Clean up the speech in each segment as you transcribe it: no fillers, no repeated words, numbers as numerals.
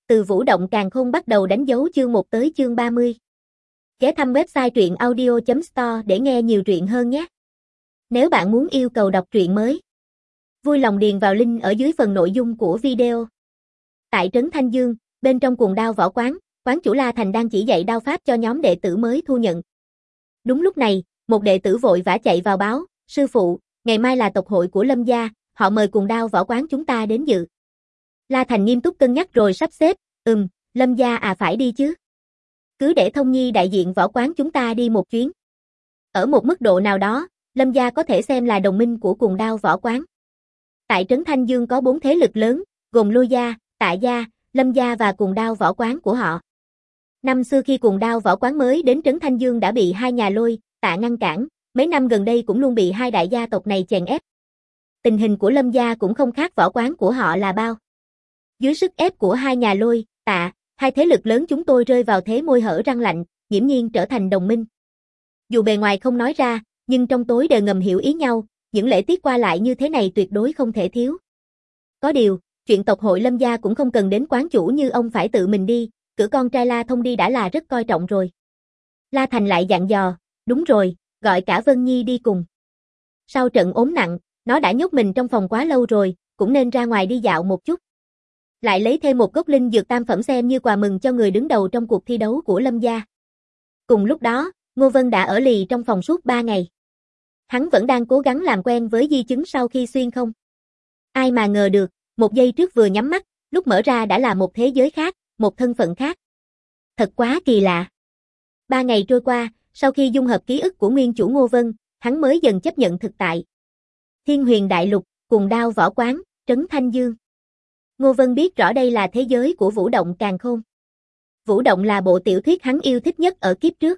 từ Vũ Động Càn Khôn bắt đầu đánh dấu chương 1 tới chương 30. Ghé thăm website truyệnaudio.store để nghe nhiều truyện hơn nhé. Nếu bạn muốn yêu cầu đọc truyện mới, vui lòng điền vào link ở dưới phần nội dung của video. Tại trấn Thanh Dương, bên trong Cuồng Đao Võ Quán, quán chủ La Thành đang chỉ dạy đao pháp cho nhóm đệ tử mới thu nhận. Đúng lúc này, một đệ tử vội vã chạy vào báo, sư phụ, ngày mai là tộc hội của Lâm gia, họ mời Cuồng Đao Võ Quán chúng ta đến dự. La Thành nghiêm túc cân nhắc rồi sắp xếp, Lâm gia à phải đi chứ. Cứ để Thông Nhi đại diện võ quán chúng ta đi một chuyến. Ở một mức độ nào đó, Lâm gia có thể xem là đồng minh của Cuồng Đao Võ Quán. Tại trấn Thanh Dương có 4 thế lực lớn, gồm Lôi gia, Tạ gia, Lâm gia và Cuồng Đao Võ Quán của họ. Năm xưa khi Cuồng Đao Võ Quán mới đến trấn Thanh Dương đã bị hai nhà Lôi, Tạ ngăn cản, mấy năm gần đây cũng luôn bị hai đại gia tộc này chèn ép. Tình hình của Lâm gia cũng không khác võ quán của họ là bao. Dưới sức ép của hai nhà Lôi, Tạ, hai thế lực lớn chúng tôi rơi vào thế môi hở răng lạnh, nghiễm nhiên trở thành đồng minh. Dù bề ngoài không nói ra, nhưng trong tối đều ngầm hiểu ý nhau, những lễ tiết qua lại như thế này tuyệt đối không thể thiếu. Có điều, chuyện tộc hội Lâm gia cũng không cần đến quán chủ như ông phải tự mình đi, cử con trai La Thông đi đã là rất coi trọng rồi. La Thành lại dặn dò, đúng rồi, gọi cả Vân Nhi đi cùng. Sau trận ốm nặng, nó đã nhốt mình trong phòng quá lâu rồi, cũng nên ra ngoài đi dạo một chút. Lại lấy thêm một gốc linh dược tam phẩm xem như quà mừng cho người đứng đầu trong cuộc thi đấu của Lâm gia. Cùng lúc đó, Ngô Vân đã ở lì trong phòng suốt 3 ngày. Hắn vẫn đang cố gắng làm quen với di chứng sau khi xuyên không. Ai mà ngờ được, một giây trước vừa nhắm mắt, lúc mở ra đã là một thế giới khác, một thân phận khác. Thật quá kỳ lạ. 3 ngày trôi qua, sau khi dung hợp ký ức của nguyên chủ Ngô Vân, hắn mới dần chấp nhận thực tại. Thiên Huyền Đại Lục, Cuồng Đao Võ Quán, trấn Thanh Dương. Ngô Vân biết rõ đây là thế giới của Vũ Động Càn Khôn. Vũ Động là bộ tiểu thuyết hắn yêu thích nhất ở kiếp trước.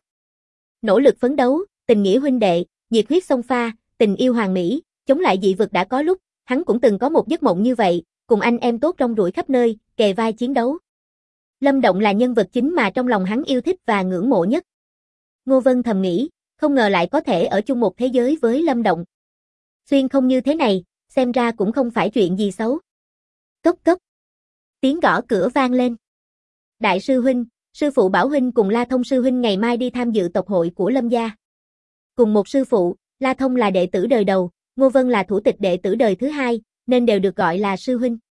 Nỗ lực phấn đấu, tình nghĩa huynh đệ, nhiệt huyết xông pha, tình yêu hoàn mỹ, chống lại dị vực đã có lúc, hắn cũng từng có một giấc mộng như vậy, cùng anh em tốt rong ruổi khắp nơi, kề vai chiến đấu. Lâm Động là nhân vật chính mà trong lòng hắn yêu thích và ngưỡng mộ nhất. Ngô Vân thầm nghĩ, không ngờ lại có thể ở chung một thế giới với Lâm Động. Xuyên không như thế này, xem ra cũng không phải chuyện gì xấu. Cốc cốc. Tiếng gõ cửa vang lên. Đại sư huynh, sư phụ Bảo huynh cùng La Thông sư huynh ngày mai đi tham dự tộc hội của Lâm gia. Cùng một sư phụ, La Thông là đệ tử đời đầu, Ngô Vân là thủ tịch đệ tử đời thứ hai, nên đều được gọi là sư huynh.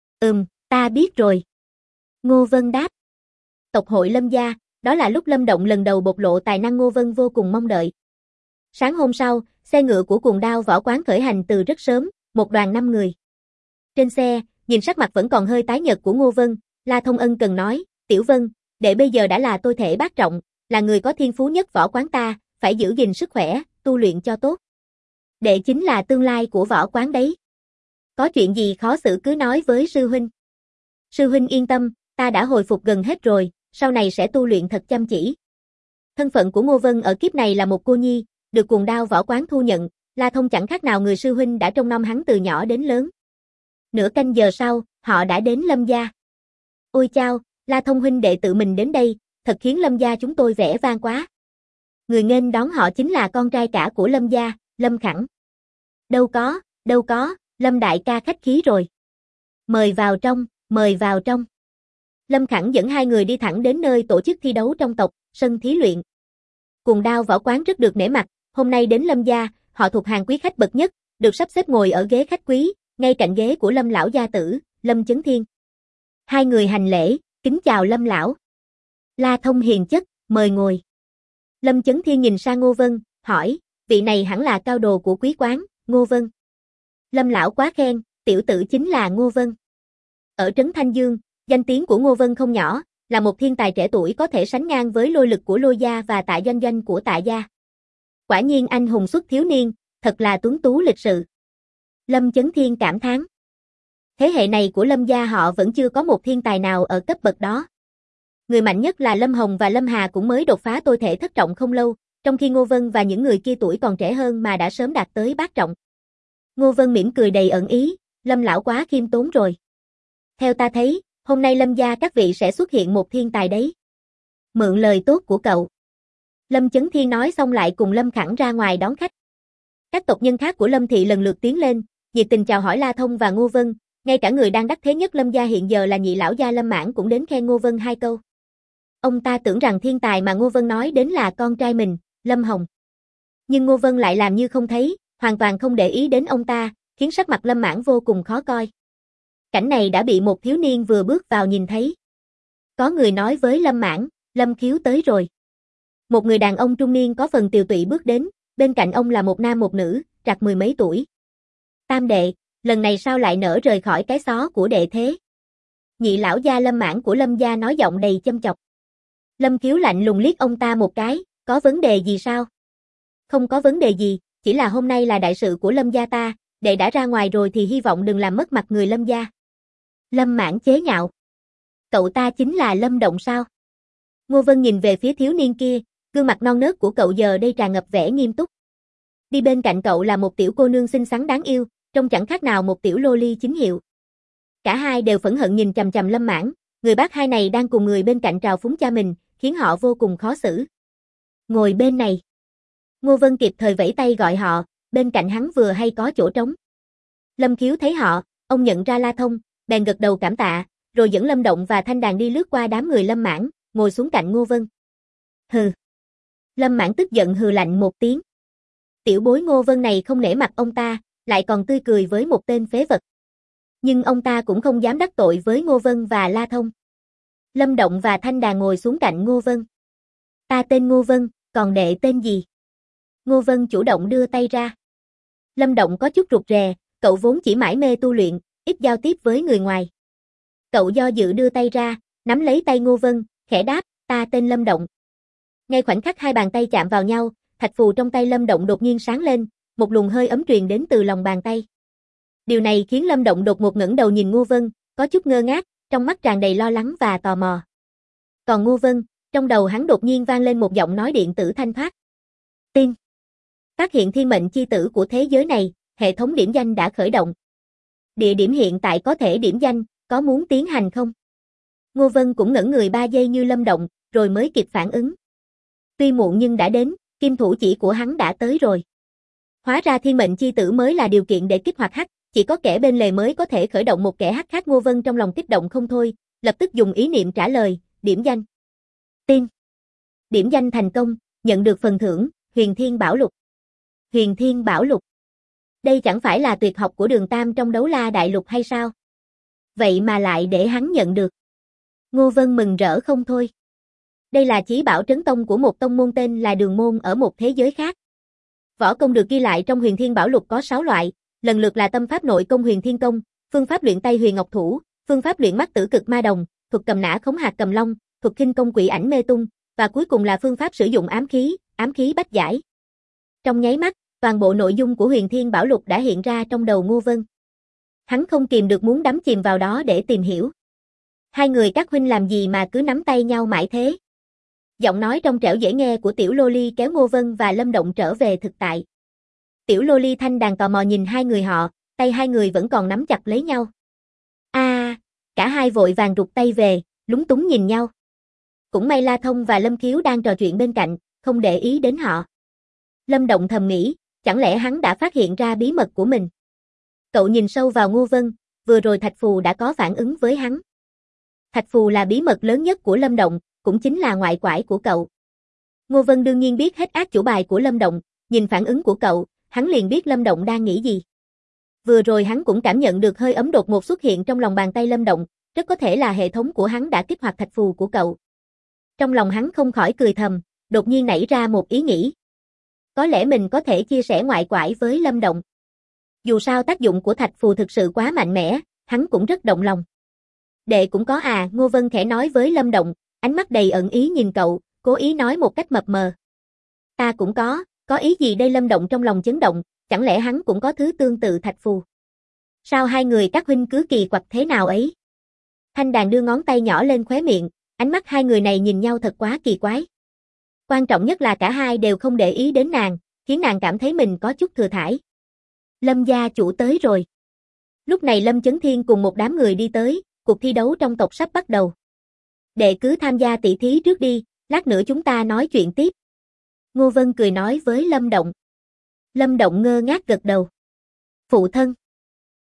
Ta biết rồi. Ngô Vân đáp. Tộc hội Lâm gia, đó là lúc Lâm Động lần đầu bộc lộ tài năng Ngô Vân vô cùng mong đợi. Sáng hôm sau, xe ngựa của Cuồng Đao Võ Quán khởi hành từ rất sớm, một đoàn 5 người. Trên xe, nhìn sắc mặt vẫn còn hơi tái nhợt của Ngô Vân, La Thông ân cần nói, Tiểu Vân, đệ bây giờ đã là tôi thể bát trọng, là người có thiên phú nhất võ quán ta, phải giữ gìn sức khỏe, tu luyện cho tốt. Đệ chính là tương lai của võ quán đấy. Có chuyện gì khó xử cứ nói với sư huynh. Sư huynh yên tâm, ta đã hồi phục gần hết rồi, sau này sẽ tu luyện thật chăm chỉ. Thân phận của Ngô Vân ở kiếp này là một cô nhi, được Cuồng Đao Võ Quán thu nhận, La Thông chẳng khác nào người sư huynh đã trông nom hắn từ nhỏ đến lớn. Nửa canh giờ sau, họ đã đến Lâm gia. Ôi chao, La Thông huynh đệ tự mình đến đây, thật khiến Lâm gia chúng tôi vẻ vang quá. Người nghênh đón họ chính là con trai cả của Lâm gia, Lâm Khẳng. Đâu có, Lâm đại ca khách khí rồi. Mời vào trong, mời vào trong. Lâm Khẳng dẫn hai người đi thẳng đến nơi tổ chức thi đấu trong tộc, sân thí luyện. Cuồng Đao Võ Quán rất được nể mặt, hôm nay đến Lâm gia, họ thuộc hàng quý khách bậc nhất, được sắp xếp ngồi ở ghế khách quý, ngay cạnh ghế của Lâm lão gia tử, Lâm Chấn Thiên. Hai người hành lễ, kính chào Lâm lão. La Thông hiền chất, mời ngồi. Lâm Chấn Thiên nhìn sang Ngô Vân, hỏi, vị này hẳn là cao đồ của quý quán, Ngô Vân. Lâm lão quá khen, tiểu tử chính là Ngô Vân. Ở trấn Thanh Dương, danh tiếng của Ngô Vân không nhỏ, là một thiên tài trẻ tuổi có thể sánh ngang với Lôi Lực của Lôi gia và Tạ Doanh Doanh của Tạ gia. Quả nhiên anh hùng xuất thiếu niên, thật là tuấn tú lịch sự. Lâm Chấn Thiên cảm thán. Thế hệ này của Lâm gia họ vẫn chưa có một thiên tài nào ở cấp bậc đó. Người mạnh nhất là Lâm Hồng và Lâm Hà cũng mới đột phá tôi thể thất trọng không lâu, trong khi Ngô Vân và những người kia tuổi còn trẻ hơn mà đã sớm đạt tới bát trọng. Ngô Vân mỉm cười đầy ẩn ý, Lâm lão quá khiêm tốn rồi. Theo ta thấy, hôm nay Lâm gia các vị sẽ xuất hiện một thiên tài đấy. Mượn lời tốt của cậu. Lâm Chấn Thiên nói xong lại cùng Lâm Khẳng ra ngoài đón khách. Các tộc nhân khác của Lâm thị lần lượt tiến lên, nhiệt tình chào hỏi La Thông và Ngô Vân, Ngay cả người đang đắc thế nhất Lâm gia hiện giờ là nhị lão gia Lâm Mãn cũng đến khen Ngô Vân hai câu. Ông ta tưởng rằng thiên tài mà Ngô Vân nói đến là con trai mình, Lâm Hồng. Nhưng Ngô Vân lại làm như không thấy, hoàn toàn không để ý đến ông ta, khiến sắc mặt Lâm Mãn vô cùng khó coi. Cảnh này đã bị một thiếu niên vừa bước vào nhìn thấy. Có người nói với Lâm Mãn, Lâm Khiếu tới rồi. Một người đàn ông trung niên có phần tiều tụy bước đến, bên cạnh ông là một nam một nữ, trạc mười mấy tuổi. Tam đệ, lần này sao lại nỡ rời khỏi cái xó của đệ thế? Nhị lão gia Lâm Mãn của Lâm gia nói giọng đầy châm chọc. Lâm Khiếu lạnh lùng liếc ông ta một cái, có vấn đề gì sao? Không có vấn đề gì, chỉ là hôm nay là đại sự của Lâm gia ta, đệ đã ra ngoài rồi thì hy vọng đừng làm mất mặt người Lâm gia. Lâm Mãn chế nhạo. Cậu ta chính là Lâm Động sao? Ngô Vân nhìn về phía thiếu niên kia, gương mặt non nớt của cậu giờ đây tràn ngập vẻ nghiêm túc. Đi bên cạnh cậu là một tiểu cô nương xinh xắn đáng yêu, trông chẳng khác nào một tiểu loli chính hiệu. Cả hai đều phẫn hận nhìn chằm chằm Lâm Mãn, người bác hai này đang cùng người bên cạnh trào phúng cha mình, khiến họ vô cùng khó xử. Ngồi bên này. Ngô Vân kịp thời vẫy tay gọi họ, bên cạnh hắn vừa hay có chỗ trống. Lâm Khiếu thấy họ, ông nhận ra La Thông, bèn gật đầu cảm tạ, rồi dẫn Lâm Động và Thanh Đàn đi lướt qua đám người Lâm Mãn, ngồi xuống cạnh Ngô Vân. Hừ. Lâm Mãn tức giận hừ lạnh một tiếng. Tiểu bối Ngô Vân này không nể mặt ông ta, lại còn tươi cười với một tên phế vật. Nhưng ông ta cũng không dám đắc tội với Ngô Vân và La Thông. Lâm Động và Thanh Đàn ngồi xuống cạnh Ngô Vân. Ta tên Ngô Vân, còn đệ tên gì? Ngô Vân chủ động đưa tay ra. Lâm Động có chút rụt rè, cậu vốn chỉ mải mê tu luyện, ít giao tiếp với người ngoài. Cậu do dự đưa tay ra, nắm lấy tay Ngô Vân, khẽ đáp, ta tên Lâm Động. Ngay khoảnh khắc hai bàn tay chạm vào nhau, thạch phù trong tay Lâm Động đột nhiên sáng lên, một luồng hơi ấm truyền đến từ lòng bàn tay. Điều này khiến Lâm Động đột ngột ngẩng đầu nhìn Ngô Vân, có chút ngơ ngác, trong mắt tràn đầy lo lắng và tò mò. Còn Ngô Vân, trong đầu hắn đột nhiên vang lên một giọng nói điện tử thanh thoát. Tiên. Phát hiện thiên mệnh chi tử của thế giới này, hệ thống điểm danh đã khởi động. Địa điểm hiện tại có thể điểm danh, có muốn tiến hành không? Ngô Vân cũng ngẩn người 3 giây như Lâm Động, rồi mới kịp phản ứng. Tuy muộn nhưng đã đến, kim thủ chỉ của hắn đã tới rồi. Hóa ra thiên mệnh chi tử mới là điều kiện để kích hoạt hack, chỉ có kẻ bên lề mới có thể khởi động một kẻ hack khác. Ngô Vân trong lòng kích động không thôi, lập tức dùng ý niệm trả lời, điểm danh. Tiên. Điểm danh thành công, nhận được phần thưởng, Huyền Thiên Bảo Lục. Huyền Thiên Bảo Lục. Đây chẳng phải là tuyệt học của Đường Tam trong Đấu La Đại Lục hay sao? Vậy mà lại để hắn nhận được. Ngô Vân mừng rỡ không thôi. Đây là chí bảo trấn tông của một tông môn tên là Đường Môn ở một thế giới khác. Võ công được ghi lại trong Huyền Thiên Bảo Lục có 6 loại, lần lượt là tâm pháp nội công Huyền Thiên Công, phương pháp luyện Tây Huyền Ngọc Thủ, phương pháp luyện mắt tử cực ma đồng, thuật cầm nã khống hạt cầm long, thuật khinh công quỷ ảnh mê tung, và cuối cùng là phương pháp sử dụng ám khí bách giải. Trong nháy mắt, toàn bộ nội dung của Huyền Thiên Bảo Lục đã hiện ra trong đầu Ngô Vân. Hắn không kìm được muốn đắm chìm vào đó để tìm hiểu. Hai người các huynh làm gì mà cứ nắm tay nhau mãi thế? Giọng nói trong trẻo dễ nghe của tiểu Loli kéo Ngô Vân và Lâm Động trở về thực tại. Tiểu Loli Thanh Đàn tò mò nhìn hai người họ, tay hai người vẫn còn nắm chặt lấy nhau. Cả hai vội vàng rụt tay về, lúng túng nhìn nhau. Cũng may La Thông và Lâm Khiếu đang trò chuyện bên cạnh, không để ý đến họ. Lâm Động thầm nghĩ, chẳng lẽ hắn đã phát hiện ra bí mật của mình. Cậu nhìn sâu vào Ngô Vân, vừa rồi thạch phù đã có phản ứng với hắn. Thạch phù là bí mật lớn nhất của Lâm Động, cũng chính là ngoại quải của cậu. Ngô Vân đương nhiên biết hết át chủ bài của Lâm Động, nhìn phản ứng của cậu, hắn liền biết Lâm Động đang nghĩ gì. Vừa rồi hắn cũng cảm nhận được hơi ấm đột ngột xuất hiện trong lòng bàn tay Lâm Động, rất có thể là hệ thống của hắn đã kích hoạt thạch phù của cậu. Trong lòng hắn không khỏi cười thầm, đột nhiên nảy ra một ý nghĩ. Có lẽ mình có thể chia sẻ ngoại quải với Lâm Động. Dù sao tác dụng của thạch phù thực sự quá mạnh mẽ, hắn cũng rất động lòng. Đệ cũng có à, Ngô Vân khẽ nói với Lâm Động, ánh mắt đầy ẩn ý nhìn cậu, cố ý nói một cách mập mờ. Ta cũng có ý gì đây? Lâm Động trong lòng chấn động, chẳng lẽ hắn cũng có thứ tương tự thạch phù? Sao hai người các huynh cứ kỳ quặc thế nào ấy? Thanh Đàn đưa ngón tay nhỏ lên khóe miệng, ánh mắt hai người này nhìn nhau thật quá kỳ quái. Quan trọng nhất là cả hai đều không để ý đến nàng, khiến nàng cảm thấy mình có chút thừa thãi. Lâm gia chủ tới rồi. Lúc này Lâm Chấn Thiên cùng một đám người đi tới, cuộc thi đấu trong tộc sắp bắt đầu. Đệ cứ tham gia tỷ thí trước đi, lát nữa chúng ta nói chuyện tiếp. Ngô Vân cười nói với Lâm Động. Lâm Động ngơ ngác gật đầu. Phụ thân.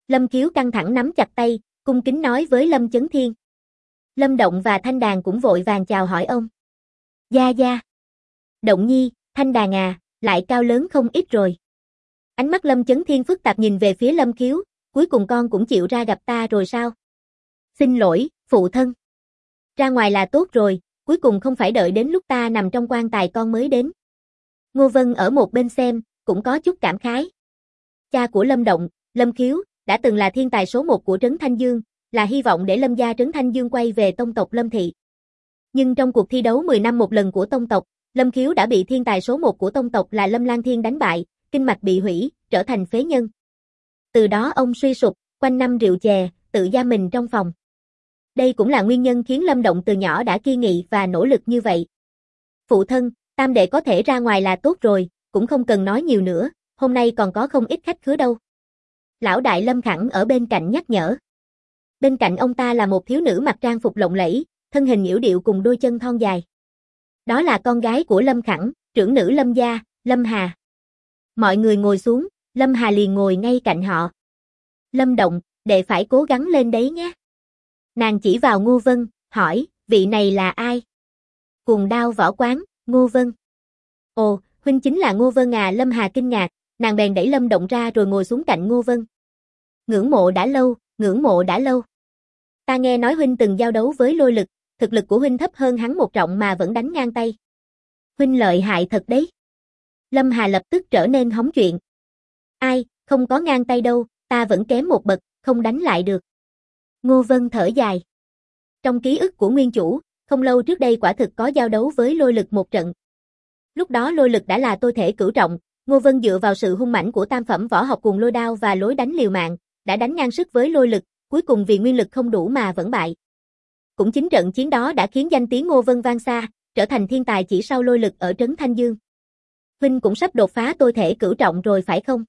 Lâm Khiếu căng thẳng nắm chặt tay, cung kính nói với Lâm Chấn Thiên. Lâm Động và Thanh Đàn cũng vội vàng chào hỏi ông. Gia gia. Động Nhi, Thanh Đàn à, lại cao lớn không ít rồi. Ánh mắt Lâm Chấn Thiên phức tạp nhìn về phía Lâm Khiếu, cuối cùng con cũng chịu ra gặp ta rồi sao? Xin lỗi, phụ thân. Ra ngoài là tốt rồi, cuối cùng không phải đợi đến lúc ta nằm trong quan tài con mới đến. Ngô Vân ở một bên xem, cũng có chút cảm khái. Cha của Lâm Động, Lâm Khiếu, đã từng là thiên tài số 1 của Trấn Thanh Dương, là hy vọng để Lâm gia Trấn Thanh Dương quay về tông tộc Lâm thị. Nhưng trong cuộc thi đấu 10 năm một lần của tông tộc, Lâm Khiếu đã bị thiên tài số 1 của tông tộc là Lâm Lang Thiên đánh bại, kinh mạch bị hủy, trở thành phế nhân. Từ đó ông suy sụp, quanh năm rượu chè, tự giam mình trong phòng. Đây cũng là nguyên nhân khiến Lâm Động từ nhỏ đã kiên nghị và nỗ lực như vậy. Phụ thân, tam đệ có thể ra ngoài là tốt rồi, cũng không cần nói nhiều nữa, hôm nay còn có không ít khách khứa đâu. Lão đại Lâm Khẳng ở bên cạnh nhắc nhở. Bên cạnh ông ta là một thiếu nữ mặc trang phục lộng lẫy, thân hình yểu điệu cùng đôi chân thon dài. Đó là con gái của Lâm Khẳng, trưởng nữ Lâm gia, Lâm Hà. Mọi người ngồi xuống, Lâm Hà liền ngồi ngay cạnh họ. Lâm Động, đệ phải cố gắng lên đấy nhé. Nàng chỉ vào Ngô Vân, hỏi, vị này là ai? Cuồng Đao Võ Quán, Ngô Vân. Ồ, huynh chính là Ngô Vân à? Lâm Hà kinh ngạc, nàng bèn đẩy Lâm Động ra rồi ngồi xuống cạnh Ngô Vân. Ngưỡng mộ đã lâu, ngưỡng mộ đã lâu. Ta nghe nói huynh từng giao đấu với Lôi Lực, thực lực của huynh thấp hơn hắn một trọng mà vẫn đánh ngang tay. Huynh lợi hại thật đấy. Lâm Hà lập tức trở nên hóng chuyện. Ai, không có ngang tay đâu, ta vẫn kém một bậc, không đánh lại được. Ngô Vân thở dài. Trong ký ức của nguyên chủ, không lâu trước đây quả thực có giao đấu với Lôi Lực một trận. Lúc đó Lôi Lực đã là tôi thể cửu trọng, Ngô Vân dựa vào sự hung mãnh của tam phẩm võ học cùng lôi đao và lối đánh liều mạng, đã đánh ngang sức với Lôi Lực, cuối cùng vì nguyên lực không đủ mà vẫn bại. Cũng chính trận chiến đó đã khiến danh tiếng Ngô Vân vang xa, trở thành thiên tài chỉ sau Lôi Lực ở Trấn Thanh Dương. Huynh cũng sắp đột phá tôi thể cửu trọng rồi phải không?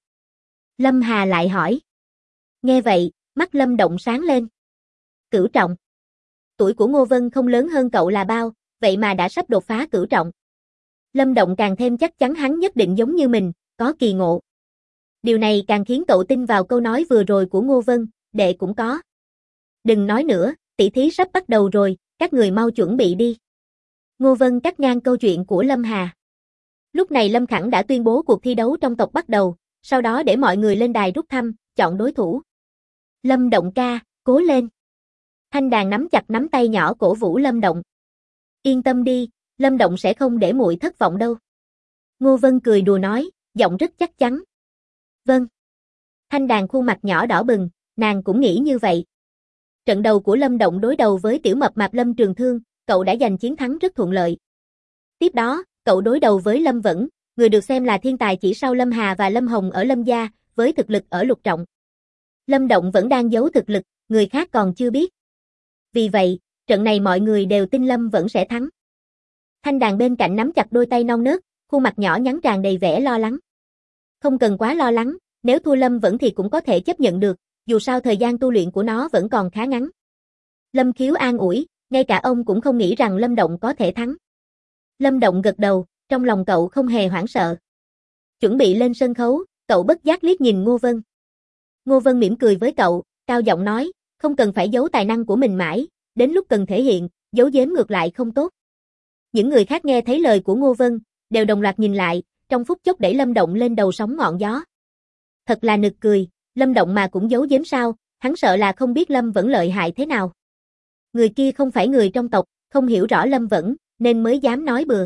Lâm Hà lại hỏi. Nghe vậy, mắt Lâm Động sáng lên. Cửu trọng. Tuổi của Ngô Vân không lớn hơn cậu là bao, vậy mà đã sắp đột phá cửu trọng. Lâm Động càng thêm chắc chắn hắn nhất định giống như mình, có kỳ ngộ. Điều này càng khiến cậu tin vào câu nói vừa rồi của Ngô Vân, đệ cũng có. Đừng nói nữa, tỷ thí sắp bắt đầu rồi, các người mau chuẩn bị đi. Ngô Vân cắt ngang câu chuyện của Lâm Hà. Lúc này Lâm Khẳng đã tuyên bố cuộc thi đấu trong tộc bắt đầu, sau đó để mọi người lên đài rút thăm, chọn đối thủ. Lâm Động ca, cố lên. Thanh Đàn nắm chặt nắm tay nhỏ cổ vũ Lâm Động. Yên tâm đi, Lâm Động sẽ không để muội thất vọng đâu. Ngô Vân cười đùa nói, giọng rất chắc chắn. Vâng. Thanh Đàn khuôn mặt nhỏ đỏ bừng, nàng cũng nghĩ như vậy. Trận đầu của Lâm Động đối đầu với tiểu mập mạp Lâm Trường Thương, cậu đã giành chiến thắng rất thuận lợi. Tiếp đó, cậu đối đầu với Lâm Vẫn, người được xem là thiên tài chỉ sau Lâm Hà và Lâm Hồng ở Lâm gia, với thực lực ở lục trọng. Lâm Động vẫn đang giấu thực lực, người khác còn chưa biết. Vì vậy, trận này mọi người đều tin Lâm Vẫn sẽ thắng. Thanh Đàn bên cạnh nắm chặt đôi tay non nớt, khuôn mặt nhỏ nhắn tràn đầy vẻ lo lắng. Không cần quá lo lắng, nếu thua Lâm Vẫn thì cũng có thể chấp nhận được, dù sao thời gian tu luyện của nó vẫn còn khá ngắn. Lâm Khiếu an ủi, ngay cả ông cũng không nghĩ rằng Lâm Động có thể thắng. Lâm Động gật đầu, trong lòng cậu không hề hoảng sợ. Chuẩn bị lên sân khấu, cậu bất giác liếc nhìn Ngô Vân. Ngô Vân mỉm cười với cậu, cao giọng nói, không cần phải giấu tài năng của mình mãi, đến lúc cần thể hiện, giấu giếm ngược lại không tốt. Những người khác nghe thấy lời của Ngô Vân, đều đồng loạt nhìn lại, trong phút chốc đẩy Lâm Động lên đầu sóng ngọn gió. Thật là nực cười, Lâm Động mà cũng giấu giếm sao, hắn sợ là không biết Lâm Vẫn lợi hại thế nào. Người kia không phải người trong tộc, không hiểu rõ Lâm Vẫn, nên mới dám nói bừa.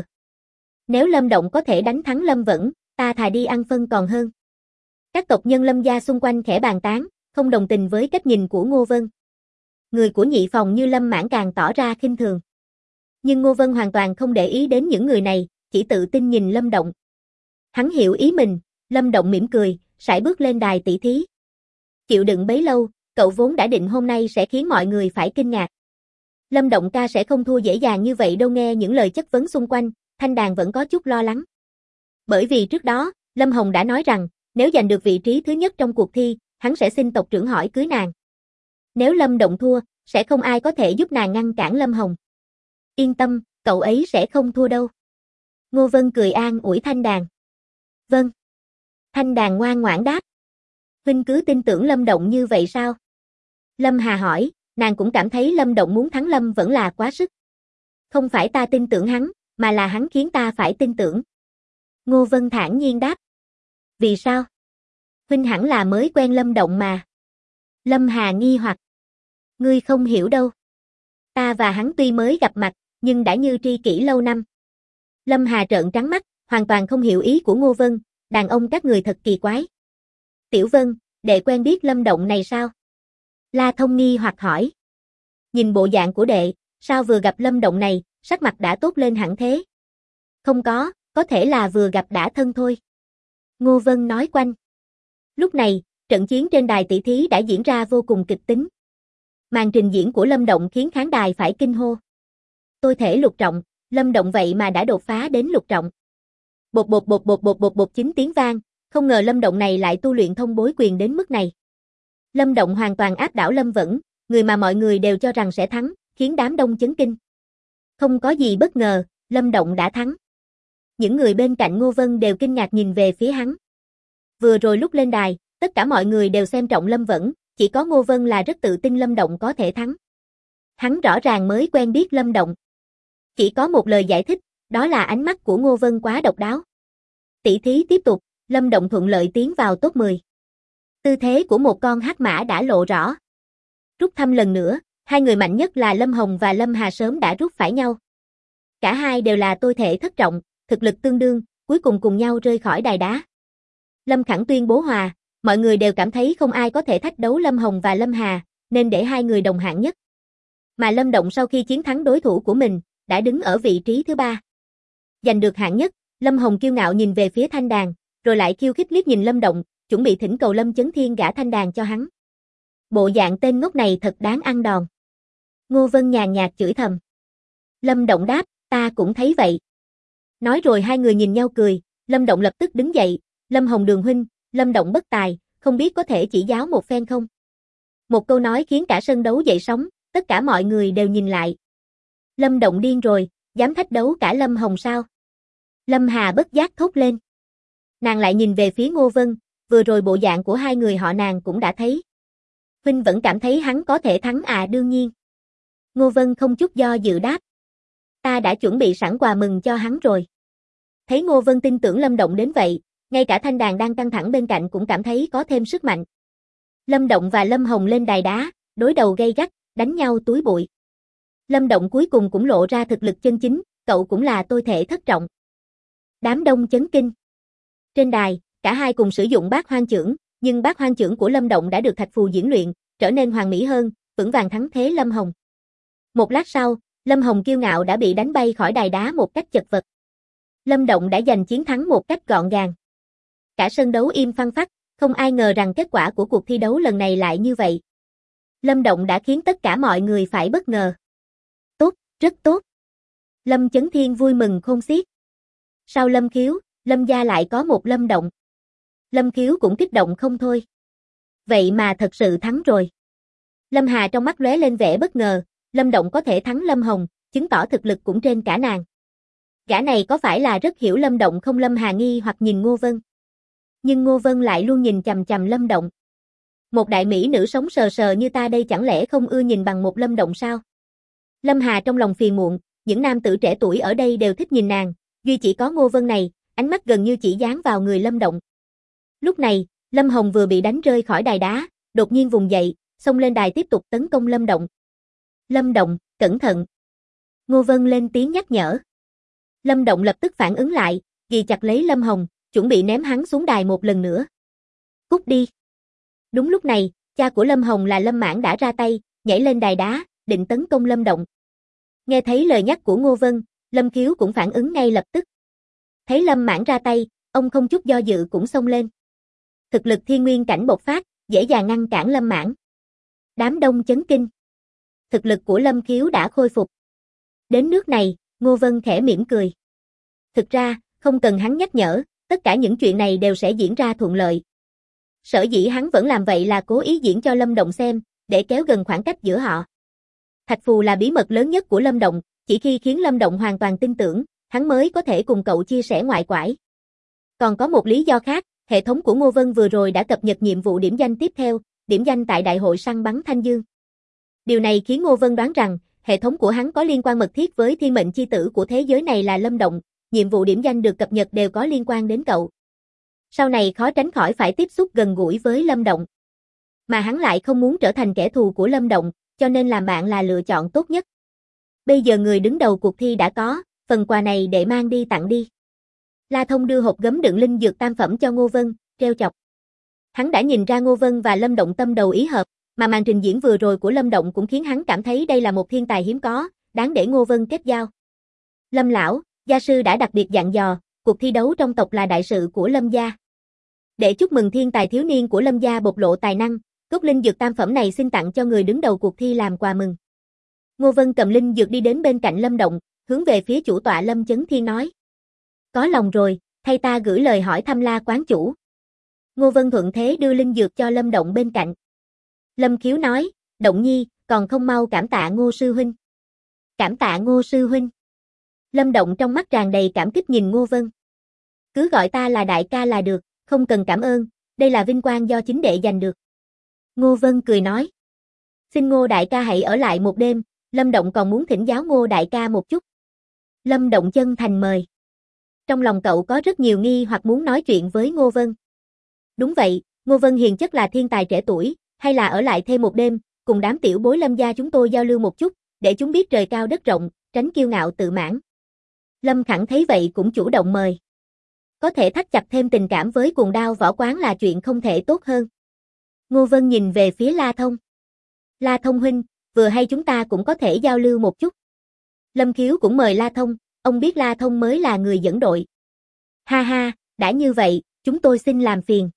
Nếu Lâm Động có thể đánh thắng Lâm Vẫn, ta thà đi ăn phân còn hơn. Các tộc nhân Lâm gia xung quanh khẽ bàn tán, không đồng tình với cách nhìn của Ngô Vân. Người của nhị phòng như Lâm Mãn càng tỏ ra khinh thường. Nhưng Ngô Vân hoàn toàn không để ý đến những người này, chỉ tự tin nhìn Lâm Động. Hắn hiểu ý mình, Lâm Động mỉm cười, sải bước lên đài tỷ thí. Chịu đựng bấy lâu, cậu vốn đã định hôm nay sẽ khiến mọi người phải kinh ngạc. Lâm Động ca sẽ không thua dễ dàng như vậy đâu. Nghe những lời chất vấn xung quanh, Thanh Đàn vẫn có chút lo lắng. Bởi vì trước đó, Lâm Hồng đã nói rằng, nếu giành được vị trí thứ nhất trong cuộc thi, hắn sẽ xin tộc trưởng hỏi cưới nàng. Nếu Lâm Động thua, sẽ không ai có thể giúp nàng ngăn cản Lâm Hồng. Yên tâm, cậu ấy sẽ không thua đâu. Ngô Vân cười an ủi Thanh Đàn. Vâng. Thanh Đàn ngoan ngoãn đáp. Huynh cứ tin tưởng Lâm Động như vậy sao? Lâm Hà hỏi, nàng cũng cảm thấy Lâm Động muốn thắng Lâm vẫn là quá sức. Không phải ta tin tưởng hắn, mà là hắn khiến ta phải tin tưởng. Ngô Vân thản nhiên đáp. Vì sao? Huynh hẳn là mới quen Lâm Động mà. Lâm Hà nghi hoặc. Ngươi không hiểu đâu. Ta và hắn tuy mới gặp mặt, nhưng đã như tri kỷ lâu năm. Lâm Hà trợn trắng mắt, hoàn toàn không hiểu ý của Ngô Vân, đàn ông các người thật kỳ quái. Tiểu Vân, đệ quen biết Lâm Động này sao? La Thông nghi hoặc hỏi. Nhìn bộ dạng của đệ, sao vừa gặp Lâm Động này, sắc mặt đã tốt lên hẳn thế? Không có thể là vừa gặp đã thân thôi. Ngô Vân nói quanh. Lúc này, trận chiến trên đài tỷ thí đã diễn ra vô cùng kịch tính. Màn trình diễn của Lâm Động khiến khán đài phải kinh hô. Tôi thể lục trọng, Lâm Động vậy mà đã đột phá đến lục trọng. Bột bột bột bột bột bột bột 9 tiếng vang, không ngờ Lâm Động này lại tu luyện thông bối quyền đến mức này. Lâm Động hoàn toàn áp đảo Lâm Vẫn, người mà mọi người đều cho rằng sẽ thắng, khiến đám đông chấn kinh. Không có gì bất ngờ, Lâm Động đã thắng. Những người bên cạnh Ngô Vân đều kinh ngạc nhìn về phía hắn. Vừa rồi lúc lên đài, tất cả mọi người đều xem trọng Lâm Vẫn, chỉ có Ngô Vân là rất tự tin Lâm Động có thể thắng. Hắn rõ ràng mới quen biết Lâm Động. Chỉ có một lời giải thích, đó là ánh mắt của Ngô Vân quá độc đáo. Tỷ thí tiếp tục, Lâm Động thuận lợi tiến vào top 10. Tư thế của một con hắc mã đã lộ rõ. Rút thăm lần nữa, hai người mạnh nhất là Lâm Hồng và Lâm Hà sớm đã rút phải nhau. Cả hai đều là tôi thể thất trọng, thực lực tương đương, cuối cùng cùng nhau rơi khỏi đài đá. Lâm Khẳng tuyên bố hòa, mọi người đều cảm thấy không ai có thể thách đấu Lâm Hồng và Lâm Hà, nên để hai người đồng hạng nhất. Mà Lâm Động sau khi chiến thắng đối thủ của mình, đã đứng ở vị trí thứ 3. Giành được hạng nhất, Lâm Hồng kiêu ngạo nhìn về phía Thanh Đàn, rồi lại khiêu khích liếc nhìn Lâm Động, chuẩn bị thỉnh cầu Lâm Chấn Thiên gả Thanh Đàn cho hắn. Bộ dạng tên ngốc này thật đáng ăn đòn. Ngô Vân nhàn nhạt chửi thầm. Lâm Động đáp, ta cũng thấy vậy. Nói rồi hai người nhìn nhau cười, Lâm Động lập tức đứng dậy, Lâm Hồng Đường huynh, Lâm Động bất tài, không biết có thể chỉ giáo một phen không? Một câu nói khiến cả sân đấu dậy sóng, tất cả mọi người đều nhìn lại. Lâm Động điên rồi, dám thách đấu cả Lâm Hồng sao? Lâm Hà bất giác thốt lên. Nàng lại nhìn về phía Ngô Vân, vừa rồi bộ dạng của hai người họ nàng cũng đã thấy. Huynh vẫn cảm thấy hắn có thể thắng à? Đương nhiên. Ngô Vân không chút do dự đáp. Ta đã chuẩn bị sẵn quà mừng cho hắn rồi. Thấy Ngô Vân tin tưởng Lâm Động đến vậy, ngay cả Thanh Đàn đang căng thẳng bên cạnh cũng cảm thấy có thêm sức mạnh. Lâm Động và Lâm Hồng lên đài đá, đối đầu gay gắt, đánh nhau túi bụi. Lâm Động cuối cùng cũng lộ ra thực lực chân chính, cậu cũng là tôi thể thất trọng. Đám đông chấn kinh. Trên đài, cả hai cùng sử dụng bát hoang chưởng, nhưng bát hoang chưởng của Lâm Động đã được Thạch Phù diễn luyện, trở nên hoàn mỹ hơn, vững vàng thắng thế Lâm Hồng. Một lát sau, Lâm Hồng kiêu ngạo đã bị đánh bay khỏi đài đá một cách chật vật. Lâm Động đã giành chiến thắng một cách gọn gàng. Cả sân đấu im phăng phắc, không ai ngờ rằng kết quả của cuộc thi đấu lần này lại như vậy. Lâm Động đã khiến tất cả mọi người phải bất ngờ. Tốt, rất tốt. Lâm Chấn Thiên vui mừng khôn xiết. Sau Lâm Khiếu, Lâm gia lại có một Lâm Động. Lâm Khiếu cũng kích động không thôi. Vậy mà thật sự thắng rồi. Lâm Hà trong mắt lóe lên vẻ bất ngờ, Lâm Động có thể thắng Lâm Hồng, chứng tỏ thực lực cũng trên cả nàng. Gã này có phải là rất hiểu Lâm Động không? Lâm Hà nghi hoặc nhìn Ngô Vân. Nhưng Ngô Vân lại luôn nhìn chằm chằm Lâm Động. Một đại mỹ nữ sống sờ sờ như ta đây chẳng lẽ không ưa nhìn bằng một Lâm Động sao? Lâm Hà trong lòng phiền muộn, những nam tử trẻ tuổi ở đây đều thích nhìn nàng, duy chỉ có Ngô Vân này, ánh mắt gần như chỉ dán vào người Lâm Động. Lúc này, Lâm Hồng vừa bị đánh rơi khỏi đài đá, đột nhiên vùng dậy, xông lên đài tiếp tục tấn công Lâm Động. Lâm Động, cẩn thận. Ngô Vân lên tiếng nhắc nhở. Lâm Động lập tức phản ứng lại, ghì chặt lấy Lâm Hồng, chuẩn bị ném hắn xuống đài một lần nữa. Cút đi. Đúng lúc này, cha của Lâm Hồng là Lâm Mãn đã ra tay, nhảy lên đài đá, định tấn công Lâm Động. Nghe thấy lời nhắc của Ngô Vân, Lâm Khiếu cũng phản ứng ngay lập tức. Thấy Lâm Mãn ra tay, ông không chút do dự cũng xông lên. Thực lực thiên nguyên cảnh bộc phát, dễ dàng ngăn cản Lâm Mãn. Đám đông chấn kinh. Thực lực của Lâm Khiếu đã khôi phục. Đến nước này, Ngô Vân khẽ mỉm cười. Thực ra, không cần hắn nhắc nhở, tất cả những chuyện này đều sẽ diễn ra thuận lợi. Sở dĩ hắn vẫn làm vậy là cố ý diễn cho Lâm Động xem, để kéo gần khoảng cách giữa họ. Thạch Phù là bí mật lớn nhất của Lâm Động, chỉ khi khiến Lâm Động hoàn toàn tin tưởng, hắn mới có thể cùng cậu chia sẻ ngoại quải. Còn có một lý do khác, Hệ thống của Ngô Vân vừa rồi đã cập nhật nhiệm vụ điểm danh tiếp theo, điểm danh tại đại hội săn bắn Thanh Dương. Điều này khiến Ngô Vân đoán rằng, hệ thống của hắn có liên quan mật thiết với thiên mệnh chi tử của thế giới này là Lâm Động, nhiệm vụ điểm danh được cập nhật đều có liên quan đến cậu. Sau này khó tránh khỏi phải tiếp xúc gần gũi với Lâm Động. Mà hắn lại không muốn trở thành kẻ thù của Lâm Động, cho nên làm bạn là lựa chọn tốt nhất. Bây giờ người đứng đầu cuộc thi đã có, phần quà này để mang đi tặng đi. La Thông đưa hộp gấm đựng linh dược tam phẩm cho Ngô Vân, trêu chọc. Hắn đã nhìn ra Ngô Vân và Lâm Động tâm đầu ý hợp, mà màn trình diễn vừa rồi của Lâm Động cũng khiến hắn cảm thấy đây là một thiên tài hiếm có, đáng để Ngô Vân kết giao. Lâm lão, gia sư đã đặc biệt dặn dò, cuộc thi đấu trong tộc là đại sự của Lâm gia. Để chúc mừng thiên tài thiếu niên của Lâm gia bộc lộ tài năng, cốc linh dược tam phẩm này xin tặng cho người đứng đầu cuộc thi làm quà mừng. Ngô Vân cầm linh dược đi đến bên cạnh Lâm Động, hướng về phía chủ tọa Lâm Chấn Thiên nói. Có lòng rồi, thay ta gửi lời hỏi thăm La quán chủ. Ngô Vân thuận thế đưa linh dược cho Lâm Động bên cạnh. Lâm Khiếu nói, Động Nhi, còn không mau cảm tạ Ngô sư huynh. Cảm tạ Ngô sư huynh. Lâm Động trong mắt tràn đầy cảm kích nhìn Ngô Vân. Cứ gọi ta là đại ca là được, không cần cảm ơn, đây là vinh quang do chính đệ giành được. Ngô Vân cười nói. Xin Ngô đại ca hãy ở lại một đêm, Lâm Động còn muốn thỉnh giáo Ngô đại ca một chút. Lâm Động chân thành mời. Trong lòng cậu có rất nhiều nghi hoặc muốn nói chuyện với Ngô Vân. Đúng vậy, Ngô Vân hiền chất là thiên tài trẻ tuổi, hay là ở lại thêm một đêm, cùng đám tiểu bối Lâm gia chúng tôi giao lưu một chút, để chúng biết trời cao đất rộng, tránh kiêu ngạo tự mãn. Lâm Khẳng thấy vậy cũng chủ động mời. Có thể thắt chặt thêm tình cảm với Cuồng Đao Võ Quán là chuyện không thể tốt hơn. Ngô Vân nhìn về phía La Thông. La Thông huynh, vừa hay chúng ta cũng có thể giao lưu một chút. Lâm Khiếu cũng mời La Thông, ông biết La Thông mới là người dẫn đội. Ha ha, đã như vậy, chúng tôi xin làm phiền.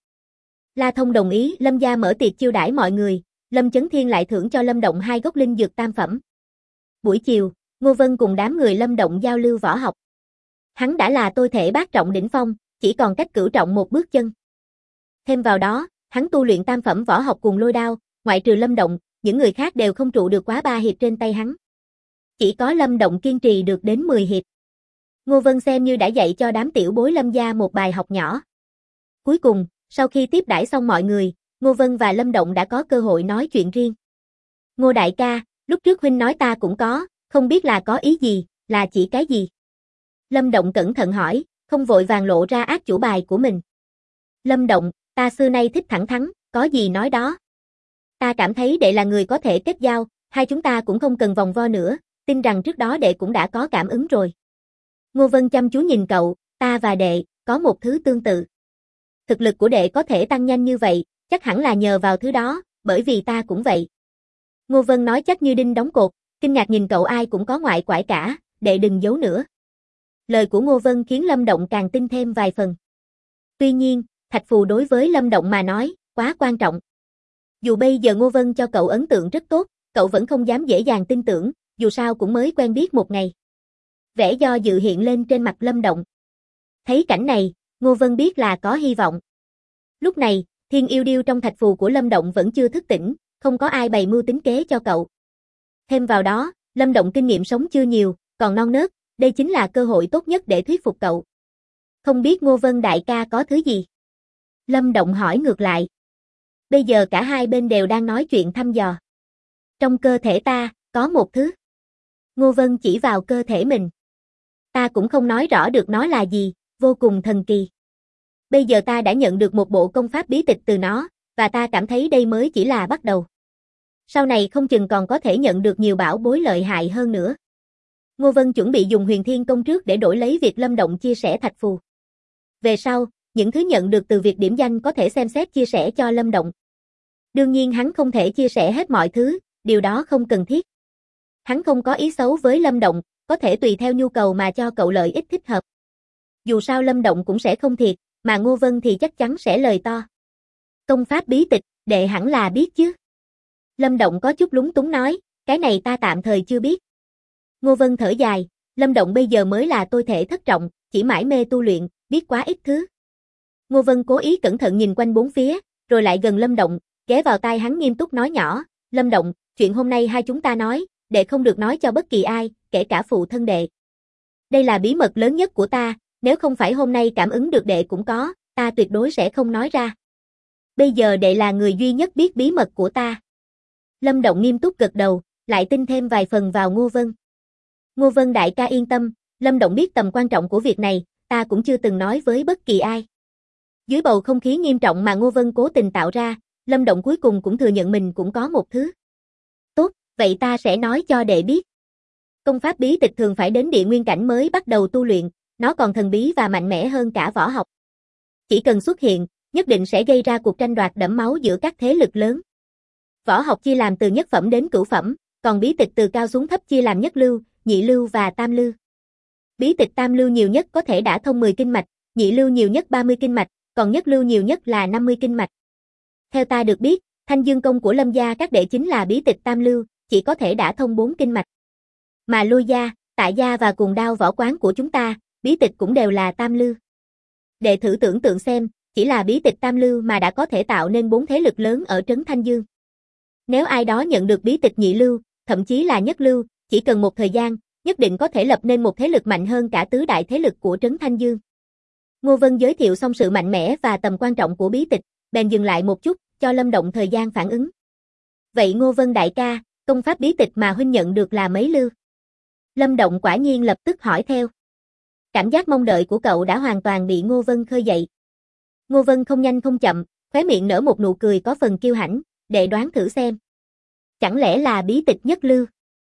La Thông đồng ý, Lâm gia mở tiệc chiêu đãi mọi người, Lâm Chấn Thiên lại thưởng cho Lâm Động 2 gốc linh dược tam phẩm. Buổi chiều, Ngô Vân cùng đám người Lâm Động giao lưu võ học. Hắn đã là tôi thể bát trọng đỉnh phong, chỉ còn cách cửu trọng một bước chân. Thêm vào đó, hắn tu luyện tam phẩm võ học cùng lôi đao, ngoại trừ Lâm Động, những người khác đều không trụ được quá 3 hiệp trên tay hắn. Chỉ có Lâm Động kiên trì được đến 10 hiệp. Ngô Vân xem như đã dạy cho đám tiểu bối Lâm gia một bài học nhỏ. Cuối cùng, sau khi tiếp đãi xong mọi người, Ngô Vân và Lâm Động đã có cơ hội nói chuyện riêng. Ngô đại ca, lúc trước huynh nói ta cũng có, không biết là có ý gì, là chỉ cái gì? Lâm Động cẩn thận hỏi, không vội vàng lộ ra át chủ bài của mình. Lâm Động, ta xưa nay thích thẳng thắn, có gì nói đó. Ta cảm thấy đệ là người có thể kết giao, hai chúng ta cũng không cần vòng vo nữa, tin rằng trước đó đệ cũng đã có cảm ứng rồi. Ngô Vân chăm chú nhìn cậu, ta và đệ, có một thứ tương tự. Thực lực của đệ có thể tăng nhanh như vậy, chắc hẳn là nhờ vào thứ đó, bởi vì ta cũng vậy. Ngô Vân nói chắc như đinh đóng cột, kinh ngạc nhìn cậu ai cũng có ngoại quải cả, đệ đừng giấu nữa. Lời của Ngô Vân khiến Lâm Động càng tin thêm vài phần. Tuy nhiên, thạch phù đối với Lâm Động mà nói, quá quan trọng. Dù bây giờ Ngô Vân cho cậu ấn tượng rất tốt, cậu vẫn không dám dễ dàng tin tưởng, dù sao cũng mới quen biết một ngày. Vẻ do dự hiện lên trên mặt Lâm Động. Thấy cảnh này, Ngô Vân biết là có hy vọng. Lúc này, thiên yêu điêu trong thạch phù của Lâm Động vẫn chưa thức tỉnh, không có ai bày mưu tính kế cho cậu. Thêm vào đó, Lâm Động kinh nghiệm sống chưa nhiều, còn non nớt, đây chính là cơ hội tốt nhất để thuyết phục cậu. Không biết Ngô Vân đại ca có thứ gì? Lâm Động hỏi ngược lại. Bây giờ cả hai bên đều đang nói chuyện thăm dò. Trong cơ thể ta, có một thứ. Ngô Vân chỉ vào cơ thể mình. Ta cũng không nói rõ được nó là gì, vô cùng thần kỳ. Bây giờ ta đã nhận được một bộ công pháp bí tịch từ nó, và ta cảm thấy đây mới chỉ là bắt đầu. Sau này không chừng còn có thể nhận được nhiều bảo bối lợi hại hơn nữa. Ngô Vân chuẩn bị dùng Huyền Thiên Công trước để đổi lấy việc Lâm Động chia sẻ thạch phù. Về sau, những thứ nhận được từ việc điểm danh có thể xem xét chia sẻ cho Lâm Động. Đương nhiên hắn không thể chia sẻ hết mọi thứ, điều đó không cần thiết. Hắn không có ý xấu với Lâm Động, có thể tùy theo nhu cầu mà cho cậu lợi ích thích hợp. Dù sao Lâm Động cũng sẽ không thiệt, mà Ngô Vân thì chắc chắn sẽ lời to. Công pháp bí tịch, đệ hẳn là biết chứ. Lâm Động có chút lúng túng nói, cái này ta tạm thời chưa biết. Ngô Vân thở dài, Lâm Động bây giờ mới là tôi thể thất trọng, chỉ mải mê tu luyện, biết quá ít thứ. Ngô Vân cố ý cẩn thận nhìn quanh bốn phía, rồi lại gần Lâm Động, ghé vào tai hắn nghiêm túc nói nhỏ, Lâm Động, chuyện hôm nay hai chúng ta nói, đệ không được nói cho bất kỳ ai, kể cả phụ thân đệ. Đây là bí mật lớn nhất của ta, nếu không phải hôm nay cảm ứng được đệ cũng có, ta tuyệt đối sẽ không nói ra. Bây giờ đệ là người duy nhất biết bí mật của ta. Lâm Động nghiêm túc gật đầu, lại tin thêm vài phần vào Ngô Vân. Ngô Vân đại ca yên tâm, Lâm Động biết tầm quan trọng của việc này, ta cũng chưa từng nói với bất kỳ ai. Dưới bầu không khí nghiêm trọng mà Ngô Vân cố tình tạo ra, Lâm Động cuối cùng cũng thừa nhận mình cũng có một thứ. Tốt, vậy ta sẽ nói cho đệ biết. Công pháp bí tịch thường phải đến địa nguyên cảnh mới bắt đầu tu luyện, nó còn thần bí và mạnh mẽ hơn cả võ học. Chỉ cần xuất hiện, nhất định sẽ gây ra cuộc tranh đoạt đẫm máu giữa các thế lực lớn. Võ học chia làm từ nhất phẩm đến cửu phẩm, còn bí tịch từ cao xuống thấp chia làm nhất lưu, nhị lưu và tam lưu. Bí tịch tam lưu nhiều nhất có thể đả thông 10 kinh mạch, nhị lưu nhiều nhất 30 kinh mạch, còn nhất lưu nhiều nhất là 50 kinh mạch. Theo ta được biết, Thanh Dương công của Lâm gia các đệ chính là bí tịch tam lưu, chỉ có thể đả thông 4 kinh mạch. Mà Lôi gia, Tạ gia và Cuồng Đao võ quán của chúng ta, bí tịch cũng đều là tam lưu. Đệ thử tưởng tượng xem, chỉ là bí tịch tam lưu mà đã có thể tạo nên 4 thế lực lớn ở trấn Thanh Dương. Nếu ai đó nhận được bí tịch nhị lưu, thậm chí là nhất lưu, chỉ cần một thời gian, nhất định có thể lập nên một thế lực mạnh hơn cả tứ đại thế lực của trấn Thanh Dương. Ngô Vân giới thiệu xong sự mạnh mẽ và tầm quan trọng của bí tịch, bèn dừng lại một chút, cho Lâm Động thời gian phản ứng. Vậy Ngô Vân đại ca, công pháp bí tịch mà huynh nhận được là mấy lưu? Lâm Động quả nhiên lập tức hỏi theo. Cảm giác mong đợi của cậu đã hoàn toàn bị Ngô Vân khơi dậy. Ngô Vân không nhanh không chậm, khóe miệng nở một nụ cười có phần kiêu hãnh, đệ đoán thử xem. Chẳng lẽ là bí tịch nhất lưu?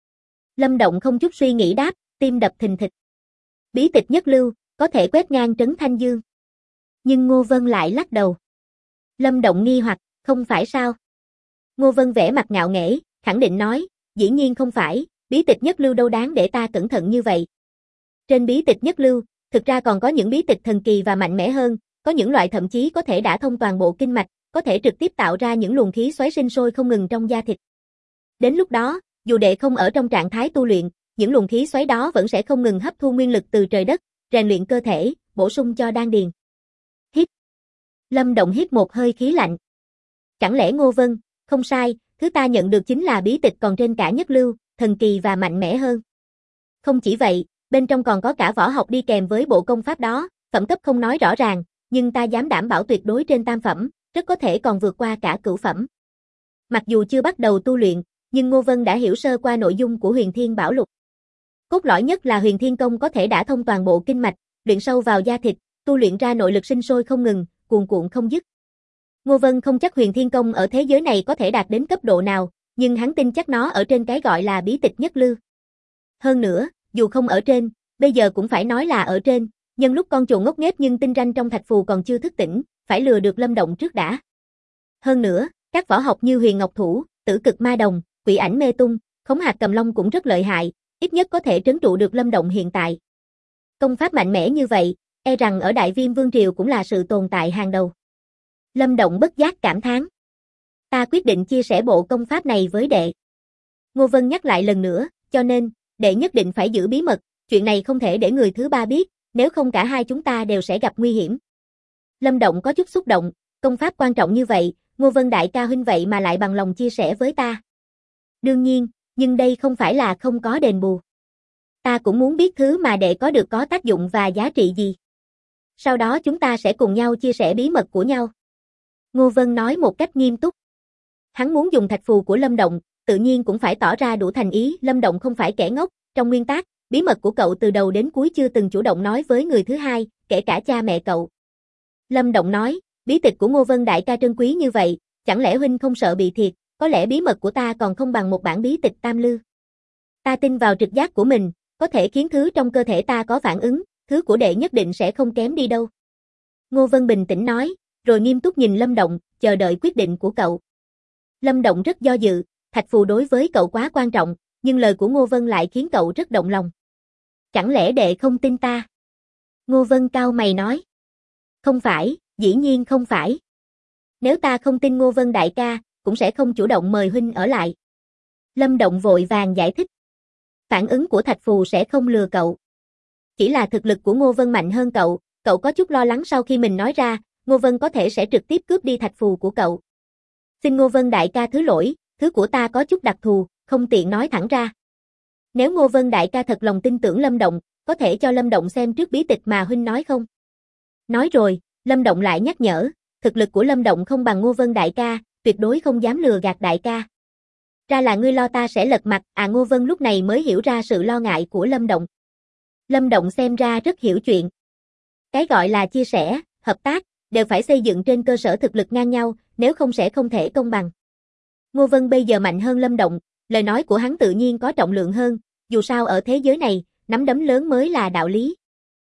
Lâm Động không chút suy nghĩ đáp, tim đập thình thịch. Bí tịch nhất lưu, có thể quét ngang trấn Thanh Dương. Nhưng Ngô Vân lại lắc đầu. Lâm Động nghi hoặc, không phải sao? Ngô Vân vẻ mặt ngạo nghễ, khẳng định nói, dĩ nhiên không phải, bí tịch nhất lưu đâu đáng để ta cẩn thận như vậy. Trên bí tịch nhất lưu, thực ra còn có những bí tịch thần kỳ và mạnh mẽ hơn, có những loại thậm chí có thể đả thông toàn bộ kinh mạch, có thể trực tiếp tạo ra những luồng khí xoáy sinh sôi không ngừng trong da thịt. Đến lúc đó, dù đệ không ở trong trạng thái tu luyện, những luồng khí xoáy đó vẫn sẽ không ngừng hấp thu nguyên lực từ trời đất, rèn luyện cơ thể, bổ sung cho đan điền. Hít. Lâm Động hít một hơi khí lạnh. Chẳng lẽ Ngô Vân, không sai, thứ ta nhận được chính là bí tịch còn trên cả nhất lưu, thần kỳ và mạnh mẽ hơn. Không chỉ vậy, bên trong còn có cả võ học đi kèm với bộ công pháp đó, phẩm cấp không nói rõ ràng, nhưng ta dám đảm bảo tuyệt đối trên tam phẩm, rất có thể còn vượt qua cả cửu phẩm. Mặc dù chưa bắt đầu tu luyện, nhưng Ngô Vân đã hiểu sơ qua nội dung của Huyền Thiên Bảo Lục. Cốt lõi nhất là Huyền Thiên Công có thể đả thông toàn bộ kinh mạch, luyện sâu vào da thịt, tu luyện ra nội lực sinh sôi không ngừng, cuồn cuộn không dứt. Ngô Vân không chắc Huyền Thiên Công ở thế giới này có thể đạt đến cấp độ nào, nhưng hắn tin chắc nó ở trên cái gọi là bí tịch nhất lưu. Hơn nữa, dù không ở trên, bây giờ cũng phải nói là ở trên, nhân lúc con trồn ngốc nghếch nhưng tinh ranh trong thạch phù còn chưa thức tỉnh, phải lừa được Lâm Động trước đã. Hơn nữa, các võ học như Huyền Ngọc Thủ, Tử Cực Ma Đồng, Quỷ Ảnh Mê Tung, Khống Hạc Cầm Long cũng rất lợi hại, ít nhất có thể trấn trụ được Lâm Động hiện tại. Công pháp mạnh mẽ như vậy, e rằng ở Đại Viêm Vương Triều cũng là sự tồn tại hàng đầu. Lâm Động bất giác cảm thán. Ta quyết định chia sẻ bộ công pháp này với đệ. Ngô Vân nhắc lại lần nữa, cho nên, đệ nhất định phải giữ bí mật, chuyện này không thể để người thứ ba biết, nếu không cả hai chúng ta đều sẽ gặp nguy hiểm. Lâm Động có chút xúc động, công pháp quan trọng như vậy, Ngô Vân đại ca huynh vậy mà lại bằng lòng chia sẻ với ta. Đương nhiên, nhưng đây không phải là không có đền bù. Ta cũng muốn biết thứ mà đệ có được có tác dụng và giá trị gì. Sau đó chúng ta sẽ cùng nhau chia sẻ bí mật của nhau. Ngô Vân nói một cách nghiêm túc. Hắn muốn dùng thạch phù của Lâm Động, tự nhiên cũng phải tỏ ra đủ thành ý. Lâm Động không phải kẻ ngốc, trong nguyên tắc, bí mật của cậu từ đầu đến cuối chưa từng chủ động nói với người thứ hai, kể cả cha mẹ cậu. Lâm Động nói, bí tịch của Ngô Vân đại ca trân quý như vậy, chẳng lẽ huynh không sợ bị thiệt, có lẽ bí mật của ta còn không bằng một bản bí tịch tam lưu. Ta tin vào trực giác của mình, có thể khiến thứ trong cơ thể ta có phản ứng, thứ của đệ nhất định sẽ không kém đi đâu. Ngô Vân bình tĩnh nói, rồi nghiêm túc nhìn Lâm Động, chờ đợi quyết định của cậu. Lâm Động rất do dự, thạch phù đối với cậu quá quan trọng, nhưng lời của Ngô Vân lại khiến cậu rất động lòng. Chẳng lẽ đệ không tin ta? Ngô Vân cau mày nói. Không phải, dĩ nhiên không phải. Nếu ta không tin Ngô Vân đại ca, cũng sẽ không chủ động mời huynh ở lại. Lâm Động vội vàng giải thích. Phản ứng của thạch phù sẽ không lừa cậu. Chỉ là thực lực của Ngô Vân mạnh hơn cậu có chút lo lắng sau khi mình nói ra, Ngô Vân có thể sẽ trực tiếp cướp đi thạch phù của cậu. Xin Ngô Vân đại ca thứ lỗi, thứ của ta có chút đặc thù, không tiện nói thẳng ra. Nếu Ngô Vân đại ca thật lòng tin tưởng Lâm Động, có thể cho Lâm Động xem trước bí tịch mà huynh nói không? Nói rồi, Lâm Động lại nhắc nhở, thực lực của Lâm Động không bằng Ngô Vân đại ca, tuyệt đối không dám lừa gạt đại ca. Ra là ngươi lo ta sẽ lật mặt, Ngô Vân lúc này mới hiểu ra sự lo ngại của Lâm Động. Lâm Động xem ra rất hiểu chuyện. Cái gọi là chia sẻ, hợp tác, đều phải xây dựng trên cơ sở thực lực ngang nhau, nếu không sẽ không thể công bằng. Ngô Vân bây giờ mạnh hơn Lâm Động, lời nói của hắn tự nhiên có trọng lượng hơn, dù sao ở thế giới này, nắm đấm lớn mới là đạo lý.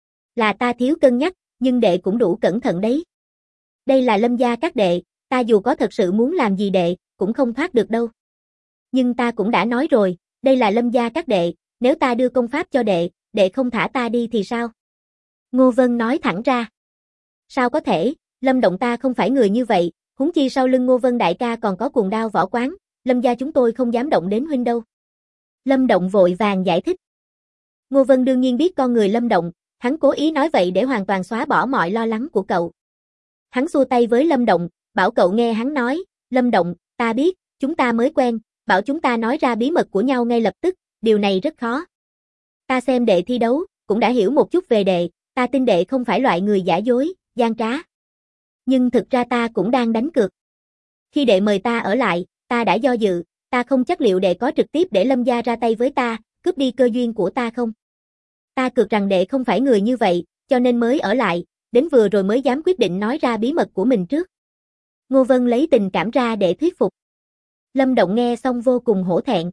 Là ta thiếu cân nhắc, nhưng đệ cũng đủ cẩn thận đấy. Đây là Lâm gia các đệ, ta dù có thật sự muốn làm gì đệ, cũng không thoát được đâu. Nhưng ta cũng đã nói rồi, đây là Lâm gia các đệ, nếu ta đưa công pháp cho đệ, đệ không thả ta đi thì sao? Ngô Vân nói thẳng ra. Sao có thể, Lâm Động ta không phải người như vậy, huống chi sau lưng Ngô Vân đại ca còn có Cuồng Đao võ quán, Lâm gia chúng tôi không dám động đến huynh đâu. Lâm Động vội vàng giải thích. Ngô Vân đương nhiên biết con người Lâm Động, hắn cố ý nói vậy để hoàn toàn xóa bỏ mọi lo lắng của cậu. Hắn xua tay với Lâm Động, bảo cậu nghe hắn nói, Lâm Động, ta biết, chúng ta mới quen, bảo chúng ta nói ra bí mật của nhau ngay lập tức, điều này rất khó. Ta xem đệ thi đấu, cũng đã hiểu một chút về đệ, ta tin đệ không phải loại người giả dối, gian trá. Nhưng thực ra ta cũng đang đánh cược. Khi đệ mời ta ở lại, ta đã do dự, ta không chắc liệu đệ có trực tiếp để Lâm gia ra tay với ta, cướp đi cơ duyên của ta không. Ta cược rằng đệ không phải người như vậy, cho nên mới ở lại, đến vừa rồi mới dám quyết định nói ra bí mật của mình trước. Ngô Vân lấy tình cảm ra để thuyết phục. Lâm Động nghe xong vô cùng hổ thẹn.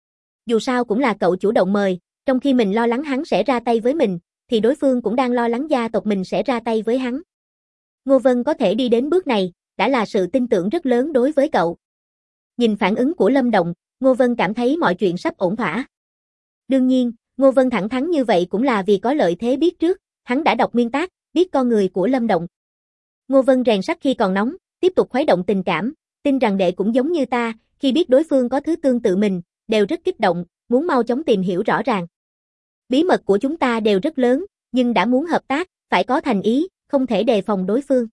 Dù sao cũng là cậu chủ động mời, trong khi mình lo lắng hắn sẽ ra tay với mình, thì đối phương cũng đang lo lắng gia tộc mình sẽ ra tay với hắn. Ngô Vân có thể đi đến bước này, đã là sự tin tưởng rất lớn đối với cậu. Nhìn phản ứng của Lâm Động, Ngô Vân cảm thấy mọi chuyện sắp ổn thỏa. Đương nhiên, Ngô Vân thẳng thắn như vậy cũng là vì có lợi thế biết trước, hắn đã đọc nguyên tác, biết con người của Lâm Động. Ngô Vân rèn sắt khi còn nóng, tiếp tục khuấy động tình cảm, tin rằng đệ cũng giống như ta, khi biết đối phương có thứ tương tự mình, đều rất kích động, muốn mau chóng tìm hiểu rõ ràng. Bí mật của chúng ta đều rất lớn, nhưng đã muốn hợp tác, phải có thành ý, không thể đề phòng đối phương.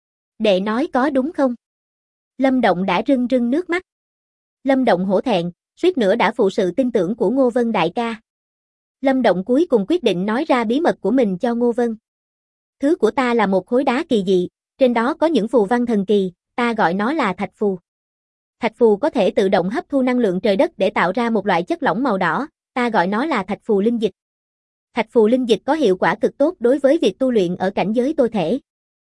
Đệ nói có đúng không? Lâm Động đã rưng rưng nước mắt. Lâm Động hổ thẹn, suýt nữa đã phụ sự tin tưởng của Ngô Vân đại ca. Lâm Động cuối cùng quyết định nói ra bí mật của mình cho Ngô Vân. Thứ của ta là một khối đá kỳ dị, trên đó có những phù văn thần kỳ, ta gọi nó là thạch phù. Thạch phù có thể tự động hấp thu năng lượng trời đất để tạo ra một loại chất lỏng màu đỏ, ta gọi nó là thạch phù linh dịch. Thạch phù linh dịch có hiệu quả cực tốt đối với việc tu luyện ở cảnh giới tôi thể.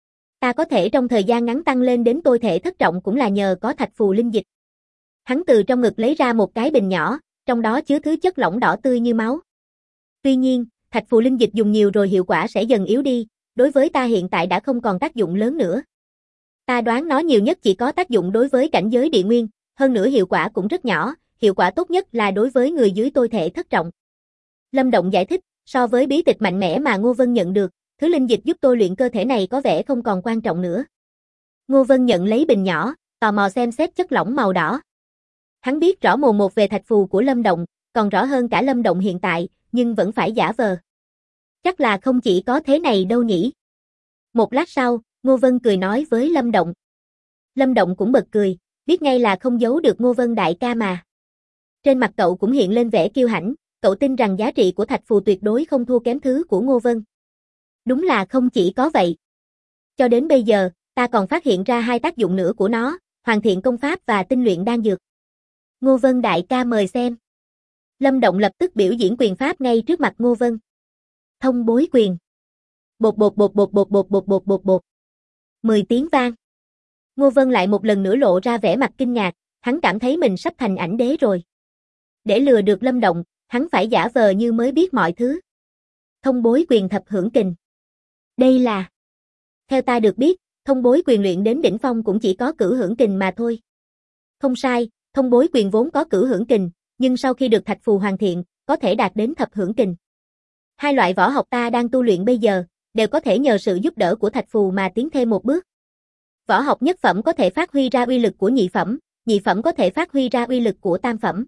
Ta có thể trong thời gian ngắn tăng lên đến tôi thể thất trọng cũng là nhờ có thạch phù linh dịch. Hắn từ trong ngực lấy ra một cái bình nhỏ, trong đó chứa thứ chất lỏng đỏ tươi như máu. Tuy nhiên, thạch phù linh dịch dùng nhiều rồi hiệu quả sẽ dần yếu đi, đối với ta hiện tại đã không còn tác dụng lớn nữa. Ta đoán nó nhiều nhất chỉ có tác dụng đối với cảnh giới địa nguyên, hơn nữa hiệu quả cũng rất nhỏ, hiệu quả tốt nhất là đối với người dưới tôi thể thất trọng. Lâm Động giải thích, so với bí tịch mạnh mẽ mà Ngô Vân nhận được, thứ linh dịch giúp tôi luyện cơ thể này có vẻ không còn quan trọng nữa. Ngô Vân nhận lấy bình nhỏ, tò mò xem xét chất lỏng màu đỏ. Hắn biết rõ mồn một về thạch phù của Lâm Động, còn rõ hơn cả Lâm Động hiện tại, nhưng vẫn phải giả vờ. Chắc là không chỉ có thế này đâu nhỉ. Một lát sau, Ngô Vân cười nói với Lâm Động. Lâm Động cũng bật cười, biết ngay là không giấu được Ngô Vân đại ca mà. Trên mặt cậu cũng hiện lên vẻ kiêu hãnh, cậu tin rằng giá trị của thạch phù tuyệt đối không thua kém thứ của Ngô Vân. Đúng là không chỉ có vậy. Cho đến bây giờ, ta còn phát hiện ra hai tác dụng nữa của nó, hoàn thiện công pháp và tinh luyện đan dược. Ngô Vân đại ca mời xem. Lâm Động lập tức biểu diễn quyền pháp ngay trước mặt Ngô Vân. Thông bối quyền. Bột bột bột bột bột bột bột bột bột bột. 10 tiếng vang. Ngô Vân lại một lần nữa lộ ra vẻ mặt kinh ngạc, hắn cảm thấy mình sắp thành ảnh đế rồi. Để lừa được Lâm Động, hắn phải giả vờ như mới biết mọi thứ. Thông bối quyền thập hưởng kình. Đây là... Theo ta được biết, thông bối quyền luyện đến đỉnh phong cũng chỉ có cửu hưởng kình mà thôi. Không sai, thông bối quyền vốn có cửu hưởng kình, nhưng sau khi được thạch phù hoàn thiện, có thể đạt đến thập hưởng kình. Hai loại võ học ta đang tu luyện bây giờ, đều có thể nhờ sự giúp đỡ của thạch phù mà tiến thêm một bước. Võ học nhất phẩm có thể phát huy ra uy lực của nhị phẩm có thể phát huy ra uy lực của tam phẩm.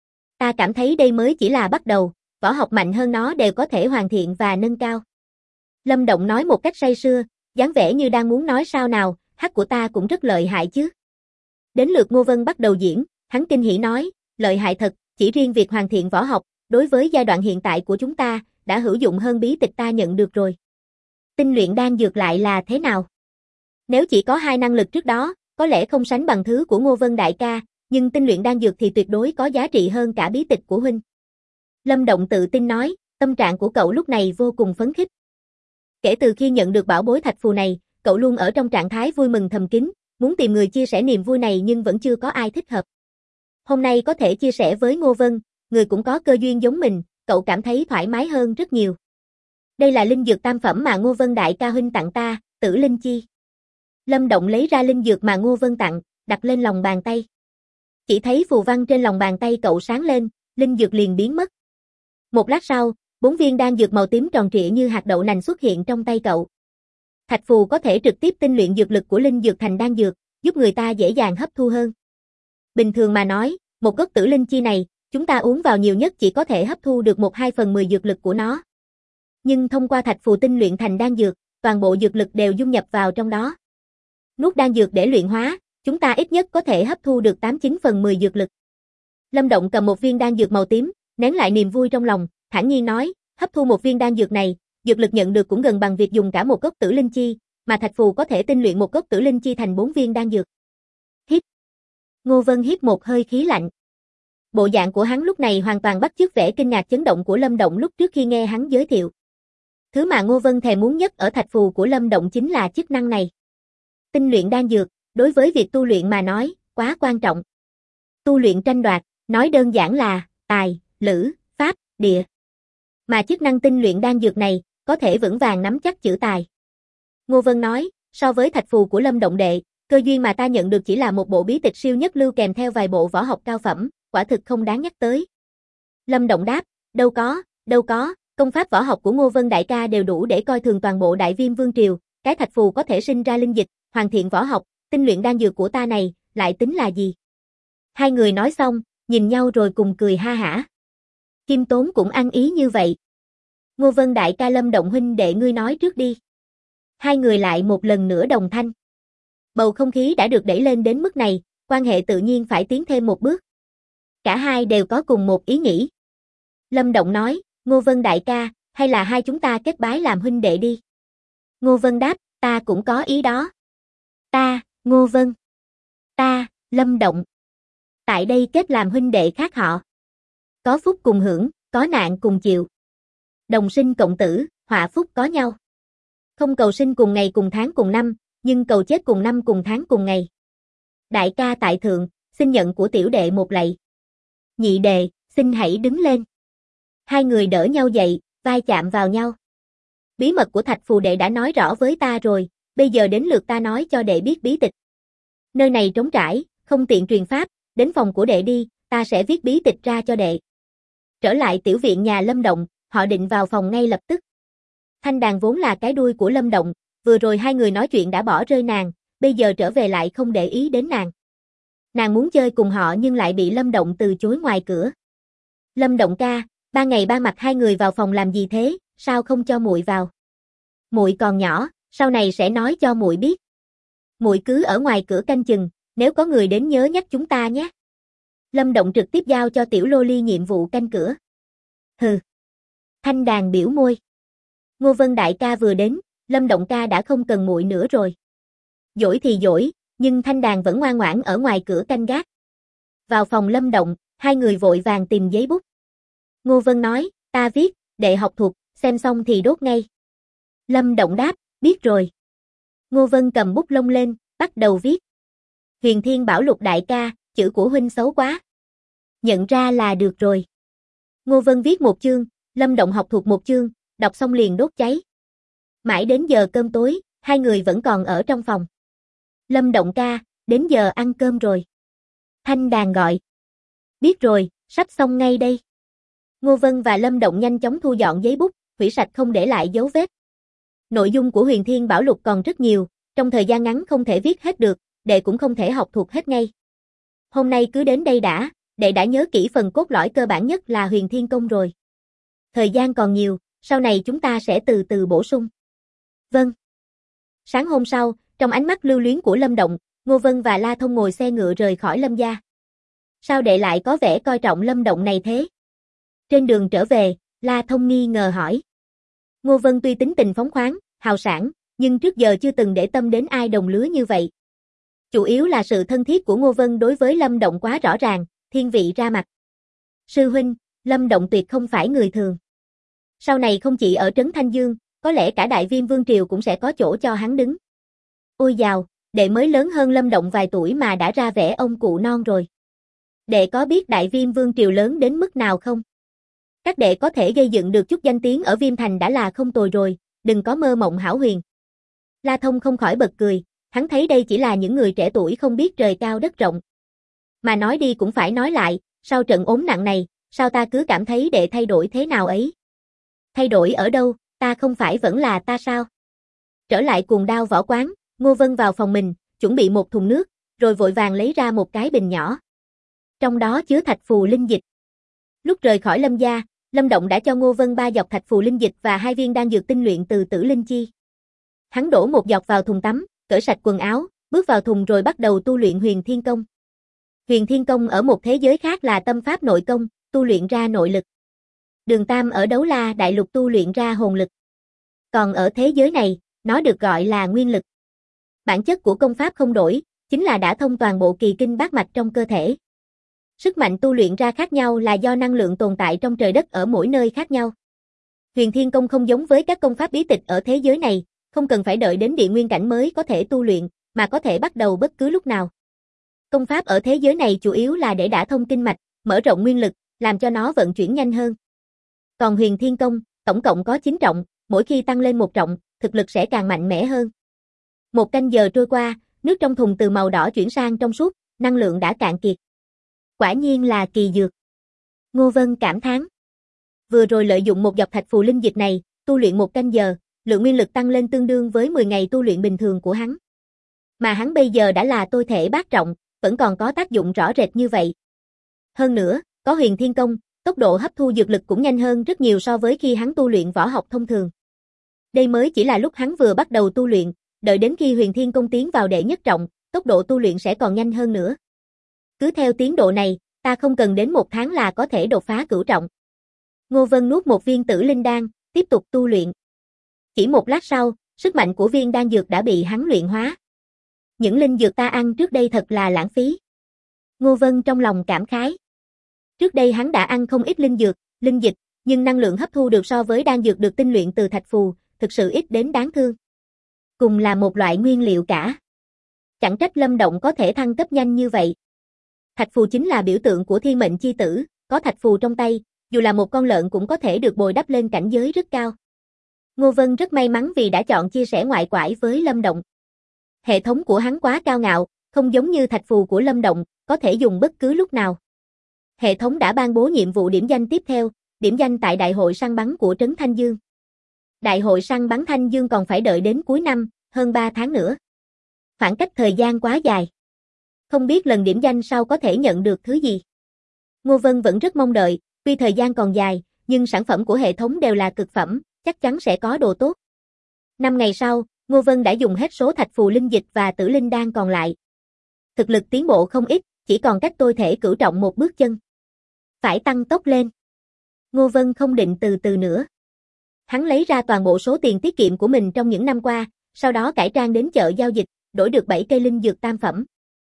Ta cảm thấy đây mới chỉ là bắt đầu, võ học mạnh hơn nó đều có thể hoàn thiện và nâng cao. Lâm Động nói một cách say sưa, dáng vẻ như đang muốn nói sao nào, hát của ta cũng rất lợi hại chứ. Đến lượt Ngô Vân bắt đầu diễn, hắn kinh hỉ nói, lợi hại thật, chỉ riêng việc hoàn thiện võ học, đối với giai đoạn hiện tại của chúng ta, đã hữu dụng hơn bí tịch ta nhận được rồi. Tinh luyện đan dược lại là thế nào? Nếu chỉ có hai năng lực trước đó, có lẽ không sánh bằng thứ của Ngô Vân đại ca, nhưng tinh luyện đan dược thì tuyệt đối có giá trị hơn cả bí tịch của huynh. Lâm Động tự tin nói, tâm trạng của cậu lúc này vô cùng phấn khích. Kể từ khi nhận được bảo bối thạch phù này, cậu luôn ở trong trạng thái vui mừng thầm kín, muốn tìm người chia sẻ niềm vui này nhưng vẫn chưa có ai thích hợp. Hôm nay có thể chia sẻ với Ngô Vân, người cũng có cơ duyên giống mình, cậu cảm thấy thoải mái hơn rất nhiều. Đây là linh dược tam phẩm mà Ngô Vân đại ca huynh tặng ta, Tử Linh Chi. Lâm Động lấy ra linh dược mà Ngô Vân tặng, đặt lên lòng bàn tay. Chỉ thấy phù văn trên lòng bàn tay cậu sáng lên, linh dược liền biến mất. Một lát sau, 4 viên đan dược màu tím tròn trịa như hạt đậu nành xuất hiện trong tay cậu. Thạch phù có thể trực tiếp tinh luyện dược lực của linh dược thành đan dược, giúp người ta dễ dàng hấp thu hơn. Bình thường mà nói, một gốc Tử Linh Chi này, chúng ta uống vào nhiều nhất chỉ có thể hấp thu được 1/2 phần 10 dược lực của nó. Nhưng thông qua thạch phù tinh luyện thành đan dược, toàn bộ dược lực đều dung nhập vào trong đó. Nuốt đan dược để luyện hóa, chúng ta ít nhất có thể hấp thu được 89 phần 10 dược lực. Lâm Động cầm một viên đan dược màu tím, nén lại niềm vui trong lòng, thản nhiên nói, hấp thu một viên đan dược này, dược lực nhận được cũng gần bằng việc dùng cả một gốc Tử Linh Chi, mà thạch phù có thể tinh luyện một gốc Tử Linh Chi thành 4 viên đan dược. Hít. Ngô Vân hít một hơi khí lạnh. Bộ dạng của hắn lúc này hoàn toàn bắt chước vẻ kinh ngạc chấn động của Lâm Động lúc trước khi nghe hắn giới thiệu. Thứ mà Ngô Vân thèm muốn nhất ở thạch phù của Lâm Động chính là chức năng này. Tinh luyện đan dược, đối với việc tu luyện mà nói, quá quan trọng. Tu luyện tranh đoạt, nói đơn giản là tài, lữ, pháp, địa. Mà chức năng tinh luyện đan dược này, có thể vững vàng nắm chắc chữ tài. Ngô Vân nói, so với thạch phù của Lâm Động đệ, cơ duyên mà ta nhận được chỉ là một bộ bí tịch siêu nhất lưu kèm theo vài bộ võ học cao phẩm, quả thực không đáng nhắc tới. Lâm Động đáp, đâu có, công pháp võ học của Ngô Vân đại ca đều đủ để coi thường toàn bộ Đại Viêm Vương triều, cái thạch phù có thể sinh ra linh dịch, hoàn thiện võ học, tinh luyện đan dược của ta này, lại tính là gì? Hai người nói xong, nhìn nhau rồi cùng cười ha hả. Kim Tốn cũng ăn ý như vậy. Ngô Vân đại ca Lâm Động huynh đệ ngươi nói trước đi. Hai người lại một lần nữa đồng thanh. Bầu không khí đã được đẩy lên đến mức này, quan hệ tự nhiên phải tiến thêm một bước. Cả hai đều có cùng một ý nghĩ. Lâm Động nói, Ngô Vân đại ca, hay là hai chúng ta kết bái làm huynh đệ đi. Ngô Vân đáp, ta cũng có ý đó. Ta, Ngô Vân. Ta, Lâm Động. Tại đây kết làm huynh đệ khác họ. Có phúc cùng hưởng, có nạn cùng chịu. Đồng sinh cộng tử, họa phúc có nhau. Không cầu sinh cùng ngày cùng tháng cùng năm, nhưng cầu chết cùng năm cùng tháng cùng ngày. Đại ca tại thượng, xin nhận của tiểu đệ một lạy. Nhị đệ, xin hãy đứng lên. Hai người đỡ nhau dậy, vai chạm vào nhau. Bí mật của thạch phù đệ đã nói rõ với ta rồi, bây giờ đến lượt ta nói cho đệ biết bí tịch. Nơi này trống trải, không tiện truyền pháp, đến phòng của đệ đi, ta sẽ viết bí tịch ra cho đệ. Trở lại tiểu viện nhà Lâm Động, họ định vào phòng ngay lập tức. Thanh Đàn vốn là cái đuôi của Lâm Động, vừa rồi hai người nói chuyện đã bỏ rơi nàng, bây giờ trở về lại không để ý đến nàng. Nàng muốn chơi cùng họ nhưng lại bị Lâm Động từ chối ngoài cửa. Lâm Động ca, ba ngày ba mặt hai người vào phòng làm gì thế, sao không cho muội vào? Muội còn nhỏ, sau này sẽ nói cho muội biết. Muội cứ ở ngoài cửa canh chừng, nếu có người đến nhớ nhắc chúng ta nhé. Lâm Động trực tiếp giao cho tiểu lô ly nhiệm vụ canh cửa. Hừ. Thanh Đàn biểu môi. Ngô Vân đại ca vừa đến, Lâm Động ca đã không cần muội nữa rồi. Dỗi thì dỗi, nhưng Thanh Đàn vẫn ngoan ngoãn ở ngoài cửa canh gác. Vào phòng Lâm Động, hai người vội vàng tìm giấy bút. Ngô Vân nói, ta viết, đệ học thuộc, xem xong thì đốt ngay. Lâm Động đáp, biết rồi. Ngô Vân cầm bút lông lên, bắt đầu viết. Huyền Thiên Bảo Lục đại ca, chữ của huynh xấu quá. Nhận ra là được rồi. Ngô Vân viết một chương, Lâm Động học thuộc một chương, đọc xong liền đốt cháy. Mãi đến giờ cơm tối, hai người vẫn còn ở trong phòng. Lâm Động ca, đến giờ ăn cơm rồi. Thanh Đàn gọi. Biết rồi, sắp xong ngay đây. Ngô Vân và Lâm Động nhanh chóng thu dọn giấy bút, hủy sạch không để lại dấu vết. Nội dung của Huyền Thiên Bảo Lục còn rất nhiều, trong thời gian ngắn không thể viết hết được, đệ cũng không thể học thuộc hết ngay. Hôm nay cứ đến đây đã, đệ đã nhớ kỹ phần cốt lõi cơ bản nhất là Huyền Thiên Công rồi. Thời gian còn nhiều, sau này chúng ta sẽ từ từ bổ sung. Vâng. Sáng hôm sau, trong ánh mắt lưu luyến của Lâm Động, Ngô Vân và La Thông ngồi xe ngựa rời khỏi Lâm gia. Sao đệ lại có vẻ coi trọng Lâm Động này thế? Trên đường trở về, La Thông nghi ngờ hỏi. Ngô Vân tuy tính tình phóng khoáng, hào sảng, nhưng trước giờ chưa từng để tâm đến ai đồng lứa như vậy. Chủ yếu là sự thân thiết của Ngô Vân đối với Lâm Động quá rõ ràng, thiên vị ra mặt. Sư huynh, Lâm Động tuyệt không phải người thường. Sau này không chỉ ở Trấn Thanh Dương, có lẽ cả Đại Viêm Vương Triều cũng sẽ có chỗ cho hắn đứng. Ôi dào, đệ mới lớn hơn Lâm Động vài tuổi mà đã ra vẻ ông cụ non rồi. Đệ có biết Đại Viêm Vương Triều lớn đến mức nào không? Các đệ có thể gây dựng được chút danh tiếng ở Viêm Thành đã là không tồi rồi, đừng có mơ mộng hão huyền. La Thông không khỏi bật cười, hắn thấy đây chỉ là những người trẻ tuổi không biết trời cao đất rộng. Mà nói đi cũng phải nói lại, sau trận ốm nặng này, sao ta cứ cảm thấy đệ thay đổi thế nào ấy? Thay đổi ở đâu, ta không phải vẫn là ta sao? Trở lại Cuồng Đao Võ Quán, Ngô Vân vào phòng mình, chuẩn bị một thùng nước, rồi vội vàng lấy ra một cái bình nhỏ. Trong đó chứa thạch phù linh dịch. Lúc rời khỏi Lâm gia, Lâm Động đã cho Ngô Vân 3 giọt thạch phù linh dịch và 2 viên đan dược tinh luyện từ Tử Linh Chi. Hắn đổ một giọt vào thùng tắm, cởi sạch quần áo, bước vào thùng rồi bắt đầu tu luyện Huyền Thiên Công. Huyền Thiên Công ở một thế giới khác là tâm pháp nội công, tu luyện ra nội lực. Đường Tam ở Đấu La Đại Lục tu luyện ra hồn lực. Còn ở thế giới này, nó được gọi là nguyên lực. Bản chất của công pháp không đổi, chính là đã thông toàn bộ kỳ kinh bát mạch trong cơ thể. Sức mạnh tu luyện ra khác nhau là do năng lượng tồn tại trong trời đất ở mỗi nơi khác nhau. Huyền Thiên Công không giống với các công pháp bí tịch ở thế giới này, không cần phải đợi đến địa nguyên cảnh mới có thể tu luyện, mà có thể bắt đầu bất cứ lúc nào. Công pháp ở thế giới này chủ yếu là để đả thông kinh mạch, mở rộng nguyên lực, làm cho nó vận chuyển nhanh hơn. Còn Huyền Thiên Công, tổng cộng có 9 trọng, mỗi khi tăng lên một trọng, thực lực sẽ càng mạnh mẽ hơn. Một canh giờ trôi qua, nước trong thùng từ màu đỏ chuyển sang trong suốt, năng lượng đã cạn kiệt. Quả nhiên là kỳ dược. Ngô Vân cảm thán. Vừa rồi lợi dụng một giọt thạch phù linh dịch này, tu luyện một canh giờ, lượng nguyên lực tăng lên tương đương với 10 ngày tu luyện bình thường của hắn. Mà hắn bây giờ đã là tôi thể bát trọng, vẫn còn có tác dụng rõ rệt như vậy. Hơn nữa, có Huyền Thiên Công, tốc độ hấp thu dược lực cũng nhanh hơn rất nhiều so với khi hắn tu luyện võ học thông thường. Đây mới chỉ là lúc hắn vừa bắt đầu tu luyện, đợi đến khi Huyền Thiên Công tiến vào đệ nhất trọng, tốc độ tu luyện sẽ còn nhanh hơn nữa. Cứ theo tiến độ này, ta không cần đến 1 tháng là có thể đột phá cửu trọng. Ngô Vân nuốt một viên Tử Linh Đan, tiếp tục tu luyện. Chỉ một lát sau, sức mạnh của viên đan dược đã bị hắn luyện hóa. Những linh dược ta ăn trước đây thật là lãng phí. Ngô Vân trong lòng cảm khái. Trước đây hắn đã ăn không ít linh dược, linh dịch, nhưng năng lượng hấp thu được so với đan dược được tinh luyện từ thạch phù, thực sự ít đến đáng thương. Cùng là một loại nguyên liệu cả. Chẳng trách Lâm Động có thể thăng cấp nhanh như vậy. Thạch phù chính là biểu tượng của thiên mệnh chi tử, có thạch phù trong tay, dù là một con lợn cũng có thể được bồi đắp lên cảnh giới rất cao. Ngô Vân rất may mắn vì đã chọn chia sẻ ngoại quải với Lâm Động. Hệ thống của hắn quá cao ngạo, không giống như thạch phù của Lâm Động, có thể dùng bất cứ lúc nào. Hệ thống đã ban bố nhiệm vụ điểm danh tiếp theo, điểm danh tại Đại hội săn bắn của Trấn Thanh Dương. Đại hội săn bắn Thanh Dương còn phải đợi đến cuối năm, hơn 3 tháng nữa. Khoảng cách thời gian quá dài. Không biết lần điểm danh sau có thể nhận được thứ gì. Ngô Vân vẫn rất mong đợi, tuy thời gian còn dài, nhưng sản phẩm của hệ thống đều là cực phẩm, chắc chắn sẽ có đồ tốt. 5 ngày sau, Ngô Vân đã dùng hết số thạch phù linh dịch và tử linh đan còn lại. Thực lực tiến bộ không ít, chỉ còn cách tôi thể cửu trọng một bước chân. Phải tăng tốc lên. Ngô Vân không định từ từ nữa. Hắn lấy ra toàn bộ số tiền tiết kiệm của mình trong những năm qua, sau đó cải trang đến chợ giao dịch, đổi được 7 cây linh dược tam phẩm.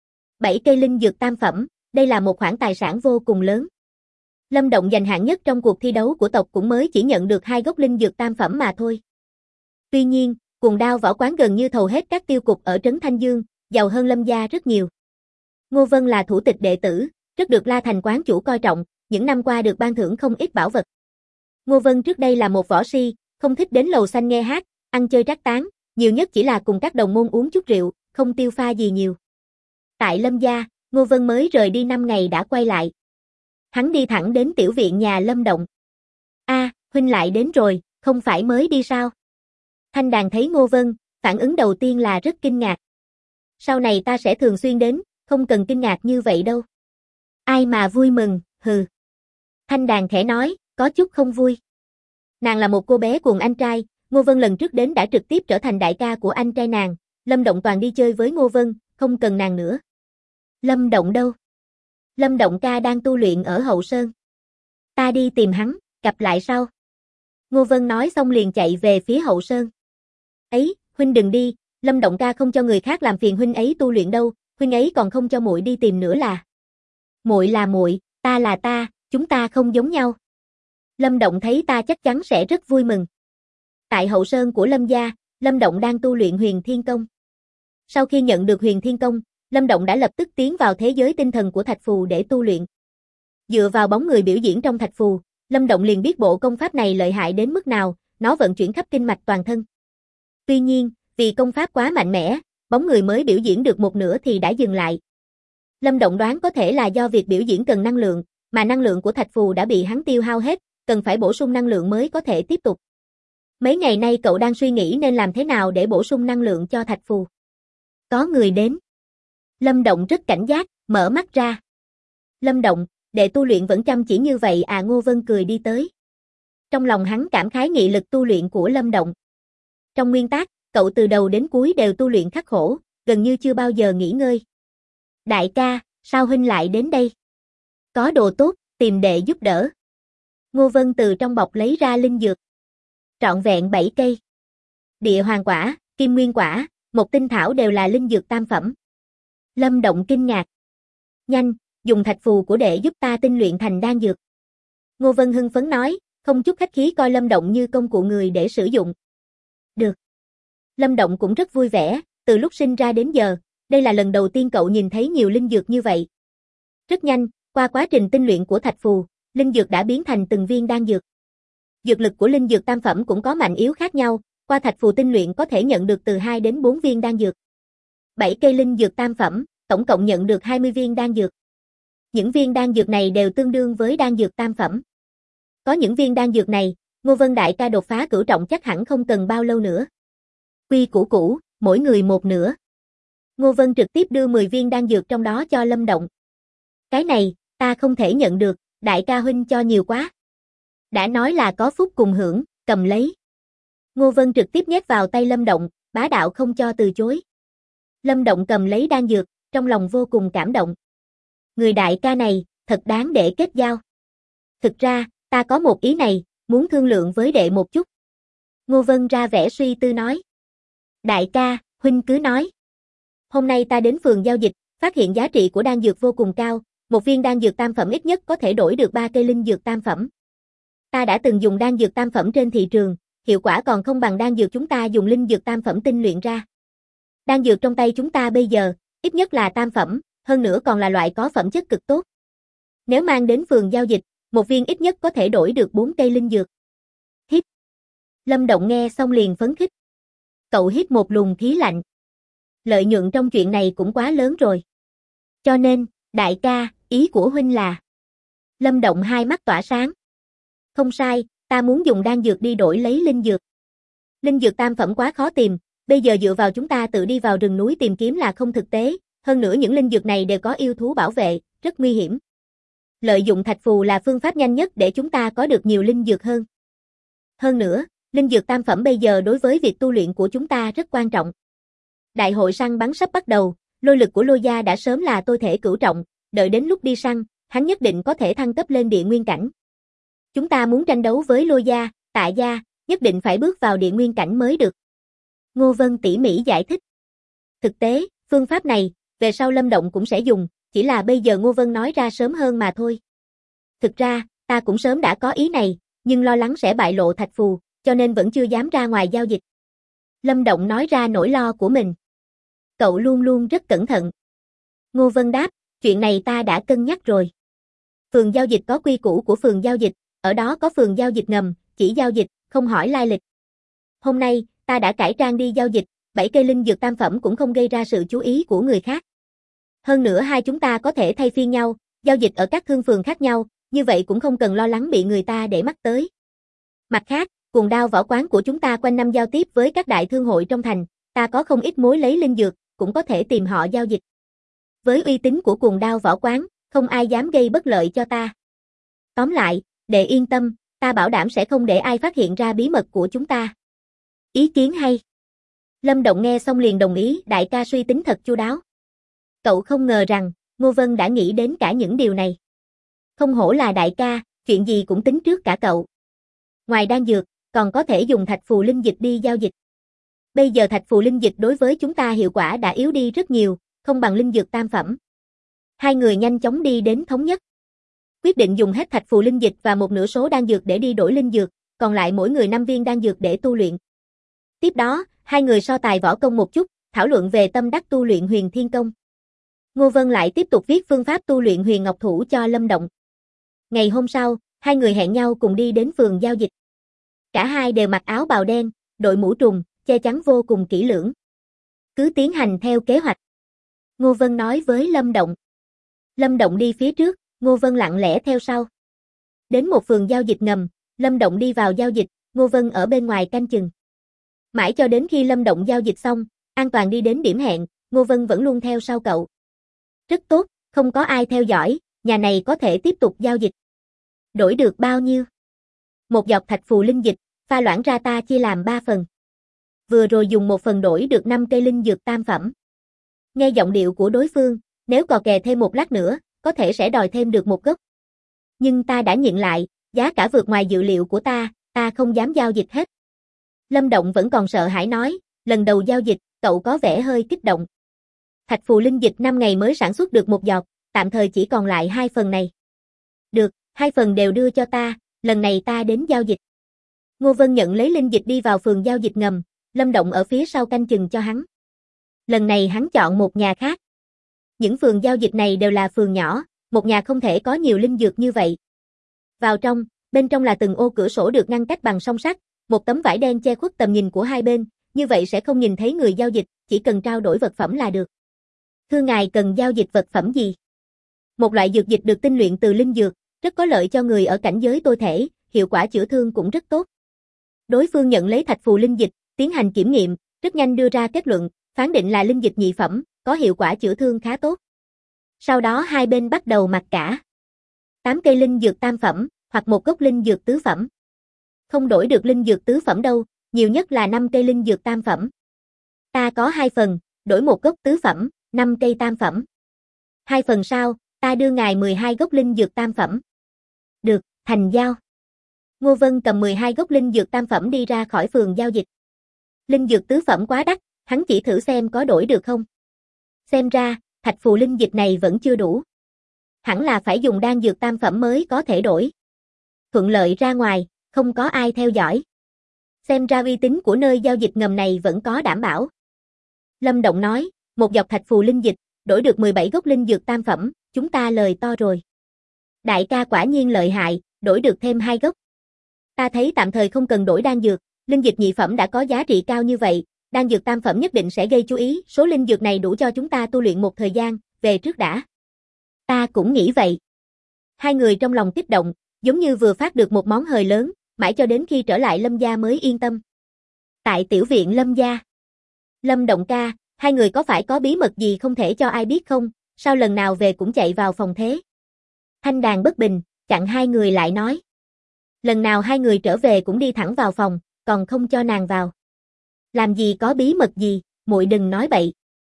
7 cây linh dược tam phẩm, đây là một khoản tài sản vô cùng lớn. Lâm Động giành hạng nhất trong cuộc thi đấu của tộc cũng mới chỉ nhận được 2 gốc linh dược tam phẩm mà thôi. Tuy nhiên, Cuồng Đao Võ Quán gần như thầu hết các tiêu cục ở Trấn Thanh Dương, giàu hơn Lâm gia rất nhiều. Ngô Vân là thủ tịch đệ tử, rất được La Thành quán chủ coi trọng, những năm qua được ban thưởng không ít bảo vật. Ngô Vân trước đây là một võ si, không thích đến lầu xanh nghe hát, ăn chơi trác tán, nhiều nhất chỉ là cùng các đồng môn uống chút rượu, không tiêu pha gì nhiều. Tại Lâm gia, Ngô Vân mới rời đi 5 ngày đã quay lại. Hắn đi thẳng đến tiểu viện nhà Lâm Động. Huynh lại đến rồi, không phải mới đi sao? Thanh Đàn thấy Ngô Vân, phản ứng đầu tiên là rất kinh ngạc. Sau này ta sẽ thường xuyên đến, không cần kinh ngạc như vậy đâu. Ai mà vui mừng, hừ. Thanh Đàn khẽ nói, có chút không vui. Nàng là một cô bé cuồng anh trai, Ngô Vân lần trước đến đã trực tiếp trở thành đại ca của anh trai nàng, Lâm Động toàn đi chơi với Ngô Vân, không cần nàng nữa. Lâm Động đâu? Lâm Động ca đang tu luyện ở Hậu Sơn. Ta đi tìm hắn, gặp lại sau. Ngô Vân nói xong liền chạy về phía Hậu Sơn. Ấy, huynh đừng đi, Lâm Động ca không cho người khác làm phiền huynh ấy tu luyện đâu, huynh ấy còn không cho muội đi tìm nữa là. Muội là muội, ta là ta, chúng ta không giống nhau. Lâm Động thấy ta chắc chắn sẽ rất vui mừng. Tại hậu sơn của Lâm gia, Lâm Động đang tu luyện Huyền Thiên Công. Sau khi nhận được Huyền Thiên Công, Lâm Động đã lập tức tiến vào thế giới tinh thần của Thạch Phù để tu luyện. Dựa vào bóng người biểu diễn trong Thạch Phù, Lâm Động liền biết bộ công pháp này lợi hại đến mức nào, nó vận chuyển khắp kinh mạch toàn thân. Tuy nhiên, vì công pháp quá mạnh mẽ, bóng người mới biểu diễn được một nửa thì đã dừng lại. Lâm Động đoán có thể là do việc biểu diễn cần năng lượng, mà năng lượng của Thạch Phù đã bị hắn tiêu hao hết, cần phải bổ sung năng lượng mới có thể tiếp tục. Mấy ngày nay cậu đang suy nghĩ nên làm thế nào để bổ sung năng lượng cho Thạch Phù. Có người đến. Lâm Động rất cảnh giác, mở mắt ra. Lâm Động, đệ tu luyện vẫn chăm chỉ như vậy à? Ngô Vân cười đi tới. Trong lòng hắn cảm khái nghị lực tu luyện của Lâm Động. Trong nguyên tắc, cậu từ đầu đến cuối đều tu luyện khắc khổ, gần như chưa bao giờ nghỉ ngơi. Đại ca, sao huynh lại đến đây? Có đồ tốt, tìm đệ giúp đỡ. Ngô Vân từ trong bọc lấy ra linh dược. Trọn vẹn 7 cây. Địa hoàng quả, kim nguyên quả, một tinh thảo đều là linh dược tam phẩm. Lâm Động kinh ngạc. Nhanh, dùng thạch phù của đệ giúp ta tinh luyện thành đan dược. Ngô Vân hưng phấn nói, không chút khách khí coi Lâm Động như công cụ người để sử dụng. Được. Lâm Động cũng rất vui vẻ, từ lúc sinh ra đến giờ, đây là lần đầu tiên cậu nhìn thấy nhiều linh dược như vậy. Rất nhanh, qua quá trình tinh luyện của thạch phù, linh dược đã biến thành từng viên đan dược. Dược lực của linh dược tam phẩm cũng có mạnh yếu khác nhau, qua thạch phù tinh luyện có thể nhận được từ 2 đến 4 viên đan dược. 7 cây linh dược tam phẩm, tổng cộng nhận được 20 viên đan dược. Những viên đan dược này đều tương đương với đan dược tam phẩm. Có những viên đan dược này, Ngô Vân đại ca đột phá cửu trọng chắc hẳn không cần bao lâu nữa. Quy củ cũ, mỗi người một nửa. Ngô Vân trực tiếp đưa 10 viên đan dược trong đó cho Lâm Động. Cái này, ta không thể nhận được, đại ca huynh cho nhiều quá. Đã nói là có phúc cùng hưởng, cầm lấy. Ngô Vân trực tiếp nhét vào tay Lâm Động, bá đạo không cho từ chối. Lâm Động cầm lấy đan dược, trong lòng vô cùng cảm động. Người đại ca này, thật đáng để kết giao. Thực ra, ta có một ý này, muốn thương lượng với đệ một chút. Ngô Vân ra vẻ suy tư nói. Đại ca, huynh cứ nói. Hôm nay ta đến phường giao dịch, phát hiện giá trị của đan dược vô cùng cao, một viên đan dược tam phẩm ít nhất có thể đổi được 3 cây linh dược tam phẩm. Ta đã từng dùng đan dược tam phẩm trên thị trường, hiệu quả còn không bằng đan dược chúng ta dùng linh dược tam phẩm tinh luyện ra. Đan dược trong tay chúng ta bây giờ, ít nhất là tam phẩm, hơn nữa còn là loại có phẩm chất cực tốt. Nếu mang đến phường giao dịch, một viên ít nhất có thể đổi được 4 cây linh dược. Hít. Lâm Động nghe xong liền phấn khích. Cậu hít một luồng khí lạnh. Lợi nhuận trong chuyện này cũng quá lớn rồi. Cho nên, đại ca, ý của huynh là. Lâm Động hai mắt tỏa sáng. Không sai, ta muốn dùng đan dược đi đổi lấy linh dược. Linh dược tam phẩm quá khó tìm, bây giờ dựa vào chúng ta tự đi vào rừng núi tìm kiếm là không thực tế, hơn nữa những linh dược này đều có yêu thú bảo vệ, rất nguy hiểm. Lợi dụng thạch phù là phương pháp nhanh nhất để chúng ta có được nhiều linh dược hơn. Hơn nữa, linh dược tam phẩm bây giờ đối với việc tu luyện của chúng ta rất quan trọng. Đại hội săn bắn sắp bắt đầu, lôi lực của Lôi gia đã sớm là tôi thể cửu trọng, đợi đến lúc đi săn, hắn nhất định có thể thăng cấp lên địa nguyên cảnh. Chúng ta muốn tranh đấu với Lôi gia, Tạ gia, nhất định phải bước vào địa nguyên cảnh mới được. Ngô Vân tỉ mỉ giải thích. Thực tế, phương pháp này, về sau Lâm Động cũng sẽ dùng, chỉ là bây giờ Ngô Vân nói ra sớm hơn mà thôi. Thực ra, ta cũng sớm đã có ý này, nhưng lo lắng sẽ bại lộ thạch phù, cho nên vẫn chưa dám ra ngoài giao dịch. Lâm Động nói ra nỗi lo của mình. Cậu luôn luôn rất cẩn thận. Ngô Vân đáp, chuyện này ta đã cân nhắc rồi. Phường giao dịch có quy củ của phường giao dịch, ở đó có phường giao dịch ngầm, chỉ giao dịch, không hỏi lai lịch. Hôm nay, ta đã cải trang đi giao dịch, 7 cây linh dược tam phẩm cũng không gây ra sự chú ý của người khác. Hơn nữa hai chúng ta có thể thay phiên nhau, giao dịch ở các thương phường khác nhau, như vậy cũng không cần lo lắng bị người ta để mắt tới. Mặt khác, Cuồng Đao võ quán của chúng ta quanh năm giao tiếp với các đại thương hội trong thành, ta có không ít mối lấy linh dược, cũng có thể tìm họ giao dịch. Với uy tín của Cuồng Đao võ quán, không ai dám gây bất lợi cho ta. Tóm lại, đệ yên tâm, ta bảo đảm sẽ không để ai phát hiện ra bí mật của chúng ta. Ý kiến hay. Lâm Động nghe xong liền đồng ý, đại ca suy tính thật chu đáo. Cậu không ngờ rằng, Ngô Vân đã nghĩ đến cả những điều này. Không hổ là đại ca, chuyện gì cũng tính trước cả cậu. Ngoài đan dược, còn có thể dùng thạch phù linh dịch đi giao dịch. Bây giờ thạch phù linh dịch đối với chúng ta hiệu quả đã yếu đi rất nhiều, không bằng linh dược tam phẩm. Hai người nhanh chóng đi đến thống nhất. Quyết định dùng hết thạch phù linh dịch và một nửa số đan dược để đi đổi linh dược, còn lại mỗi người 5 viên đan dược để tu luyện. Tiếp đó, hai người so tài võ công một chút, thảo luận về tâm đắc tu luyện Huyền Thiên Công. Ngô Vân lại tiếp tục viết phương pháp tu luyện Huyền Ngọc Thủ cho Lâm Động. Ngày hôm sau, hai người hẹn nhau cùng đi đến phường giao dịch. Cả hai đều mặc áo bào đen, đội mũ trùng, che chắn vô cùng kỹ lưỡng. Cứ tiến hành theo kế hoạch. Ngô Vân nói với Lâm Động. Lâm Động đi phía trước, Ngô Vân lặng lẽ theo sau. Đến một phường giao dịch ngầm, Lâm Động đi vào giao dịch, Ngô Vân ở bên ngoài canh chừng. Mãi cho đến khi Lâm Động giao dịch xong, an toàn đi đến điểm hẹn, Ngô Vân vẫn luôn theo sau cậu. Rất tốt, không có ai theo dõi, nhà này có thể tiếp tục giao dịch. Đổi được bao nhiêu? Một giọt thạch phù linh dịch, pha loãng ra ta chia làm 3 phần. Vừa rồi dùng 1 phần đổi được 5 cây linh dược tam phẩm. Nghe giọng điệu của đối phương, nếu cò kè thêm một lát nữa, có thể sẽ đòi thêm được một gốc. Nhưng ta đã nhịn lại, giá cả vượt ngoài dự liệu của ta không dám giao dịch hết. Lâm Động vẫn còn sợ hãi nói, lần đầu giao dịch, cậu có vẻ hơi kích động. Thạch phù linh dịch 5 ngày mới sản xuất được 1 giọt, tạm thời chỉ còn lại 2 phần này. Được, 2 phần đều đưa cho ta, lần này ta đến giao dịch. Ngô Vân nhận lấy linh dịch đi vào phường giao dịch ngầm, Lâm Động ở phía sau canh chừng cho hắn. Lần này hắn chọn một nhà khác. Những phường giao dịch này đều là phường nhỏ, một nhà không thể có nhiều linh dược như vậy. Vào trong, bên trong là từng ô cửa sổ được ngăn cách bằng song sắt, một tấm vải đen che khuất tầm nhìn của hai bên, như vậy sẽ không nhìn thấy người giao dịch, chỉ cần trao đổi vật phẩm là được. Thưa ngài cần giao dịch vật phẩm gì? Một loại dược dịch được tinh luyện từ linh dược, rất có lợi cho người ở cảnh giới tôi thể, hiệu quả chữa thương cũng rất tốt. Đối phương nhận lấy thạch phù linh dịch, tiến hành kiểm nghiệm, rất nhanh đưa ra kết luận, phán định là linh dịch nhị phẩm, có hiệu quả chữa thương khá tốt. Sau đó hai bên bắt đầu mặc cả. 8 cây linh dược tam phẩm, hoặc 1 gốc linh dược tứ phẩm. Không đổi được linh dược tứ phẩm đâu, nhiều nhất là 5 cây linh dược tam phẩm. Ta có 2 phần, đổi 1 gốc tứ phẩm, 5 cây tam phẩm. 2 phần sau, ta đưa ngài 12 gốc linh dược tam phẩm. Được, thành giao. Ngô Vân cầm 12 gốc linh dược tam phẩm đi ra khỏi phường giao dịch. Linh dược tứ phẩm quá đắt, hắn chỉ thử xem có đổi được không. Xem ra, thạch phù linh dịch này vẫn chưa đủ. Hẳn là phải dùng đan dược tam phẩm mới có thể đổi. Thuận lợi ra ngoài, không có ai theo dõi. Xem ra uy tín của nơi giao dịch ngầm này vẫn có đảm bảo. Lâm Động nói, một giọt thạch phù linh dịch, đổi được 17 gốc linh dược tam phẩm, chúng ta lời to rồi. Đại ca quả nhiên lợi hại, đổi được thêm 2 gốc. Ta thấy tạm thời không cần đổi đan dược, linh dịch nhị phẩm đã có giá trị cao như vậy, đan dược tam phẩm nhất định sẽ gây chú ý, số linh dược này đủ cho chúng ta tu luyện một thời gian, về trước đã. Ta cũng nghĩ vậy. Hai người trong lòng kích động, giống như vừa phát được một món hời lớn, mãi cho đến khi trở lại Lâm gia mới yên tâm. Tại tiểu viện Lâm gia. Lâm Động ca, hai người có phải có bí mật gì không thể cho ai biết không, sao lần nào về cũng chạy vào phòng thế? Thanh Đàn bất bình, chặn hai người lại nói. Lần nào hai người trở về cũng đi thẳng vào phòng, còn không cho nàng vào. Làm gì có bí mật gì, muội đừng nói bậy.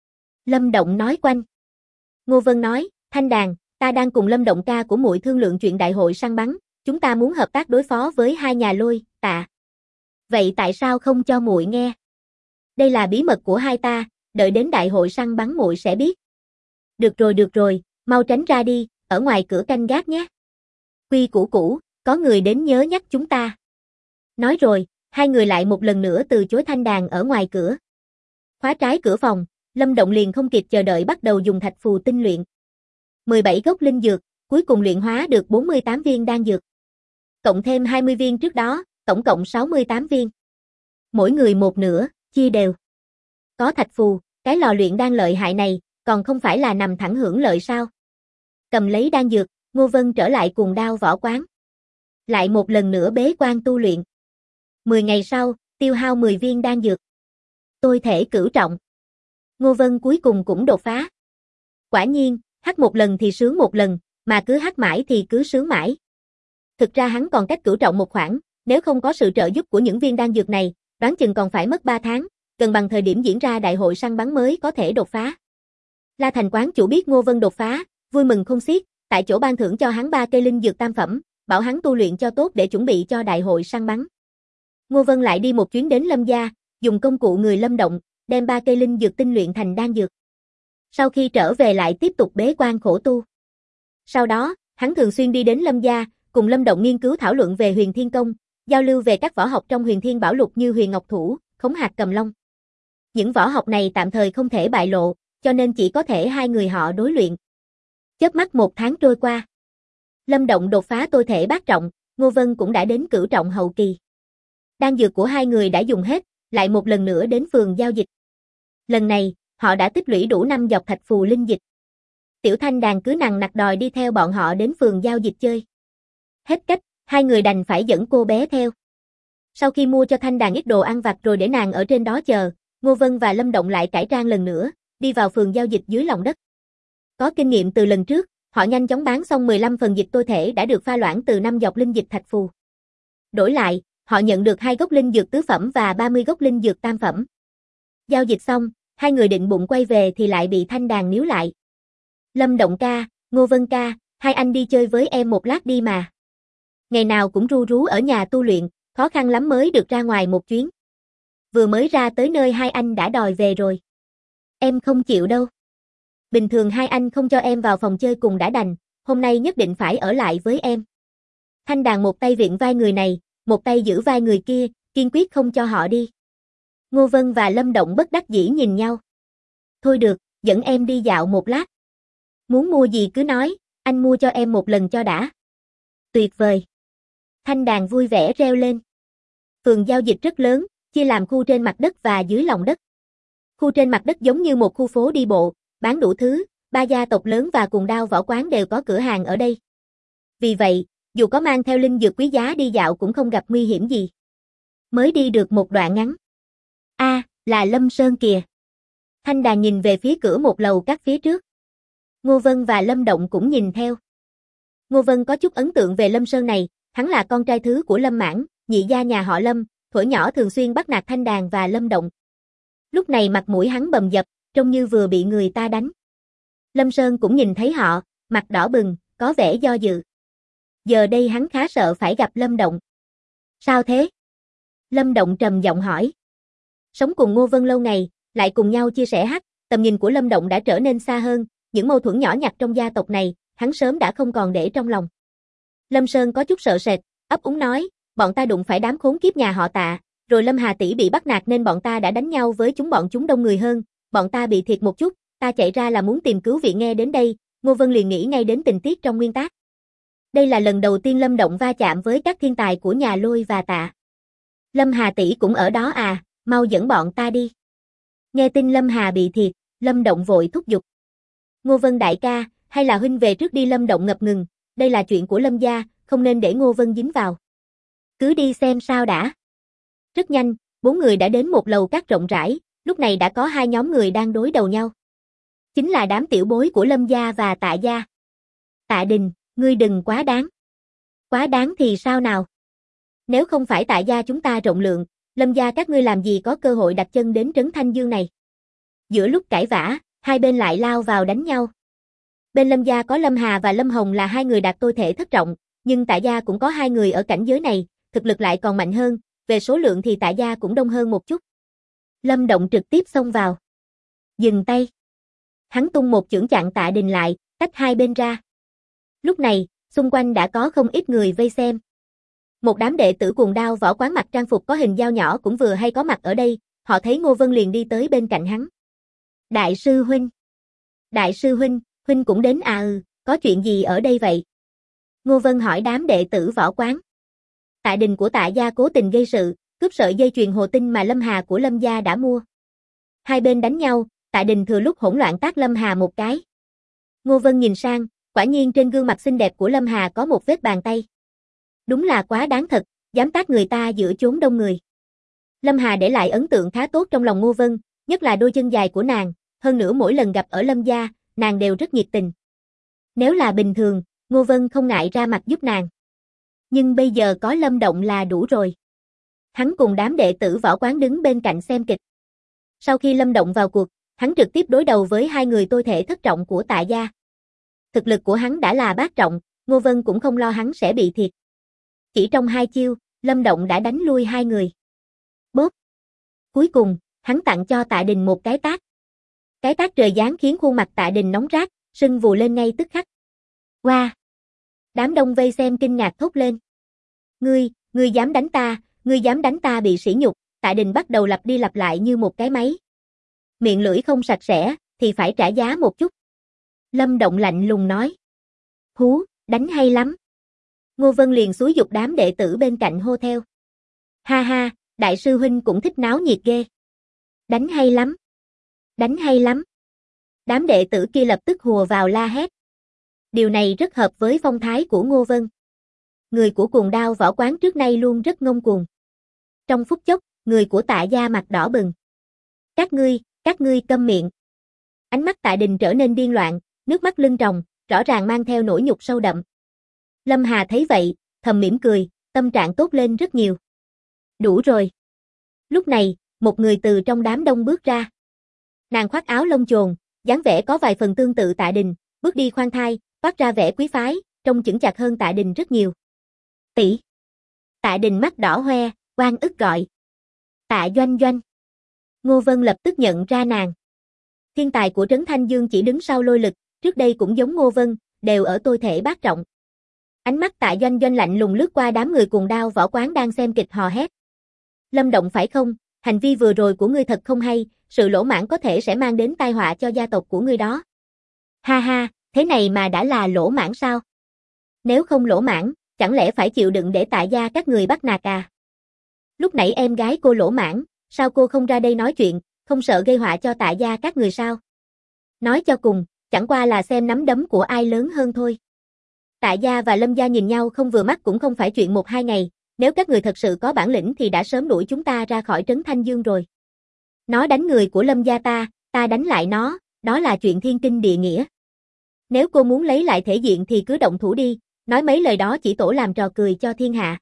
Lâm Động nói quanh. Ngô Vân nói, Thanh Đàn, ta đang cùng Lâm Động ca của muội thương lượng chuyện đại hội săn bắn, chúng ta muốn hợp tác đối phó với hai nhà Lôi, Tạ. Vậy tại sao không cho muội nghe? Đây là bí mật của hai ta, đợi đến đại hội săn bắn muội sẽ biết. Được rồi, mau tránh ra đi, ở ngoài cửa canh gác nhé. Quy củ cũ, có người đến nhớ nhắc chúng ta. Nói rồi, hai người lại một lần nữa từ chối Thanh Đàn ở ngoài cửa. Khóa trái cửa phòng, Lâm Động liền không kịp chờ đợi bắt đầu dùng thạch phù tinh luyện. 17 gốc linh dược, cuối cùng luyện hóa được 48 viên đan dược. Cộng thêm 20 viên trước đó, tổng cộng 68 viên. Mỗi người một nửa, chia đều. Có thạch phù, cái lò luyện đan lợi hại này, còn không phải là nằm thẳng hưởng lợi sao? Cầm lấy đan dược, Ngô Vân trở lại cùng Đao Võ quán. Lại một lần nữa bế quan tu luyện. 10 ngày sau, tiêu hao 10 viên đan dược. Tôi thể cửu trọng. Ngô Vân cuối cùng cũng đột phá. Quả nhiên, hắc một lần thì sướng một lần, mà cứ hắc mãi thì cứ sướng mãi. Thực ra hắn còn cách cửu trọng một khoảng, nếu không có sự trợ giúp của những viên đan dược này, đoán chừng còn phải mất 3 tháng, gần bằng thời điểm diễn ra đại hội săn bắn mới có thể đột phá. La Thành quán chủ biết Ngô Vân đột phá, vui mừng không xiết, tại chỗ ban thưởng cho hắn 3 cây linh dược tam phẩm, bảo hắn tu luyện cho tốt để chuẩn bị cho đại hội săn bắn. Ngô Vân lại đi một chuyến đến Lâm gia, dùng công cụ người Lâm Động, đem 3 cây linh dược tinh luyện thành đan dược. Sau khi trở về lại tiếp tục bế quan khổ tu. Sau đó, hắn thường xuyên đi đến Lâm gia, cùng Lâm Động nghiên cứu thảo luận về Huyền Thiên Công, giao lưu về các võ học trong Huyền Thiên Bảo Lục như Huyền Ngọc Thủ, Khống Hạc Cầm Long. Những võ học này tạm thời không thể bại lộ, cho nên chỉ có thể hai người họ đối luyện. Chớp mắt 1 tháng trôi qua. Lâm Động đột phá tôi thể bát trọng, Ngô Vân cũng đã đến cửu trọng hậu kỳ. Đan dược của hai người đã dùng hết, lại một lần nữa đến phường giao dịch. Lần này, họ đã tích lũy đủ 5 dọc thạch phù linh dịch. Tiểu Thanh Đàn cứ nằng nặc đòi đi theo bọn họ đến phường giao dịch chơi. Hết cách, hai người đành phải dẫn cô bé theo. Sau khi mua cho Thanh Đàn ít đồ ăn vặt rồi để nàng ở trên đó chờ, Ngô Vân và Lâm Động lại cải trang lần nữa, đi vào phường giao dịch dưới lòng đất. Có kinh nghiệm từ lần trước, họ nhanh chóng bán xong 15 phần dịch tôi thể đã được pha loãng từ 5 dọc linh dịch thạch phù. Đổi lại, họ nhận được 2 gốc linh dược tứ phẩm và 30 gốc linh dược tam phẩm. Giao dịch xong, hai người định bụng quay về thì lại bị Thanh Đàn níu lại. Lâm Động ca, Ngô Vân ca, hai anh đi chơi với em một lát đi mà. Ngày nào cũng ru rú ở nhà tu luyện, khó khăn lắm mới được ra ngoài một chuyến. Vừa mới ra tới nơi hai anh đã đòi về rồi. Em không chịu đâu. Bình thường hai anh không cho em vào phòng chơi cùng đã đành, hôm nay nhất định phải ở lại với em. Thanh Đàn một tay viện vai người này, một tay giữ vai người kia, kiên quyết không cho họ đi. Ngô Vân và Lâm Động bất đắc dĩ nhìn nhau. Thôi được, dẫn em đi dạo một lát. Muốn mua gì cứ nói, anh mua cho em một lần cho đã. Tuyệt vời. Thanh Đàn vui vẻ reo lên. Phường giao dịch rất lớn, chia làm khu trên mặt đất và dưới lòng đất. Khu trên mặt đất giống như một khu phố đi bộ, bán đủ thứ, 3 gia tộc lớn và cùng đao võ quán đều có cửa hàng ở đây. Vì vậy, dù có mang theo linh dược quý giá đi dạo cũng không gặp nguy hiểm gì. Mới đi được một đoạn ngắn. Là Lâm Sơn kìa. Thanh Đàn nhìn về phía cửa một lầu các phía trước. Ngô Vân và Lâm Động cũng nhìn theo. Ngô Vân có chút ấn tượng về Lâm Sơn này, hắn là con trai thứ của Lâm Mãn, nhị gia nhà họ Lâm, thuở nhỏ thường xuyên bắt nạt Thanh Đàn và Lâm Động. Lúc này mặt mũi hắn bầm dập, trông như vừa bị người ta đánh. Lâm Sơn cũng nhìn thấy họ, mặt đỏ bừng, có vẻ do dự. Giờ đây hắn khá sợ phải gặp Lâm Động. Sao thế? Lâm Động trầm giọng hỏi. Sống cùng Ngô Vân lâu ngày, lại cùng nhau chia sẻ tầm nhìn của Lâm Động đã trở nên xa hơn, những mâu thuẫn nhỏ nhặt trong gia tộc này, hắn sớm đã không còn để trong lòng. Lâm Sơn có chút sợ sệt, ấp úng nói, bọn ta đụng phải đám khốn kiếp nhà họ Tạ, rồi Lâm Hà tỷ bị bắt nạt nên bọn ta đã đánh nhau với bọn chúng đông người hơn, bọn ta bị thiệt một chút, ta chạy ra là muốn tìm cứu viện nghe đến đây, Ngô Vân liền nghĩ ngay đến tình tiết trong nguyên tác. Đây là lần đầu tiên Lâm Động va chạm với các thiên tài của nhà Lôi và Tạ. Lâm Hà tỷ cũng ở đó à, mau dẫn bọn ta đi. Nghe tin Lâm Hà bị thiệt, Lâm Động vội thúc giục. Ngô Vân đại ca, hay là huynh về trước đi. Lâm Động ngập ngừng, đây là chuyện của Lâm gia, không nên để Ngô Vân dính vào. Cứ đi xem sao đã. Rất nhanh, 4 người đã đến một lầu cát rộng rãi, lúc này đã có 2 nhóm người đang đối đầu nhau. Chính là đám tiểu bối của Lâm gia và Tạ gia. Tạ Đình, ngươi đừng quá đáng. Quá đáng thì sao nào? Nếu không phải Tạ gia chúng ta rộng lượng, Lâm gia các ngươi làm gì có cơ hội đặt chân đến trấn Thanh Dương này. Giữa lúc cãi vã, hai bên lại lao vào đánh nhau. Bên Lâm gia có Lâm Hà và Lâm Hồng là 2 người đạt tôi thể thất trọng, nhưng Tạ gia cũng có 2 người ở cảnh giới này, thực lực lại còn mạnh hơn, về số lượng thì Tạ gia cũng đông hơn một chút. Lâm Động trực tiếp xông vào. Dừng tay. Hắn tung một chưởng chặn Tạ Đình lại, tách hai bên ra. Lúc này, xung quanh đã có không ít người vây xem. Một đám đệ tử cuồng đao võ quán mặc trang phục có hình dao nhỏ cũng vừa hay có mặt ở đây, họ thấy Ngô Vân liền đi tới bên cạnh hắn. Đại sư huynh. Đại sư huynh, huynh cũng đến à? Có chuyện gì ở đây vậy? Ngô Vân hỏi đám đệ tử võ quán. Tạ Đình của Tạ gia cố tình gây sự, cướp sợi dây chuyền hồ tinh mà Lâm Hà của Lâm gia đã mua. Hai bên đánh nhau, Tạ Đình thừa lúc hỗn loạn tát Lâm Hà một cái. Ngô Vân nhìn sang, quả nhiên trên gương mặt xinh đẹp của Lâm Hà có một vết bàn tay. Đúng là quá đáng thật, dám tát người ta giữa chốn đông người. Lâm Hà để lại ấn tượng khá tốt trong lòng Ngô Vân, nhất là đôi chân dài của nàng, hơn nữa mỗi lần gặp ở Lâm gia, nàng đều rất nhiệt tình. Nếu là bình thường, Ngô Vân không ngại ra mặt giúp nàng. Nhưng bây giờ có Lâm Động là đủ rồi. Hắn cùng đám đệ tử võ quán đứng bên cạnh xem kịch. Sau khi Lâm Động vào cuộc, hắn trực tiếp đối đầu với 2 người tôi thể thất trọng của Tạ gia. Thực lực của hắn đã là bát trọng, Ngô Vân cũng không lo hắn sẽ bị thiệt. Chỉ trong 2 chiêu, Lâm Động đã đánh lui 2 người. Bốp! Cuối cùng, hắn tặng cho Tạ Đình một cái tát. Cái tát trời giáng khiến khuôn mặt Tạ Đình nóng rát, sưng vù lên ngay tức khắc. Wow! Đám đông vây xem kinh ngạc thốt lên. Ngươi dám đánh ta, ngươi dám đánh ta bị sỉ nhục. Tạ Đình bắt đầu lặp đi lặp lại như một cái máy. Miệng lưỡi không sạch sẽ, thì phải trả giá một chút. Lâm Động lạnh lùng nói. Hú, đánh hay lắm. Ngô Vân liền xúi giục đám đệ tử bên cạnh hô theo. Ha ha, đại sư huynh cũng thích náo nhiệt ghê. Đánh hay lắm. Đánh hay lắm. Đám đệ tử kia lập tức hùa vào la hét. Điều này rất hợp với phong thái của Ngô Vân. Người của Cuồng Đao Võ Quán trước nay luôn rất ngông cuồng. Trong phút chốc, người của Tạ gia mặt đỏ bừng. Các ngươi câm miệng. Ánh mắt Tạ Đình trở nên điên loạn, nước mắt lưng tròng, rõ ràng mang theo nỗi nhục sâu đậm. Lâm Hà thấy vậy, thầm mỉm cười, tâm trạng tốt lên rất nhiều. Đủ rồi. Lúc này, một người từ trong đám đông bước ra. Nàng khoác áo lông chồn, dáng vẻ có vài phần tương tự Tạ Đình, bước đi khoan thai, toát ra vẻ quý phái, trông chững chạc hơn Tạ Đình rất nhiều. Tỷ. Tạ Đình mắt đỏ hoe, oan ức gọi. Tạ Doanh Doanh. Ngô Vân lập tức nhận ra nàng. Thiên tài của Trấn Thanh Dương chỉ đứng sau Lôi Lực, trước đây cũng giống Ngô Vân, đều ở tôi thể bát trọng. Ánh mắt Tạ Doanh Doanh lạnh lùng lướt qua đám người Cuồng Đao Võ Quán đang xem kịch hò hét. Lâm Động phải không, hành vi vừa rồi của ngươi thật không hay, sự lỗ mãng có thể sẽ mang đến tai họa cho gia tộc của ngươi đó. Ha ha, thế này mà đã là lỗ mãng sao? Nếu không lỗ mãng, chẳng lẽ phải chịu đựng để Tạ gia các người bắt nạt à? Lúc nãy em gái cô lỗ mãng, sao cô không ra đây nói chuyện, không sợ gây họa cho Tạ gia các người sao? Nói cho cùng, chẳng qua là xem nắm đấm của ai lớn hơn thôi. Tạ gia và Lâm gia nhìn nhau không vừa mắt cũng không phải chuyện một hai ngày, nếu các người thật sự có bản lĩnh thì đã sớm đuổi chúng ta ra khỏi Trấn Thanh Dương rồi. Nó đánh người của Lâm gia ta đánh lại nó, đó là chuyện thiên kinh địa nghĩa. Nếu cô muốn lấy lại thể diện thì cứ động thủ đi, nói mấy lời đó chỉ tổ làm trò cười cho thiên hạ.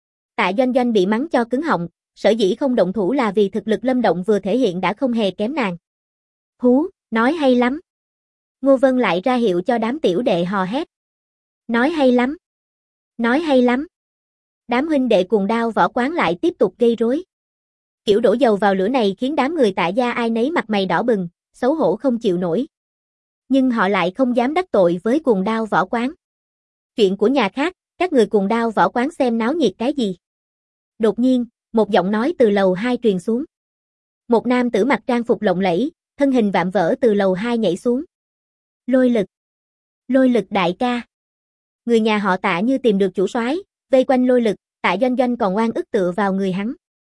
Tạ Doanh Doanh bị mắng cho cứng họng, sở dĩ không động thủ là vì thực lực Lâm Động vừa thể hiện đã không hề kém nàng. Hú, nói hay lắm. Ngô Vân lại ra hiệu cho đám tiểu đệ hò hét. Nói hay lắm. Nói hay lắm. Đám huynh đệ Cuồng Đao Võ Quán lại tiếp tục gây rối. Kiểu đổ dầu vào lửa này khiến đám người Tạ gia ai nấy mặt mày đỏ bừng, xấu hổ không chịu nổi. Nhưng họ lại không dám đắc tội với Cuồng Đao Võ Quán. Chuyện của nhà khác, các người Cuồng Đao Võ Quán xem náo nhiệt cái gì. Đột nhiên, một giọng nói từ lầu 2 truyền xuống. Một nam tử mặc trang phục lộng lẫy, thân hình vạm vỡ từ lầu 2 nhảy xuống. Lôi Lực. Lôi Lực đại ca. Người nhà họ Tạ như tìm được chủ soái, vây quanh Lôi Lực, Tạ Doanh Doanh còn oan ức tựa vào người hắn.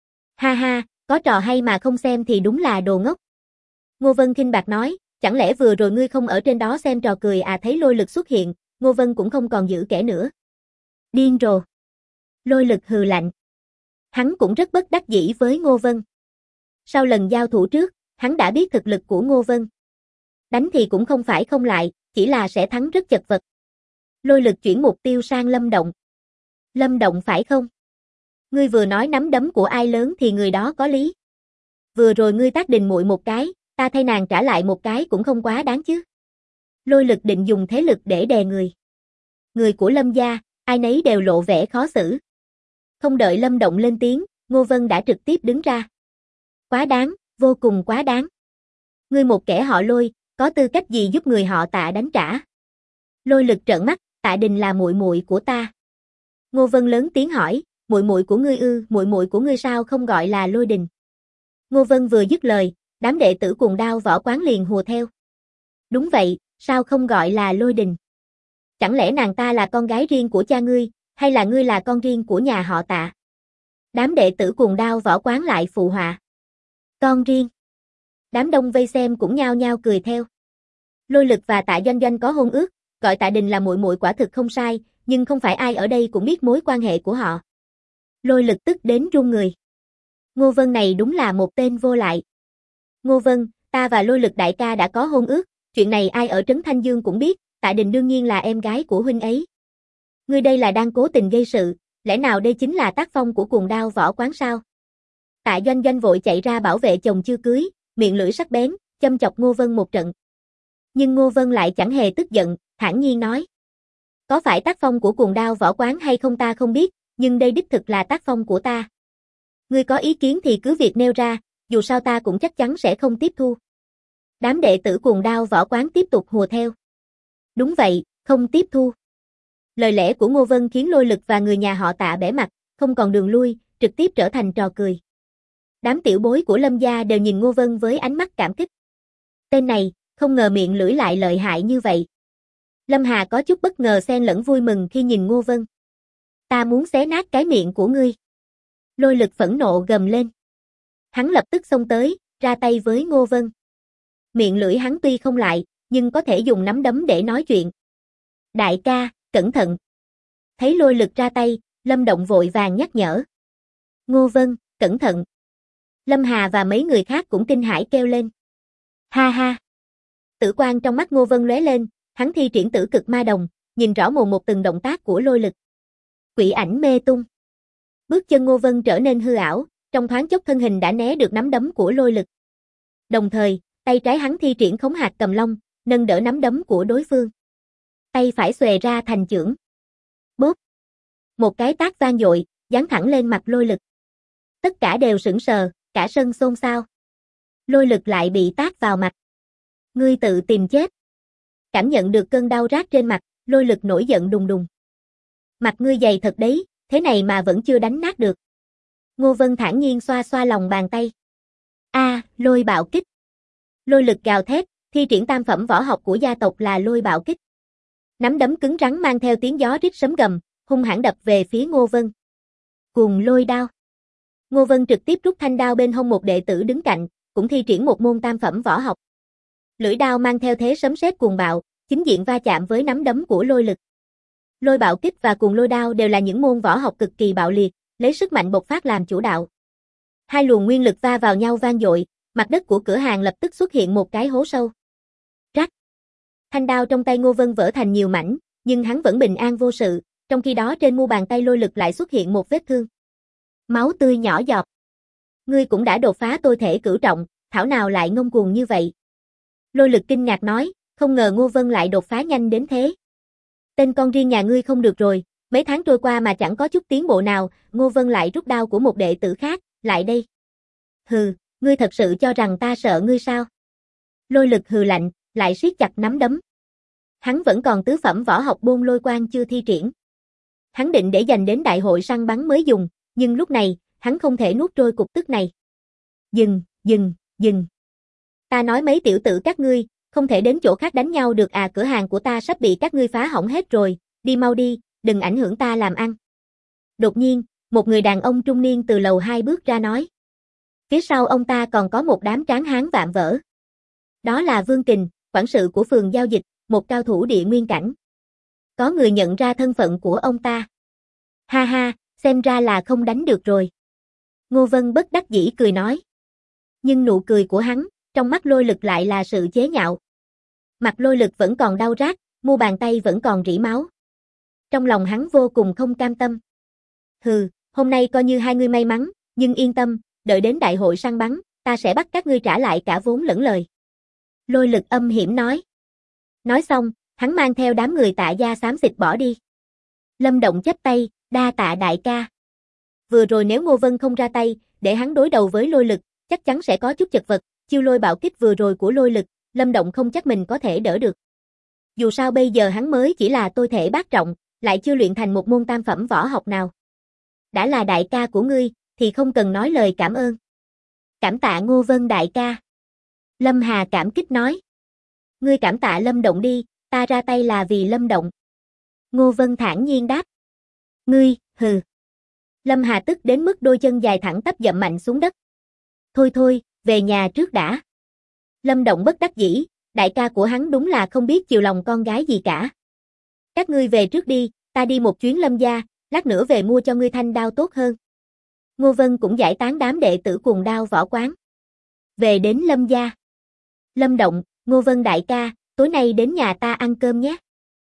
Ha ha, có trò hay mà không xem thì đúng là đồ ngốc. Ngô Vân khinh bạc nói, chẳng lẽ vừa rồi ngươi không ở trên đó xem trò cười à? Thấy Lôi Lực xuất hiện, Ngô Vân cũng không còn giữ kẻ nữa. Điên rồ. Lôi Lực hừ lạnh. Hắn cũng rất bất đắc dĩ với Ngô Vân. Sau lần giao thủ trước, hắn đã biết thực lực của Ngô Vân. Đánh thì cũng không phải không lại, chỉ là sẽ thắng rất chật vật. Lôi Lực chuyển mục tiêu sang Lâm Động. Lâm Động phải không? Ngươi vừa nói nắm đấm của ai lớn thì người đó có lý. Vừa rồi ngươi tát Đình muội một cái, ta thay nàng trả lại một cái cũng không quá đáng chứ. Lôi Lực định dùng thế lực để đè người. Người của Lâm gia, ai nấy đều lộ vẻ khó xử. Không đợi Lâm Động lên tiếng, Ngô Vân đã trực tiếp đứng ra. Quá đáng, vô cùng quá đáng. Ngươi một kẻ họ Lôi, có tư cách gì giúp người họ Tạ đánh trả? Lôi Lực trợn mắt, Tạ Đình là muội muội của ta. Ngô Vân lớn tiếng hỏi, muội muội của ngươi ư? Muội muội của ngươi sao không gọi là Lôi Đình? Ngô Vân vừa dứt lời, đám đệ tử Cuồng Đao Võ Quán liền hùa theo. Đúng vậy, sao không gọi là Lôi Đình? Chẳng lẽ nàng ta là con gái riêng của cha ngươi, hay là ngươi là con riêng của nhà họ Tạ? Đám đệ tử Cuồng Đao Võ Quán lại phụ họa. Con riêng. Đám đông vây xem cũng nhao nhao cười theo. Lôi Lực và Tạ Doanh Doanh có hôn ước, gọi Tạ Đình là muội muội quả thực không sai, nhưng không phải ai ở đây cũng biết mối quan hệ của họ. Lôi Lực tức đến run người. Ngô Vân này đúng là một tên vô lại. Ngô Vân, ta và Lôi Lực đại ca đã có hôn ước, chuyện này ai ở Trấn Thanh Dương cũng biết, Tạ Đình đương nhiên là em gái của huynh ấy. Ngươi đây là đang cố tình gây sự, lẽ nào đây chính là tác phong của Cuồng Đao Võ Quán sao? Tạ Doanh Doanh vội chạy ra bảo vệ chồng chưa cưới, miệng lưỡi sắc bén, châm chọc Ngô Vân một trận. Nhưng Ngô Vân lại chẳng hề tức giận, thản nhiên nói. Có phải tác phong của Cuồng Đao Võ Quán hay không ta không biết, nhưng đây đích thực là tác phong của ta. Ngươi có ý kiến thì cứ việc nêu ra, dù sao ta cũng chắc chắn sẽ không tiếp thu. Đám đệ tử Cuồng Đao Võ Quán tiếp tục hùa theo. Đúng vậy, không tiếp thu. Lời lẽ của Ngô Vân khiến Lôi Lực và người nhà họ Tạ bẽ mặt, không còn đường lui, trực tiếp trở thành trò cười. Đám tiểu bối của Lâm gia đều nhìn Ngô Vân với ánh mắt cảm kích. Tên này, không ngờ miệng lưỡi lại lợi hại như vậy. Lâm Hà có chút bất ngờ xen lẫn vui mừng khi nhìn Ngô Vân. Ta muốn xé nát cái miệng của ngươi. Lôi Lực phẫn nộ gầm lên. Hắn lập tức xông tới, ra tay với Ngô Vân. Miệng lưỡi hắn tuy không lại, nhưng có thể dùng nắm đấm để nói chuyện. Đại ca, cẩn thận. Thấy Lôi Lực ra tay, Lâm Động vội vàng nhắc nhở. Ngô Vân, cẩn thận. Lâm Hà và mấy người khác cũng kinh hãi kêu lên. Ha ha. Tử quang trong mắt Ngô Vân lóe lên, hắn thi triển Tử Cực Ma Đồng, nhìn rõ mồn một từng động tác của Lôi Lực. Quỷ ảnh mê tung. Bước chân Ngô Vân trở nên hư ảo, trong thoáng chốc thân hình đã né được nắm đấm của Lôi Lực. Đồng thời, tay trái hắn thi triển Khống Hạt Cầm Long, nâng đỡ nắm đấm của đối phương. Tay phải xòe ra thành chưởng. Bốp. Một cái tát vang dội, giáng thẳng lên mặt Lôi Lực. Tất cả đều sững sờ, cả sân xôn xao. Lôi Lực lại bị tát vào mặt. Ngươi tự tìm chết. Cảm nhận được cơn đau rát trên mặt, Lôi Lực nổi giận đùng đùng. Mặt ngươi dày thật đấy, thế này mà vẫn chưa đánh nát được. Ngô Vân thản nhiên xoa xoa lòng bàn tay. Lôi bạo kích. Lôi Lực gào thét, thi triển tam phẩm võ học của gia tộc là lôi bạo kích. Nắm đấm cứng rắn mang theo tiếng gió rít sấm gầm, hung hãn đập về phía Ngô Vân. Cuồng lôi đao. Ngô Vân trực tiếp rút thanh đao bên hông một đệ tử đứng cạnh, cũng thi triển một môn tam phẩm võ học. Lưỡi đao mang theo thế sấm sét cuồng bạo, chính diện va chạm với nắm đấm của Lôi Lực. Lôi bạo kích và cuồng lôi đao đều là những môn võ học cực kỳ bạo liệt, lấy sức mạnh bộc phát làm chủ đạo. Hai luồng nguyên lực va vào nhau vang dội, mặt đất của cửa hàng lập tức xuất hiện một cái hố sâu. Rắc. Thanh đao trong tay Ngô Vân vỡ thành nhiều mảnh, nhưng hắn vẫn bình an vô sự, trong khi đó trên mu bàn tay Lôi Lực lại xuất hiện một vết thương. Máu tươi nhỏ giọt. Ngươi cũng đã đột phá tôi thể cửu trọng, thảo nào lại ngông cuồng như vậy. Lôi Lực kinh ngạc nói, không ngờ Ngô Vân lại đột phá nhanh đến thế. Tên con riêng nhà ngươi không được rồi, mấy tháng trôi qua mà chẳng có chút tiến bộ nào, Ngô Vân lại rút đao của một đệ tử khác, lại đây. Hừ, ngươi thật sự cho rằng ta sợ ngươi sao? Lôi Lực hừ lạnh, lại siết chặt nắm đấm. Hắn vẫn còn tứ phẩm võ học Bôn Lôi Quang chưa thi triển. Hắn định để dành đến đại hội săn bắn mới dùng, nhưng lúc này, hắn không thể nuốt trôi cục tức này. Dừng. Ta nói mấy tiểu tử các ngươi, không thể đến chỗ khác đánh nhau được à, cửa hàng của ta sắp bị các ngươi phá hỏng hết rồi, đi mau đi, đừng ảnh hưởng ta làm ăn. Đột nhiên, một người đàn ông trung niên từ lầu 2 bước ra nói. Phía sau ông ta còn có một đám tráng hán vạm vỡ. Đó là Vương Kình, quản sự của phường giao dịch, một cao thủ địa nguyên cảnh. Có người nhận ra thân phận của ông ta. Ha ha, xem ra là không đánh được rồi. Ngô Vân bất đắc dĩ cười nói. Nhưng nụ cười của hắn, trong mắt Lôi Lực lại là sự chế nhạo. Mặt Lôi Lực vẫn còn đau rát, mu bàn tay vẫn còn rỉ máu. Trong lòng hắn vô cùng không cam tâm. Hừ, hôm nay coi như hai ngươi may mắn, nhưng yên tâm, đợi đến đại hội săn bắn, ta sẽ bắt các ngươi trả lại cả vốn lẫn lời. Lôi Lực âm hiểm nói. Nói xong, hắn mang theo đám người Tạ gia xám xịt bỏ đi. Lâm Động chắp tay, đa tạ đại ca. Vừa rồi nếu Ngô Vân không ra tay, để hắn đối đầu với Lôi Lực, chắc chắn sẽ có chút chật vật, chiêu lôi bạo kích vừa rồi của Lôi Lực, Lâm Động không chắc mình có thể đỡ được. Dù sao bây giờ hắn mới chỉ là tôi thể bát trọng, lại chưa luyện thành một môn tam phẩm võ học nào. Đã là đại ca của ngươi, thì không cần nói lời cảm ơn. Cảm tạ Ngô Vân đại ca. Lâm Hà cảm kích nói. Ngươi cảm tạ Lâm Động đi, ta ra tay là vì Lâm Động. Ngô Vân thản nhiên đáp. Ngươi, hừ. Lâm Hà tức đến mức đôi chân dài thẳng tắp dậm mạnh xuống đất. Thôi, về nhà trước đã. Lâm Động bất đắc dĩ, đại ca của hắn đúng là không biết chiều lòng con gái gì cả. Các ngươi về trước đi, ta đi một chuyến Lâm gia, lát nữa về mua cho ngươi thanh đao tốt hơn. Ngô Vân cũng giải tán đám đệ tử Cuồng Đao Võ Quán. Về đến Lâm gia. Lâm Động, Ngô Vân đại ca, tối nay đến nhà ta ăn cơm nhé.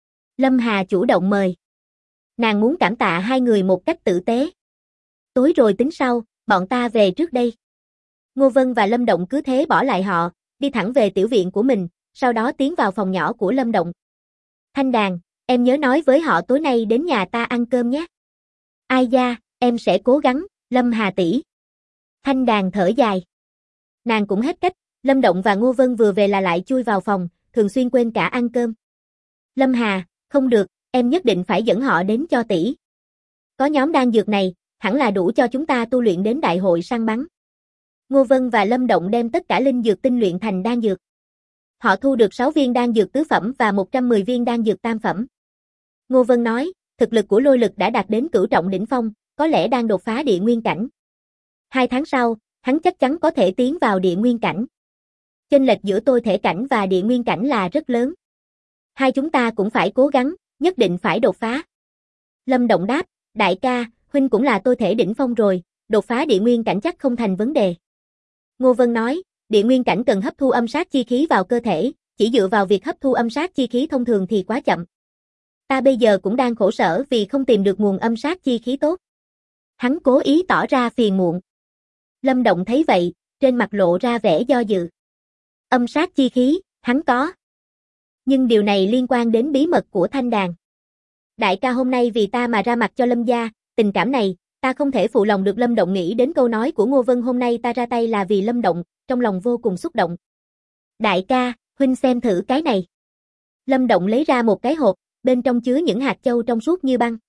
Lâm Hà chủ động mời. Nàng muốn cảm tạ hai người một cách tử tế. Tối rồi tính sau, bọn ta về trước đây. Ngô Vân và Lâm Động cứ thế bỏ lại họ, đi thẳng về tiểu viện của mình, sau đó tiến vào phòng nhỏ của Lâm Động. Thanh Đàn, em nhớ nói với họ tối nay đến nhà ta ăn cơm nhé. Ai da, em sẽ cố gắng, Lâm Hà tỷ. Thanh Đàn thở dài. Nàng cũng hết cách, Lâm Động và Ngô Vân vừa về là lại chui vào phòng, thường xuyên quên cả ăn cơm. Lâm Hà, không được, em nhất định phải dẫn họ đến cho tỷ. Có nhóm đan dược này, hẳn là đủ cho chúng ta tu luyện đến đại hội săn bắn. Ngô Vân và Lâm Động đem tất cả linh dược tinh luyện thành đan dược. Họ thu được 6 viên đan dược tứ phẩm và 110 viên đan dược tam phẩm. Ngô Vân nói, thực lực của lôi lực đã đạt đến cửu trọng đỉnh phong, có lẽ đang đột phá địa nguyên cảnh. 2 tháng sau, hắn chắc chắn có thể tiến vào địa nguyên cảnh. Chênh lệch giữa tôi thể cảnh và địa nguyên cảnh là rất lớn. Hai chúng ta cũng phải cố gắng, nhất định phải đột phá. Lâm Động đáp, đại ca, huynh cũng là tôi thể đỉnh phong rồi, đột phá địa nguyên cảnh chắc không thành vấn đề. Ngô Vân nói, địa nguyên cảnh cần hấp thu âm sát chi khí vào cơ thể, chỉ dựa vào việc hấp thu âm sát chi khí thông thường thì quá chậm. Ta bây giờ cũng đang khổ sở vì không tìm được nguồn âm sát chi khí tốt. Hắn cố ý tỏ ra phiền muộn. Lâm Động thấy vậy, trên mặt lộ ra vẻ do dự. Âm sát chi khí, hắn có. Nhưng điều này liên quan đến bí mật của Thanh Đàn. Đại ca hôm nay vì ta mà ra mặt cho Lâm gia, tình cảm này, ta không thể phụ lòng được. Lâm Động nghĩ đến câu nói của Ngô Vân hôm nay ta ra tay là vì Lâm Động, trong lòng vô cùng xúc động. Đại ca, huynh xem thử cái này. Lâm Động lấy ra một cái hộp, bên trong chứa những hạt châu trong suốt như băng.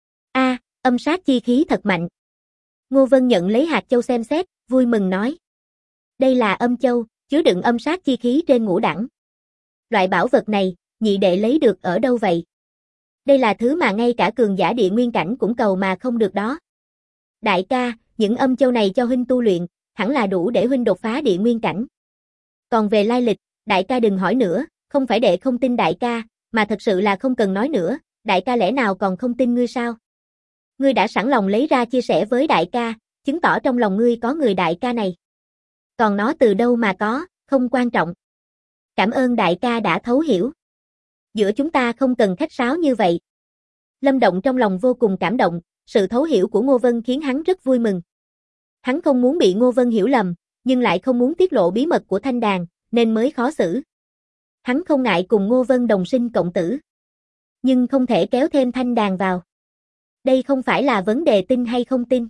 Âm sát chi khí thật mạnh. Ngô Vân nhận lấy hạt châu xem xét, vui mừng nói. Đây là âm châu, chứa đựng âm sát chi khí trên ngũ đẳng. Loại bảo vật này, nhị đệ lấy được ở đâu vậy? Đây là thứ mà ngay cả cường giả địa nguyên cảnh cũng cầu mà không được đó. Đại ca, những âm châu này cho huynh tu luyện, hẳn là đủ để huynh đột phá địa nguyên cảnh. Còn về lai lịch, đại ca đừng hỏi nữa, không phải đệ không tin đại ca, mà thật sự là không cần nói nữa, đại ca lẽ nào còn không tin ngươi sao? Ngươi đã sẵn lòng lấy ra chia sẻ với đại ca, chứng tỏ trong lòng ngươi có người đại ca này. Còn nó từ đâu mà có, không quan trọng. Cảm ơn đại ca đã thấu hiểu. Giữa chúng ta không cần khách sáo như vậy. Lâm Động trong lòng vô cùng cảm động, sự thấu hiểu của Ngô Vân khiến hắn rất vui mừng. Hắn không muốn bị Ngô Vân hiểu lầm, nhưng lại không muốn tiết lộ bí mật của Thanh Đàn, nên mới khó xử. Hắn không ngại cùng Ngô Vân đồng sinh cộng tử. Nhưng không thể kéo thêm Thanh Đàn vào. Đây không phải là vấn đề tin hay không tin,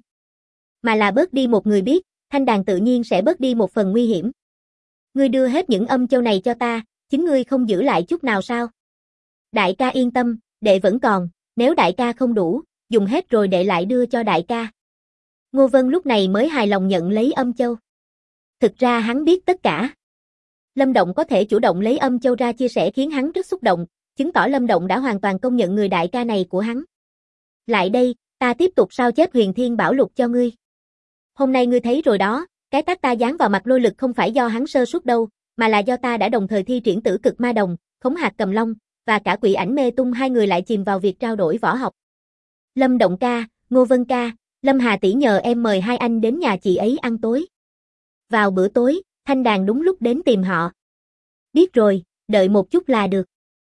mà là bớt đi một người biết, Thanh Đàn tự nhiên sẽ bớt đi một phần nguy hiểm. Ngươi đưa hết những âm châu này cho ta, chính ngươi không giữ lại chút nào sao? Đại ca yên tâm, đệ vẫn còn, nếu đại ca không đủ, dùng hết rồi đệ lại đưa cho đại ca. Ngô Vân lúc này mới hài lòng nhận lấy âm châu. Thực ra hắn biết tất cả. Lâm Động có thể chủ động lấy âm châu ra chia sẻ khiến hắn rất xúc động, chứng tỏ Lâm Động đã hoàn toàn công nhận người đại ca này của hắn. Lại đây, ta tiếp tục sao chép Huyền Thiên Bảo Lục cho ngươi. Hôm nay ngươi thấy rồi đó, cái tát ta giáng vào mặt lôi lực không phải do hắn sơ suất đâu, mà là do ta đã đồng thời thi triển Tử Cực Ma Đồng, Khống Hạt Cầm Long, và cả Quỷ Ảnh Mê Tung. Hai người lại chìm vào việc trao đổi võ học. Lâm Động ca, Ngô Vân ca, Lâm Hà tỷ nhờ em mời hai anh đến nhà chị ấy ăn tối. Vào bữa tối, Thanh Đàn đúng lúc đến tìm họ. Biết rồi, đợi một chút là được.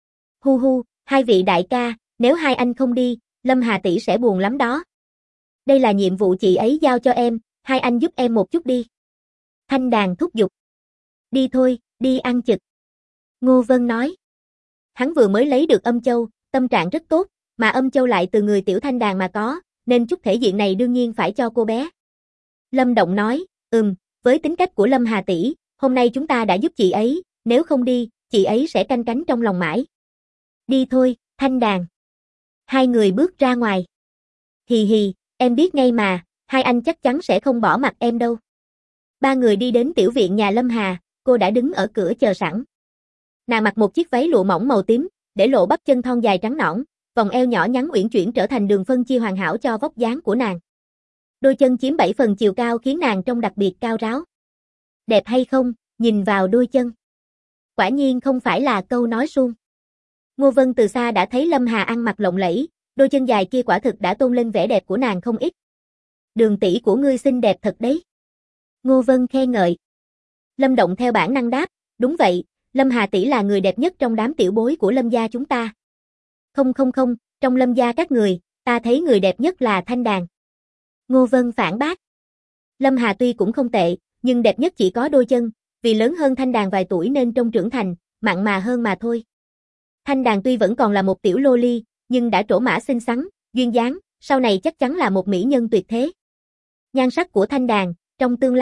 Hu hu, hai vị đại ca, nếu hai anh không đi, Lâm Hà tỷ sẽ buồn lắm đó. Đây là nhiệm vụ chị ấy giao cho em, hai anh giúp em một chút đi. Thanh Đàn thúc giục. Đi thôi, đi ăn chực. Ngô Vân nói. Hắn vừa mới lấy được âm châu, tâm trạng rất tốt, mà âm châu lại từ người tiểu Thanh Đàn mà có, nên chút thể diện này đương nhiên phải cho cô bé. Lâm Động nói, với tính cách của Lâm Hà tỷ, hôm nay chúng ta đã giúp chị ấy, nếu không đi, chị ấy sẽ canh cánh trong lòng mãi. Đi thôi, Thanh Đàn. Hai người bước ra ngoài. Hì hì, em biết ngay mà, hai anh chắc chắn sẽ không bỏ mặc em đâu. Ba người đi đến tiểu viện nhà Lâm Hà, cô đã đứng ở cửa chờ sẵn. Nàng mặc một chiếc váy lụa mỏng màu tím, để lộ bắp chân thon dài trắng nõn, vòng eo nhỏ nhắn uyển chuyển trở thành đường phân chia hoàn hảo cho vóc dáng của nàng. Đôi chân chiếm 7 phần chiều cao khiến nàng trông đặc biệt cao ráo. Đẹp hay không, nhìn vào đôi chân. Quả nhiên không phải là câu nói suông. Ngô Vân từ xa đã thấy Lâm Hà ăn mặc lộng lẫy, đôi chân dài kia quả thực đã tôn lên vẻ đẹp của nàng không ít. Đường tỷ của ngươi xinh đẹp thật đấy. Ngô Vân khen ngợi. Lâm Động theo bản năng đáp, đúng vậy, Lâm Hà tỷ là người đẹp nhất trong đám tiểu bối của Lâm gia chúng ta. Không, trong Lâm gia các người, ta thấy người đẹp nhất là Thanh Đàn. Ngô Vân phản bác. Lâm Hà tuy cũng không tệ, nhưng đẹp nhất chỉ có đôi chân, vì lớn hơn Thanh Đàn vài tuổi nên trông trưởng thành, mặn mà hơn mà thôi. Thanh Đàn tuy vẫn còn là một tiểu lô ly, nhưng đã trổ mã xinh xắn, duyên dáng, sau này chắc chắn là một mỹ nhân tuyệt thế. Nhan sắc của Thanh Đàn, trong tương lai,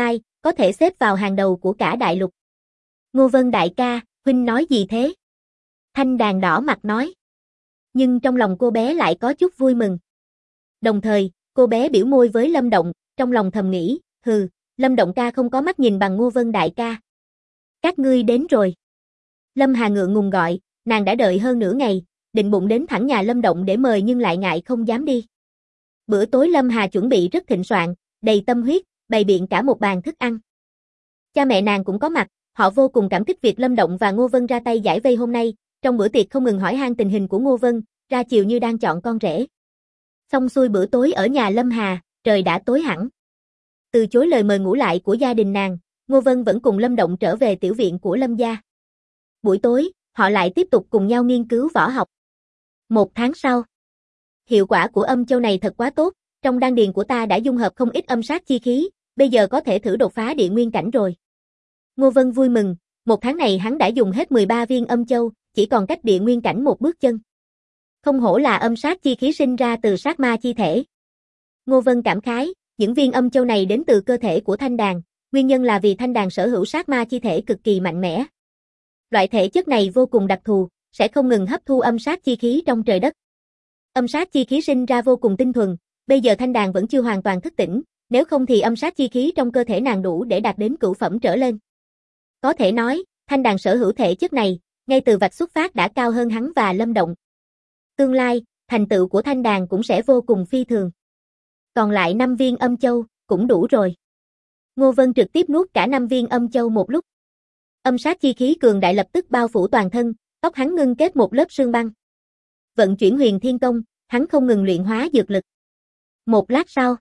có thể xếp vào hàng đầu của cả đại lục. Ngô Vân đại ca, huynh nói gì thế? Thanh Đàn đỏ mặt nói. Nhưng trong lòng cô bé lại có chút vui mừng. Đồng thời, cô bé biểu môi với Lâm Động, trong lòng thầm nghĩ, hừ, Lâm Động ca không có mắt nhìn bằng Ngô Vân đại ca. Các ngươi đến rồi. Lâm Hà ngượng ngùng gọi, nàng đã đợi hơn nửa ngày, định bụng đến thẳng nhà Lâm Động để mời nhưng lại ngại không dám đi. Bữa tối Lâm Hà chuẩn bị rất thịnh soạn, đầy tâm huyết, bày biện cả một bàn thức ăn. Cha mẹ nàng cũng có mặt, họ vô cùng cảm kích việc Lâm Động và Ngô Vân ra tay giải vây hôm nay, trong bữa tiệc không ngừng hỏi han tình hình của Ngô Vân, ra chiều như đang chọn con rể. Xong xuôi bữa tối ở nhà Lâm Hà, trời đã tối hẳn. Từ chối lời mời ngủ lại của gia đình nàng, Ngô Vân vẫn cùng Lâm Động trở về tiểu viện của Lâm gia. Buổi tối, họ lại tiếp tục cùng nhau nghiên cứu võ học. 1 tháng sau, hiệu quả của âm châu này thật quá tốt, trong đan điền của ta đã dung hợp không ít âm sát chi khí, bây giờ có thể thử đột phá địa nguyên cảnh rồi. Ngô Vân vui mừng, 1 tháng này hắn đã dùng hết 13 viên âm châu, chỉ còn cách địa nguyên cảnh một bước chân. Không hổ là âm sát chi khí sinh ra từ sát ma chi thể. Ngô Vân cảm khái, những viên âm châu này đến từ cơ thể của Thanh Đàn, nguyên nhân là vì Thanh Đàn sở hữu sát ma chi thể cực kỳ mạnh mẽ. Loại thể chất này vô cùng đặc thù, sẽ không ngừng hấp thu âm sát chi khí trong trời đất. Âm sát chi khí sinh ra vô cùng tinh thuần, bây giờ Thanh Đàn vẫn chưa hoàn toàn thức tỉnh, nếu không thì âm sát chi khí trong cơ thể nàng đủ để đạt đến cửu phẩm trở lên. Có thể nói, Thanh Đàn sở hữu thể chất này, ngay từ vạch xuất phát đã cao hơn hắn và Lâm Động. Tương lai, thành tựu của Thanh Đàn cũng sẽ vô cùng phi thường. Còn lại 5 viên âm châu, cũng đủ rồi. Ngô Vân trực tiếp nuốt cả 5 viên âm châu một lúc. Âm sát chi khí cường đại lập tức bao phủ toàn thân, tóc hắn ngưng kết một lớp sương băng. Vận chuyển Huyền Thiên Công, hắn không ngừng luyện hóa dược lực. Một lát sau,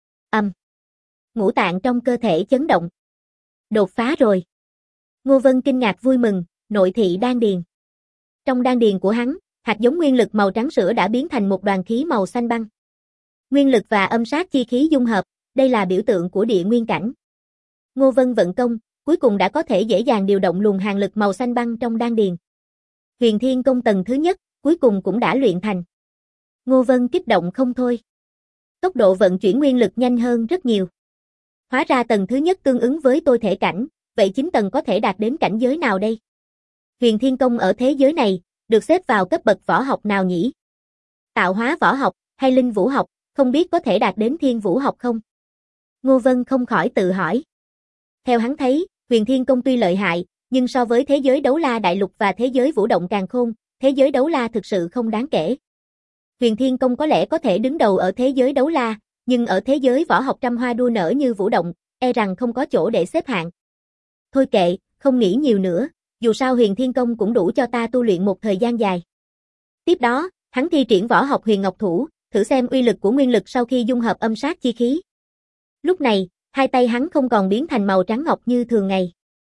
ngũ tạng trong cơ thể chấn động. Đột phá rồi. Ngô Vân kinh ngạc vui mừng, nội thị đan điền. Trong đan điền của hắn, hạt giống nguyên lực màu trắng sữa đã biến thành một đoàn khí màu xanh băng. Nguyên lực và âm sát chi khí dung hợp, đây là biểu tượng của địa nguyên cảnh. Ngô Vân vận công, cuối cùng đã có thể dễ dàng điều động luồng hàn lực màu xanh băng trong đan điền. Huyền Thiên Công tầng thứ nhất, cuối cùng cũng đã luyện thành. Ngô Vân kích động không thôi. Tốc độ vận chuyển nguyên lực nhanh hơn rất nhiều. Hóa ra tầng thứ nhất tương ứng với tôi thể cảnh, vậy 9 tầng có thể đạt đến cảnh giới nào đây? Huyền Thiên Công ở thế giới này, được xếp vào cấp bậc võ học nào nhỉ? Tạo hóa võ học, hay linh vũ học, không biết có thể đạt đến thiên vũ học không? Ngô Vân không khỏi tự hỏi. Theo hắn thấy, Huyền Thiên Công tuy lợi hại, nhưng so với thế giới đấu la đại lục và thế giới vũ động càn khôn, thế giới đấu la thực sự không đáng kể. Huyền Thiên Công có lẽ có thể đứng đầu ở thế giới đấu la, nhưng ở thế giới võ học trăm hoa đua nở như vũ động, e rằng không có chỗ để xếp hạng. Thôi kệ, không nghĩ nhiều nữa, dù sao Huyền Thiên Công cũng đủ cho ta tu luyện một thời gian dài. Tiếp đó, hắn thi triển võ học Huyền Ngọc Thủ, thử xem uy lực của nguyên lực sau khi dung hợp âm sát chi khí. Lúc này, hai tay hắn không còn biến thành màu trắng ngọc như thường ngày.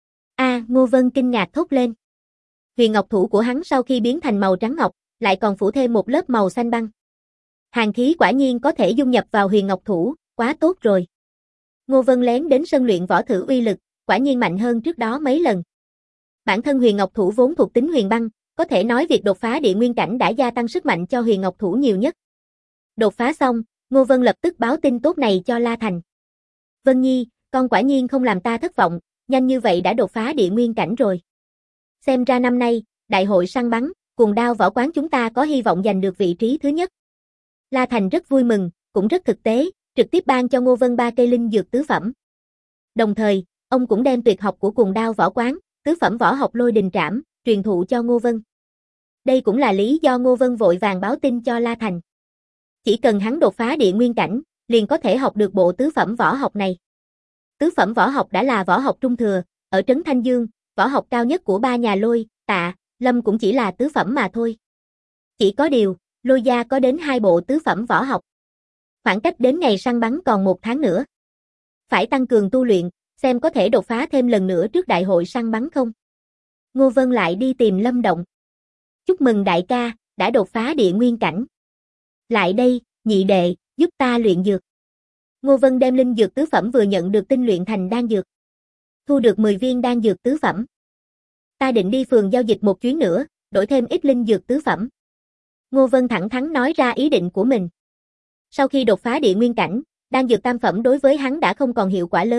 Ngô Vân kinh ngạc thốt lên. Huyền Ngọc Thủ của hắn sau khi biến thành màu trắng ngọc, lại còn phủ thêm một lớp màu xanh băng. Hàn khí quả nhiên có thể dung nhập vào Huyền Ngọc Thủ, quá tốt rồi. Ngô Vân lén đến sân luyện võ thử uy lực, quả nhiên mạnh hơn trước đó mấy lần. Bản thân Huyền Ngọc Thủ vốn thuộc tính huyền băng, có thể nói việc đột phá địa nguyên cảnh đã gia tăng sức mạnh cho Huyền Ngọc Thủ nhiều nhất. Đột phá xong, Ngô Vân lập tức báo tin tốt này cho La Thành. Vân Nhi, con quả nhiên không làm ta thất vọng, nhanh như vậy đã đột phá địa nguyên cảnh rồi. Xem ra năm nay, đại hội săn bắn, Cuồng Đao võ quán chúng ta có hy vọng giành được vị trí thứ nhất. La Thành rất vui mừng, cũng rất thực tế, trực tiếp ban cho Ngô Vân 3 cây linh dược tứ phẩm. Đồng thời, ông cũng đem tuyệt học của Cuồng Đao võ quán, tứ phẩm võ học Lôi Đình Trảm, truyền thụ cho Ngô Vân. Đây cũng là lý do Ngô Vân vội vàng báo tin cho La Thành. Chỉ cần hắn đột phá địa nguyên cảnh, liền có thể học được bộ tứ phẩm võ học này. Tứ phẩm võ học đã là võ học trung thừa, ở Trấn Thanh Dương, võ học cao nhất của 3 nhà Lôi, Tạ, Lâm cũng chỉ là tứ phẩm mà thôi. Chỉ có điều, Lôi gia có đến 2 bộ tứ phẩm võ học. Khoảng cách đến ngày săn bắn còn 1 tháng nữa. Phải tăng cường tu luyện, xem có thể đột phá thêm lần nữa trước đại hội săn bắn không. Ngô Vân lại đi tìm Lâm Động. Chúc mừng đại ca, đã đột phá địa nguyên cảnh. Lại đây, nhị đệ, giúp ta luyện dược. Ngô Vân đem linh dược tứ phẩm vừa nhận được tinh luyện thành đan dược. Thu được 10 viên đan dược tứ phẩm. Ta định đi phường giao dịch một chuyến nữa, đổi thêm ít linh dược tứ phẩm. Ngô Vân thẳng thắn nói ra ý định của mình. Sau khi đột phá địa nguyên cảnh, đan dược tam phẩm đối với hắn đã không còn hiệu quả lớn,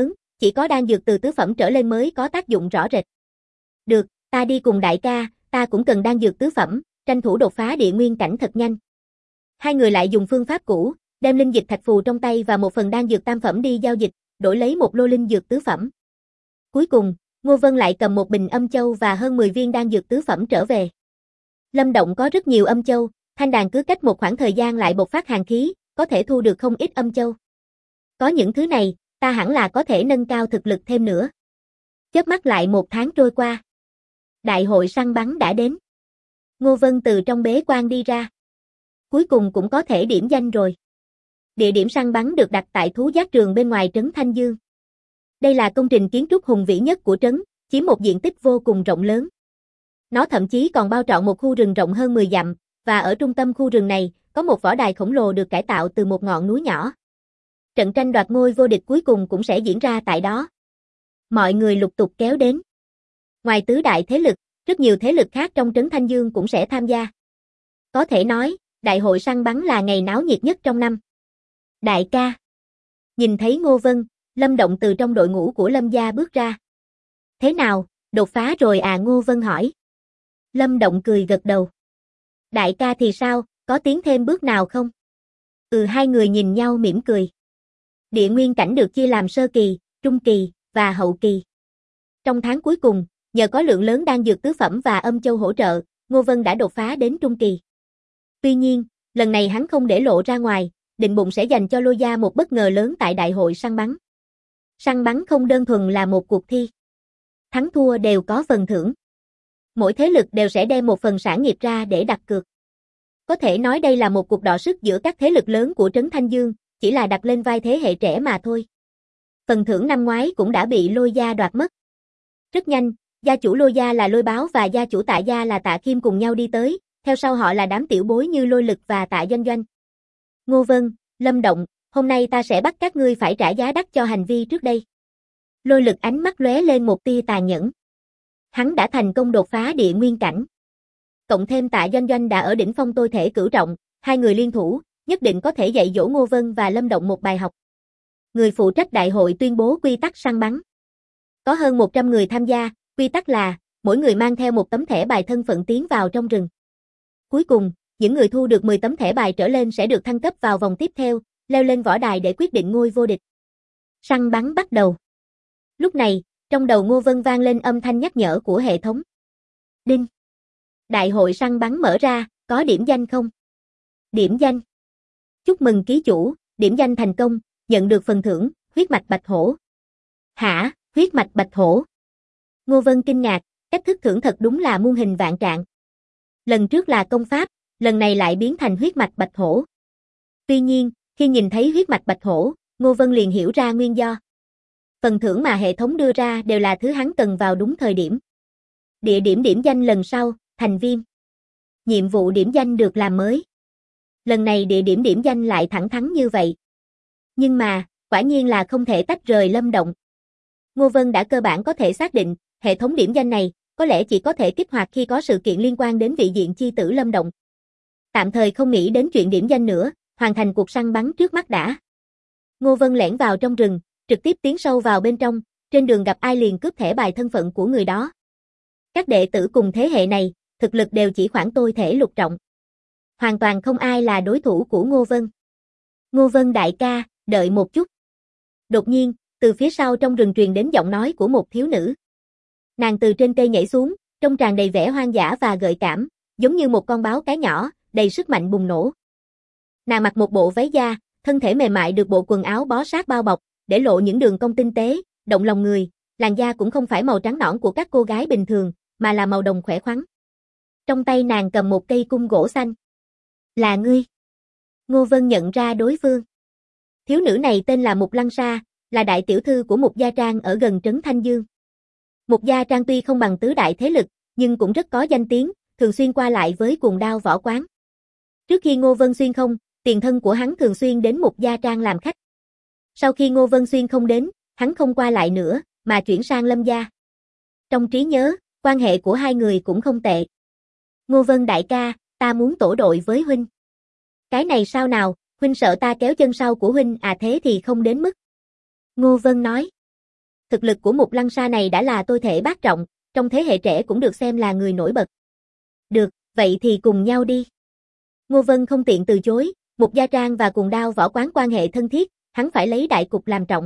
chỉ có đan dược từ tứ phẩm trở lên mới có tác dụng rõ rệt. Được, ta đi cùng đại ca, ta cũng cần đan dược tứ phẩm, tranh thủ đột phá địa nguyên cảnh thật nhanh. Hai người lại dùng phương pháp cũ, đem linh dịch thạch phù trong tay và một phần đan dược tam phẩm đi giao dịch, đổi lấy một lô linh dược tứ phẩm. Cuối cùng, Ngô Vân lại cầm một bình âm châu và hơn 10 viên đan dược tứ phẩm trở về. Lâm động có rất nhiều âm châu, thanh đàn cứ cách một khoảng thời gian lại bộc phát hàn khí, có thể thu được không ít âm châu. Có những thứ này, ta hẳn là có thể nâng cao thực lực thêm nữa. Chớp mắt lại 1 tháng trôi qua. Đại hội săn bắn đã đến. Ngô Vân từ trong bế quan đi ra. Cuối cùng cũng có thể điểm danh rồi. Địa điểm săn bắn được đặt tại thú giác trường bên ngoài trấn Thanh Dương. Đây là công trình kiến trúc hùng vĩ nhất của trấn, chiếm một diện tích vô cùng rộng lớn. Nó thậm chí còn bao trọn một khu rừng rộng hơn 10 dặm, và ở trung tâm khu rừng này, có một võ đài khổng lồ được cải tạo từ một ngọn núi nhỏ. Trận tranh đoạt ngôi vô địch cuối cùng cũng sẽ diễn ra tại đó. Mọi người lục tục kéo đến. Ngoài tứ đại thế lực, rất nhiều thế lực khác trong trấn Thanh Dương cũng sẽ tham gia. Có thể nói, đại hội săn bắn là ngày náo nhiệt nhất trong năm. Đại ca. Nhìn thấy Ngô Vân, Lâm Động từ trong đội ngũ của Lâm gia bước ra. Thế nào, đột phá rồi à, Ngô Vân hỏi. Lâm Động cười gật đầu. Đại ca thì sao, có tiến thêm bước nào không? Hai người nhìn nhau mỉm cười. Địa nguyên cảnh được chia làm sơ kỳ, trung kỳ, và hậu kỳ. Trong tháng cuối cùng, nhờ có lượng lớn đan dược tứ phẩm và âm châu hỗ trợ, Ngô Vân đã đột phá đến trung kỳ. Tuy nhiên, lần này hắn không để lộ ra ngoài, định bụng sẽ dành cho Lô gia một bất ngờ lớn tại đại hội săn bắn. Săn bắn không đơn thuần là một cuộc thi. Thắng thua đều có phần thưởng. Mỗi thế lực đều sẽ đem một phần sản nghiệp ra để đặt cược. Có thể nói đây là một cuộc đọ sức giữa các thế lực lớn của trấn Thanh Dương, chỉ là đặt lên vai thế hệ trẻ mà thôi. Phần thưởng năm ngoái cũng đã bị Lôi gia đoạt mất. Rất nhanh, gia chủ Lôi gia là Lôi Báo và gia chủ Tạ gia là Tạ Kim cùng nhau đi tới, theo sau họ là đám tiểu bối như Lôi Lực và Tạ Doanh Doanh. Ngô Vân, Lâm Động, hôm nay ta sẽ bắt các ngươi phải trả giá đắt cho hành vi trước đây. Lôi Lực ánh mắt lóe lên một tia tàn nhẫn. Hắn đã thành công đột phá địa nguyên cảnh. Cộng thêm Tạ Doanh Doanh đã ở đỉnh phong tôi thể cửu trọng, hai người liên thủ, nhất định có thể dạy dỗ Ngô Vân và Lâm Động một bài học. Người phụ trách đại hội tuyên bố quy tắc săn bắn. Có hơn 100 người tham gia, quy tắc là, mỗi người mang theo một tấm thẻ bài thân phận tiến vào trong rừng. Cuối cùng, những người thu được 10 tấm thẻ bài trở lên sẽ được thăng cấp vào vòng tiếp theo, leo lên võ đài để quyết định ngôi vô địch. Săn bắn bắt đầu. Lúc này, trong đầu Ngô Vân vang lên âm thanh nhắc nhở của hệ thống. Đinh. Đại hội săn bắn mở ra, có điểm danh không? Điểm danh. Chúc mừng ký chủ, điểm danh thành công, nhận được phần thưởng, huyết mạch bạch hổ. Hả, huyết mạch bạch hổ? Ngô Vân kinh ngạc, cách thức thưởng thật đúng là muôn hình vạn trạng. Lần trước là công pháp, lần này lại biến thành huyết mạch bạch hổ. Tuy nhiên, khi nhìn thấy huyết mạch bạch hổ, Ngô Vân liền hiểu ra nguyên do. Phần thưởng mà hệ thống đưa ra đều là thứ hắn cần vào đúng thời điểm. Địa điểm điểm danh lần sau, thành Viêm. Nhiệm vụ điểm danh được làm mới. Lần này địa điểm điểm danh lại thẳng thắn như vậy. Nhưng mà, quả nhiên là không thể tách rời Lâm Động. Ngô Vân đã cơ bản có thể xác định, hệ thống điểm danh này, có lẽ chỉ có thể kích hoạt khi có sự kiện liên quan đến vị diện chi tử Lâm Động. Tạm thời không nghĩ đến chuyện điểm danh nữa, hoàn thành cuộc săn bắn trước mắt đã. Ngô Vân lẻn vào trong rừng, trực tiếp tiến sâu vào bên trong, trên đường gặp ai liền cướp thẻ bài thân phận của người đó. Các đệ tử cùng thế hệ này, thực lực đều chỉ khoảng tôi thể lục trọng. Hoàn toàn không ai là đối thủ của Ngô Vân. Ngô Vân đại ca, đợi một chút. Đột nhiên, từ phía sau trong rừng truyền đến giọng nói của một thiếu nữ. Nàng từ trên cây nhảy xuống, trông tràn đầy vẻ hoang dã và gợi cảm, giống như một con báo cái nhỏ, đầy sức mạnh bùng nổ. Nàng mặc một bộ váy da, thân thể mềm mại được bộ quần áo bó sát bao bọc, để lộ những đường cong tinh tế, động lòng người, làn da cũng không phải màu trắng nõn của các cô gái bình thường, mà là màu đồng khỏe khoắn. Trong tay nàng cầm một cây cung gỗ xanh. Là ngươi. Ngô Vân nhận ra đối phương. Thiếu nữ này tên là Mục Lăng Sa, là đại tiểu thư của Mục Gia Trang ở gần trấn Thanh Dương. Mục Gia Trang tuy không bằng tứ đại thế lực, nhưng cũng rất có danh tiếng, thường xuyên qua lại với Cuồng Đao võ quán. Trước khi Ngô Vân Xuyên không, tiền thân của hắn thường xuyên đến Mục Gia Trang làm khách. Sau khi Ngô Vân Xuyên không đến, hắn không qua lại nữa, mà chuyển sang Lâm gia. Trong trí nhớ, quan hệ của hai người cũng không tệ. Ngô Vân đại ca, ta muốn tổ đội với huynh. Cái này sao nào, huynh sợ ta kéo chân sau của huynh à, thế thì không đến mức. Ngô Vân nói. thực lực của Mục Lăng Sa này đã là tôi thể bát trọng, trong thế hệ trẻ cũng được xem là người nổi bật. Được, vậy thì cùng nhau đi. Ngô Vân không tiện từ chối, Mục Gia Trang và Cuồng Đao Võ Quán quan hệ thân thiết, hắn phải lấy đại cục làm trọng.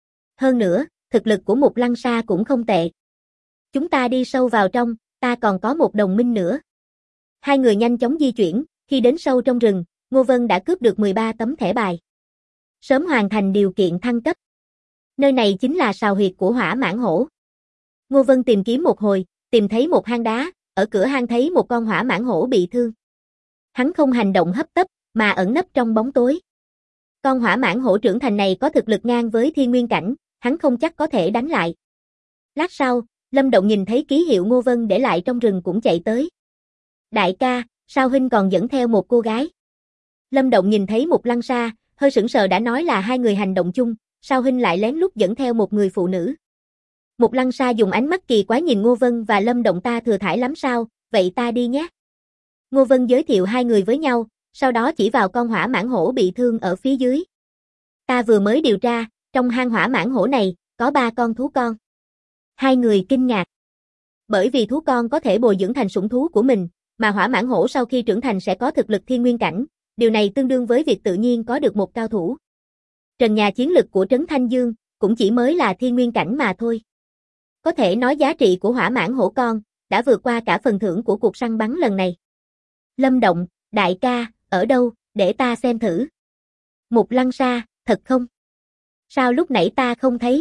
Hơn nữa, thực lực của Mục Lăng Sa cũng không tệ. Chúng ta đi sâu vào trong, ta còn có một đồng minh nữa. Hai người nhanh chóng di chuyển, khi đến sâu trong rừng, Ngô Vân đã cướp được 13 tấm thẻ bài. Sớm hoàn thành điều kiện thăng cấp. Nơi này chính là sào huyệt của Hỏa Mãng Hổ. Ngô Vân tìm kiếm một hồi, tìm thấy một hang đá, ở cửa hang thấy một con Hỏa Mãng Hổ bị thương. Hắn không hành động hấp tấp, mà ẩn nấp trong bóng tối. Con Hỏa Mãng Hổ trưởng thành này có thực lực ngang với Thiên Nguyên cảnh, hắn không chắc có thể đánh lại. Lát sau, Lâm Động nhìn thấy ký hiệu Ngô Vân để lại trong rừng cũng chạy tới. Đại ca, sao huynh còn dẫn theo một cô gái? Lâm Động nhìn thấy Mục Lăng Sa, hơi sững sờ đã nói là hai người hành động chung, sao huynh lại lén lút dẫn theo một người phụ nữ? Mục Lăng Sa dùng ánh mắt kỳ quái nhìn Ngô Vân và Lâm Động, ta thừa thãi lắm sao, vậy ta đi nhé. Ngô Vân giới thiệu hai người với nhau, sau đó chỉ vào con Hỏa Mãng Hổ bị thương ở phía dưới. Ta vừa mới điều tra, trong hang Hỏa Mãng Hổ này, có 3 con thú con. Hai người kinh ngạc. Bởi vì thú con có thể bồi dưỡng thành sủng thú của mình, mà Hỏa Mãng Hổ sau khi trưởng thành sẽ có thực lực Thiên Nguyên cảnh, điều này tương đương với việc tự nhiên có được một cao thủ. Trần nhà chiến lực của Trấn Thanh Dương, cũng chỉ mới là Thiên Nguyên cảnh mà thôi. Có thể nói giá trị của Hỏa Mãng Hổ con, đã vượt qua cả phần thưởng của cuộc săn bắn lần này. Lâm Động, đại ca, ở đâu, để ta xem thử. Mục Lăng Sa, thật không? Sao lúc nãy ta không thấy?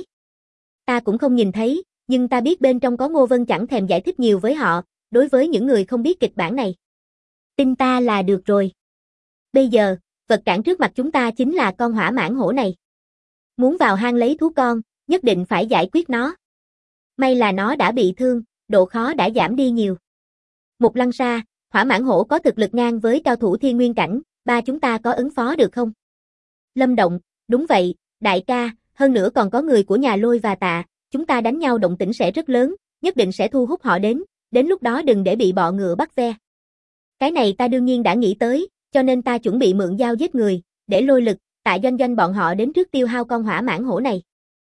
Ta cũng không nhìn thấy, nhưng ta biết bên trong có Ngô Vân chẳng thèm giải thích nhiều với họ, đối với những người không biết kịch bản này. Tin ta là được rồi. Bây giờ, vật cản trước mặt chúng ta chính là con Hỏa Mãng Hổ này. Muốn vào hang lấy thú con, nhất định phải giải quyết nó. May là nó đã bị thương, độ khó đã giảm đi nhiều. Mục Lăng Sa, Hỏa Mãng Hổ có thực lực ngang với cao thủ Thiên Nguyên cảnh, ba chúng ta có ứng phó được không? Lâm Động, đúng vậy, đại ca, hơn nữa còn có người của nhà Lôi và Tạ, chúng ta đánh nhau động tĩnh sẽ rất lớn, nhất định sẽ thu hút họ đến lúc đó đừng để bị bọ ngựa bắt ve. Cái này ta đương nhiên đã nghĩ tới, cho nên ta chuẩn bị mượn dao giết người, để Lôi Lực, Tạ Doanh Doanh bọn họ đến trước tiêu hao con Hỏa Mãng Hổ này.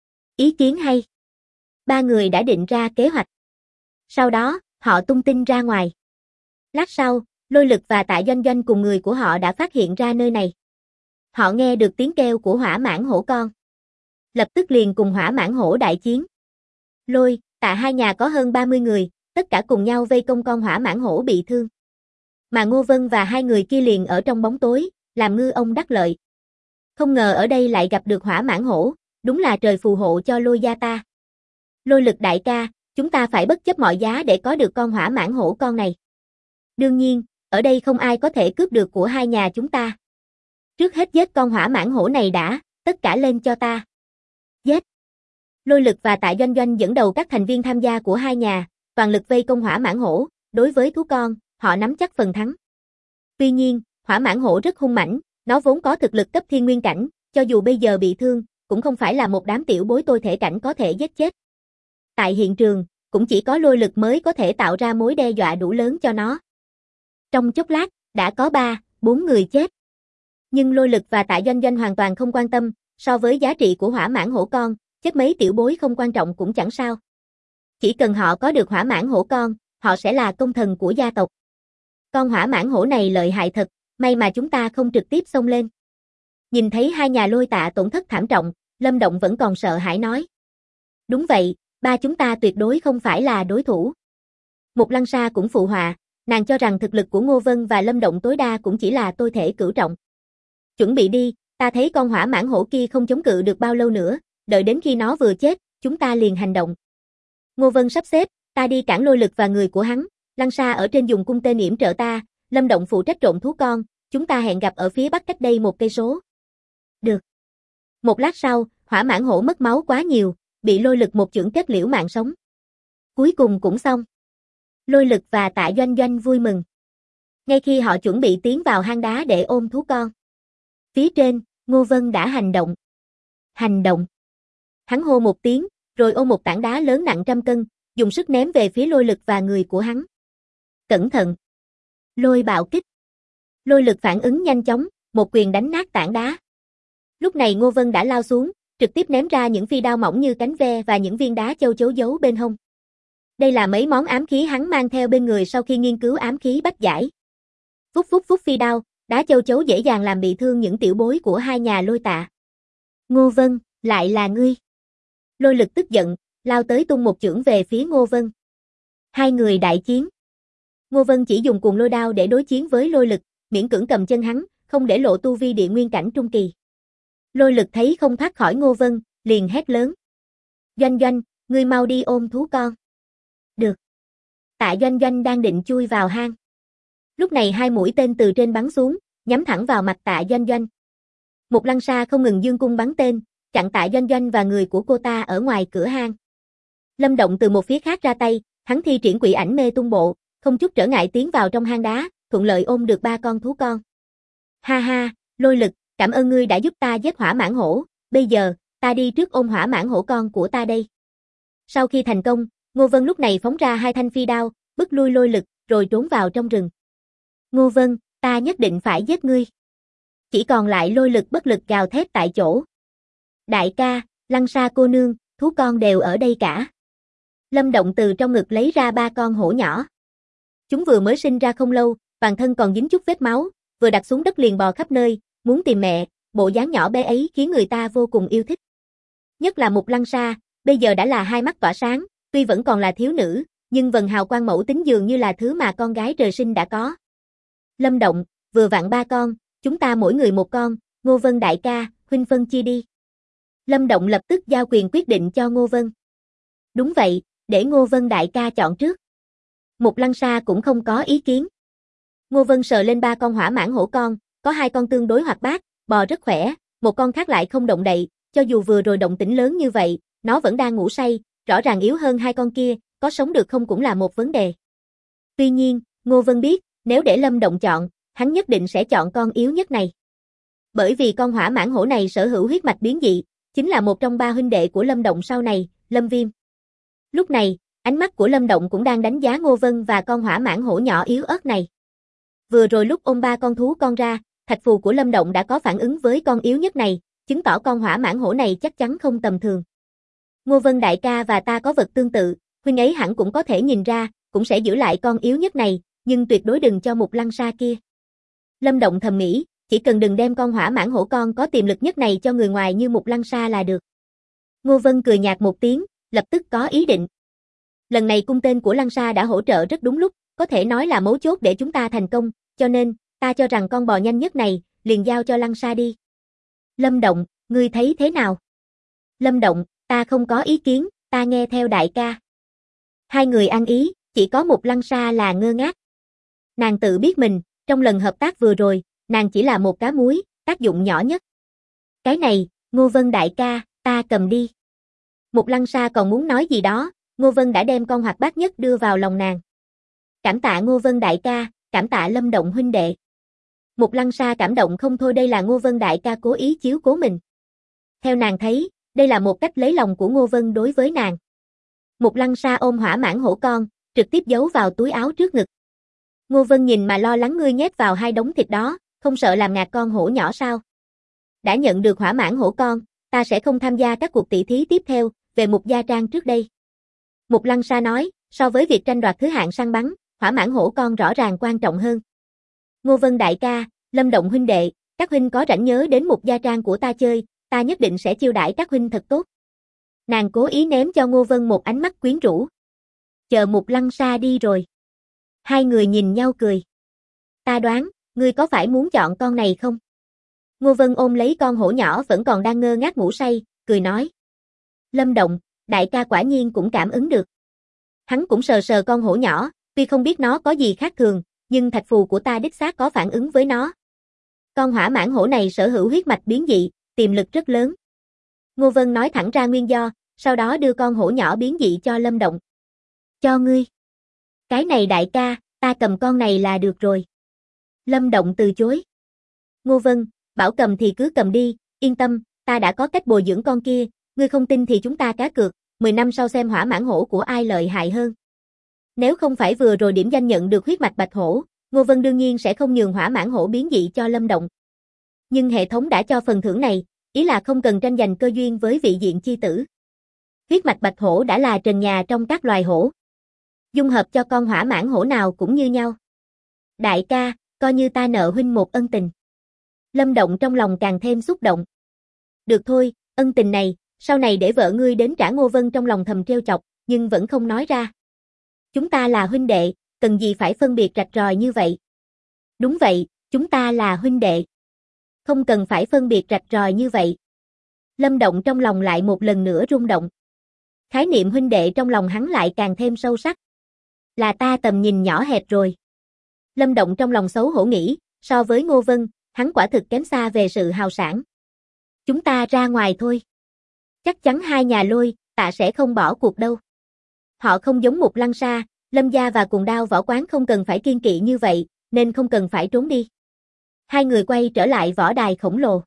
Ý kiến hay. Ba người đã định ra kế hoạch. Sau đó, họ tung tin ra ngoài. Lát sau, Lôi Lực và Tạ Doanh Doanh cùng người của họ đã phát hiện ra nơi này. Họ nghe được tiếng kêu của Hỏa Mãng Hổ con. Lập tức liền cùng Hỏa Mãng Hổ đại chiến. Lôi, Tạ hai nhà có hơn 30 người, tất cả cùng nhau vây công con Hỏa Mãng Hổ bị thương. Mà Ngô Vân và hai người kia liền ở trong bóng tối, làm ngư ông đắc lợi. Không ngờ ở đây lại gặp được Hỏa Mãng Hổ, đúng là trời phù hộ cho Lôi gia ta. Lôi Lực đại ca, chúng ta phải bất chấp mọi giá để có được con Hỏa Mãng Hổ con này. Đương nhiên, ở đây không ai có thể cướp được của hai nhà chúng ta. Trước hết giết con Hỏa Mãng Hổ này đã, tất cả lên cho ta. Giết. Lôi Lực và Tạ Doanh Doanh dẫn đầu các thành viên tham gia của hai nhà, toàn lực vây công Hỏa Mãng Hổ, đối với thú con, họ nắm chắc phần thắng. Tuy nhiên, Hỏa Mãng Hổ rất hung mãnh, nó vốn có thực lực cấp Thiên Nguyên cảnh, cho dù bây giờ bị thương, cũng không phải là một đám tiểu bối tôi thể cảnh có thể giết chết. Tại hiện trường, cũng chỉ có Lôi Lực mới có thể tạo ra mối đe dọa đủ lớn cho nó. Trong chốc lát, đã có 3-4 người chết. Nhưng Lôi Lực và Tạ Doanh Doanh hoàn toàn không quan tâm, so với giá trị của Hỏa Mãng Hổ con, chết mấy tiểu bối không quan trọng cũng chẳng sao. Chỉ cần họ có được Hỏa Mãng Hổ con, họ sẽ là công thần của gia tộc. Con Hỏa Mãng Hổ này lợi hại thật, may mà chúng ta không trực tiếp xông lên. Nhìn thấy hai nhà Lôi Tạ tổn thất thảm trọng, Lâm Động vẫn còn sợ hãi nói. Đúng vậy, ba chúng ta tuyệt đối không phải là đối thủ. Mục Lăng Sa cũng phụ họa, nàng cho rằng thực lực của Ngô Vân và Lâm Động tối đa cũng chỉ là tôi thể cửu trọng. Chuẩn bị đi, ta thấy con Hỏa Mãng Hổ kia không chống cự được bao lâu nữa, đợi đến khi nó vừa chết, chúng ta liền hành động. Ngô Vân sắp xếp, ta đi cản Lôi Lực và người của hắn, Lăng Sa ở trên dùng cung tên yểm trợ ta, Lâm Động phụ trách trộn thú con, chúng ta hẹn gặp ở phía bắc cách đây 1 cây số. Được. Một lát sau, Hỏa Mãng Hổ mất máu quá nhiều, bị Lôi Lực một chưởng kết liễu mạng sống. Cuối cùng cũng xong. Lôi Lực và Tạ Doanh Doanh vui mừng. Ngay khi họ chuẩn bị tiến vào hang đá để ôm thú con. Phía trên, Ngô Vân đã hành động. Hành động. Hắn hô một tiếng, rồi ôm một tảng đá lớn nặng trăm cân, dùng sức ném về phía Lôi Lực và người của hắn. Cẩn thận. Lôi bạo kích. Lôi Lực phản ứng nhanh chóng, một quyền đánh nát tảng đá. Lúc này Ngô Vân đã lao xuống, trực tiếp ném ra những phi đao mỏng như cánh ve và những viên đá châu chấu giấu bên hông. Đây là mấy món ám khí hắn mang theo bên người sau khi nghiên cứu ám khí bách giải. Vút vút vút phi đao, đá châu chấu dễ dàng làm bị thương những tiểu bối của hai nhà Lôi Tạ. Ngô Vân, lại là ngươi. Lôi Lực tức giận, lao tới tung một chưởng về phía Ngô Vân. Hai người đại chiến. Ngô Vân chỉ dùng cuồng lôi đao để đối chiến với Lôi Lực, miễn cưỡng cầm chân hắn, không để lộ tu vi địa nguyên cảnh trung kỳ. Lôi Lực thấy không thoát khỏi Ngô Vân, liền hét lớn. Doanh Doanh, ngươi mau đi ôm thú con. Được. Tạ Doanh Doanh đang định chui vào hang. Lúc này hai mũi tên từ trên bắn xuống, nhắm thẳng vào mặt Tạ Doanh Doanh. Một lăng sa không ngừng dương cung bắn tên, chặn Tạ Doanh Doanh và người của cô ta ở ngoài cửa hang. Lâm Động từ một phía khác ra tay, hắn thi triển quỷ ảnh mê tung bộ, không chút trở ngại tiến vào trong hang đá, thuận lợi ôm được 3 con thú con. Ha ha, Lôi Lực, cảm ơn ngươi đã giúp ta giết hỏa mãng hổ, bây giờ, ta đi trước ôm hỏa mãng hổ con của ta đây. Sau khi thành công, Ngô Vân lúc này phóng ra 2 thanh phi đao, bức lui Lôi Lực, rồi trốn vào trong rừng. Ngô Vân, ta nhất định phải giết ngươi. Chỉ còn lại Lôi Lực bất lực gào thét tại chỗ. Đại ca, Lăng Sa cô nương, thú con đều ở đây cả. Lâm Động từ trong ngực lấy ra 3 con hổ nhỏ. Chúng vừa mới sinh ra không lâu, toàn thân còn dính chút vết máu, vừa đặt xuống đất liền bò khắp nơi, muốn tìm mẹ, bộ dáng nhỏ bé ấy khiến người ta vô cùng yêu thích. Nhất là Mục Lăng Sa, bây giờ đã là hai mắt tỏa sáng, tuy vẫn còn là thiếu nữ, nhưng vầng hào quang mẫu tính dường như là thứ mà con gái trời sinh đã có. Lâm Động, vừa vặn 3 con, chúng ta mỗi người 1 con, Ngô Vân đại ca, huynh phân chia đi. Lâm Động lập tức giao quyền quyết định cho Ngô Vân. Đúng vậy, để Ngô Vân đại ca chọn trước. Mục Lăng Sa cũng không có ý kiến. Ngô Vân sờ lên 3 con hỏa mãng hổ con, có 2 con tương đối hoạt bát, bò rất khỏe, một con khác lại không động đậy, cho dù vừa rồi động tĩnh lớn như vậy, nó vẫn đang ngủ say, rõ ràng yếu hơn 2 con kia, có sống được không cũng là một vấn đề. Tuy nhiên, Ngô Vân biết, nếu để Lâm Động chọn, hắn nhất định sẽ chọn con yếu nhất này. Bởi vì con hỏa mãng hổ này sở hữu huyết mạch biến dị, chính là một trong 3 huynh đệ của Lâm Động sau này, Lâm Viêm. Lúc này, ánh mắt của Lâm Động cũng đang đánh giá Ngô Vân và con hỏa mãng hổ nhỏ yếu ớt này. Vừa rồi lúc ôm 3 con thú con ra, thạch phù của Lâm Động đã có phản ứng với con yếu nhất này, chứng tỏ con hỏa mãng hổ này chắc chắn không tầm thường. Ngô Vân đại ca và ta có vật tương tự, huynh ấy hẳn cũng có thể nhìn ra, cũng sẽ giữ lại con yếu nhất này, nhưng tuyệt đối đừng cho Mục Lăng Sa kia. Lâm Động thầm nghĩ, chỉ cần đừng đem con hỏa mãng hổ con có tiềm lực nhất này cho người ngoài như Mục Lăng Sa là được. Ngô Vân cười nhạt một tiếng, lập tức có ý định. Lần này cung tên của Lăng Sa đã hỗ trợ rất đúng lúc, có thể nói là mấu chốt để chúng ta thành công, cho nên, ta cho rằng con bò nhanh nhất này, liền giao cho Lăng Sa đi. Lâm Động, ngươi thấy thế nào? Lâm Động, ta không có ý kiến, ta nghe theo đại ca. Hai người ăn ý, chỉ có Mục Lăng Sa là ngơ ngác. Nàng tự biết mình, trong lần hợp tác vừa rồi, nàng chỉ là một cá muối, tác dụng nhỏ nhất. Cái này, Ngô Vân đại ca, ta cầm đi. Mục Lăng Sa còn muốn nói gì đó, Ngô Vân đã đem con hoạt bát nhất đưa vào lòng nàng. Cảm tạ Ngô Vân đại ca, cảm tạ Lâm Động huynh đệ. Mục Lăng Sa cảm động không thôi, đây là Ngô Vân đại ca cố ý chiếu cố mình. Theo nàng thấy, đây là một cách lấy lòng của Ngô Vân đối với nàng. Mục Lăng Sa ôm hỏa mãng hổ con, trực tiếp giấu vào túi áo trước ngực. Ngô Vân nhìn mà lo lắng, ngươi nhét vào 2 đống thịt đó, không sợ làm ngạt con hổ nhỏ sao? Đã nhận được hỏa mãng hổ con, ta sẽ không tham gia các cuộc tỷ thí tiếp theo, về Mục gia trang trước đây. Mục Lăng Sa nói, so với việc tranh đoạt thứ hạng săn bắn, hỏa mãng hổ con rõ ràng quan trọng hơn. Ngô Vân đại ca, Lâm Động huynh đệ, các huynh có rảnh nhớ đến Mục gia trang của ta chơi, ta nhất định sẽ chiêu đãi các huynh thật tốt. Nàng cố ý ném cho Ngô Vân một ánh mắt quyến rũ. Chờ Mục Lăng Sa đi rồi. Hai người nhìn nhau cười. Ta đoán, ngươi có phải muốn chọn con này không? Ngô Vân ôm lấy con hổ nhỏ vẫn còn đang ngơ ngác ngủ say, cười nói. Lâm Động, đại ca quả nhiên cũng cảm ứng được. Hắn cũng sờ sờ con hổ nhỏ, tuy không biết nó có gì khác thường, nhưng thạch phù của ta đích xác có phản ứng với nó. Con hỏa mãng hổ này sở hữu huyết mạch biến dị, tiềm lực rất lớn. Ngô Vân nói thẳng ra nguyên do, sau đó đưa con hổ nhỏ biến dị cho Lâm Động. Cho ngươi. Cái này đại ca, ta cầm con này là được rồi. Lâm Động từ chối. Ngô Vân, bảo cầm thì cứ cầm đi, yên tâm, ta đã có cách bồi dưỡng con kia, ngươi không tin thì chúng ta cá cược, 10 năm sau xem hỏa mãng hổ của ai lợi hại hơn. Nếu không phải vừa rồi điểm danh nhận được huyết mạch bạch hổ, Ngô Vân đương nhiên sẽ không nhường hỏa mãng hổ biến dị cho Lâm Động. Nhưng hệ thống đã cho phần thưởng này, ý là không cần tranh giành cơ duyên với vị diện chi tử. Huyết mạch bạch hổ đã là trần nhà trong các loài hổ. Dung hợp cho con hỏa mãng hổ nào cũng như nhau. Đại ca, coi như ta nợ huynh một ân tình. Lâm Động trong lòng càng thêm xúc động. Được thôi, ân tình này, sau này để vợ ngươi đến trả. Ngô Vân trong lòng thầm trêu chọc, nhưng vẫn không nói ra. Chúng ta là huynh đệ, cần gì phải phân biệt rạch ròi như vậy? Đúng vậy, chúng ta là huynh đệ. Không cần phải phân biệt rạch ròi như vậy. Lâm Động trong lòng lại một lần nữa rung động. Khái niệm huynh đệ trong lòng hắn lại càng thêm sâu sắc. Là ta tầm nhìn nhỏ hẹp rồi. Lâm Động trong lòng xấu hổ nghĩ, so với Ngô Vân, hắn quả thực kém xa về sự hào sảng. Chúng ta ra ngoài thôi. Chắc chắn hai nhà Lôi, Tạ sẽ không bỏ cuộc đâu. Họ không giống một Lăng Sa, Lâm gia và Cùng Đao Võ Quán không cần phải kiên kỵ như vậy, nên không cần phải trốn đi. Hai người quay trở lại võ đài khổng lồ.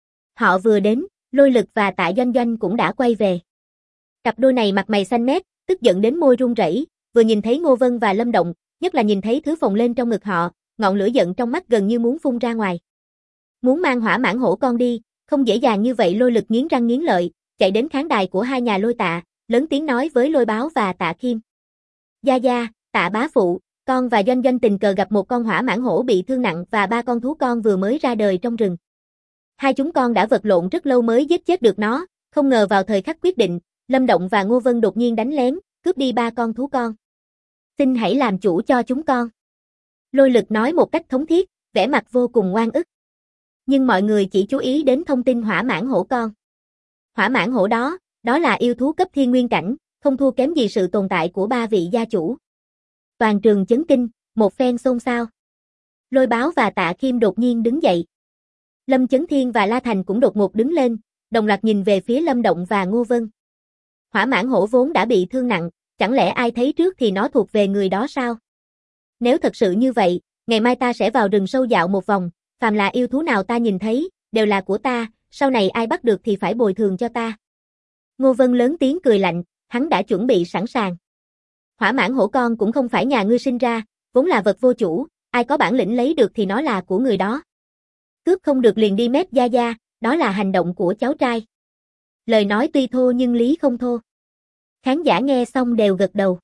Họ vừa đến, Lôi Lực và Tạ Doanh Doanh cũng đã quay về. Cặp đôi này mặt mày xanh mét, tức giận đến môi run rẩy, vừa nhìn thấy Ngô Vân và Lâm Động, nhất là nhìn thấy thứ phồng lên trong ngực họ, ngọn lửa giận trong mắt gần như muốn phun ra ngoài. Muốn mang hỏa mãng hổ con đi, không dễ dàng như vậy. Lôi Lực nghiến răng nghiến lợi, chạy đến khán đài của hai nhà Lôi Tạ, lớn tiếng nói với Lôi Báo và Tạ Khiêm. Gia Gia, Tạ bá phụ, con và Doanh Doanh tình cờ gặp một con hỏa mãng hổ bị thương nặng và 3 con thú con vừa mới ra đời trong rừng. Hai chúng con đã vật lộn rất lâu mới giết chết được nó, không ngờ vào thời khắc quyết định, Lâm Động và Ngô Vân đột nhiên đánh lén, cướp đi 3 con thú con. Xin hãy làm chủ cho chúng con. Lôi Lực nói một cách thống thiết, vẻ mặt vô cùng oan ức. Nhưng mọi người chỉ chú ý đến thông tin hỏa mãng hổ con. Hỏa mãng hổ đó là yêu thú cấp thiên nguyên cảnh, không thua kém gì sự tồn tại của 3 vị gia chủ. Toàn trường chấn kinh, một phen xôn xao. Lôi Báo và Tạ Khiêm đột nhiên đứng dậy. Lâm Chấn Thiên và La Thành cũng đột ngột đứng lên, đồng loạt nhìn về phía Lâm Động và Ngô Vân. Hỏa mãng hổ vốn đã bị thương nặng, chẳng lẽ ai thấy trước thì nó thuộc về người đó sao? Nếu thật sự như vậy, ngày mai ta sẽ vào rừng sâu dạo một vòng, phàm là yêu thú nào ta nhìn thấy, đều là của ta, sau này ai bắt được thì phải bồi thường cho ta. Ngô Vân lớn tiếng cười lạnh, hắn đã chuẩn bị sẵn sàng. Hỏa mãng hổ con cũng không phải nhà ngươi sinh ra, vốn là vật vô chủ, ai có bản lĩnh lấy được thì nó là của người đó. Cướp không được liền đi mép Gia Gia, đó là hành động của cháu trai. Lời nói tuy thô nhưng lý không thô. Khán giả nghe xong đều gật đầu.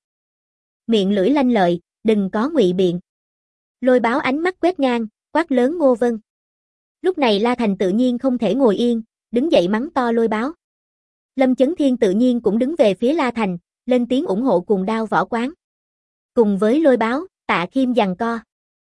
Miệng lưỡi lanh lợi, đừng có ngụy biện. Lôi Báo ánh mắt quét ngang, quát lớn Ngô Vân. Lúc này La Thành tự nhiên không thể ngồi yên, đứng dậy mắng to Lôi Báo. Lâm Chấn Thiên tự nhiên cũng đứng về phía La Thành, lên tiếng ủng hộ Cùng Đao Võ Quán. Cùng với Lôi Báo, Tạ Khiêm giằng co.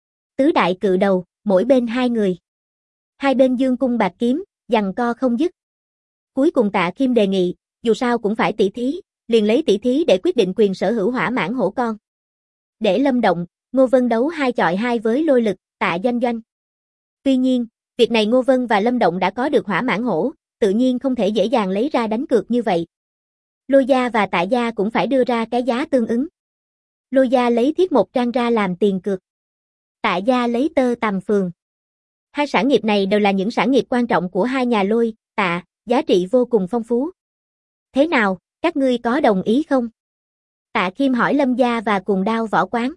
Tứ đại cự đầu, mỗi bên 2 người. Hai bên dương cung bạc kiếm, giằng co không dứt. Cuối cùng Tạ Khiêm đề nghị, dù sao cũng phải tỷ thí, liền lấy tỷ thí để quyết định quyền sở hữu hỏa mãng hổ con. Để Lâm Động, Ngô Vân đấu 2 chọi 2 với Lôi Lực, Tạ Doanh Doanh. Tuy nhiên, việc này Ngô Vân và Lâm Động đã có được hỏa mãng hổ, tự nhiên không thể dễ dàng lấy ra đánh cược như vậy. Lôi gia và Tạ gia cũng phải đưa ra cái giá tương ứng. Lôi gia lấy thiết một trang ra làm tiền cược. Tạ gia lấy tơ tằm phường. Hai sản nghiệp này đều là những sản nghiệp quan trọng của hai nhà Lôi, Tạ, giá trị vô cùng phong phú. Thế nào, các ngươi có đồng ý không? Tạ Khiêm hỏi Lâm gia và Cùng Đao Võ Quán.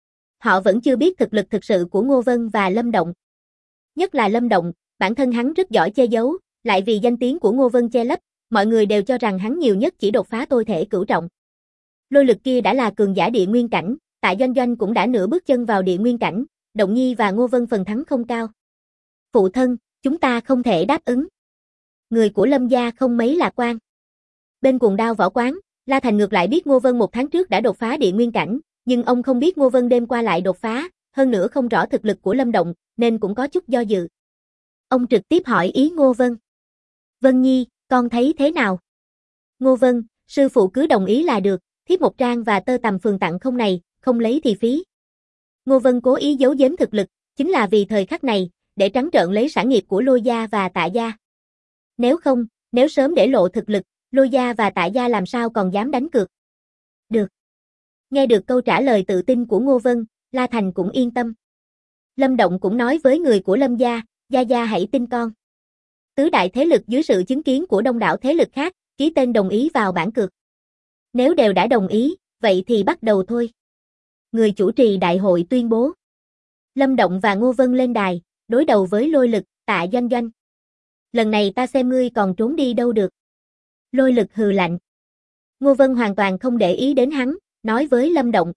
Họ vẫn chưa biết thực lực thực sự của Ngô Vân và Lâm Động. Nhất là Lâm Động, bản thân hắn rất giỏi che giấu, lại vì danh tiếng của Ngô Vân che lấp, mọi người đều cho rằng hắn nhiều nhất chỉ đột phá tôi thể cửu trọng. Lôi Lực kia đã là cường giả địa nguyên cảnh, Tạ Doanh Doanh cũng đã nửa bước chân vào địa nguyên cảnh, Động Nhi và Ngô Vân phần thắng không cao. Phụ thân, chúng ta không thể đáp ứng. Người của Lâm gia không mấy lạc quan. Bên Cùng Đao Võ Quán, La Thành ngược lại biết Ngô Vân 1 tháng trước đã đột phá địa nguyên cảnh, nhưng ông không biết Ngô Vân đêm qua lại đột phá, hơn nữa không rõ thực lực của Lâm Động, nên cũng có chút do dự. Ông trực tiếp hỏi ý Ngô Vân. Vân Nhi, con thấy thế nào? Ngô Vân, sư phụ cứ đồng ý là được, thiếp một trang và tơ tằm phường tặng không này, không lấy thì phí. Ngô Vân cố ý giấu giếm thực lực, chính là vì thời khắc này, để trắng trợn lấy sản nghiệp của Lôi gia và Tạ gia. Nếu sớm để lộ thực lực, Lôi gia và Tạ gia làm sao còn dám đánh cược. Được. Nghe được câu trả lời tự tin của Ngô Vân, La Thành cũng yên tâm. Lâm Động cũng nói với người của Lâm gia, Gia Gia hãy tin con. Tứ đại thế lực dưới sự chứng kiến của đông đảo thế lực khác, ký tên đồng ý vào bản cược. Nếu đều đã đồng ý, vậy thì bắt đầu thôi. Người chủ trì đại hội tuyên bố. Lâm Động và Ngô Vân lên đài, đối đầu với Lôi Lực, Tạ Doanh Doanh. Lần này ta xem ngươi còn trốn đi đâu được. Lôi Lực hừ lạnh. Ngô Vân hoàn toàn không để ý đến hắn, nói với Lâm Động.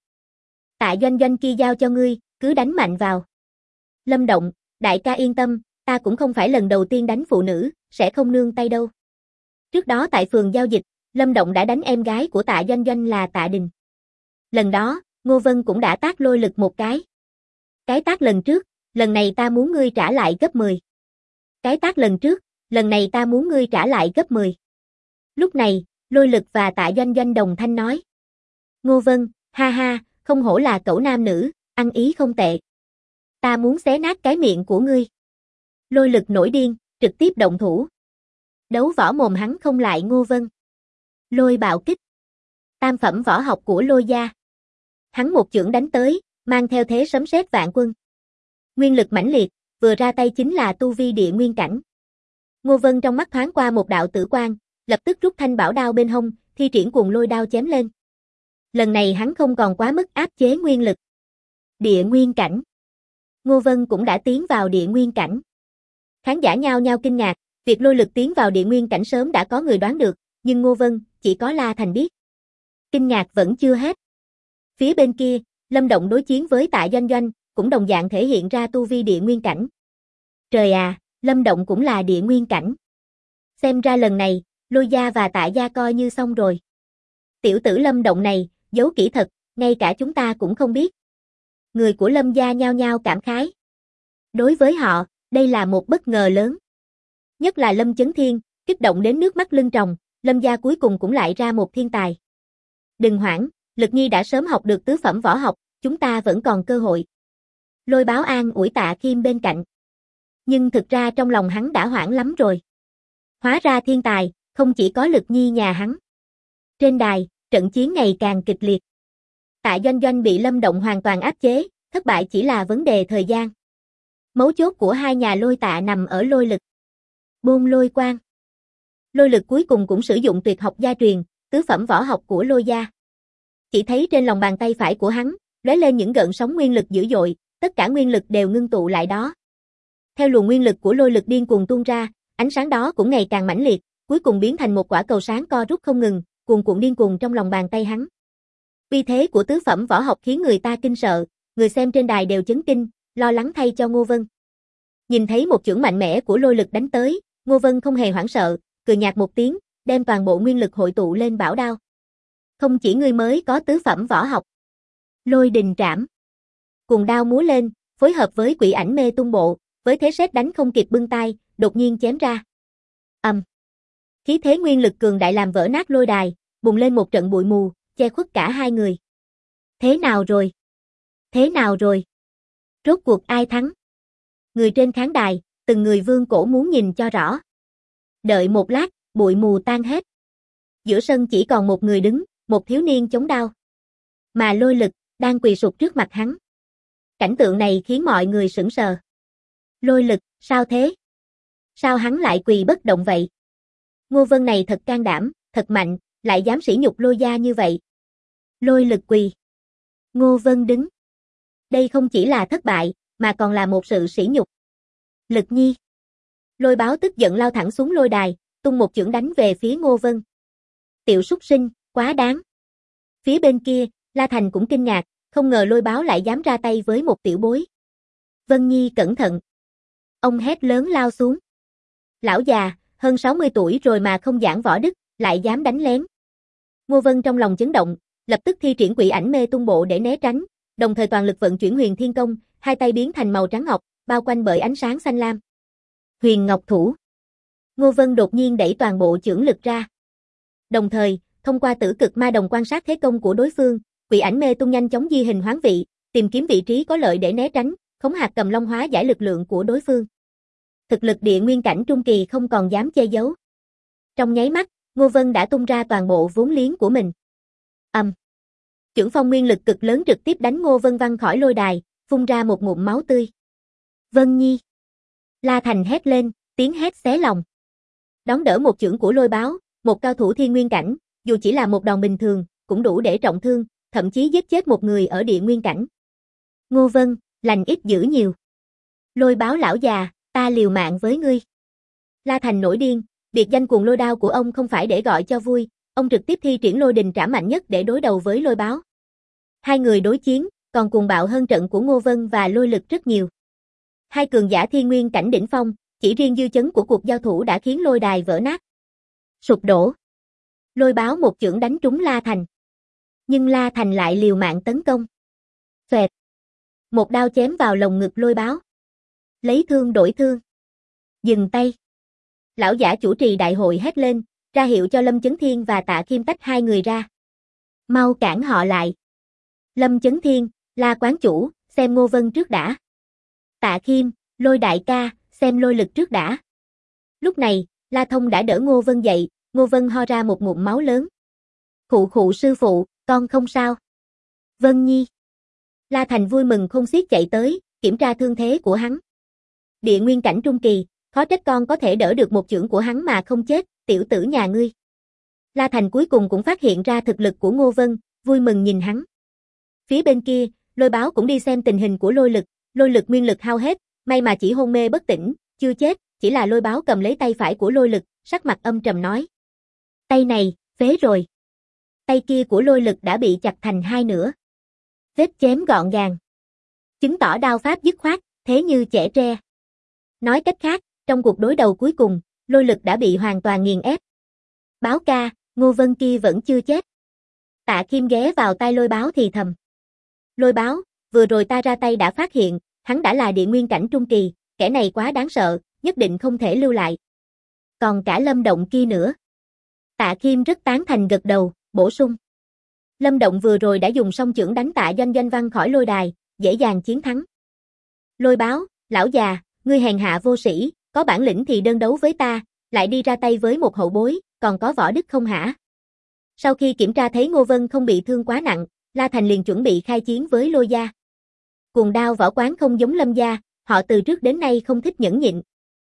Tạ Doanh Doanh kia giao cho ngươi, cứ đánh mạnh vào. Lâm Động, đại ca yên tâm, ta cũng không phải lần đầu tiên đánh phụ nữ, sẽ không nương tay đâu. Trước đó tại phường giao dịch, Lâm Động đã đánh em gái của Tạ Doanh Doanh là Tạ Đình. Lần đó, Ngô Vân cũng đã tát Lôi Lực một cái. Cái tát lần trước, lần này ta muốn ngươi trả lại gấp 10. Cái tát lần trước, lần này ta muốn ngươi trả lại gấp 10. Lúc này, Lôi Lực và Tạ Doanh Doanh đồng thanh nói. Ngô Vân, ha ha, không hổ là cẩu nam nữ, ăn ý không tệ. Ta muốn xé nát cái miệng của ngươi. Lôi Lực nổi điên, trực tiếp động thủ. Đấu võ mồm hắn không lại Ngô Vân. Lôi bạo kích. Tam phẩm võ học của Lôi gia. Hắn một chưởng đánh tới, mang theo thế sấm sét vạn quân. Nguyên lực mãnh liệt, vừa ra tay chính là tu vi địa nguyên cảnh. Ngô Vân trong mắt thoáng qua một đạo tử quang, lập tức rút thanh bảo đao bên hông, thi triển cuồng lôi đao chém lên. Lần này hắn không còn quá mức áp chế nguyên lực. Địa nguyên cảnh. Ngô Vân cũng đã tiến vào địa nguyên cảnh. Khán giả nhao nhao kinh ngạc, việc Lôi Lực tiến vào địa nguyên cảnh sớm đã có người đoán được, nhưng Ngô Vân, chỉ có La Thành biết. Kinh ngạc vẫn chưa hết. Phía bên kia, Lâm Động đối chiến với Tạ Doanh Doanh, cũng đồng dạng thể hiện ra tu vi địa nguyên cảnh. Trời à, Lâm Động cũng là địa nguyên cảnh. Xem ra lần này, Lôi gia và Tạ gia coi như xong rồi. Tiểu tử Lâm Động này, giấu kỹ thật, ngay cả chúng ta cũng không biết. Người của Lâm gia nhao nhao cảm khái. Đối với họ, đây là một bất ngờ lớn. Nhất là Lâm Chấn Thiên, kích động đến nước mắt lưng tròng, Lâm gia cuối cùng cũng lại ra một thiên tài. Đừng hoảng, Lực Nhi đã sớm học được tứ phẩm võ học, chúng ta vẫn còn cơ hội. Lôi Báo an ủi Tạ Khiêm bên cạnh. Nhưng thực ra trong lòng hắn đã hoảng lắm rồi. Hóa ra thiên tài, không chỉ có Lực Nhi nhà hắn. Trên đài, trận chiến ngày càng kịch liệt. Tạ Doanh Doanh bị Lâm Động hoàn toàn áp chế, thất bại chỉ là vấn đề thời gian. Mấu chốt của hai nhà Lôi Tạ nằm ở Lôi Lực. Bôn Lôi Quang. Lôi Lực cuối cùng cũng sử dụng tuyệt học gia truyền, tứ phẩm võ học của Lôi gia. Chỉ thấy trên lòng bàn tay phải của hắn, lóe lên những gợn sóng nguyên lực dữ dội, tất cả nguyên lực đều ngưng tụ lại đó. Theo luồng nguyên lực của Lôi Lực điên cuồng tuôn ra, ánh sáng đó cũng ngày càng mãnh liệt, cuối cùng biến thành một quả cầu sáng co rút không ngừng, cuồn cuộn điên cuồng trong lòng bàn tay hắn. Uy thế của tứ phẩm võ học khiến người ta kinh sợ, người xem trên đài đều chấn kinh, lo lắng thay cho Ngô Vân. Nhìn thấy một chưởng mạnh mẽ của Lôi Lực đánh tới, Ngô Vân không hề hoảng sợ, cười nhạt một tiếng, đem toàn bộ nguyên lực hội tụ lên bảo đao. Không chỉ ngươi mới có tứ phẩm võ học. Lôi Đình Trảm. Cùng đao múa lên, phối hợp với Quỷ Ảnh Mê Tung Bộ, với thế sét đánh không kịp bưng tay, đột nhiên chém ra. Khí thế nguyên lực cường đại làm vỡ nát lôi đài, bùng lên một trận bụi mù, che khuất cả hai người. Thế nào rồi? Thế nào rồi? Rốt cuộc ai thắng? Người trên khán đài, từng người vương cổ muốn nhìn cho rõ. Đợi một lát, bụi mù tan hết. Giữa sân chỉ còn một người đứng, một thiếu niên chống đao. Mà Lôi Lực, đang quỳ sụp trước mặt hắn. Cảnh tượng này khiến mọi người sững sờ. Lôi Lực, sao thế? Sao hắn lại quỳ bất động vậy? Ngô Vân này thật can đảm, thật mạnh, lại dám sỉ nhục Lôi gia như vậy. Lôi Lực quỳ. Ngô Vân đứng. Đây không chỉ là thất bại, mà còn là một sự sỉ nhục. Lực Nhi. Lôi Báo tức giận lao thẳng xuống lôi đài, tung một chưởng đánh về phía Ngô Vân. Tiểu súc sinh, quá đáng. Phía bên kia, La Thành cũng kinh ngạc, không ngờ Lôi Báo lại dám ra tay với một tiểu bối. Vân Nhi cẩn thận. Ông hét lớn lao xuống. Lão già, hơn 60 tuổi rồi mà không giảng võ đức, lại dám đánh lén. Ngô Vân trong lòng chấn động, lập tức thi triển Quỷ Ảnh Mê Tung Bộ để né tránh, đồng thời toàn lực vận chuyển Huyền Thiên Công, hai tay biến thành màu trắng ngọc, bao quanh bởi ánh sáng xanh lam. Huyền Ngọc Thủ. Ngô Vân đột nhiên đẩy toàn bộ chưởng lực ra. Đồng thời, thông qua Tử Cực Ma Đồng quan sát thế công của đối phương, Quỷ Ảnh Mê Tung nhanh chóng di hình hoán vị, tìm kiếm vị trí có lợi để né tránh, khống hạt cầm long hóa giải lực lượng của đối phương. Thực lực địa nguyên cảnh trung kỳ không còn dám che giấu. Trong nháy mắt, Ngô Vân đã tung ra toàn bộ vốn liếng của mình. Chưởng phong nguyên lực cực lớn trực tiếp đánh Ngô Vân văng khỏi lôi đài, phun ra một ngụm máu tươi. Vân Nhi. La Thành hét lên, tiếng hét xé lòng. Đón đỡ một chưởng của Lôi Báo, một cao thủ thiên nguyên cảnh, dù chỉ là một đòn bình thường, cũng đủ để trọng thương, thậm chí giết chết một người ở địa nguyên cảnh. Ngô Vân, lành ít dữ nhiều. Lôi Báo lão già, ta liều mạng với ngươi. La Thành nổi điên, biệt danh cuồng lôi đao của ông không phải để gọi cho vui, ông trực tiếp thi triển lôi đình trảm mạnh nhất để đối đầu với Lôi Báo. Hai người đối chiến, còn cuồng bạo hơn trận của Ngô Vân và Lôi Lực rất nhiều. Hai cường giả thiên nguyên cảnh đỉnh phong, chỉ riêng dư chấn của cuộc giao thủ đã khiến lôi đài vỡ nát, sụp đổ. Lôi Báo một chưởng đánh trúng La Thành. Nhưng La Thành lại liều mạng tấn công. Xoẹt. Một đao chém vào lồng ngực Lôi Báo. Lấy thương đổi thương. Dừng tay. Lão giả chủ trì đại hội hét lên, ra hiệu cho Lâm Chấn Thiên và Tạ Kim tách hai người ra. Mau cản họ lại. Lâm Chấn Thiên, La quán chủ, xem Ngô Vân trước đã. Tạ Kim, Lôi đại ca, xem Lôi Lực trước đã. Lúc này, La Thông đã đỡ Ngô Vân dậy, Ngô Vân ho ra một ngụm máu lớn. Khụ khụ sư phụ, con không sao. Vân Nhi. La Thành vui mừng không xiết chạy tới, kiểm tra thương thế của hắn. Địa nguyên cảnh trung kỳ, khó trách con có thể đỡ được một chưởng của hắn mà không chết, tiểu tử nhà ngươi. La Thành cuối cùng cũng phát hiện ra thực lực của Ngô Vân, vui mừng nhìn hắn. Phía bên kia, Lôi Báo cũng đi xem tình hình của Lôi Lực nguyên lực hao hết, may mà chỉ hôn mê bất tỉnh, chưa chết, chỉ là Lôi Báo cầm lấy tay phải của Lôi Lực, sắc mặt âm trầm nói. Tay này, phế rồi. Tay kia của Lôi Lực đã bị chặt thành hai nửa. Vết chém gọn gàng. Chứng tỏ đao pháp dứt khoát, thế như chẻ tre. Nói cách khác, trong cuộc đối đầu cuối cùng, Lôi Lực đã bị hoàn toàn nghiền ép. Báo ca, Ngô Vân kia vẫn chưa chết. Tạ Kim ghé vào tai Lôi Báo thì thầm. Lôi Báo, vừa rồi ta ra tay đã phát hiện, hắn đã là địa nguyên cảnh trung kỳ, kẻ này quá đáng sợ, nhất định không thể lưu lại. Còn cả Lâm Động kia nữa. Tạ Kim rất tán thành gật đầu, bổ sung. Lâm Động vừa rồi đã dùng song chưởng đánh Tạ Doanh văng khỏi lôi đài, dễ dàng chiến thắng. Lôi Báo, lão già, ngươi hèn hạ vô sĩ, có bản lĩnh thì đơn đấu với ta, lại đi ra tay với một hậu bối, còn có võ đức không hả? Sau khi kiểm tra thấy Ngô Vân không bị thương quá nặng, La Thành liền chuẩn bị khai chiến với Lôi gia. Cuồng đao võ quán không giống Lâm gia, họ từ trước đến nay không thích nhẫn nhịn.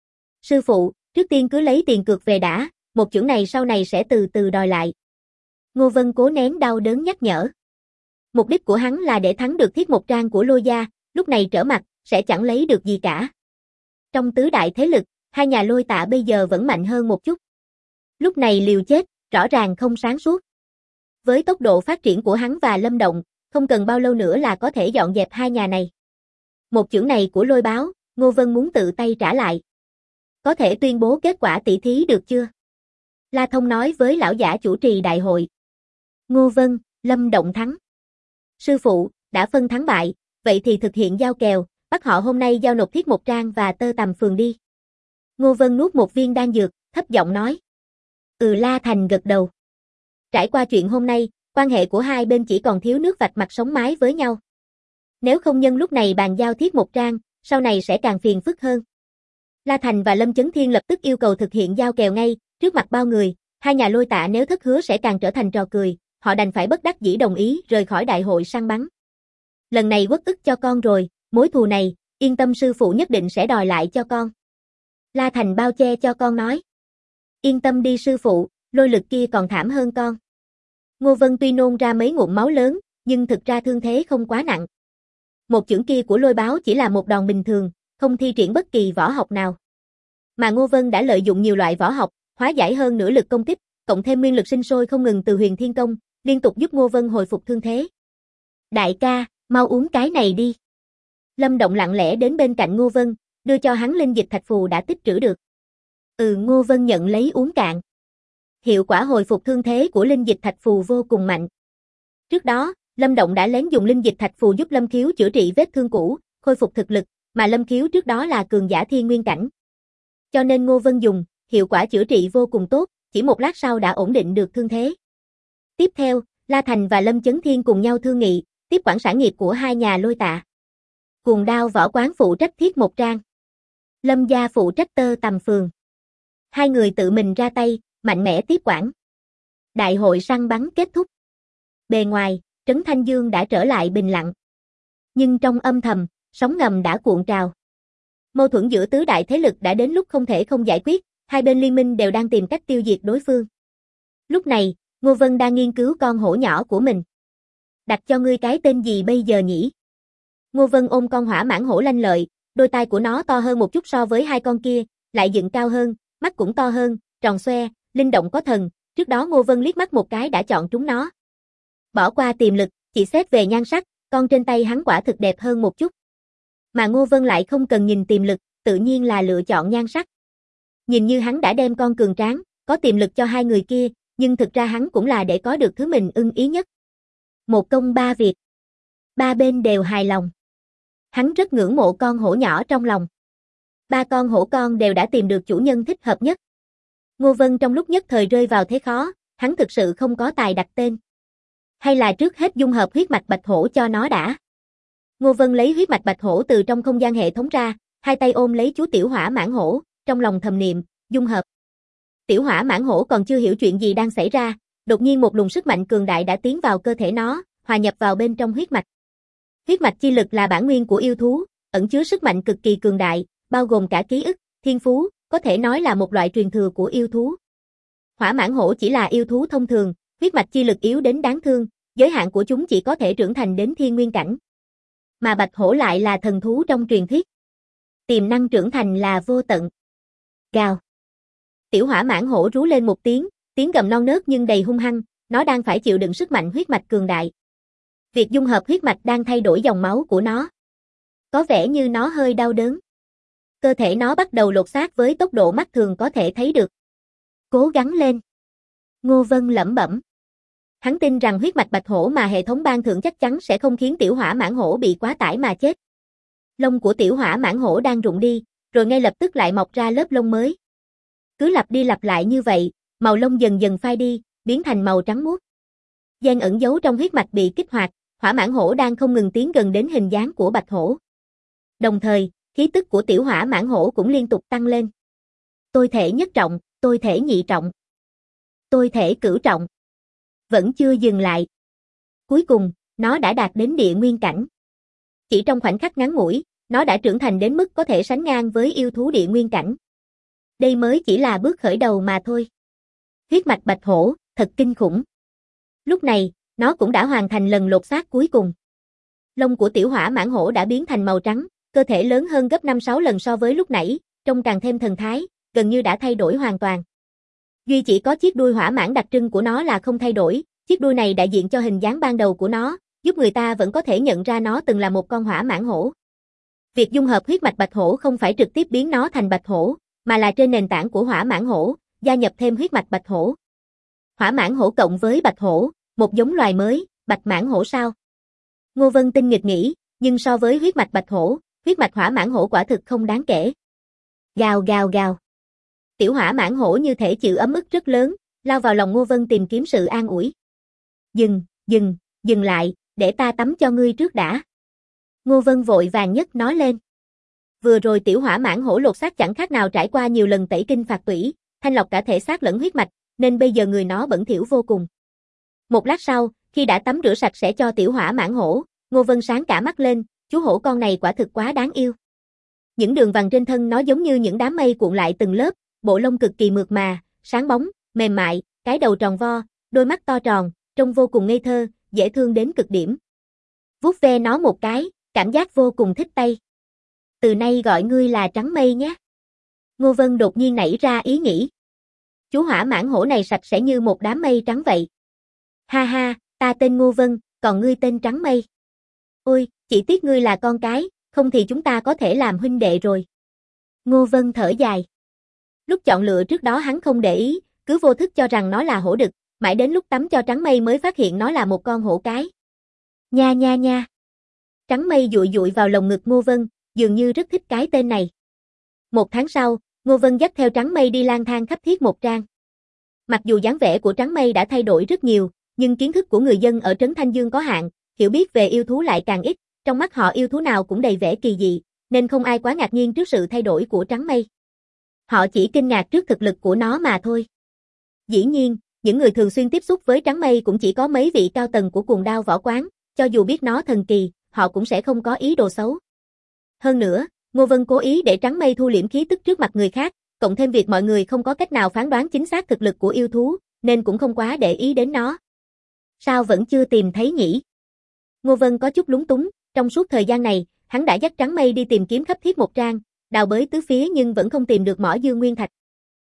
Sư phụ, trước tiên cứ lấy tiền cược về đã, một chưởng này sau này sẽ từ từ đòi lại. Ngô Vân cố nén đau đớn nhắc nhở. Mục đích của hắn là để thắng được thiết một trang của Lôi gia, lúc này trở mặt, sẽ chẳng lấy được gì cả. Trong tứ đại thế lực, hai nhà Lôi Tạ bây giờ vẫn mạnh hơn một chút. Lúc này liều chết, rõ ràng không sáng suốt. Với tốc độ phát triển của hắn và Lâm Động, không cần bao lâu nữa là có thể dọn dẹp hai nhà này. Một chưởng này của Lôi Báo, Ngô Vân muốn tự tay trả lại. Có thể tuyên bố kết quả tỷ thí được chưa? La Thông nói với lão giả chủ trì đại hội. Ngô Vân, Lâm Động thắng. Sư phụ, đã phân thắng bại, vậy thì thực hiện giao kèo, bắt họ hôm nay giao nộp thiết một trang và tơ tằm phường đi. Ngô Vân nuốt một viên đan dược, thấp giọng nói. La Thành gật đầu. Trải qua chuyện hôm nay, quan hệ của hai bên chỉ còn thiếu nước vạch mặt sống mái với nhau. Nếu không nhân lúc này bàn giao thiết một trang, sau này sẽ càng phiền phức hơn. La Thành và Lâm Chấn Thiên lập tức yêu cầu thực hiện giao kèo ngay, trước mặt bao người, hai nhà Lôi Tạ nếu thất hứa sẽ càng trở thành trò cười, họ đành phải bất đắc dĩ đồng ý rời khỏi đại hội săn bắn. Lần này uất ức cho con rồi, mối thù này, yên tâm sư phụ nhất định sẽ đòi lại cho con. La Thành bao che cho con nói. Yên tâm đi sư phụ, Lôi Lực kia còn thảm hơn con. Ngô Vân tuy nôn ra mấy ngụm máu lớn, nhưng thực ra thương thế không quá nặng. Một chưởng kia của Lôi Báo chỉ là một đòn bình thường, không thi triển bất kỳ võ học nào. Mà Ngô Vân đã lợi dụng nhiều loại võ học, hóa giải hơn nửa lực công kích, cộng thêm nguyên lực sinh sôi không ngừng từ Huyền Thiên Công, liên tục giúp Ngô Vân hồi phục thương thế. Đại ca, mau uống cái này đi. Lâm Động lặng lẽ đến bên cạnh Ngô Vân, đưa cho hắn linh dịch thạch phù đã tích trữ được. Ngô Vân nhận lấy uống cạn. Hiệu quả hồi phục thương thế của linh dịch thạch phù vô cùng mạnh. Trước đó, Lâm Động đã lén dùng linh dịch thạch phù giúp Lâm Khiếu chữa trị vết thương cũ, khôi phục thực lực, mà Lâm Khiếu trước đó là cường giả thiên nguyên cảnh. Cho nên Ngô Vân dùng, hiệu quả chữa trị vô cùng tốt, chỉ một lát sau đã ổn định được thương thế. Tiếp theo, La Thành và Lâm Chấn Thiên cùng nhau thương nghị, tiếp quản sản nghiệp của hai nhà Lôi Tạ. Cuồng đao võ quán phụ trách thiết một trang. Lâm gia phụ trách tơ tằm phường. Hai người tự mình ra tay, mạnh mẽ tiếp quản. Đại hội săn bắn kết thúc. Bề ngoài, Trấn Thanh Dương đã trở lại bình lặng. Nhưng trong âm thầm, sóng ngầm đã cuộn trào. Mâu thuẫn giữa tứ đại thế lực đã đến lúc không thể không giải quyết, hai bên liên minh đều đang tìm cách tiêu diệt đối phương. Lúc này, Ngô Vân đang nghiên cứu con hổ nhỏ của mình. Đặt cho ngươi cái tên gì bây giờ nhỉ? Ngô Vân ôm con hỏa mãng hổ lanh lợi, đôi tai của nó to hơn một chút so với hai con kia, lại dựng cao hơn, mắt cũng to hơn, tròn xoe, linh động có thần, trước đó Ngô Vân liếc mắt một cái đã chọn trúng nó. Bỏ qua tiềm lực, chỉ xét về nhan sắc, con trên tay hắn quả thực đẹp hơn một chút. Mà Ngô Vân lại không cần nhìn tiềm lực, tự nhiên là lựa chọn nhan sắc. Nhìn như hắn đã đem con cường tráng, có tiềm lực cho hai người kia, nhưng thực ra hắn cũng là để có được thứ mình ưng ý nhất. Một công ba việc. Ba bên đều hài lòng. Hắn rất ngưỡng mộ con hổ nhỏ trong lòng. Ba con hổ con đều đã tìm được chủ nhân thích hợp nhất. Ngô Vân trong lúc nhất thời rơi vào thế khó, hắn thực sự không có tài đặt tên. Hay là trước hết dung hợp huyết mạch bạch hổ cho nó đã. Ngô Vân lấy huyết mạch bạch hổ từ trong không gian hệ thống ra, hai tay ôm lấy chú tiểu hỏa mãng hổ, trong lòng thầm niệm, dung hợp. Tiểu hỏa mãng hổ còn chưa hiểu chuyện gì đang xảy ra, đột nhiên một luồng sức mạnh cường đại đã tiến vào cơ thể nó, hòa nhập vào bên trong huyết mạch. Huyết mạch chi lực là bản nguyên của yêu thú, ẩn chứa sức mạnh cực kỳ cường đại, bao gồm cả ký ức, thiên phú, có thể nói là một loại truyền thừa của yêu thú. Hỏa mãng hổ chỉ là yêu thú thông thường, huyết mạch chi lực yếu đến đáng thương, giới hạn của chúng chỉ có thể trưởng thành đến thiên nguyên cảnh. Mà bạch hổ lại là thần thú trong truyền thuyết. Tiềm năng trưởng thành là vô tận. Gào. Tiểu hỏa mãng hổ rú lên một tiếng gầm non nớt nhưng đầy hung hăng, nó đang phải chịu đựng sức mạnh huyết mạch cường đại. Việc dung hợp huyết mạch đang thay đổi dòng máu của nó. Có vẻ như nó hơi đau đớn. Cơ thể nó bắt đầu lột xác với tốc độ mắt thường có thể thấy được. Cố gắng lên. Ngô Vân lẩm bẩm. Hắn tin rằng huyết mạch bạch hổ mà hệ thống ban thưởng chắc chắn sẽ không khiến tiểu hỏa mãng hổ bị quá tải mà chết. Lông của tiểu hỏa mãng hổ đang rụng đi, rồi ngay lập tức lại mọc ra lớp lông mới. Cứ lặp đi lặp lại như vậy, màu lông dần dần phai đi, biến thành màu trắng muốt. Gen ẩn giấu trong huyết mạch bị kích hoạt, hỏa mãng hổ đang không ngừng tiến gần đến hình dáng của bạch hổ. Đồng thời, khí tức của tiểu hỏa mãng hổ cũng liên tục tăng lên. Tôi thể nhất trọng, tôi thể nhị trọng, tôi thể cửu trọng. Vẫn chưa dừng lại. Cuối cùng, nó đã đạt đến địa nguyên cảnh. Chỉ trong khoảnh khắc ngắn ngủi, nó đã trưởng thành đến mức có thể sánh ngang với yêu thú địa nguyên cảnh. Đây mới chỉ là bước khởi đầu mà thôi. Huyết mạch bạch hổ, thật kinh khủng. Lúc này, nó cũng đã hoàn thành lần lột xác cuối cùng. Lông của tiểu hỏa mãng hổ đã biến thành màu trắng, cơ thể lớn hơn gấp 5-6 lần so với lúc nãy, trông càng thêm thần thái, gần như đã thay đổi hoàn toàn. Duy chỉ có chiếc đuôi hỏa mãng đặc trưng của nó là không thay đổi, chiếc đuôi này đại diện cho hình dáng ban đầu của nó, giúp người ta vẫn có thể nhận ra nó từng là một con hỏa mãng hổ. Việc dung hợp huyết mạch bạch hổ không phải trực tiếp biến nó thành bạch hổ, mà là trên nền tảng của hỏa mãng hổ, gia nhập thêm huyết mạch bạch hổ. Hỏa mãng hổ cộng với bạch hổ, một giống loài mới, bạch mãng hổ sao? Ngô Vân tinh nghịch nghĩ, nhưng so với huyết mạch bạch hổ, huyết mạch hỏa mãng hổ quả thực không đáng kể. Gào gào gào. Tiểu hỏa mãng hổ như thể chịu ấm ức rất lớn, lao vào lòng Ngô Vân tìm kiếm sự an ủi. Dừng lại, để ta tắm cho ngươi trước đã. Ngô Vân vội vàng nhấc nó lên. Vừa rồi tiểu hỏa mãng hổ lột xác chẳng khác nào trải qua nhiều lần tẩy kinh phạt tủy, thanh lọc cả thể xác lẫn huyết mạch, nên bây giờ người nó bẩn thỉu vô cùng. Một lát sau, khi đã tắm rửa sạch sẽ cho tiểu hỏa mãng hổ, Ngô Vân sáng cả mắt lên, chú hổ con này quả thực quá đáng yêu. Những đường vằn trên thân nó giống như những đám mây cuộn lại từng lớp, bộ lông cực kỳ mượt mà, sáng bóng, mềm mại, cái đầu tròn vo, đôi mắt to tròn, trông vô cùng ngây thơ, dễ thương đến cực điểm. Vuốt ve nó một cái, cảm giác vô cùng thích tay. Từ nay gọi ngươi là Trắng Mây nhé. Ngô Vân đột nhiên nảy ra ý nghĩ. Chú hỏa mãng hổ này sạch sẽ như một đám mây trắng vậy. Ha ha, ta tên Ngô Vân, còn ngươi tên Trắng Mây. Ôi, chỉ tiếc ngươi là con cái, không thì chúng ta có thể làm huynh đệ rồi. Ngô Vân thở dài. Lúc chọn lựa trước đó hắn không để ý, cứ vô thức cho rằng nó là hổ đực, mãi đến lúc tắm cho Trắng Mây mới phát hiện nó là một con hổ cái. Nha nha nha. Trắng Mây dụi dụi vào lồng ngực Ngô Vân, dường như rất thích cái tên này. Một tháng sau, Ngô Vân dắt theo Trắng Mây đi lang thang khắp Thiết Một Trang. Mặc dù dáng vẻ của Trắng Mây đã thay đổi rất nhiều, nhưng kiến thức của người dân ở Trấn Thanh Dương có hạn, hiểu biết về yêu thú lại càng ít, trong mắt họ yêu thú nào cũng đầy vẻ kỳ dị, nên không ai quá ngạc nhiên trước sự thay đổi của Trắng Mây. Họ chỉ kinh ngạc trước thực lực của nó mà thôi. Dĩ nhiên, những người thường xuyên tiếp xúc với Trắng Mây cũng chỉ có mấy vị cao tầng của Cuồng Đao Võ Quán, cho dù biết nó thần kỳ, họ cũng sẽ không có ý đồ xấu. Hơn nữa, Ngô Vân cố ý để Trắng Mây thu liễm khí tức trước mặt người khác, cộng thêm việc mọi người không có cách nào phán đoán chính xác thực lực của yêu thú, nên cũng không quá để ý đến nó. Sao vẫn chưa tìm thấy nhỉ? Ngô Vân có chút lúng túng, trong suốt thời gian này, hắn đã dắt Trắng Mây đi tìm kiếm khắp Thiết Một Trang, đào bới tứ phía nhưng vẫn không tìm được mỏ dương nguyên thạch.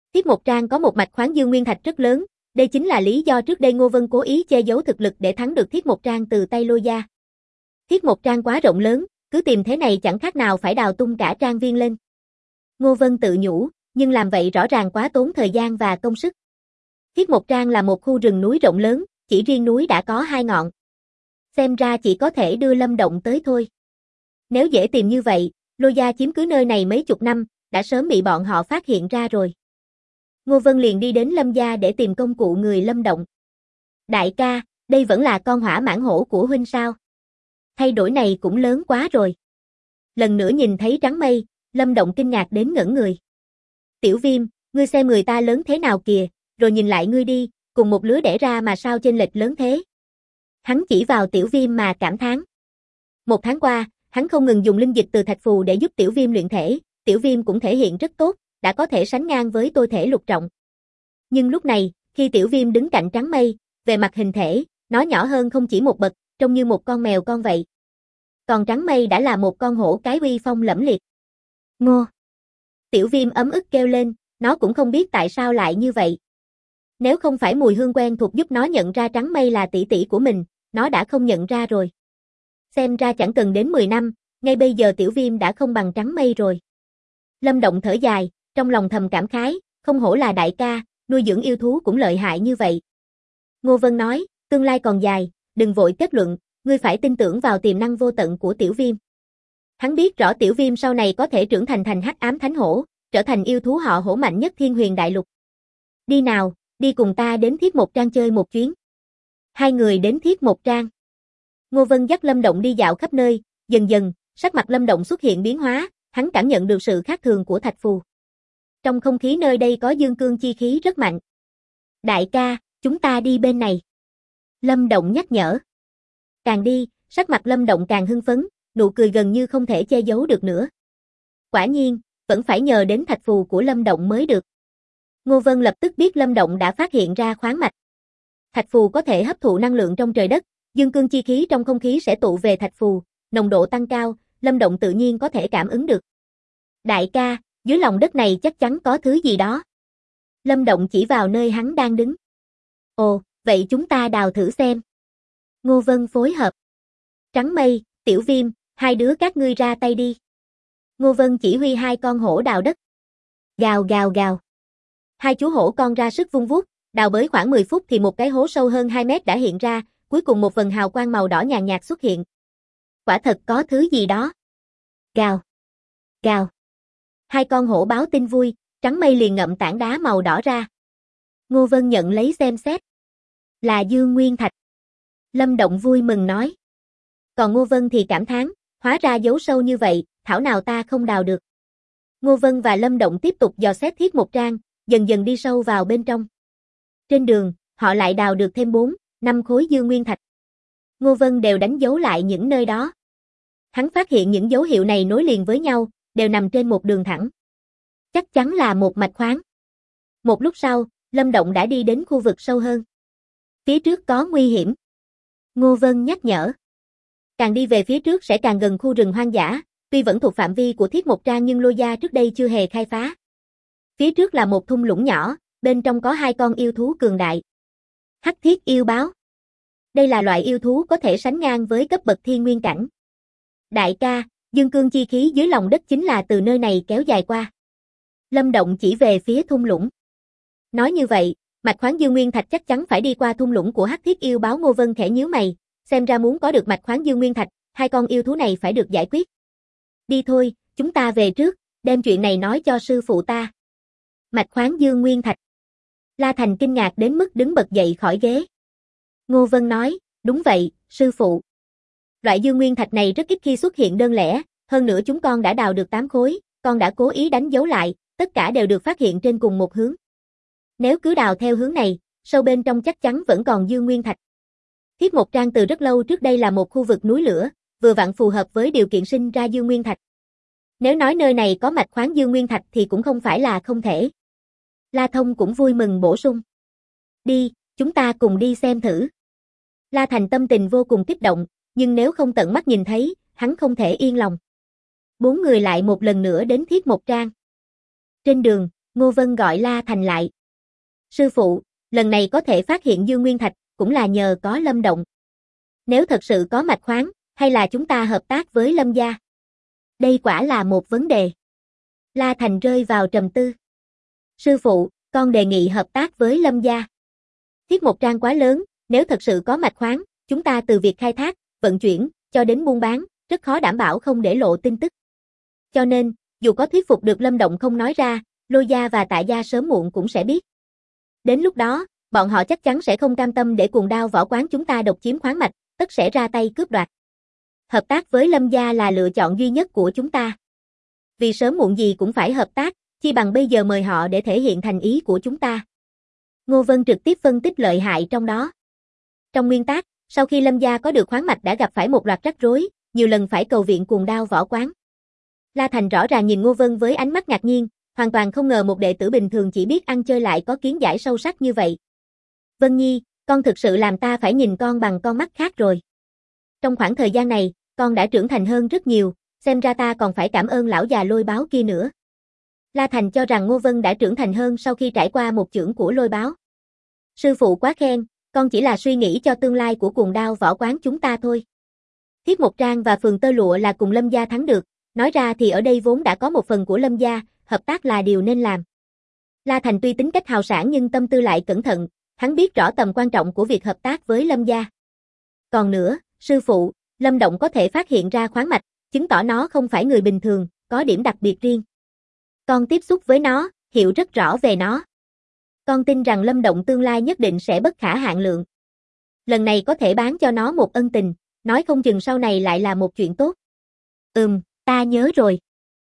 Thiết Mộc Trang có một mạch khoáng dương nguyên thạch rất lớn, đây chính là lý do trước đây Ngô Vân cố ý che giấu thực lực để thắng được Thiết Mộc Trang từ tay Lôi Gia. Thiết Mộc Trang quá rộng lớn, cứ tìm thế này chẳng khác nào phải đào tung cả trang viên lên. Ngô Vân tự nhủ, nhưng làm vậy rõ ràng quá tốn thời gian và công sức. Thiết Mộc Trang là một khu rừng núi rộng lớn, chỉ riêng núi đã có 2 ngọn. Xem ra chỉ có thể đưa Lâm Động tới thôi. Nếu dễ tìm như vậy, Lôi Gia chiếm cứ nơi này mấy chục năm, đã sớm bị bọn họ phát hiện ra rồi. Ngô Vân liền đi đến Lâm Gia để tìm công cụ người Lâm Động. Đại ca, đây vẫn là con hỏa mãng hổ của huynh sao? Thay đổi này cũng lớn quá rồi. Lần nữa nhìn thấy Trắng Mây, Lâm Động kinh ngạc đến ngẩn người. Tiểu Viêm, ngươi xem người ta lớn thế nào kìa, rồi nhìn lại ngươi đi, cùng một lứa đẻ ra mà sao chênh lệch lớn thế? Hắn chỉ vào Tiểu Viêm mà cảm thán. 1 tháng qua, hắn không ngừng dùng linh dịch từ thạch phù để giúp Tiểu Viêm luyện thể, Tiểu Viêm cũng thể hiện rất tốt, đã có thể sánh ngang với tôi thể lục trọng. Nhưng lúc này, khi Tiểu Viêm đứng cạnh Trắng Mây, về mặt hình thể, nó nhỏ hơn không chỉ một bậc, trông như một con mèo con vậy. Còn Trắng Mây đã là một con hổ cái uy phong lẫm liệt. Ngô! Tiểu Viêm ấm ức kêu lên, nó cũng không biết tại sao lại như vậy. Nếu không phải mùi hương quen thuộc giúp nó nhận ra Trắng Mây là tỷ tỷ của mình, nó đã không nhận ra rồi. Xem ra chẳng cần đến 10 năm, ngay bây giờ Tiểu Viêm đã không bằng Trắng Mây rồi. Lâm Động thở dài, trong lòng thầm cảm khái, không hổ là đại ca, nuôi dưỡng yêu thú cũng lợi hại như vậy. Ngô Vân nói, tương lai còn dài, đừng vội kết luận, ngươi phải tin tưởng vào tiềm năng vô tận của Tiểu Viêm. Hắn biết rõ Tiểu Viêm sau này có thể trưởng thành Hắc Ám Thánh Hổ, trở thành yêu thú họ hổ mạnh nhất Thiên Huyền Đại Lục. Đi nào, đi cùng ta đến Thiết Mộc Trang chơi một chuyến. 2 người đến Thiết Mộc Trang. Ngô Vân dắt Lâm Động đi dạo khắp nơi, dần dần, sắc mặt Lâm Động xuất hiện biến hóa, hắn cảm nhận được sự khác thường của thạch phù. Trong không khí nơi đây có dương cương chi khí rất mạnh. Đại ca, chúng ta đi bên này. Lâm Động nhắc nhở. Càng đi, sắc mặt Lâm Động càng hưng phấn, nụ cười gần như không thể che giấu được nữa. Quả nhiên, vẫn phải nhờ đến thạch phù của Lâm Động mới được. Ngô Vân lập tức biết Lâm Động đã phát hiện ra khoáng mạch. Thạch phù có thể hấp thụ năng lượng trong trời đất, dương cương chi khí trong không khí sẽ tụ về thạch phù, nồng độ tăng cao, Lâm Động tự nhiên có thể cảm ứng được. Đại ca, dưới lòng đất này chắc chắn có thứ gì đó. Lâm Động chỉ vào nơi hắn đang đứng. Ồ, vậy chúng ta đào thử xem. Ngô Vân phối hợp. Trắng Mây, Tiểu Viêm, 2 đứa các ngươi ra tay đi. Ngô Vân chỉ huy 2 con hổ đào đất. Gào gào gào. 2 chú hổ con ra sức vung vuốt, đào bới khoảng 10 phút thì một cái hố sâu hơn 2 mét đã hiện ra, cuối cùng một vần hào quang màu đỏ nhàn nhạt xuất hiện. Quả thật có thứ gì đó. Gào. Gào. 2 con hổ báo tin vui, Trắng Mây liền ngậm tảng đá màu đỏ ra. Ngô Vân nhận lấy xem xét. Là Dương Nguyên Thạch. Lâm Động vui mừng nói. Còn Ngô Vân thì cảm thán, hóa ra giấu sâu như vậy, thảo nào ta không đào được. Ngô Vân và Lâm Động tiếp tục dò xét Thiết Mộc Trang, dần dần đi sâu vào bên trong. Trên đường, họ lại đào được thêm 4, 5 khối Dương Nguyên Thạch. Ngô Vân đều đánh dấu lại những nơi đó. Hắn phát hiện những dấu hiệu này nối liền với nhau, đều nằm trên một đường thẳng. Chắc chắn là một mạch khoáng. Một lúc sau, Lâm Động đã đi đến khu vực sâu hơn. Phía trước có nguy hiểm. Ngô Vân nhắc nhở. Càng đi về phía trước sẽ càng gần khu rừng hoang dã, tuy vẫn thuộc phạm vi của Thiết Mộc Trang nhưng Lôi Gia trước đây chưa hề khai phá. Phía trước là một thung lũng nhỏ, bên trong có 2 con yêu thú cường đại. Hắc Thiết yêu báo. Đây là loại yêu thú có thể sánh ngang với cấp bậc thiên nguyên cảnh. Đại ca, dương cương chi khí dưới lòng đất chính là từ nơi này kéo dài qua. Lâm Động chỉ về phía thung lũng. Nói như vậy, mạch khoáng Dương Nguyên Thạch chắc chắn phải đi qua thung lũng của Hắc Thiết yêu báo. Ngô Vân khẽ nhíu mày, xem ra muốn có được mạch khoáng Dương Nguyên Thạch, 2 con yêu thú này phải được giải quyết. Đi thôi, chúng ta về trước, đem chuyện này nói cho sư phụ ta. Mạch khoáng Dương Nguyên Thạch. La Thành kinh ngạc đến mức đứng bật dậy khỏi ghế. Ngô Vân nói, đúng vậy, sư phụ. Loại Dương Nguyên Thạch này rất ít khi xuất hiện đơn lẻ, hơn nữa chúng con đã đào được 8 khối, con đã cố ý đánh dấu lại, tất cả đều được phát hiện trên cùng một hướng. Nếu cứ đào theo hướng này, sâu bên trong chắc chắn vẫn còn Dương Nguyên Thạch. Thiết Mộc Trang từ rất lâu trước đây là một khu vực núi lửa, vừa vặn phù hợp với điều kiện sinh ra Dương Nguyên Thạch. Nếu nói nơi này có mạch khoáng Dương Nguyên Thạch thì cũng không phải là không thể. La Thông cũng vui mừng bổ sung. Đi, chúng ta cùng đi xem thử. La Thành tâm tình vô cùng kích động, nhưng nếu không tận mắt nhìn thấy, hắn không thể yên lòng. 4 người lại một lần nữa đến Thiết Mộc Trang. Trên đường, Ngô Vân gọi La Thành lại. Sư phụ, lần này có thể phát hiện Dương Nguyên Thạch, cũng là nhờ có Lâm Động. Nếu thật sự có mạch khoáng, hay là chúng ta hợp tác với Lâm gia? Đây quả là một vấn đề. La Thành rơi vào trầm tư. Sư phụ, con đề nghị hợp tác với Lâm gia. Thiết Một Trang quá lớn, nếu thật sự có mạch khoáng, chúng ta từ việc khai thác, vận chuyển, cho đến buôn bán, rất khó đảm bảo không để lộ tin tức. Cho nên, dù có thuyết phục được Lâm Động không nói ra, Lôi gia và Tạ gia sớm muộn cũng sẽ biết. Đến lúc đó, bọn họ chắc chắn sẽ không cam tâm để Cuồng Đao Võ Quán chúng ta độc chiếm khoáng mạch, tất sẽ ra tay cướp đoạt. Hợp tác với Lâm gia là lựa chọn duy nhất của chúng ta. Vì sớm muộn gì cũng phải hợp tác, chi bằng bây giờ mời họ để thể hiện thành ý của chúng ta. Ngô Vân trực tiếp phân tích lợi hại trong đó. Trong nguyên tắc, sau khi Lâm gia có được khoáng mạch đã gặp phải một loạt rắc rối, nhiều lần phải cầu viện Cuồng Đao Võ Quán. La Thành rõ ràng nhìn Ngô Vân với ánh mắt ngạc nhiên, hoàn toàn không ngờ một đệ tử bình thường chỉ biết ăn chơi lại có kiến giải sâu sắc như vậy. Vân Nhi, con thực sự làm ta phải nhìn con bằng con mắt khác rồi. Trong khoảng thời gian này, con đã trưởng thành hơn rất nhiều, xem ra ta còn phải cảm ơn lão già Lôi Báo kia nữa. La Thành cho rằng Ngô Vân đã trưởng thành hơn sau khi trải qua một chưởng của Lôi Báo. Sư phụ quá khen, con chỉ là suy nghĩ cho tương lai của Cuồng Đao Võ Quán chúng ta thôi. Thiết Một Trang và Phường Tơ Lụa là cùng Lâm gia thắng được, nói ra thì ở đây vốn đã có một phần của Lâm gia, hợp tác là điều nên làm. La Thành tuy tính cách hào sảng nhưng tâm tư lại cẩn thận, hắn biết rõ tầm quan trọng của việc hợp tác với Lâm gia. Còn nữa, sư phụ, Lâm Động có thể phát hiện ra khoáng mạch, chứng tỏ nó không phải người bình thường, có điểm đặc biệt riêng. Con tiếp xúc với nó, hiểu rất rõ về nó. Con tin rằng Lâm Động tương lai nhất định sẽ bất khả hạn lượng. Lần này có thể bán cho nó một ân tình, nói không chừng sau này lại là một chuyện tốt. Ta nhớ rồi.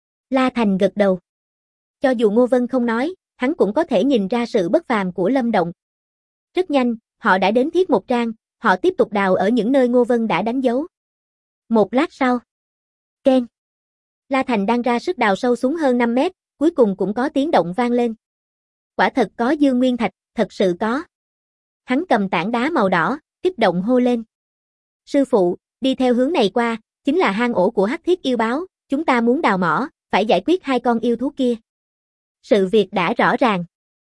La Thành gật đầu. Cho dù Ngô Vân không nói, hắn cũng có thể nhìn ra sự bất phàm của Lâm Động. Rất nhanh, họ đã đến Thiết Một Trang, họ tiếp tục đào ở những nơi Ngô Vân đã đánh dấu. Một lát sau, keng. La Thành đang ra sức đào sâu xuống hơn 5 mét, cuối cùng cũng có tiếng động vang lên. Quả thật có Dương Nguyên Thạch, thật sự có. Hắn cầm tảng đá màu đỏ, kích động hô lên. Sư phụ, đi theo hướng này qua, chính là hang ổ của Hắc Thiết yêu báo, chúng ta muốn đào mỏ, phải giải quyết hai con yêu thú kia. Sự việc đã rõ ràng.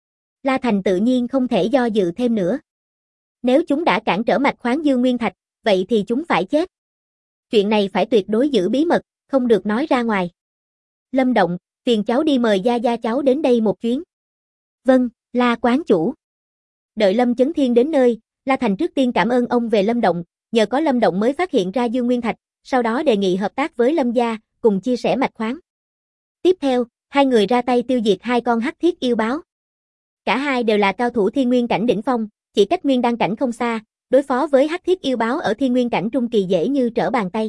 La Thành tự nhiên không thể do dự thêm nữa. Nếu chúng đã cản trở mạch khoáng Dương Nguyên Thạch, vậy thì chúng phải chết. Chuyện này phải tuyệt đối giữ bí mật, không được nói ra ngoài. Lâm Động, phiền cháu đi mời gia gia cháu đến đây một chuyến. Vâng, La quán chủ. Đợi Lâm Chấn Thiên đến nơi, La Thành trước tiên cảm ơn ông về Lâm Động, nhờ có Lâm Động mới phát hiện ra Dương Nguyên Thạch, sau đó đề nghị hợp tác với Lâm gia, cùng chia sẻ mạch khoáng. Tiếp theo, hai người ra tay tiêu diệt hai con Hắc Thiết yêu báo. Cả hai đều là cao thủ thiên nguyên cảnh đỉnh phong, chỉ cách nguyên đan cảnh không xa, đối phó với Hắc Thiết yêu báo ở thiên nguyên cảnh trung kỳ dễ như trở bàn tay.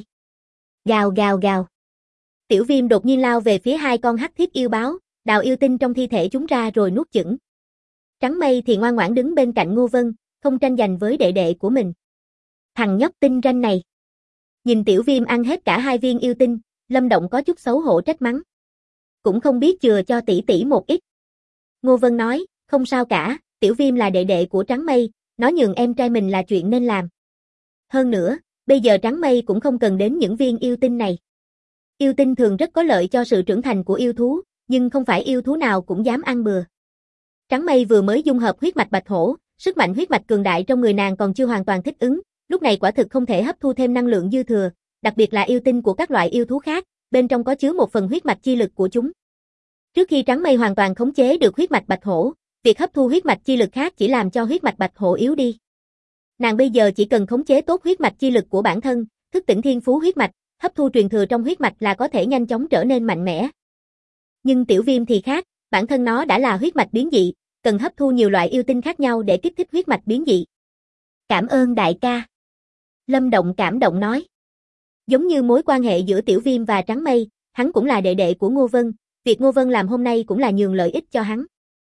Gào gào gào. Tiểu Viêm đột nhiên lao về phía hai con Hắc Thiết yêu báo, đào yêu tinh trong thi thể chúng ra rồi nuốt chửng. Trắng Mây thì ngoan ngoãn đứng bên cạnh Ngô Vân, không tranh giành với đệ đệ của mình. Thằng nhóc tinh ranh này. Nhìn Tiểu Viêm ăn hết cả hai viên yêu tinh, Lâm Động có chút xấu hổ trách mắng. Cũng không biết chừa cho tỷ tỷ một ít. Ngô Vân nói, không sao cả, Tiểu Viêm là đệ đệ của Trắng Mây, nó nhường em trai mình là chuyện nên làm. Hơn nữa, bây giờ Trắng Mây cũng không cần đến những viên yêu tinh này. Yêu tinh thường rất có lợi cho sự trưởng thành của yêu thú, nhưng không phải yêu thú nào cũng dám ăn bừa. Trắng Mây vừa mới dung hợp huyết mạch Bạch Hổ, sức mạnh huyết mạch cường đại trong người nàng còn chưa hoàn toàn thích ứng, lúc này quả thực không thể hấp thu thêm năng lượng dư thừa, đặc biệt là yêu tinh của các loại yêu thú khác, bên trong có chứa một phần huyết mạch chi lực của chúng. Trước khi Trắng Mây hoàn toàn khống chế được huyết mạch Bạch Hổ, việc hấp thu huyết mạch chi lực khác chỉ làm cho huyết mạch Bạch Hổ yếu đi. Nàng bây giờ chỉ cần khống chế tốt huyết mạch chi lực của bản thân, thức tỉnh thiên phú huyết mạch, hấp thu truyền thừa trong huyết mạch là có thể nhanh chóng trở nên mạnh mẽ. Nhưng Tiểu Viêm thì khác, bản thân nó đã là huyết mạch biến dị, cần hấp thu nhiều loại yêu tinh khác nhau để kích thích huyết mạch biến dị. Cảm ơn đại ca. Lâm Động cảm động nói. Giống như mối quan hệ giữa Tiểu Viêm và Trắng Mây, hắn cũng là đệ đệ của Ngô Vân, việc Ngô Vân làm hôm nay cũng là nhường lợi ích cho hắn.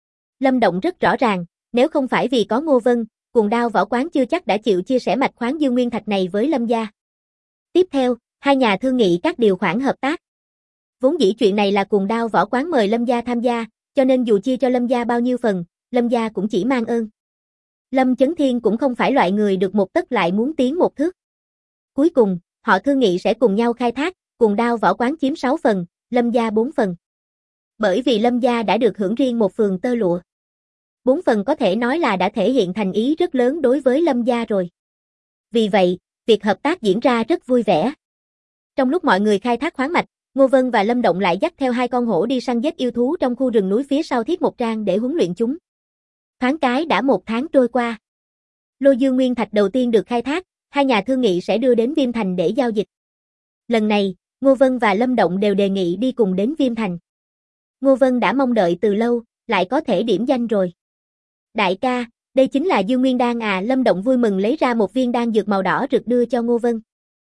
Lâm Động rất rõ ràng, nếu không phải vì có Ngô Vân, Cuồng Đao Võ Quán chưa chắc đã chịu chia sẻ mạch khoáng Dương Nguyên Thạch này với Lâm gia. Tiếp theo, hai nhà thương nghị các điều khoản hợp tác. Vốn dĩ chuyện này là Cuồng Đao Võ Quán mời Lâm gia tham gia, cho nên dù chia cho Lâm gia bao nhiêu phần, Lâm gia cũng chỉ mang ơn. Lâm Chấn Thiên cũng không phải loại người được một tấc lại muốn tiến một thước. Cuối cùng, họ thương nghị sẽ cùng nhau khai thác, Cuồng Đao Võ Quán chiếm 6 phần, Lâm gia 4 phần. Bởi vì Lâm gia đã được hưởng riêng một phường tơ lụa. 4 phần có thể nói là đã thể hiện thành ý rất lớn đối với Lâm gia rồi. Vì vậy, việc hợp tác diễn ra rất vui vẻ. Trong lúc mọi người khai thác khoáng mạch, Ngô Vân và Lâm Động lại dắt theo 2 con hổ đi săn giết yêu thú trong khu rừng núi phía sau Thiết Một Trang để huấn luyện chúng. Thoáng cái đã 1 tháng trôi qua. Lô Dương Nguyên Thạch đầu tiên được khai thác, 2 nhà thương nghị sẽ đưa đến Viêm Thành để giao dịch. Lần này, Ngô Vân và Lâm Động đều đề nghị đi cùng đến Viêm Thành. Ngô Vân đã mong đợi từ lâu, lại có thể điểm danh rồi. Đại ca, đây chính là Dương Nguyên Đan à? Lâm Động vui mừng lấy ra một viên đan dược màu đỏ rực đưa cho Ngô Vân.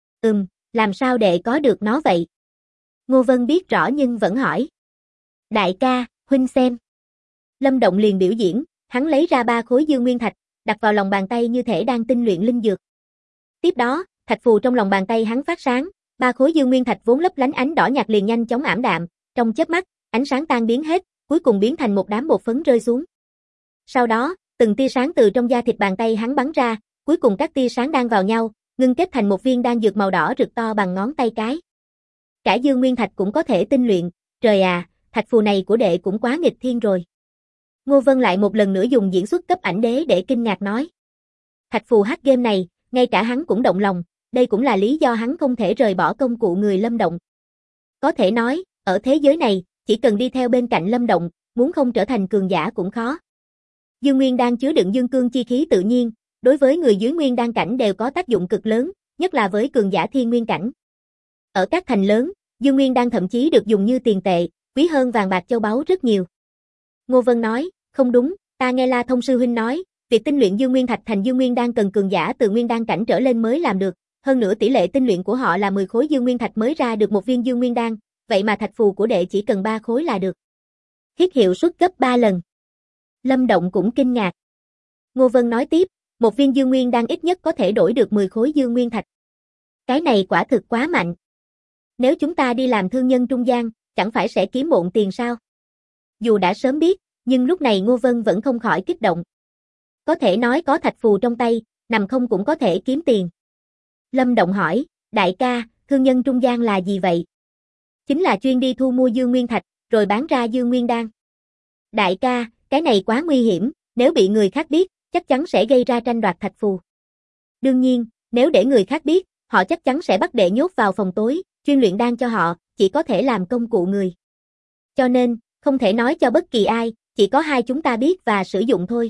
Làm sao đệ có được nó vậy? Ngô Vân biết rõ nhưng vẫn hỏi. Đại ca, huynh xem. Lâm Động liền biểu diễn, hắn lấy ra 3 khối Dương Nguyên Thạch, đặt vào lòng bàn tay như thể đang tinh luyện linh dược. Tiếp đó, thạch phù trong lòng bàn tay hắn phát sáng, 3 khối Dương Nguyên Thạch vốn lấp lánh ánh đỏ nhạt liền nhanh chóng ảm đạm, trong chớp mắt, ánh sáng tan biến hết, cuối cùng biến thành một đám bột phấn rơi xuống. Sau đó, từng tia sáng từ trong da thịt bàn tay hắn bắn ra, cuối cùng các tia sáng đan vào nhau, ngưng kết thành một viên đan dược màu đỏ rực to bằng ngón tay cái. Cả Dương Nguyên Thạch cũng có thể tinh luyện, trời à, thạch phù này của đệ cũng quá nghịch thiên rồi. Ngô Vân lại một lần nữa dùng diễn xuất cấp ảnh đế để kinh ngạc nói. Thạch phù hack game này, ngay cả hắn cũng động lòng, đây cũng là lý do hắn không thể rời bỏ công cụ người Lâm Động. Có thể nói, ở thế giới này, chỉ cần đi theo bên cạnh Lâm Động, muốn không trở thành cường giả cũng khó. Dương Nguyên Đan chứa đựng dương cương chi khí tự nhiên, đối với người dưới Nguyên Đan cảnh đều có tác dụng cực lớn, nhất là với cường giả thiên nguyên cảnh. Ở các thành lớn, Dương Nguyên Đan thậm chí được dùng như tiền tệ, quý hơn vàng bạc châu báu rất nhiều. Ngô Vân nói, không đúng, ta nghe La Thông sư huynh nói, việc tinh luyện Dương Nguyên Thạch thành Dương Nguyên Đan cần cường giả từ Nguyên Đan cảnh trở lên mới làm được, hơn nữa tỷ lệ tinh luyện của họ là 10 khối Dương Nguyên Thạch mới ra được một viên Dương Nguyên Đan, vậy mà thạch phù của đệ chỉ cần 3 khối là được. Thiết hiệu suất gấp 3 lần. Lâm Động cũng kinh ngạc. Ngô Vân nói tiếp, một viên Dương Nguyên Đan ít nhất có thể đổi được 10 khối Dương Nguyên Thạch. Cái này quả thực quá mạnh. Nếu chúng ta đi làm thương nhân trung gian, chẳng phải sẽ kiếm bộn tiền sao? Dù đã sớm biết, nhưng lúc này Ngô Vân vẫn không khỏi kích động. Có thể nói có thạch phù trong tay, nằm không cũng có thể kiếm tiền. Lâm Động hỏi, đại ca, thương nhân trung gian là gì vậy? Chính là chuyên đi thu mua Dương Nguyên Thạch, rồi bán ra Dương Nguyên Đan. Đại ca, cái này quá nguy hiểm, nếu bị người khác biết, chắc chắn sẽ gây ra tranh đoạt thạch phù. Đương nhiên, nếu để người khác biết, họ chắc chắn sẽ bắt đệ nhốt vào phòng tối, chuyên luyện đan cho họ, chỉ có thể làm công cụ người. Cho nên, không thể nói cho bất kỳ ai, chỉ có 2 chúng ta biết và sử dụng thôi.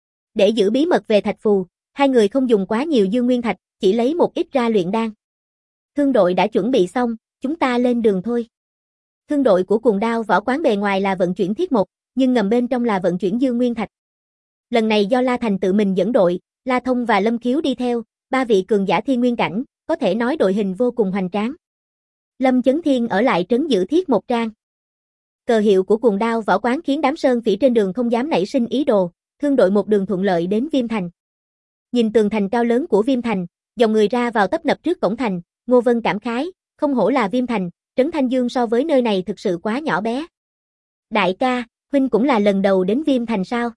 Để giữ bí mật về thạch phù, 2 người không dùng quá nhiều Dương Nguyên Thạch, chỉ lấy một ít ra luyện đan. Thương đội đã chuẩn bị xong, chúng ta lên đường thôi. Thương đội của Cuồng Đao Võ Quán bề ngoài là vận chuyển thiết một, nhưng ngầm bên trong là vận chuyển Dương Nguyên Thạch. Lần này do La Thành tự mình dẫn đội, La Thông và Lâm Khiếu đi theo, 3 vị cường giả thiên nguyên cảnh, có thể nói đội hình vô cùng hoành tráng. Lâm Chấn Thiên ở lại trấn giữ Thiết Một Trang. Cờ hiệu của Cuồng Đao Võ Quán khiến đám sơn phỉ trên đường không dám nảy sinh ý đồ, thương đội một đường thuận lợi đến Viêm Thành. Nhìn tường thành cao lớn của Viêm Thành, dòng người ra vào tấp nập trước cổng thành, Ngô Vân cảm khái, không hổ là Viêm Thành, trấn Thanh Dương so với nơi này thực sự quá nhỏ bé. Đại ca, huynh cũng là lần đầu đến Viêm Thành sao?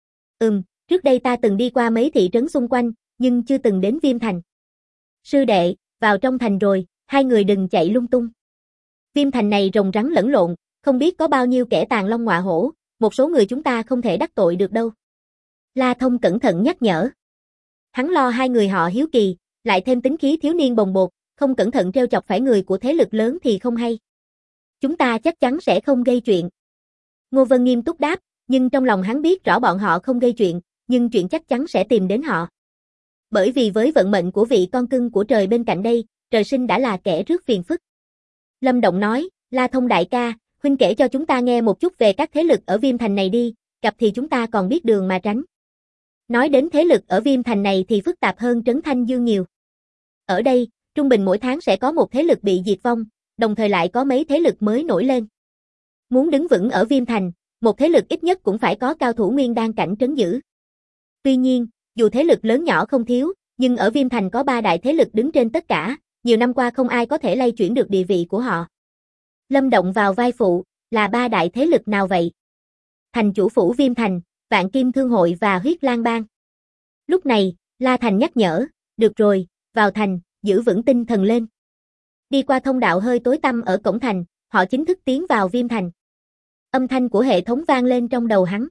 Trước đây ta từng đi qua mấy thị trấn xung quanh, nhưng chưa từng đến Viêm Thành. Sư đệ, vào trong thành rồi, 2 người đừng chạy lung tung. Viêm Thành này rồng rắn lẫn lộn, không biết có bao nhiêu kẻ tàn long ngọa hổ, một số người chúng ta không thể đắc tội được đâu. La Thông cẩn thận nhắc nhở. Hắn lo 2 người họ hiếu kỳ, lại thêm tính khí thiếu niên bồng bột, không cẩn thận trêu chọc phải người của thế lực lớn thì không hay. Chúng ta chắc chắn sẽ không gây chuyện. Ngô Vân nghiêm túc đáp, nhưng trong lòng hắn biết rõ bọn họ không gây chuyện, nhưng chuyện chắc chắn sẽ tìm đến họ. Bởi vì với vận mệnh của vị con cưng của trời bên cạnh đây, trời sinh đã là kẻ rước phiền phức. Lâm Động nói, La Thông đại ca, huynh kể cho chúng ta nghe một chút về các thế lực ở Viêm Thành này đi, gặp thì chúng ta còn biết đường mà tránh. Nói đến thế lực ở Viêm Thành này thì phức tạp hơn trấn Thanh Dương nhiều. Ở đây, trung bình mỗi tháng sẽ có một thế lực bị diệt vong, đồng thời lại có mấy thế lực mới nổi lên. Muốn đứng vững ở Viêm Thành, một thế lực ít nhất cũng phải có cao thủ nguyên đan cảnh trấn giữ. Tuy nhiên, dù thế lực lớn nhỏ không thiếu, nhưng ở Viêm Thành có 3 đại thế lực đứng trên tất cả, nhiều năm qua không ai có thể lay chuyển được địa vị của họ. Lâm Động vào vai phụ, là 3 đại thế lực nào vậy? Thành chủ phủ Viêm Thành, Vạn Kim Thương hội và Huyết Lang Bang. Lúc này, La Thành nhắc nhở, được rồi, vào thành, giữ vững tinh thần lên. Đi qua thông đạo hơi tối tăm ở cổng thành, họ chính thức tiến vào Viêm Thành. Âm thanh của hệ thống vang lên trong đầu hắn.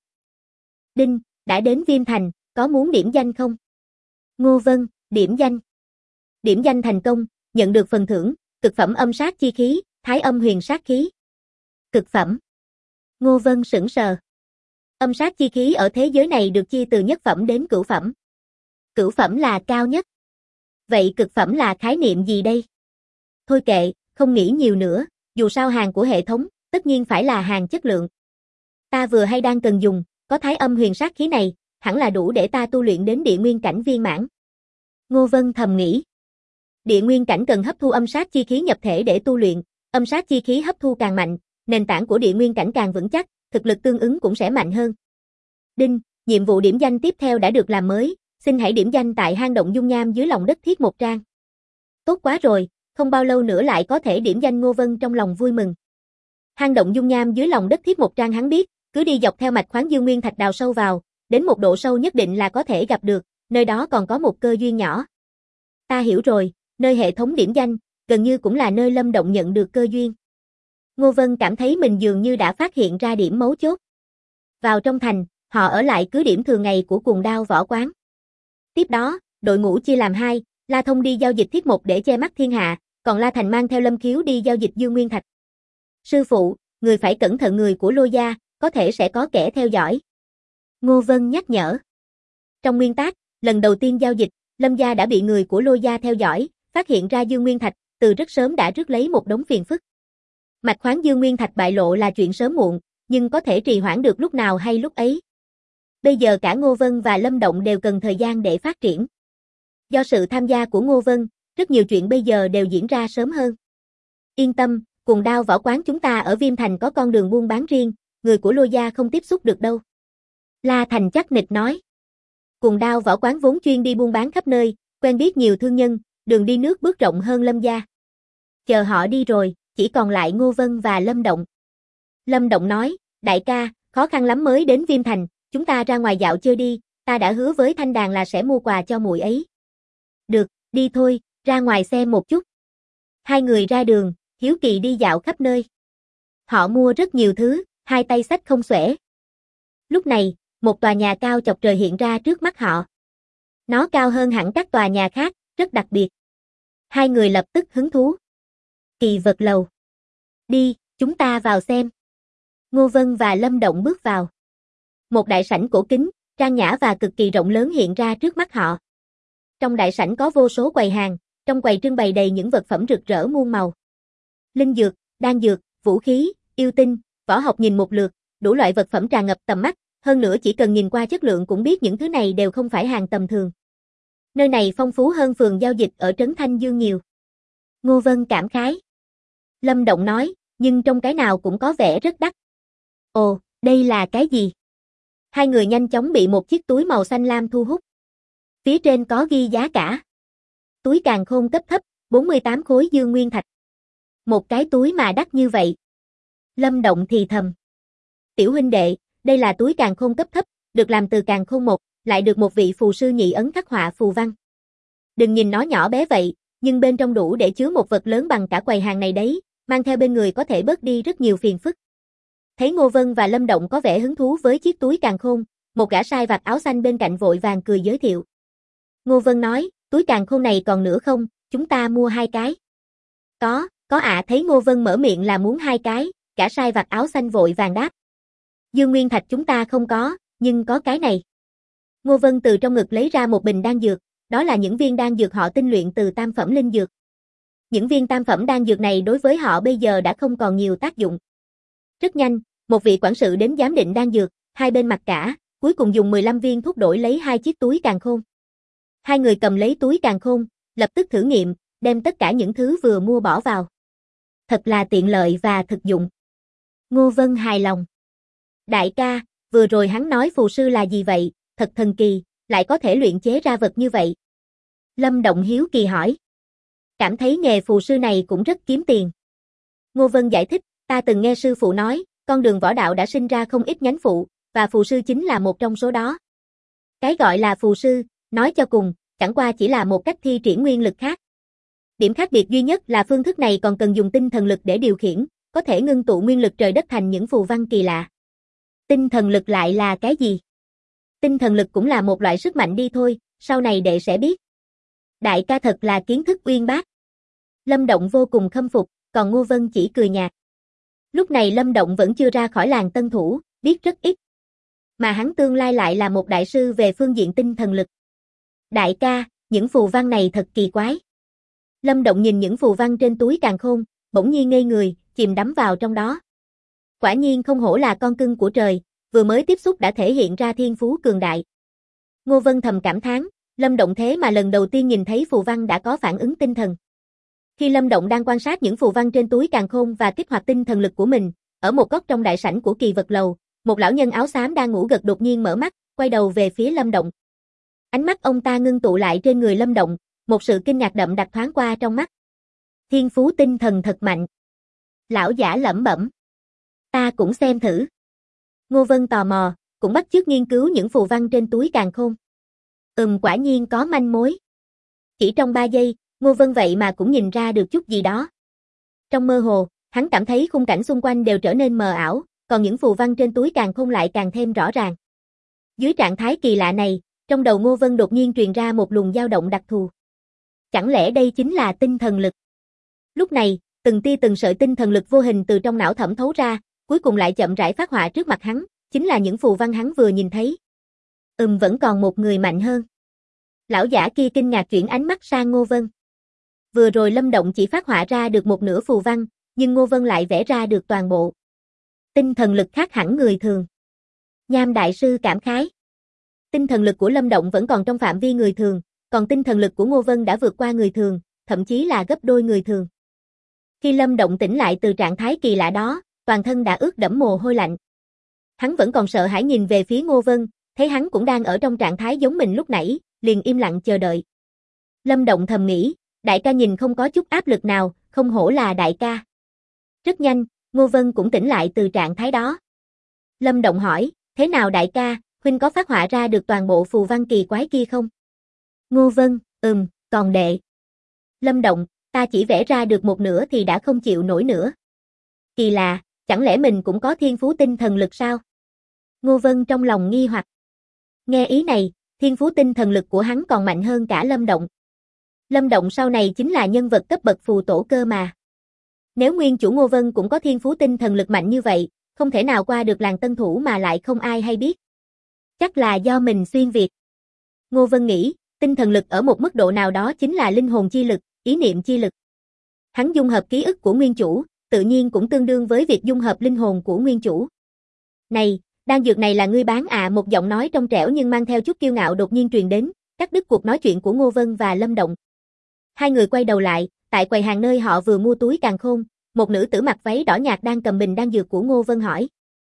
Đinh, đã đến Viêm Thành, có muốn điểm danh không? Ngô Vân, điểm danh. Điểm danh thành công, nhận được phần thưởng, cực phẩm âm sát chi khí, thái âm huyền sát khí. Cực phẩm. Ngô Vân sững sờ. Âm sát chi khí ở thế giới này được chia từ nhất phẩm đến cửu phẩm. Cửu phẩm là cao nhất. Vậy cực phẩm là khái niệm gì đây? Thôi kệ, không nghĩ nhiều nữa, dù sao hàng của hệ thống, tất nhiên phải là hàng chất lượng. Ta vừa hay đang cần dùng, có thái âm huyền sát khí này, hẳn là đủ để ta tu luyện đến địa nguyên cảnh viên mãn. Ngô Vân thầm nghĩ. Địa nguyên cảnh cần hấp thu âm sát chi khí nhập thể để tu luyện, âm sát chi khí hấp thu càng mạnh, nền tảng của địa nguyên cảnh càng vững chắc, thực lực tương ứng cũng sẽ mạnh hơn. Đinh, nhiệm vụ điểm danh tiếp theo đã được làm mới, xin hãy điểm danh tại hang động dung nham dưới lòng đất thiết một trang. Tốt quá rồi, không bao lâu nữa lại có thể điểm danh. Ngô Vân trong lòng vui mừng. Hang động dung nham dưới lòng đất thiết một trang hắn biết, cứ đi dọc theo mạch khoáng dương nguyên thạch đào sâu vào, đến một độ sâu nhất định là có thể gặp được, nơi đó còn có một cơ duyên nhỏ. Ta hiểu rồi, nơi hệ thống điểm danh, gần như cũng là nơi Lâm Động nhận được cơ duyên. Ngô Vân cảm thấy mình dường như đã phát hiện ra điểm mấu chốt. Vào trong thành, họ ở lại cứ điểm thường ngày của Cuồng Đao võ quán. Tiếp đó, đội ngũ chia làm hai, La Thông đi giao dịch thiết một để che mắt thiên hạ, còn La Thành mang theo Lâm Khiếu đi giao dịch dương nguyên thạch. Sư phụ, người phải cẩn thận người của Lô gia, có thể sẽ có kẻ theo dõi. Ngô Vân nhắc nhở. Trong nguyên tắc, lần đầu tiên giao dịch, Lâm gia đã bị người của Lô gia theo dõi, phát hiện ra dương nguyên thạch, từ rất sớm đã rước lấy một đống phiền phức. Mạch khoáng dương nguyên thạch bại lộ là chuyện sớm muộn, nhưng có thể trì hoãn được lúc nào hay lúc ấy. Bây giờ cả Ngô Vân và Lâm Động đều cần thời gian để phát triển. Do sự tham gia của Ngô Vân, rất nhiều chuyện bây giờ đều diễn ra sớm hơn. Yên tâm, Cuồng Đao võ quán chúng ta ở Viêm Thành có con đường buôn bán riêng, người của Lô gia không tiếp xúc được đâu. La Thành chắc nịch nói. Cuồng Đao võ quán vốn chuyên đi buôn bán khắp nơi, quen biết nhiều thương nhân, đường đi nước bước rộng hơn Lâm gia. Chờ họ đi rồi, chỉ còn lại Ngô Vân và Lâm Động. Lâm Động nói, đại ca, khó khăn lắm mới đến Viêm Thành, chúng ta ra ngoài dạo chơi đi, ta đã hứa với Thanh Đàn là sẽ mua quà cho muội ấy. Được, đi thôi, ra ngoài xem một chút. Hai người ra đường, hiếu kỳ đi dạo khắp nơi. Họ mua rất nhiều thứ, hai tay xách không xuể. Lúc này, một tòa nhà cao chọc trời hiện ra trước mắt họ. Nó cao hơn hẳn các tòa nhà khác, rất đặc biệt. Hai người lập tức hứng thú. Kỳ vật lầu. Đi, chúng ta vào xem. Ngô Vân và Lâm Động bước vào. Một đại sảnh cổ kính, trang nhã và cực kỳ rộng lớn hiện ra trước mắt họ. Trong đại sảnh có vô số quầy hàng, trong quầy trưng bày đầy những vật phẩm rực rỡ muôn màu. Linh dược, đan dược, vũ khí, yêu tinh, võ học nhìn một lượt, đủ loại vật phẩm tràn ngập tầm mắt, hơn nữa chỉ cần nhìn qua chất lượng cũng biết những thứ này đều không phải hàng tầm thường. Nơi này phong phú hơn phường giao dịch ở trấn Thanh Dương nhiều. Ngô Vân cảm khái. Lâm Động nói, nhưng trong cái nào cũng có vẻ rất đắt. Ồ, đây là cái gì? Hai người nhanh chóng bị một chiếc túi màu xanh lam thu hút. Phía trên có ghi giá cả. Túi càn khôn cấp thấp, 48 khối dương nguyên thạch. Một cái túi mà đắt như vậy. Lâm Động thì thầm. Tiểu huynh đệ, đây là túi càn khôn cấp thấp, được làm từ càn khôn một, lại được một vị phù sư nhị ấn khắc họa phù văn. Đừng nhìn nó nhỏ bé vậy, nhưng bên trong đủ để chứa một vật lớn bằng cả quầy hàng này đấy, mang theo bên người có thể bớt đi rất nhiều phiền phức. Thấy Ngô Vân và Lâm Động có vẻ hứng thú với chiếc túi càn khôn, một gã sai vặt áo xanh bên cạnh vội vàng cười giới thiệu. Ngô Vân nói, túi càn khôn này còn nữa không, chúng ta mua hai cái. Có ạ. Thấy Ngô Vân mở miệng là muốn hai cái, gã sai vặt áo xanh vội vàng đáp. Dương nguyên thạch chúng ta không có, nhưng có cái này. Ngô Vân từ trong ngực lấy ra một bình đan dược, đó là những viên đan dược họ tinh luyện từ tam phẩm linh dược. Những viên tam phẩm đan dược này đối với họ bây giờ đã không còn nhiều tác dụng. Rất nhanh, một vị quản sự đến giám định đan dược, hai bên mặc cả, cuối cùng dùng 15 viên thuốc đổi lấy hai chiếc túi càn khôn. Hai người cầm lấy túi càn khôn, lập tức thử nghiệm, đem tất cả những thứ vừa mua bỏ vào. Thật là tiện lợi và thực dụng. Ngô Vân hài lòng. Đại ca, vừa rồi hắn nói phù sư là gì vậy, thật thần kỳ, lại có thể luyện chế ra vật như vậy. Lâm Động hiếu kỳ hỏi. Cảm thấy nghề phù sư này cũng rất kiếm tiền. Ngô Vân giải thích, ta từng nghe sư phụ nói, con đường võ đạo đã sinh ra không ít nhánh phụ, và phù sư chính là một trong số đó. Cái gọi là phù sư, nói cho cùng, chẳng qua chỉ là một cách thi triển nguyên lực khác. Điểm khác biệt duy nhất là phương thức này còn cần dùng tinh thần lực để điều khiển, có thể ngưng tụ nguyên lực trời đất thành những phù văn kỳ lạ. Tinh thần lực lại là cái gì? Tinh thần lực cũng là một loại sức mạnh đi thôi, sau này đệ sẽ biết. Đại ca thật là kiến thức uyên bác. Lâm Động vô cùng khâm phục, còn Ngô Vân chỉ cười nhạt. Lúc này Lâm Động vẫn chưa ra khỏi làng tân thủ, biết rất ít. Mà hắn tương lai lại là một đại sư về phương diện tinh thần lực. Đại ca, những phù văn này thật kỳ quái. Lâm Động nhìn những phù văn trên túi càn khôn, bỗng nhiên ngây người, chìm đắm vào trong đó. Quả nhiên không hổ là con cưng của trời, vừa mới tiếp xúc đã thể hiện ra thiên phú cường đại. Ngô Vân thầm cảm thán, Lâm Động thế mà lần đầu tiên nhìn thấy phù văn đã có phản ứng tinh thần. Khi Lâm Động đang quan sát những phù văn trên túi càn khôn và kích hoạt tinh thần lực của mình, ở một góc trong đại sảnh của Kỳ Vật Lầu, một lão nhân áo xám đang ngủ gật đột nhiên mở mắt, quay đầu về phía Lâm Động. Ánh mắt ông ta ngưng tụ lại trên người Lâm Động, một sự kinh ngạc đậm đặc thoáng qua trong mắt. Thiên phú tinh thần thật mạnh. Lão giả lẩm bẩm. Ta cũng xem thử. Ngô Vân tò mò, cũng bắt chước nghiên cứu những phù văn trên túi càn khôn. Quả nhiên có manh mối. Chỉ trong 3 giây, Ngô Vân vậy mà cũng nhìn ra được chút gì đó. Trong mơ hồ, hắn cảm thấy khung cảnh xung quanh đều trở nên mờ ảo, còn những phù văn trên túi càn khôn lại càng thêm rõ ràng. Dưới trạng thái kỳ lạ này, trong đầu Ngô Vân đột nhiên truyền ra một luồng dao động đặc thù. Chẳng lẽ đây chính là tinh thần lực? Lúc này, từng tia từng sợi tinh thần lực vô hình từ trong não thẩm thấu ra, cuối cùng lại chậm rãi phát họa trước mặt hắn, chính là những phù văn hắn vừa nhìn thấy. Vẫn còn một người mạnh hơn. Lão giả kia kinh ngạc chuyển ánh mắt sang Ngô Vân. Vừa rồi Lâm Động chỉ phát họa ra được một nửa phù văn, nhưng Ngô Vân lại vẽ ra được toàn bộ. Tinh thần lực khác hẳn người thường. Nham đại sư cảm khái. Tinh thần lực của Lâm Động vẫn còn trong phạm vi người thường, còn tinh thần lực của Ngô Vân đã vượt qua người thường, thậm chí là gấp đôi người thường. Khi Lâm Động tỉnh lại từ trạng thái kỳ lạ đó, toàn thân đã ướt đẫm mồ hôi lạnh. Hắn vẫn còn sợ hãi nhìn về phía Ngô Vân, thấy hắn cũng đang ở trong trạng thái giống mình lúc nãy, liền im lặng chờ đợi. Lâm Động thầm nghĩ, đại ca nhìn không có chút áp lực nào, không hổ là đại ca. Rất nhanh, Ngô Vân cũng tỉnh lại từ trạng thái đó. Lâm Động hỏi, thế nào đại ca, huynh có phát họa ra được toàn bộ phù văn kỳ quái kia không? Ngô Vân, còn đệ. Lâm Động, ta chỉ vẽ ra được một nửa thì đã không chịu nổi nữa. Kỳ lạ, chẳng lẽ mình cũng có thiên phú tinh thần lực sao? Ngô Vân trong lòng nghi hoặc. Nghe ý này, thiên phú tinh thần lực của hắn còn mạnh hơn cả Lâm Động. Lâm Động sau này chính là nhân vật cấp bậc phù tổ cơ mà. Nếu nguyên chủ Ngô Vân cũng có thiên phú tinh thần lực mạnh như vậy, không thể nào qua được làng tân thủ mà lại không ai hay biết. Chắc là do mình xuyên việt. Ngô Vân nghĩ, tinh thần lực ở một mức độ nào đó chính là linh hồn chi lực, ý niệm chi lực. Hắn dung hợp ký ức của nguyên chủ, tự nhiên cũng tương đương với việc dung hợp linh hồn của nguyên chủ. Này, đan dược này là ngươi bán à? Một giọng nói trong trẻo nhưng mang theo chút kiêu ngạo đột nhiên truyền đến, cắt đứt cuộc nói chuyện của Ngô Vân và Lâm Động. Hai người quay đầu lại, tại quầy hàng nơi họ vừa mua túi càn khôn, một nữ tử mặc váy đỏ nhạt đang cầm bình đan dược của Ngô Vân hỏi.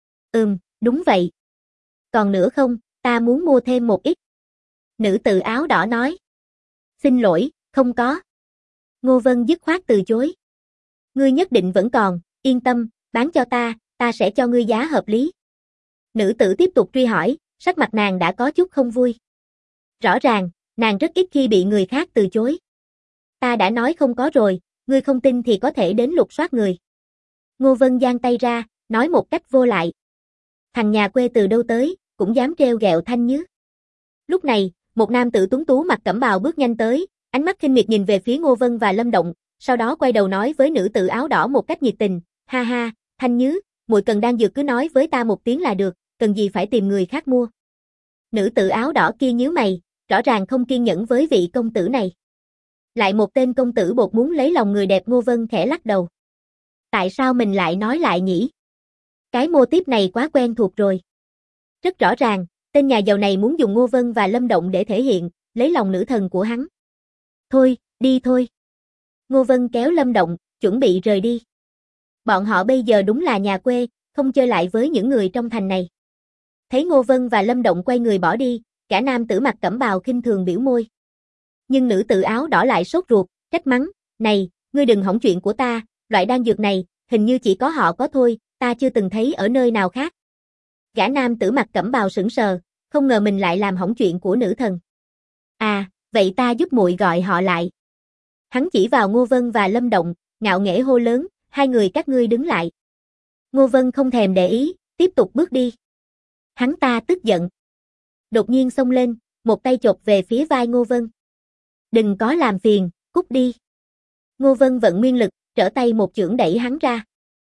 Đúng vậy. Còn nữa không, ta muốn mua thêm một ít. Nữ tử áo đỏ nói. Xin lỗi, không có. Ngô Vân dứt khoát từ chối. Ngươi nhất định vẫn còn, yên tâm, bán cho ta sẽ cho ngươi giá hợp lý. Nữ tử tiếp tục truy hỏi, sắc mặt nàng đã có chút không vui. Rõ ràng, nàng rất ít khi bị người khác từ chối. Ta đã nói không có rồi, ngươi không tin thì có thể đến lục soát người. Ngô Vân giang tay ra, nói một cách vô lại. Thằng nhà quê từ đâu tới, cũng dám trêu ghẹo Thanh Nhứ. Lúc này, một nam tử tuấn tú mặc cẩm bào bước nhanh tới, ánh mắt khinh miệt nhìn về phía Ngô Vân và Lâm Động, sau đó quay đầu nói với nữ tử áo đỏ một cách nhiệt tình, ha ha, Thanh Nhứ, muội cần đan dược cứ nói với ta một tiếng là được, cần gì phải tìm người khác mua. Nữ tử áo đỏ kia nhíu mày, rõ ràng không kiên nhẫn với vị công tử này. Lại một tên công tử bột muốn lấy lòng người đẹp. Ngô Vân khẽ lắc đầu. Tại sao mình lại nói lại nhỉ? Cái mô típ này quá quen thuộc rồi. Rất rõ ràng, tên nhà giàu này muốn dùng Ngô Vân và Lâm Động để thể hiện, lấy lòng nữ thần của hắn. Thôi, đi thôi. Ngô Vân kéo Lâm Động, chuẩn bị rời đi. Bọn họ bây giờ đúng là nhà quê, không chơi lại với những người trong thành này. Thấy Ngô Vân và Lâm Động quay người bỏ đi, cả nam tử mặc cẩm bào khinh thường biểu môi. Nhưng nữ tử áo đỏ lại sốt ruột, trách mắng, này, ngươi đừng hỏng chuyện của ta, loại đan dược này, hình như chỉ có họ có thôi, ta chưa từng thấy ở nơi nào khác. Gã nam tử mặc cẩm bào sững sờ, không ngờ mình lại làm hỏng chuyện của nữ thần. À, vậy ta giúp muội gọi họ lại. Hắn chỉ vào Ngô Vân và Lâm Động, ngạo nghễ hô lớn, hai người các ngươi đứng lại. Ngô Vân không thèm để ý, tiếp tục bước đi. Hắn ta tức giận. Đột nhiên xông lên, một tay chộp về phía vai Ngô Vân. Đừng có làm phiền, cút đi. Ngô Vân vận nguyên lực, trở tay một chưởng đẩy hắn ra.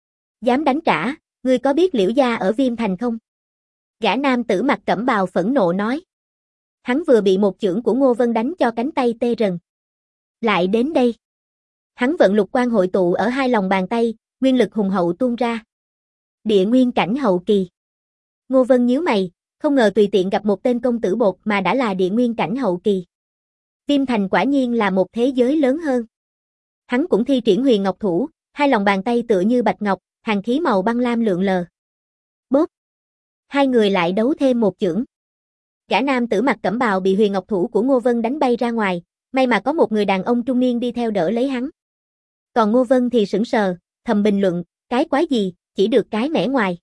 Dám đánh trả, ngươi có biết Liễu gia ở Viêm Thành không? Gã nam tử mặc cẩm bào phẫn nộ nói. Hắn vừa bị một chưởng của Ngô Vân đánh cho cánh tay tê rần. Lại đến đây. Hắn vận lục quan hội tụ ở hai lòng bàn tay, nguyên lực hùng hậu tuôn ra. Địa nguyên cảnh hậu kỳ. Ngô Vân nhíu mày, không ngờ tùy tiện gặp một tên công tử bột mà đã là địa nguyên cảnh hậu kỳ. Viêm Thành quả nhiên là một thế giới lớn hơn. Hắn cũng thi triển huyền ngọc thủ, hai lòng bàn tay tựa như bạch ngọc, hàn khí màu băng lam lượn lờ. Bốp. Hai người lại đấu thêm một chưởng. Gã nam tử mặc cẩm bào bị huyền ngọc thủ của Ngô Vân đánh bay ra ngoài, may mà có một người đàn ông trung niên đi theo đỡ lấy hắn. Còn Ngô Vân thì sững sờ, thầm bình luận, cái quái gì, chỉ được cái mẻ ngoài.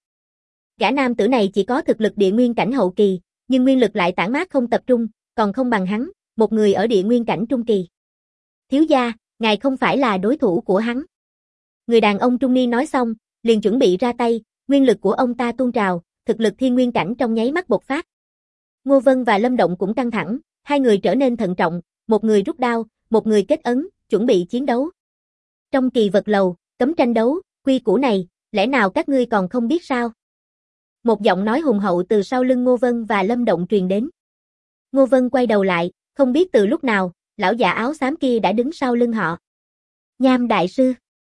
Gã nam tử này chỉ có thực lực địa nguyên cảnh hậu kỳ, nhưng nguyên lực lại tản mát không tập trung, còn không bằng hắn, một người ở địa nguyên cảnh trung kỳ. Thiếu gia, ngài không phải là đối thủ của hắn. Người đàn ông trung niên nói xong, liền chuẩn bị ra tay, nguyên lực của ông ta tuôn trào, thực lực thiên nguyên cảnh trong nháy mắt bộc phát. Ngô Vân và Lâm Động cũng căng thẳng, hai người trở nên thận trọng, một người rút đao, một người kết ấn, chuẩn bị chiến đấu. Trong kỳ vật lầu, cấm tranh đấu, quy củ này, lẽ nào các ngươi còn không biết sao? Một giọng nói hùng hậu từ sau lưng Ngô Vân và Lâm Động truyền đến. Ngô Vân quay đầu lại, không biết từ lúc nào, lão già áo xám kia đã đứng sau lưng họ. Nham đại sư.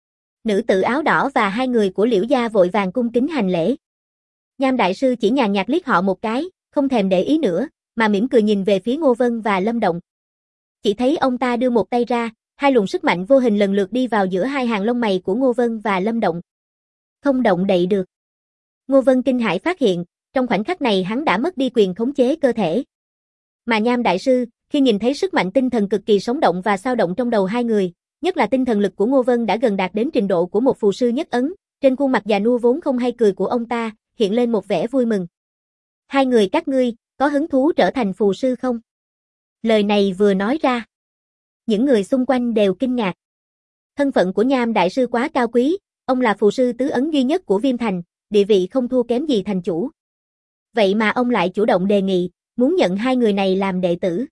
Nữ tử áo đỏ và hai người của Liễu gia vội vàng cung kính hành lễ. Nham đại sư chỉ nhàn nhạt liếc họ một cái, không thèm để ý nữa, mà mỉm cười nhìn về phía Ngô Vân và Lâm Động. Chỉ thấy ông ta đưa một tay ra, hai luồng sức mạnh vô hình lần lượt đi vào giữa hai hàng lông mày của Ngô Vân và Lâm Động. Không động đậy được. Ngô Vân kinh hãi phát hiện, trong khoảnh khắc này hắn đã mất đi quyền khống chế cơ thể. Mà Nham đại sư, khi nhìn thấy sức mạnh tinh thần cực kỳ sống động và xao động trong đầu hai người, nhất là tinh thần lực của Ngô Vân đã gần đạt đến trình độ của một phù sư nhất ấn, trên khuôn mặt già nua vốn không hay cười của ông ta, hiện lên một vẻ vui mừng. Hai người các ngươi, có hứng thú trở thành phù sư không? Lời này vừa nói ra. Những người xung quanh đều kinh ngạc. Thân phận của Nham đại sư quá cao quý, ông là phù sư tứ ấn duy nhất của Viêm Thành, địa vị không thua kém gì thành chủ. Vậy mà ông lại chủ động đề nghị, muốn nhận hai người này làm đệ tử.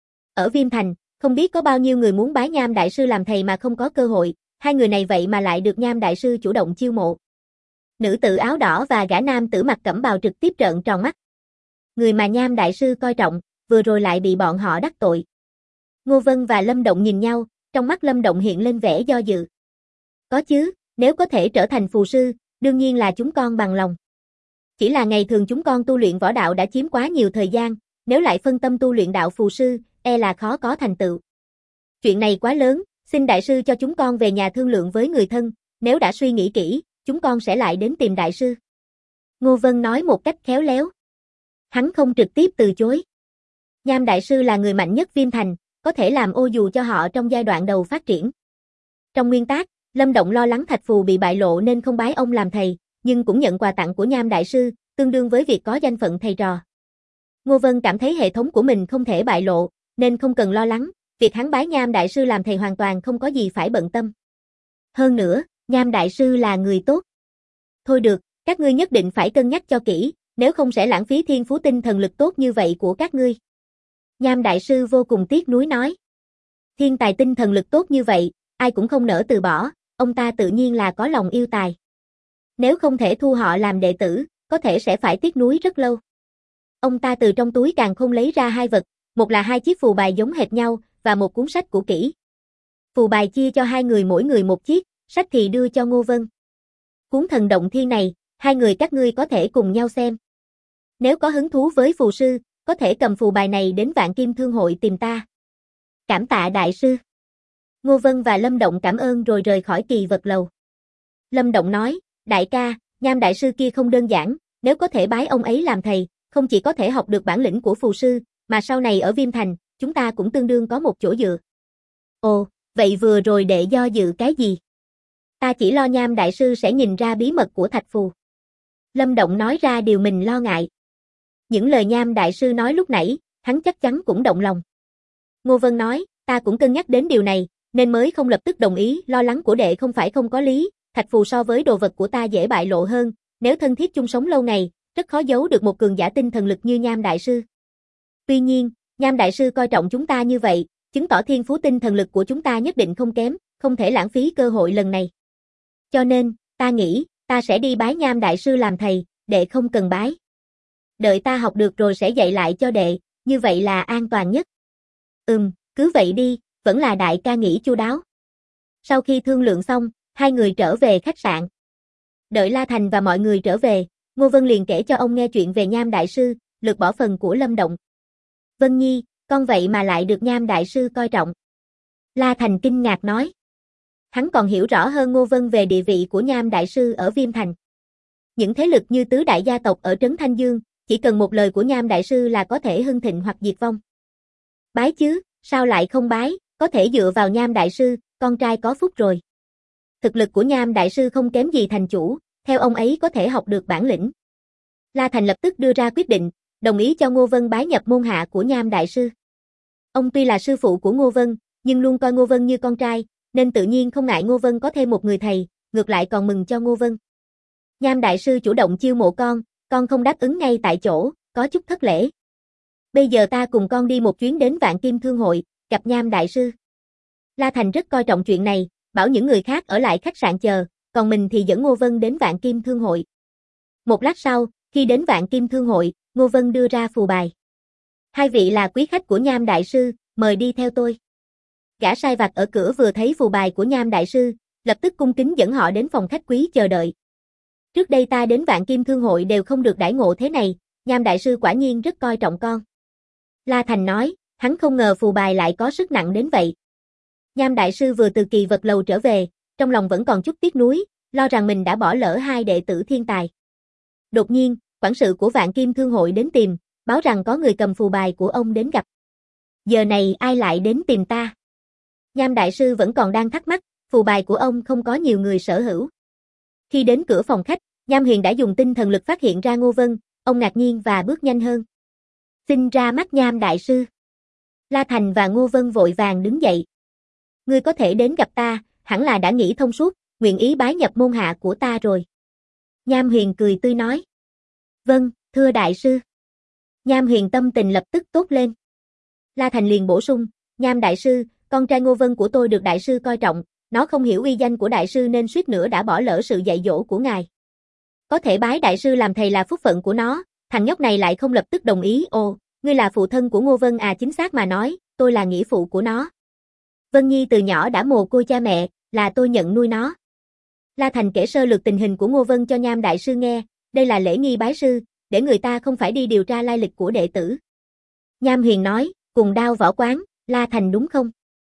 Ở Viêm Thành, không biết có bao nhiêu người muốn bái Nham đại sư làm thầy mà không có cơ hội, hai người này vậy mà lại được Nham đại sư chủ động chiêu mộ. Nữ tử áo đỏ và gã nam tử mặc cẩm bào trực tiếp trợn tròn mắt. Người mà Nham đại sư coi trọng, vừa rồi lại bị bọn họ đắc tội. Ngô Vân và Lâm Động nhìn nhau, trong mắt Lâm Động hiện lên vẻ do dự. Có chứ, nếu có thể trở thành phù sư, đương nhiên là chúng con bằng lòng. Chỉ là ngày thường chúng con tu luyện võ đạo đã chiếm quá nhiều thời gian, nếu lại phân tâm tu luyện đạo phù sư, e là khó có thành tựu. Chuyện này quá lớn, xin đại sư cho chúng con về nhà thương lượng với người thân, nếu đã suy nghĩ kỹ, chúng con sẽ lại đến tìm đại sư. Ngô Vân nói một cách khéo léo. Hắn không trực tiếp từ chối. Nham đại sư là người mạnh nhất Viêm Thành, có thể làm ô dù cho họ trong giai đoạn đầu phát triển. Trong nguyên tắc, Lâm Động lo lắng Thạch Phù bị bại lộ nên không bái ông làm thầy, nhưng cũng nhận quà tặng của Nham đại sư, tương đương với việc có danh phận thầy trò. Ngô Vân cảm thấy hệ thống của mình không thể bại lộ, nên không cần lo lắng, việc hắn bái Nham đại sư làm thầy hoàn toàn không có gì phải bận tâm. Hơn nữa, Nham đại sư là người tốt. Thôi được, các ngươi nhất định phải cân nhắc cho kỹ, nếu không sẽ lãng phí thiên phú tinh thần lực tốt như vậy của các ngươi. Nham đại sư vô cùng tiếc nuối nói. Thiên tài tinh thần lực tốt như vậy, ai cũng không nỡ từ bỏ, ông ta tự nhiên là có lòng yêu tài. Nếu không thể thu họ làm đệ tử, có thể sẽ phải tiếc nuối rất lâu. Ông ta từ trong túi càn khôn lấy ra hai vật, một là hai chiếc phù bài giống hệt nhau, và một cuốn sách cũ kỹ. Phù bài chia cho hai người mỗi người một chiếc, sách thì đưa cho Ngô Vân. Cuốn Thần Động Thiên này, hai người các ngươi có thể cùng nhau xem. Nếu có hứng thú với phù sư, có thể cầm phù bài này đến Vạn Kim Thương hội tìm ta. Cảm tạ đại sư. Ngô Vân và Lâm Động cảm ơn rồi rời khỏi kỳ vật lầu. Lâm Động nói, đại ca, Nham đại sư kia không đơn giản, nếu có thể bái ông ấy làm thầy, không chỉ có thể học được bản lĩnh của phù sư, mà sau này ở Viêm Thành, chúng ta cũng tương đương có một chỗ dựa. Ồ, vậy vừa rồi đệ do dự cái gì? Ta chỉ lo Nham đại sư sẽ nhìn ra bí mật của Thạch Phù. Lâm Động nói ra điều mình lo ngại. Những lời Nham đại sư nói lúc nãy, hắn chắc chắn cũng động lòng. Ngô Vân nói, ta cũng cân nhắc đến điều này, nên mới không lập tức đồng ý, lo lắng của đệ không phải không có lý, thạch phù so với đồ vật của ta dễ bại lộ hơn, nếu thân thiết chung sống lâu ngày, rất khó giấu được một cường giả tinh thần lực như Nham đại sư. Tuy nhiên, Nham đại sư coi trọng chúng ta như vậy, chứng tỏ thiên phú tinh thần lực của chúng ta nhất định không kém, không thể lãng phí cơ hội lần này. Cho nên, ta nghĩ, ta sẽ đi bái Nham đại sư làm thầy, đệ không cần bái. Đợi ta học được rồi sẽ dạy lại cho đệ, như vậy là an toàn nhất. Cứ vậy đi, vẫn là đại ca nghĩ chu đáo. Sau khi thương lượng xong, hai người trở về khách sạn. Đợi La Thành và mọi người trở về, Ngô Vân liền kể cho ông nghe chuyện về Nham đại sư, lược bỏ phần của Lâm Động. Vân Nhi, con vậy mà lại được Nham đại sư coi trọng. La Thành kinh ngạc nói. Hắn còn hiểu rõ hơn Ngô Vân về địa vị của Nham đại sư ở Viêm Thành. Những thế lực như tứ đại gia tộc ở Trấn Thanh Dương, chỉ cần một lời của Nham đại sư là có thể hưng thịnh hoặc diệt vong. Bái chứ, sao lại không bái, có thể dựa vào Nham đại sư, con trai có phúc rồi. Thực lực của Nham đại sư không kém gì thành chủ, theo ông ấy có thể học được bản lĩnh. La Thành lập tức đưa ra quyết định, đồng ý cho Ngô Vân bái nhập môn hạ của Nham đại sư. Ông tuy là sư phụ của Ngô Vân, nhưng luôn coi Ngô Vân như con trai, nên tự nhiên không ngại Ngô Vân có thêm một người thầy, ngược lại còn mừng cho Ngô Vân. Nham đại sư chủ động chiêu mộ con không đáp ứng ngay tại chỗ, có chút thất lễ. Bây giờ ta cùng con đi một chuyến đến Vạn Kim Thương hội, gặp Nham đại sư. La Thành rất coi trọng chuyện này, bảo những người khác ở lại khách sạn chờ, còn mình thì dẫn Ngô Vân đến Vạn Kim Thương hội. Một lát sau, khi đến Vạn Kim Thương hội, Ngô Vân đưa ra phù bài. Hai vị là quý khách của Nham đại sư, mời đi theo tôi. Gã sai vặt ở cửa vừa thấy phù bài của Nham đại sư, lập tức cung kính dẫn họ đến phòng khách quý chờ đợi. Trước đây ta đến Vạn Kim Thương hội đều không được đãi ngộ thế này, Nham đại sư quả nhiên rất coi trọng con. La Thành nói, hắn không ngờ phù bài lại có sức nặng đến vậy. Nham đại sư vừa từ Kỳ Vật Lầu trở về, trong lòng vẫn còn chút tiếc nuối, lo rằng mình đã bỏ lỡ hai đệ tử thiên tài. Đột nhiên, quản sự của Vạn Kim Thương hội đến tìm, báo rằng có người cầm phù bài của ông đến gặp. Giờ này ai lại đến tìm ta? Nham đại sư vẫn còn đang thắc mắc, phù bài của ông không có nhiều người sở hữu. Khi đến cửa phòng khách, Nham Huyền đã dùng tinh thần lực phát hiện ra Ngô Vân, ông ngạc nhiên và bước nhanh hơn. Xin ra mắt Nham đại sư. La Thành và Ngô Vân vội vàng đứng dậy. Ngươi có thể đến gặp ta, hẳn là đã nghĩ thông suốt, nguyện ý bái nhập môn hạ của ta rồi. Nham Huyền cười tươi nói. Vâng, thưa đại sư. Nham Huyền tâm tình lập tức tốt lên. La Thành liền bổ sung, Nham đại sư, con trai Ngô Vân của tôi được đại sư coi trọng, nó không hiểu uy danh của đại sư nên suýt nữa đã bỏ lỡ sự dạy dỗ của ngài. Có thể bái đại sư làm thầy là phúc phận của nó, thằng nhóc này lại không lập tức đồng ý. Ồ, ngươi là phụ thân của Ngô Vân à? Chính xác mà nói, tôi là nghĩa phụ của nó. Vân Nhi từ nhỏ đã mồ côi cha mẹ, là tôi nhận nuôi nó. La Thành kể sơ lược tình hình của Ngô Vân cho Nham đại sư nghe, đây là lễ nghi bái sư, để người ta không phải đi điều tra lai lịch của đệ tử. Nham Huyền nói, Cùng Đao võ quán, La Thành đúng không?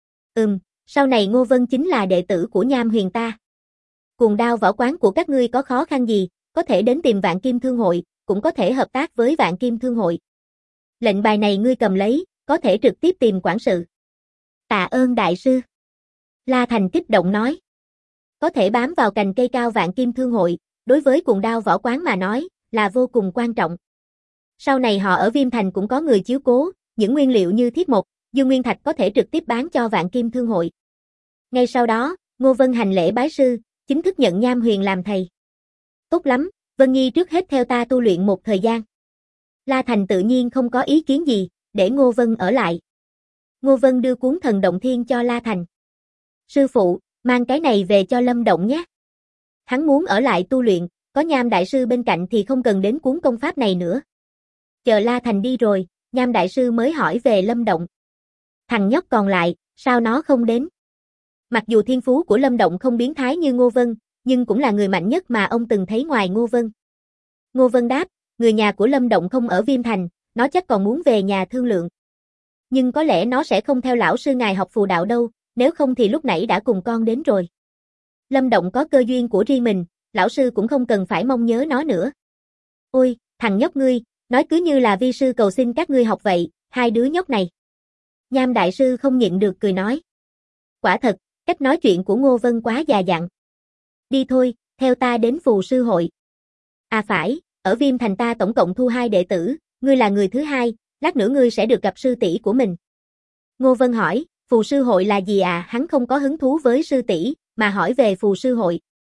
Sau này Ngô Vân chính là đệ tử của Nham Huyền ta. Cùng Đao võ quán của các ngươi có khó khăn gì, có thể đến tìm Vạn Kim Thương hội, cũng có thể hợp tác với Vạn Kim Thương hội. Lệnh bài này ngươi cầm lấy, có thể trực tiếp tìm quản sự. Tạ ơn đại sư. La Thành kích động nói. Có thể bám vào cành cây cao Vạn Kim Thương hội, đối với Cùng Đao võ quán mà nói, là vô cùng quan trọng. Sau này họ ở Viêm Thành cũng có người chiếu cố, những nguyên liệu như thiết mộc, Dương Nguyên Thạch có thể trực tiếp bán cho Vạn Kim Thương hội. Ngay sau đó, Ngô Vân hành lễ bái sư, chính thức nhận Nham Huyền làm thầy. Tốt lắm, Vân Nhi trước hết theo ta tu luyện một thời gian. La Thành tự nhiên không có ý kiến gì, để Ngô Vân ở lại. Ngô Vân đưa cuốn Thần Động Thiên cho La Thành. Sư phụ, mang cái này về cho Lâm Động nhé. Hắn muốn ở lại tu luyện, có Nham đại sư bên cạnh thì không cần đến cuốn công pháp này nữa. Chờ La Thành đi rồi, Nham đại sư mới hỏi về Lâm Động. Thằng nhóc còn lại, sao nó không đến? Mặc dù thiên phú của Lâm Động không biến thái như Ngô Vân, nhưng cũng là người mạnh nhất mà ông từng thấy ngoài Ngô Vân. Ngô Vân đáp, người nhà của Lâm Động không ở Viêm Thành, nó chắc còn muốn về nhà thương lượng. Nhưng có lẽ nó sẽ không theo lão sư ngài học phù đạo đâu, nếu không thì lúc nãy đã cùng con đến rồi. Lâm Động có cơ duyên của riêng mình, lão sư cũng không cần phải mong nhớ nó nữa. Ôi, thằng nhóc ngươi, nói cứ như là vi sư cầu xin các ngươi học vậy, hai đứa nhóc này. Nham đại sư không nhịn được cười nói. Quả thật, cách nói chuyện của Ngô Vân quá già dặn. Đi thôi, theo ta đến phù sư hội. À phải, ở Viêm Thành ta tổng cộng thu 2 đệ tử, ngươi là người thứ 2, lát nữa ngươi sẽ được gặp sư tỷ của mình. Ngô Vân hỏi, phù sư hội là gì à? Hắn không có hứng thú với sư tỷ, mà hỏi về phù sư hội.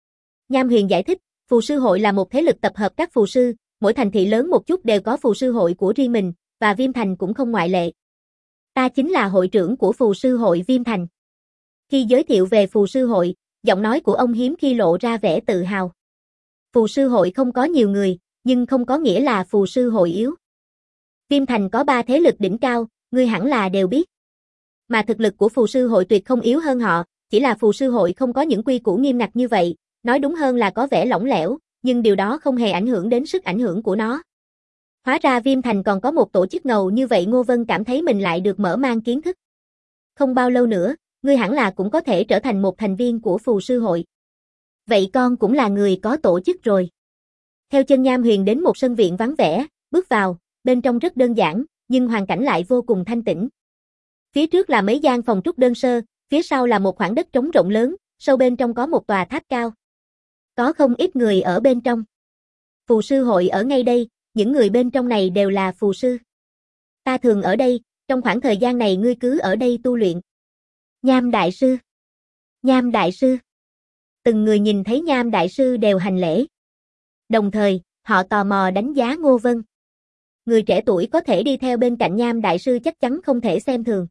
Nham Huyền giải thích, phù sư hội là một thế lực tập hợp các phù sư, mỗi thành thị lớn một chút đều có phù sư hội của riêng mình, và Viêm Thành cũng không ngoại lệ. Ta chính là hội trưởng của phù sư hội Viêm Thành. Khi giới thiệu về phù sư hội, giọng nói của ông hiếm khi lộ ra vẻ tự hào. Phù sư hội không có nhiều người, nhưng không có nghĩa là phù sư hội yếu. Viêm Thành có 3 thế lực đỉnh cao, ngươi hẳn là đều biết. Mà thực lực của phù sư hội tuyệt không yếu hơn họ, chỉ là phù sư hội không có những quy củ nghiêm ngặt như vậy, nói đúng hơn là có vẻ lỏng lẻo, nhưng điều đó không hề ảnh hưởng đến sức ảnh hưởng của nó. Hóa ra Viêm Thành còn có một tổ chức ngầu như vậy. Ngô Vân cảm thấy mình lại được mở mang kiến thức. Không bao lâu nữa, ngươi hẳn là cũng có thể trở thành một thành viên của phù sư hội. Vậy con cũng là người có tổ chức rồi. Theo chân Nham Huyền đến một sân viện vắng vẻ, bước vào, bên trong rất đơn giản, nhưng hoàn cảnh lại vô cùng thanh tĩnh. Phía trước là mấy gian phòng trúc đơn sơ, phía sau là một khoảng đất trống rộng lớn, sâu bên trong có một tòa tháp cao. Có không ít người ở bên trong. Phù sư hội ở ngay đây, những người bên trong này đều là phù sư. Ta thường ở đây, trong khoảng thời gian này ngươi cứ ở đây tu luyện. Nham đại sư. Nham đại sư. Từng người nhìn thấy Nham đại sư đều hành lễ. Đồng thời, họ tò mò đánh giá Ngô Vân. Người trẻ tuổi có thể đi theo bên cạnh Nham đại sư chắc chắn không thể xem thường.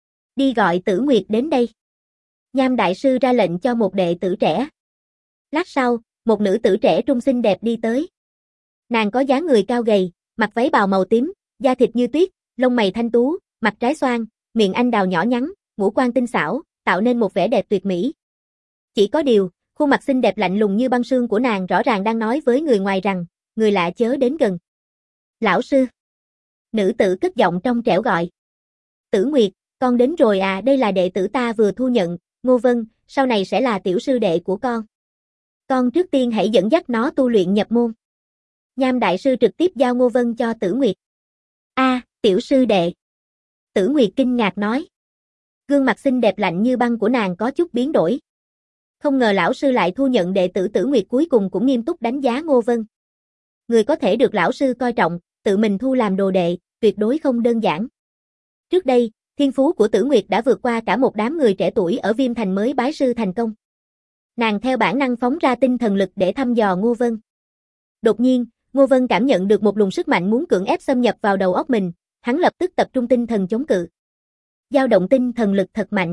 Đi gọi Tử Nguyệt đến đây. Nham đại sư ra lệnh cho một đệ tử trẻ. Lát sau, một nữ tử trẻ trung xinh đẹp đi tới. Nàng có dáng người cao gầy, mặc váy bào màu tím, da thịt như tuyết, lông mày thanh tú, mặt trái xoan, miệng anh đào nhỏ nhắn, ngũ quan tinh xảo, tạo nên một vẻ đẹp tuyệt mỹ. Chỉ có điều, khuôn mặt xinh đẹp lạnh lùng như băng sương của nàng rõ ràng đang nói với người ngoài rằng, người lạ chớ đến gần. Lão sư. Nữ tử cất giọng trong trẻo gọi. Tử Nguyệt, con đến rồi à, đây là đệ tử ta vừa thu nhận, Ngô Vân, sau này sẽ là tiểu sư đệ của con. Con trước tiên hãy dẫn dắt nó tu luyện nhập môn. Nham đại sư trực tiếp giao Ngô Vân cho Tử Nguyệt. Tiểu sư đệ. Tử Nguyệt kinh ngạc nói. Gương mặt xinh đẹp lạnh như băng của nàng có chút biến đổi. Không ngờ lão sư lại thu nhận đệ tử. Tử Nguyệt cuối cùng cũng nghiêm túc đánh giá Ngô Vân. Người có thể được lão sư coi trọng, tự mình thu làm đồ đệ, tuyệt đối không đơn giản. Trước đây, thiên phú của Tử Nguyệt đã vượt qua cả một đám người trẻ tuổi ở Viêm Thành mới bái sư thành công. Nàng theo bản năng phóng ra tinh thần lực để thăm dò Ngô Vân. Đột nhiên, Ngô Vân cảm nhận được một luồng sức mạnh muốn cưỡng ép xâm nhập vào đầu óc mình, hắn lập tức tập trung tinh thần chống cự. Dao động tinh thần lực thật mạnh.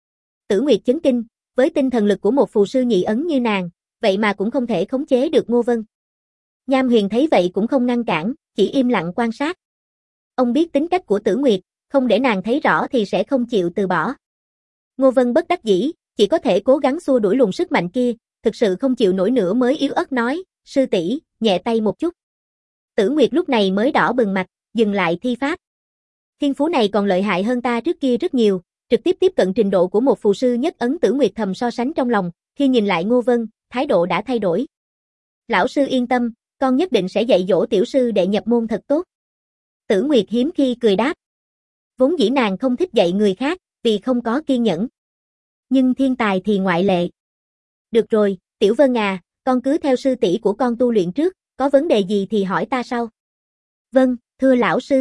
Tử Nguyệt chấn kinh, với tinh thần lực của một phù sư nhị ấn như nàng, vậy mà cũng không thể khống chế được Ngô Vân. Nham Huyền thấy vậy cũng không ngăn cản, chỉ im lặng quan sát. Ông biết tính cách của Tử Nguyệt, không để nàng thấy rõ thì sẽ không chịu từ bỏ. Ngô Vân bất đắc dĩ, chỉ có thể cố gắng xua đuổi luồng sức mạnh kia, thực sự không chịu nổi nữa mới yếu ớt nói, sư tỷ, nhẹ tay một chút. Tử Nguyệt lúc này mới đỏ bừng mặt, dừng lại thi pháp. Thiên phú này còn lợi hại hơn ta trước kia rất nhiều, trực tiếp tiếp cận trình độ của một phù sư nhất ấn. Tử Nguyệt thầm so sánh trong lòng, khi nhìn lại Ngô Vân, thái độ đã thay đổi. Lão sư yên tâm, con nhất định sẽ dạy dỗ tiểu sư để nhập môn thật tốt. Tử Nguyệt hiếm khi cười đáp. Vốn dĩ nàng không thích dạy người khác, vì không có kiên nhẫn. Nhưng thiên tài thì ngoại lệ. Được rồi, Tiểu Vân à, con cứ theo sư tỷ của con tu luyện trước, có vấn đề gì thì hỏi ta sau. Vâng, thưa lão sư.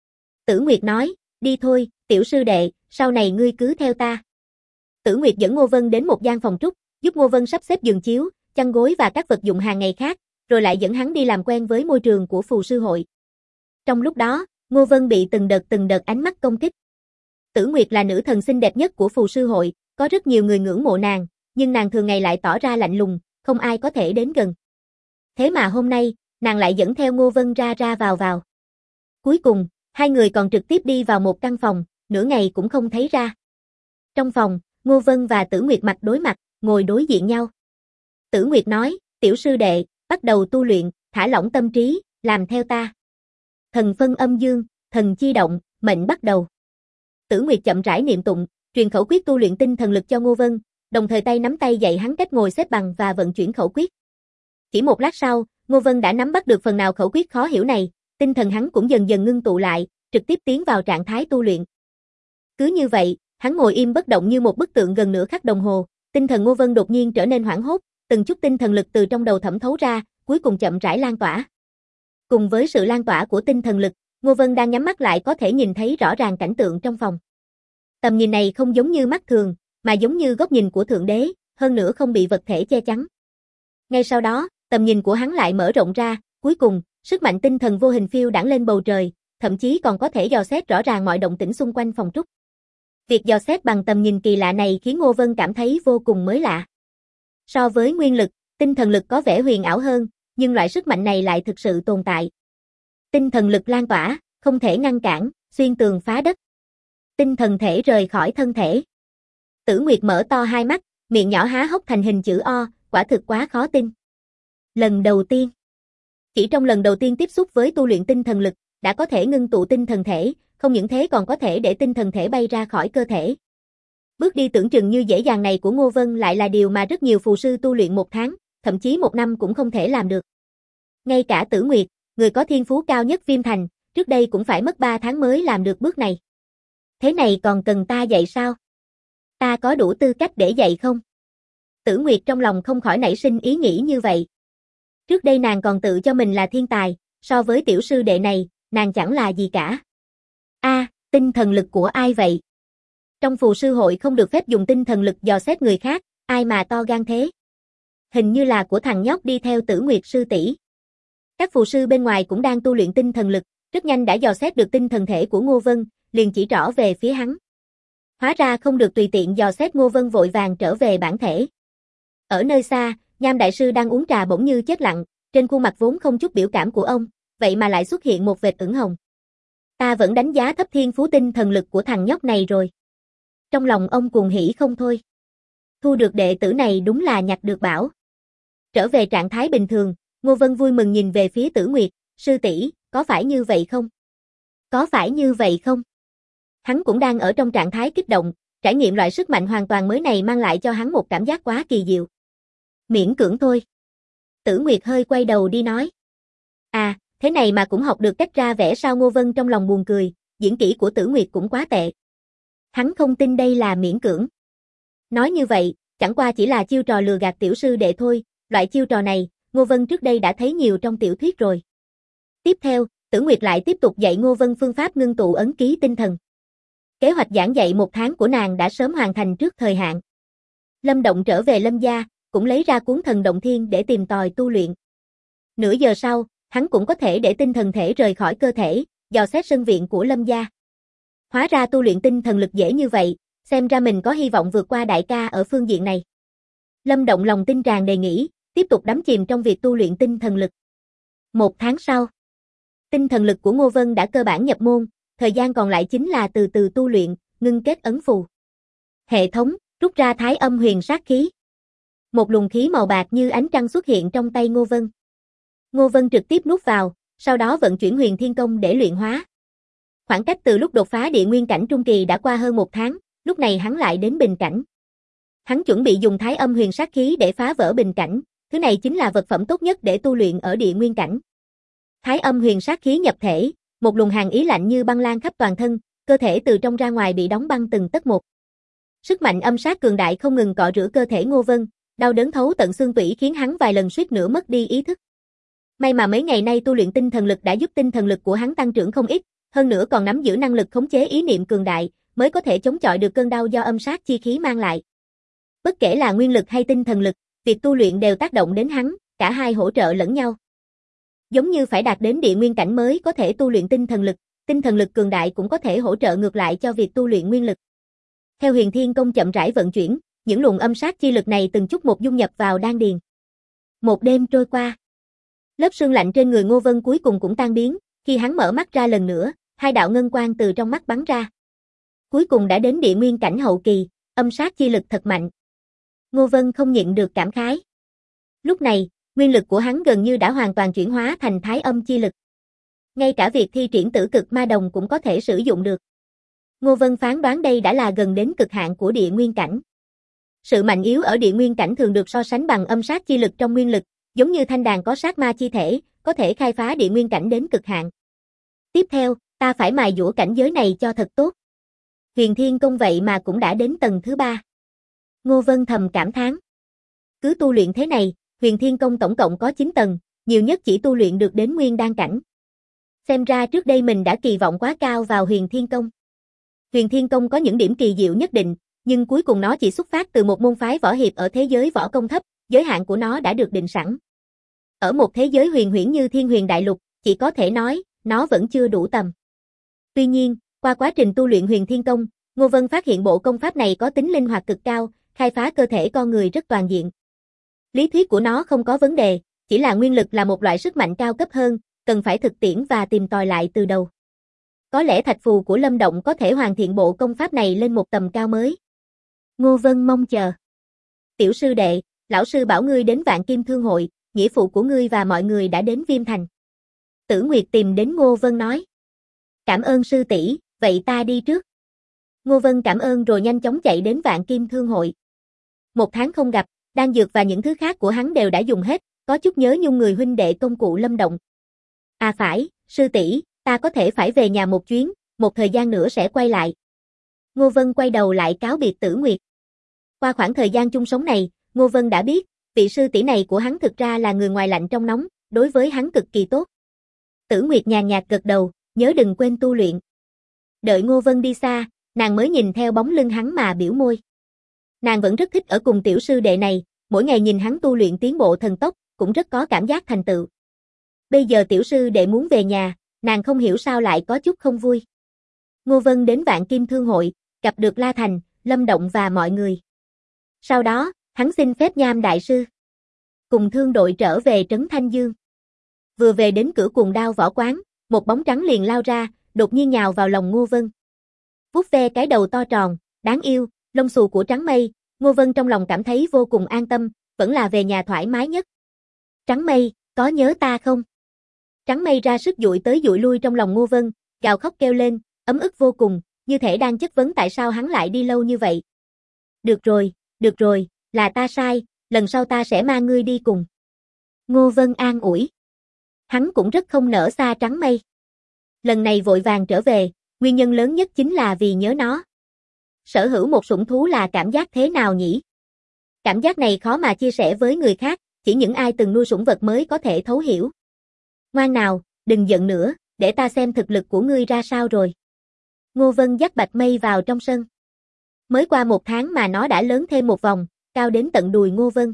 Tử Nguyệt nói, đi thôi, tiểu sư đệ, sau này ngươi cứ theo ta. Tử Nguyệt dẫn Ngô Vân đến một gian phòng trúc, giúp Ngô Vân sắp xếp giường chiếu, chăn gối và các vật dụng hàng ngày khác, rồi lại dẫn hắn đi làm quen với môi trường của phù sư hội. Trong lúc đó, Ngô Vân bị từng đợt ánh mắt công kích. Tử Nguyệt là nữ thần xinh đẹp nhất của phù sư hội, có rất nhiều người ngưỡng mộ nàng, nhưng nàng thường ngày lại tỏ ra lạnh lùng, không ai có thể đến gần. Thế mà hôm nay, nàng lại dẫn theo Ngô Vân ra ra vào. Cuối cùng, hai người còn trực tiếp đi vào một căn phòng, nửa ngày cũng không thấy ra. Trong phòng, Ngô Vân và Tử Nguyệt mặt đối mặt, ngồi đối diện nhau. Tử Nguyệt nói, tiểu sư đệ, bắt đầu tu luyện, thả lỏng tâm trí, làm theo ta. Thần phân âm dương, thần chi động, mệnh bắt đầu. Tử Nguyệt chậm rãi niệm tụng, truyền khẩu quyết tu luyện tinh thần lực cho Ngô Vân, đồng thời tay nắm tay dạy hắn cách ngồi xếp bằng và vận chuyển khẩu quyết. Chỉ một lát sau, Ngô Vân đã nắm bắt được phần nào khẩu quyết khó hiểu này, tinh thần hắn cũng dần dần ngưng tụ lại, trực tiếp tiến vào trạng thái tu luyện. Cứ như vậy, hắn ngồi im bất động như một bức tượng gần nửa khắc đồng hồ, tinh thần Ngô Vân đột nhiên trở nên hoảng hốt, từng chút tinh thần lực từ trong đầu thẩm thấu ra, cuối cùng chậm rãi lan tỏa. Cùng với sự lan tỏa của tinh thần lực, Ngô Vân đang nhắm mắt lại có thể nhìn thấy rõ ràng cảnh tượng trong phòng. Tầm nhìn này không giống như mắt thường, mà giống như góc nhìn của Thượng Đế, hơn nữa không bị vật thể che chắn. Ngay sau đó, tầm nhìn của hắn lại mở rộng ra, cuối cùng, sức mạnh tinh thần vô hình phiêu đãng lên bầu trời, thậm chí còn có thể dò xét rõ ràng mọi động tĩnh xung quanh phòng trúc. Việc dò xét bằng tầm nhìn kỳ lạ này khiến Ngô Vân cảm thấy vô cùng mới lạ. So với nguyên lực, tinh thần lực có vẻ huyền ảo hơn, nhưng loại sức mạnh này lại thực sự tồn tại. Tinh thần lực lan tỏa, không thể ngăn cản, xuyên tường phá đất. Tinh thần thể rời khỏi thân thể. Tử Nguyệt mở to hai mắt, miệng nhỏ há hốc thành hình chữ O, quả thực quá khó tin. Lần đầu tiên. Chỉ trong lần đầu tiên tiếp xúc với tu luyện tinh thần lực, đã có thể ngưng tụ tinh thần thể, không những thế còn có thể để tinh thần thể bay ra khỏi cơ thể. Bước đi tưởng chừng như dễ dàng này của Ngô Vân lại là điều mà rất nhiều phù sư tu luyện 1 tháng, thậm chí 1 năm cũng không thể làm được. Ngay cả Tử Nguyệt, người có thiên phú cao nhất Viêm Thành, trước đây cũng phải mất 3 tháng mới làm được bước này. Thế này còn cần ta dạy sao? Ta có đủ tư cách để dạy không? Tử Nguyệt trong lòng không khỏi nảy sinh ý nghĩ như vậy. Trước đây nàng còn tự cho mình là thiên tài, so với tiểu sư đệ này, nàng chẳng là gì cả. Tinh thần lực của ai vậy? Trong phù sư hội không được phép dùng tinh thần lực dò xét người khác, ai mà to gan thế? Hình như là của thằng nhóc đi theo Tử Nguyệt sư tỷ. Các phù sư bên ngoài cũng đang tu luyện tinh thần lực, rất nhanh đã dò xét được tinh thần thể của Ngô Vân, liền chỉ trỏ về phía hắn. Hóa ra không được tùy tiện dò xét, Ngô Vân vội vàng trở về bản thể. Ở nơi xa, Nham đại sư đang uống trà bỗng như chết lặng, trên khuôn mặt vốn không chút biểu cảm của ông, vậy mà lại xuất hiện một vệt ửng hồng. Ta vẫn đánh giá thấp thiên phú tinh thần lực của thằng nhóc này rồi. Trong lòng ông cuồng hỉ không thôi. Thu được đệ tử này đúng là nhặt được bảo. Trở về trạng thái bình thường, Ngô Vân vui mừng nhìn về phía Tử Nguyệt, sư tỷ, có phải như vậy không? Có phải như vậy không? Hắn cũng đang ở trong trạng thái kích động, trải nghiệm loại sức mạnh hoàn toàn mới này mang lại cho hắn một cảm giác quá kỳ diệu. Miễn cưỡng thôi. Tử Nguyệt hơi quay đầu đi nói. Thế này mà cũng học được cách ra vẽ sao? Ngô Vân trong lòng buồn cười, diễn kỹ của Tử Nguyệt cũng quá tệ. Hắn không tin đây là miễn cưỡng. Nói như vậy, chẳng qua chỉ là chiêu trò lừa gạt tiểu sư đệ thôi, loại chiêu trò này, Ngô Vân trước đây đã thấy nhiều trong tiểu thuyết rồi. Tiếp theo, Tử Nguyệt lại tiếp tục dạy Ngô Vân phương pháp ngưng tụ ấn ký tinh thần. Kế hoạch giảng dạy 1 tháng của nàng đã sớm hoàn thành trước thời hạn. Lâm Động trở về Lâm gia, cũng lấy ra cuốn Thần Động Thiên để tìm tòi tu luyện. Nửa giờ sau, hắn cũng có thể để tinh thần thể rời khỏi cơ thể, dò xét sân viện của Lâm gia. Hóa ra tu luyện tinh thần lực dễ như vậy, xem ra mình có hy vọng vượt qua đại ca ở phương diện này. Lâm Động lòng tin tràn đầy nghĩ, tiếp tục đắm chìm trong việc tu luyện tinh thần lực. 1 tháng sau, tinh thần lực của Ngô Vân đã cơ bản nhập môn, thời gian còn lại chính là từ từ tu luyện, ngưng kết ấn phù. Hệ thống, rút ra Thái Âm Huyền Sát Khí. Một luồng khí màu bạc như ánh trăng xuất hiện trong tay Ngô Vân. Ngô Vân trực tiếp nuốt vào, sau đó vận chuyển Huyền Thiên Công để luyện hóa. Khoảng cách từ lúc đột phá địa nguyên cảnh trung kỳ đã qua hơn 1 tháng, lúc này hắn lại đến bình cảnh. Hắn chuẩn bị dùng Thái Âm Huyền Sát Khí để phá vỡ bình cảnh, thứ này chính là vật phẩm tốt nhất để tu luyện ở địa nguyên cảnh. Thái Âm Huyền Sát Khí nhập thể, một luồng hàn ý lạnh như băng lan khắp toàn thân, cơ thể từ trong ra ngoài bị đóng băng từng tấc một. Sức mạnh âm sát cường đại không ngừng cọ rửa cơ thể Ngô Vân, đau đớn thấu tận xương tủy khiến hắn vài lần suýt nữa mất đi ý thức. May mà mấy ngày nay tu luyện tinh thần lực đã giúp tinh thần lực của hắn tăng trưởng không ít, hơn nữa còn nắm giữ năng lực khống chế ý niệm cường đại, mới có thể chống chọi được cơn đau do âm sát chi khí mang lại. Bất kể là nguyên lực hay tinh thần lực, việc tu luyện đều tác động đến hắn, cả hai hỗ trợ lẫn nhau. Giống như phải đạt đến địa nguyên cảnh mới có thể tu luyện tinh thần lực cường đại cũng có thể hỗ trợ ngược lại cho việc tu luyện nguyên lực. Theo Huyền Thiên Công chậm rãi vận chuyển, những luồng âm sát chi lực này từng chút một dung nhập vào đan điền. Một đêm trôi qua, lớp sương lạnh trên người Ngô Vân cuối cùng cũng tan biến, khi hắn mở mắt ra lần nữa, 2 đạo ngân quang từ trong mắt bắn ra. Cuối cùng đã đến địa nguyên cảnh hậu kỳ, âm sát chi lực thật mạnh. Ngô Vân không nhịn được cảm khái. Lúc này, nguyên lực của hắn gần như đã hoàn toàn chuyển hóa thành thái âm chi lực. Ngay cả việc thi triển tử cực ma đồng cũng có thể sử dụng được. Ngô Vân phán đoán đây đã là gần đến cực hạn của địa nguyên cảnh. Sự mạnh yếu ở địa nguyên cảnh thường được so sánh bằng âm sát chi lực trong nguyên lực, giống như thanh đàn có sát ma chi thể, có thể khai phá địa nguyên cảnh đến cực hạn. Tiếp theo, ta phải mài dũa cảnh giới này cho thật tốt. Huyền Thiên Công vậy mà cũng đã đến tầng thứ 3. Ngô Vân thầm cảm thán. Cứ tu luyện thế này, Huyền Thiên Công tổng cộng có 9 tầng, nhiều nhất chỉ tu luyện được đến nguyên đan cảnh. Xem ra trước đây mình đã kỳ vọng quá cao vào Huyền Thiên Công. Huyền Thiên Công có những điểm kỳ diệu nhất định, nhưng cuối cùng nó chỉ xuất phát từ một môn phái võ hiệp ở thế giới võ công thấp, giới hạn của nó đã được định sẵn. Ở một thế giới huyền huyễn như Thiên Huyền Đại Lục, chỉ có thể nói, nó vẫn chưa đủ tầm. Tuy nhiên, qua quá trình tu luyện Huyền Thiên Công, Ngô Vân phát hiện bộ công pháp này có tính linh hoạt cực cao, khai phá cơ thể con người rất toàn diện. Lý thuyết của nó không có vấn đề, chỉ là nguyên lực là một loại sức mạnh cao cấp hơn, cần phải thực tiễn và tìm tòi lại từ đầu. Có lẽ thạch phù của Lâm Động có thể hoàn thiện bộ công pháp này lên một tầm cao mới. Ngô Vân mong chờ. Tiểu sư đệ, lão sư bảo ngươi đến Vạn Kim Thương hội, nghĩa phụ của ngươi và mọi người đã đến Viêm Thành. Tử Nguyệt tìm đến Ngô Vân nói. Cảm ơn sư tỷ, vậy ta đi trước. Ngô Vân cảm ơn rồi nhanh chóng chạy đến Vạn Kim Thương hội. Một tháng không gặp, đan dược và những thứ khác của hắn đều đã dùng hết, có chút nhớ nhung người huynh đệ công cụ Lâm Động. À phải, sư tỷ, ta có thể phải về nhà một chuyến, một thời gian nữa sẽ quay lại. Ngô Vân quay đầu lại cáo biệt Tử Nguyệt. Qua khoảng thời gian chung sống này, Ngô Vân đã biết, vị sư tỷ này của hắn thực ra là người ngoài lạnh trong nóng, đối với hắn cực kỳ tốt. Tử Nguyệt nhàn nhạt gật đầu, nhớ đừng quên tu luyện. Đợi Ngô Vân đi xa, nàng mới nhìn theo bóng lưng hắn mà biểu môi. Nàng vẫn rất thích ở cùng tiểu sư đệ này, mỗi ngày nhìn hắn tu luyện tiến bộ thần tốc, cũng rất có cảm giác thành tựu. Bây giờ tiểu sư đệ muốn về nhà, nàng không hiểu sao lại có chút không vui. Ngô Vân đến Vạn Kim Thương hội, gặp được La Thành, Lâm Động và mọi người. Sau đó, hắn xin phép Nham đại sư cùng thương đội trở về trấn Thanh Dương. Vừa về đến cửa Cuồng Đao võ quán, một bóng trắng liền lao ra, đột nhiên nhào vào lòng Ngô Vân. Vuốt ve cái đầu to tròn, đáng yêu, lông xù của Trắng Mây, Ngô Vân trong lòng cảm thấy vô cùng an tâm, vẫn là về nhà thoải mái nhất. Trắng Mây, có nhớ ta không? Trắng Mây ra sức dụi tới dụi lui trong lòng Ngô Vân, gào khóc kêu lên, ấm ức vô cùng, như thể đang chất vấn tại sao hắn lại đi lâu như vậy. Được rồi, là ta sai, lần sau ta sẽ mang ngươi đi cùng. Ngô Vân an ủi. Hắn cũng rất không nỡ xa Trắng Mây. Lần này vội vàng trở về, nguyên nhân lớn nhất chính là vì nhớ nó. Sở hữu một sủng thú là cảm giác thế nào nhỉ? Cảm giác này khó mà chia sẻ với người khác, chỉ những ai từng nuôi sủng vật mới có thể thấu hiểu. Ngoan nào, đừng giận nữa, để ta xem thực lực của ngươi ra sao rồi. Ngô Vân dắt Bạch Mây vào trong sân. Mới qua một tháng mà nó đã lớn thêm một vòng, cao đến tận đùi Ngô Vân.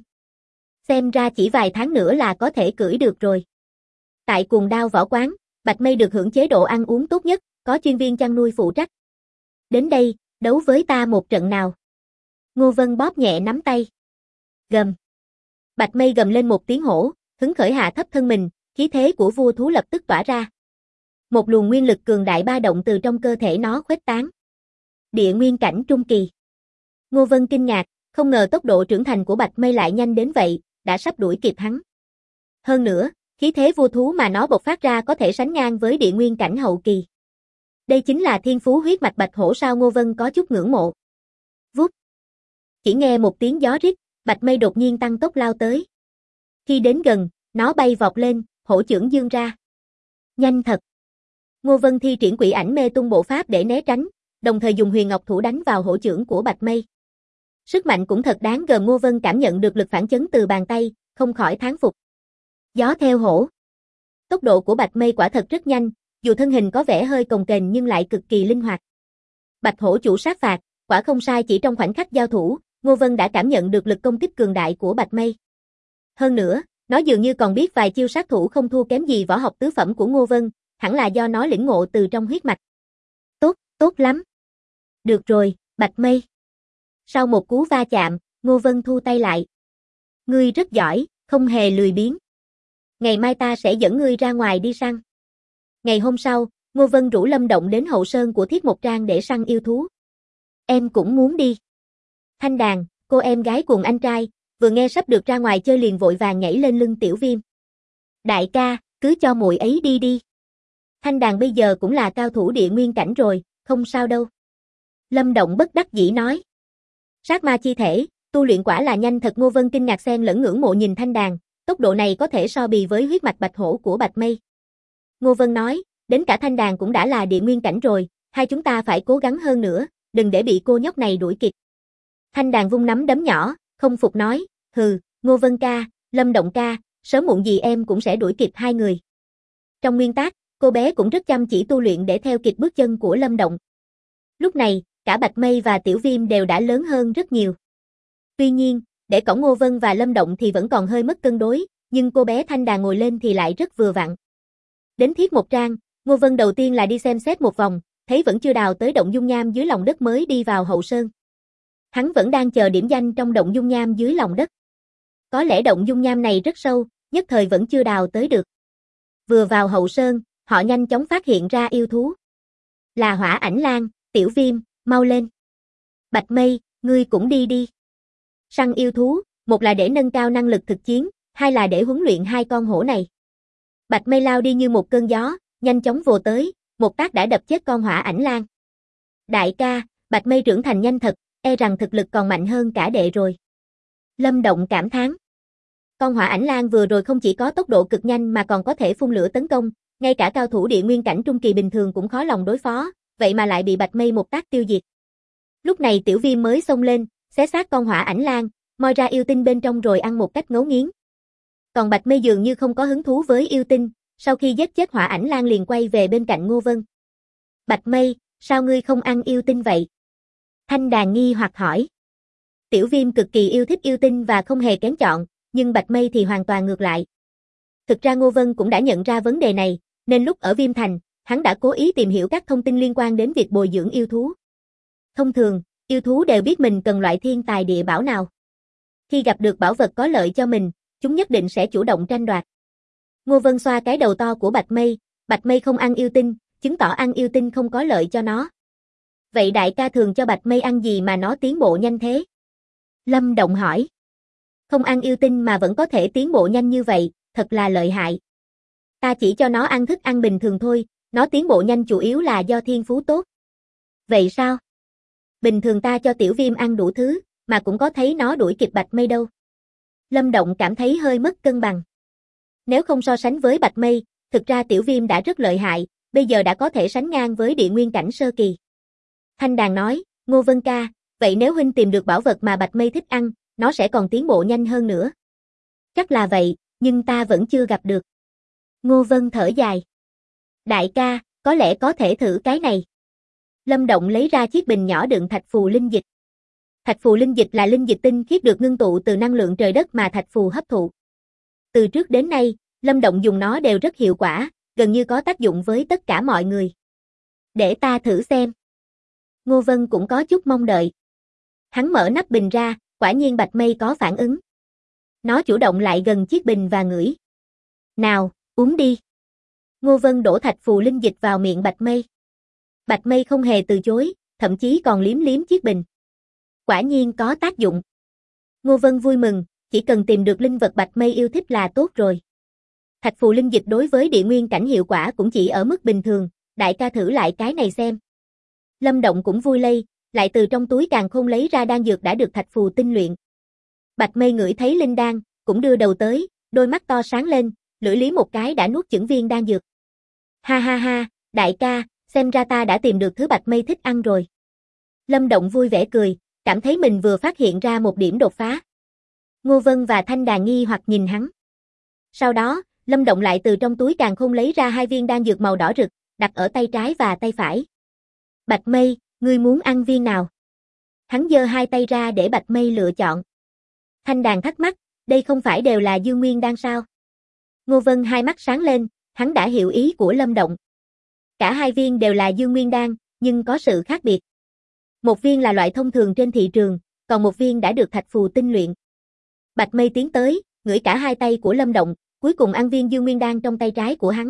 Xem ra chỉ vài tháng nữa là có thể cưỡi được rồi. Tại Cuồng Đao võ quán, Bạch Mây được hưởng chế độ ăn uống tốt nhất, có chuyên viên chăn nuôi phụ trách. Đến đây, đấu với ta một trận nào. Ngô Vân bóp nhẹ nắm tay. Gầm. Bạch Mây gầm lên một tiếng hổ, hứng khởi hạ thấp thân mình, khí thế của vua thú lập tức tỏa ra. Một luồng nguyên lực cường đại ba động từ trong cơ thể nó khuếch tán. Địa nguyên cảnh trung kỳ. Ngô Vân kinh ngạc, không ngờ tốc độ trưởng thành của Bạch Mây lại nhanh đến vậy, đã sắp đuổi kịp hắn. Hơn nữa, khí thế vua thú mà nó bộc phát ra có thể sánh ngang với địa nguyên cảnh hậu kỳ. Đây chính là thiên phú huyết mạch Bạch Hổ sao? Ngô Vân có chút ngưỡng mộ. Vút. Chỉ nghe một tiếng gió rít, Bạch Mây đột nhiên tăng tốc lao tới. Khi đến gần, nó bay vọt lên, hổ chưởng giương ra. Nhanh thật. Ngô Vân thi triển Quỷ Ảnh Mê Tung bộ pháp để né tránh, đồng thời dùng Huyền Ngọc Thủ đánh vào hổ chưởng của Bạch Mây. Sức mạnh cũng thật đáng gờm. Ngô Vân cảm nhận được lực phản chấn từ bàn tay, không khỏi thán phục. Gió theo hổ. Tốc độ của Bạch Mây quả thật rất nhanh, dù thân hình có vẻ hơi cồng kềnh nhưng lại cực kỳ linh hoạt. Bạch hổ chủ sát phạt, quả không sai, chỉ trong khoảnh khắc giao thủ, Ngô Vân đã cảm nhận được lực công kích cường đại của Bạch Mây. Hơn nữa, nó dường như còn biết vài chiêu sát thủ không thua kém gì võ học tứ phẩm của Ngô Vân, hẳn là do nó lĩnh ngộ từ trong huyết mạch. Tốt lắm. Được rồi, Bạch Mây. Sau một cú va chạm, Ngô Vân thu tay lại. Ngươi rất giỏi, không hề lười biếng. Ngày mai ta sẽ dẫn ngươi ra ngoài đi săn. Ngày hôm sau, Ngô Vân rủ Lâm Động đến hậu sơn của Thiết Mộc Trang để săn yêu thú. Em cũng muốn đi. Thanh Đàn, cô em gái cùng anh trai, vừa nghe sắp được ra ngoài chơi liền vội vàng nhảy lên lưng Tiểu Viêm. Đại ca, cứ cho muội ấy đi đi. Thanh Đàn bây giờ cũng là cao thủ địa nguyên cảnh rồi, không sao đâu. Lâm Động bất đắc dĩ nói. Sát ma chi thể, tu luyện quả là nhanh thật. Ngô Vân kinh ngạc xen lẫn ngưỡng mộ nhìn Thanh Đàn, tốc độ này có thể so bì với huyết mạch Bạch Hổ của Bạch Mây. Ngô Vân nói, đến cả Thanh Đàn cũng đã là địa nguyên cảnh rồi, hai chúng ta phải cố gắng hơn nữa, đừng để bị cô nhóc này đuổi kịp. Thanh Đàn vung nắm đấm nhỏ, không phục nói, hừ, Ngô Vân ca, Lâm Động ca, sớm muộn gì em cũng sẽ đuổi kịp hai người. Trong nguyên tắc, cô bé cũng rất chăm chỉ tu luyện để theo kịp bước chân của Lâm Động. Lúc này, cả Bạch Mây và Tiểu Viêm đều đã lớn hơn rất nhiều. Tuy nhiên, để cõng Ngô Vân và Lâm Động thì vẫn còn hơi mất cân đối, nhưng cô bé Thanh Đàn ngồi lên thì lại rất vừa vặn. Đến thiết một trang, Ngô Vân đầu tiên là đi xem xét một vòng, thấy vẫn chưa đào tới động dung nham dưới lòng đất mới đi vào hậu sơn. Hắn vẫn đang chờ điểm danh trong động dung nham dưới lòng đất. Có lẽ động dung nham này rất sâu, nhất thời vẫn chưa đào tới được. Vừa vào hậu sơn, họ nhanh chóng phát hiện ra yêu thú. Là Hỏa Ảnh Lang, Tiểu Viêm, mau lên. Bạch Mây, ngươi cũng đi đi. Săn yêu thú, một là để nâng cao năng lực thực chiến, hai là để huấn luyện hai con hổ này. Bạch Mây lao đi như một cơn gió, nhanh chóng vồ tới, một tác đã đập chết con Hỏa Ảnh Lang. Đại ca, Bạch Mây trưởng thành nhanh thật, e rằng thực lực còn mạnh hơn cả đệ rồi. Lâm Động cảm thán. Con Hỏa Ảnh Lang vừa rồi không chỉ có tốc độ cực nhanh mà còn có thể phun lửa tấn công, ngay cả cao thủ địa nguyên cảnh trung kỳ bình thường cũng khó lòng đối phó, vậy mà lại bị Bạch Mây một tác tiêu diệt. Lúc này Tiểu Viêm mới xông lên, xé xác con Hỏa Ảnh Lang, moi ra yêu tinh bên trong rồi ăn một cách ngấu nghiến. Còn Bạch Mây dường như không có hứng thú với yêu tinh, sau khi giết chết Hỏa Ảnh Lang liền quay về bên cạnh Ngô Vân. Bạch Mây, sao ngươi không ăn yêu tinh vậy? Thanh Đàn nghi hoặc hỏi. Tiểu Viêm cực kỳ yêu thích yêu tinh và không hề kén chọn, nhưng Bạch Mây thì hoàn toàn ngược lại. Thực ra Ngô Vân cũng đã nhận ra vấn đề này, nên lúc ở Viêm Thành, hắn đã cố ý tìm hiểu các thông tin liên quan đến việc bồi dưỡng yêu thú. Thông thường, yêu thú đều biết mình cần loại thiên tài địa bảo nào. Khi gặp được bảo vật có lợi cho mình, chúng nhất định sẽ chủ động tranh đoạt. Ngô Vân xoa cái đầu to của Bạch Mây không ăn yêu tinh, chứng tỏ ăn yêu tinh không có lợi cho nó. Vậy đại ca thường cho Bạch Mây ăn gì mà nó tiến bộ nhanh thế? Lâm Động hỏi. Không ăn yêu tinh mà vẫn có thể tiến bộ nhanh như vậy, thật là lợi hại. Ta chỉ cho nó ăn thức ăn bình thường thôi, nó tiến bộ nhanh chủ yếu là do thiên phú tốt. Vậy sao? Bình thường ta cho Tiểu Viêm ăn đủ thứ, mà cũng có thấy nó đuổi kịp Bạch Mây đâu. Lâm Động cảm thấy hơi mất cân bằng. Nếu không so sánh với Bạch Mây, thực ra Tiểu Viêm đã rất lợi hại, bây giờ đã có thể sánh ngang với địa nguyên cảnh sơ kỳ. Thanh Đàn nói, Ngô Vân ca, vậy nếu huynh tìm được bảo vật mà Bạch Mây thích ăn, nó sẽ còn tiến bộ nhanh hơn nữa. Chắc là vậy, nhưng ta vẫn chưa gặp được. Ngô Vân thở dài. Đại ca, có lẽ có thể thử cái này. Lâm Động lấy ra chiếc bình nhỏ đựng thạch phù linh dịch. Thạch phù linh dịch là linh dịch tinh khiết được ngưng tụ từ năng lượng trời đất mà thạch phù hấp thụ. Từ trước đến nay, Lâm Động dùng nó đều rất hiệu quả, gần như có tác dụng với tất cả mọi người. Để ta thử xem. Ngô Vân cũng có chút mong đợi. Hắn mở nắp bình ra, quả nhiên Bạch Mây có phản ứng. Nó chủ động lại gần chiếc bình và ngửi. Nào, uống đi. Ngô Vân đổ thạch phù linh dịch vào miệng Bạch Mây. Bạch Mây không hề từ chối, thậm chí còn liếm liếm chiếc bình. Quả nhiên có tác dụng. Ngô Vân vui mừng, chỉ cần tìm được linh vật Bạch Mây yêu thích là tốt rồi. Thạch phù linh dịch đối với địa nguyên cảnh hiệu quả cũng chỉ ở mức bình thường, đại ca thử lại cái này xem. Lâm Động cũng vui lây, lại từ trong túi càn khôn lấy ra đan dược đã được thạch phù tinh luyện. Bạch Mây ngửi thấy linh đan, cũng đưa đầu tới, đôi mắt to sáng lên, lưỡi liếm một cái đã nuốt chửng viên đan dược. Ha ha ha, đại ca, xem ra ta đã tìm được thứ Bạch Mây thích ăn rồi. Lâm Động vui vẻ cười, cảm thấy mình vừa phát hiện ra một điểm đột phá. Ngô Vân và Thanh Đàn nghi hoặc nhìn hắn. Sau đó, Lâm Động lại từ trong túi càn khôn lấy ra 2 viên đan dược màu đỏ rực, đặt ở tay trái và tay phải. Bạch Mây, ngươi muốn ăn viên nào? Hắn giơ 2 tay ra để Bạch Mây lựa chọn. Thanh Đàn thắc mắc, đây không phải đều là Dương Nguyên đan sao? Ngô Vân hai mắt sáng lên, hắn đã hiểu ý của Lâm Động. Cả 2 viên đều là Dương Nguyên đan, nhưng có sự khác biệt. Một viên là loại thông thường trên thị trường, còn một viên đã được thạch phù tinh luyện. Bạch Mây tiến tới, ngửi cả 2 tay của Lâm Động, cuối cùng ăn viên Dương Nguyên đan trong tay trái của hắn.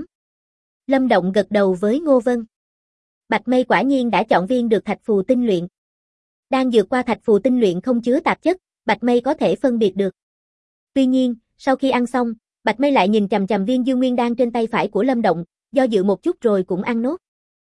Lâm Động gật đầu với Ngô Vân. Bạch Mây quả nhiên đã chọn viên được thạch phù tinh luyện. Đan dược qua thạch phù tinh luyện không chứa tạp chất, Bạch Mây có thể phân biệt được. Tuy nhiên, sau khi ăn xong, Bạch Mây lại nhìn chằm chằm viên Dương Nguyên đan trên tay phải của Lâm Động, do dự một chút rồi cũng ăn nốt.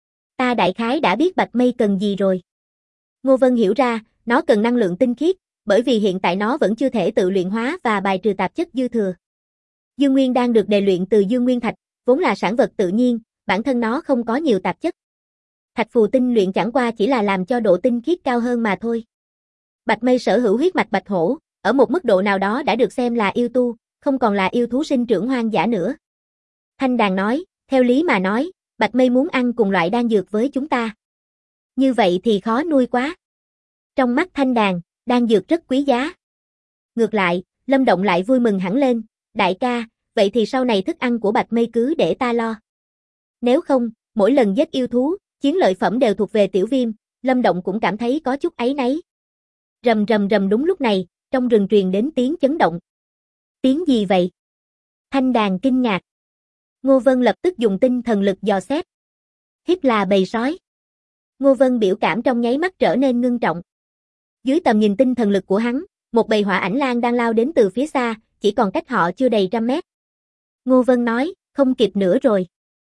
Ta đại khái đã biết Bạch Mây cần gì rồi. Ngô Vân hiểu ra, nó cần năng lượng tinh khiết, bởi vì hiện tại nó vẫn chưa thể tự luyện hóa và bài trừ tạp chất dư thừa. Dương Nguyên đan được đề luyện từ Dương Nguyên thạch, vốn là sản vật tự nhiên, bản thân nó không có nhiều tạp chất. Thạch phù tinh luyện chẳng qua chỉ là làm cho độ tinh khiết cao hơn mà thôi. Bạch Mây sở hữu huyết mạch bạch hổ, ở một mức độ nào đó đã được xem là yêu tu, không còn là yêu thú sinh trưởng hoang dã nữa. Thanh Đàn nói, theo lý mà nói, Bạch Mây muốn ăn cùng loại đan dược với chúng ta. Như vậy thì khó nuôi quá. Trong mắt Thanh Đàn, đan dược rất quý giá. Ngược lại, Lâm Động lại vui mừng hẳn lên, đại ca, vậy thì sau này thức ăn của Bạch Mây cứ để ta lo. Nếu không, mỗi lần giết yêu thú, chiến lợi phẩm đều thuộc về Tiểu Viêm, Lâm Động cũng cảm thấy có chút áy náy. Rầm rầm rầm, đúng lúc này, trong rừng truyền đến tiếng chấn động. Tiếng gì vậy? Thanh Đàn kinh ngạc. Ngô Vân lập tức dùng tinh thần lực dò xét. Hiếp là bầy sói. Ngô Vân biểu cảm trong nháy mắt trở nên ngưng trọng. Dưới tầm nhìn tinh thần lực của hắn, một bầy hỏa ảnh lang đang lao đến từ phía xa, chỉ còn cách họ chưa đầy 100 mét. Ngô Vân nói, không kịp nữa rồi.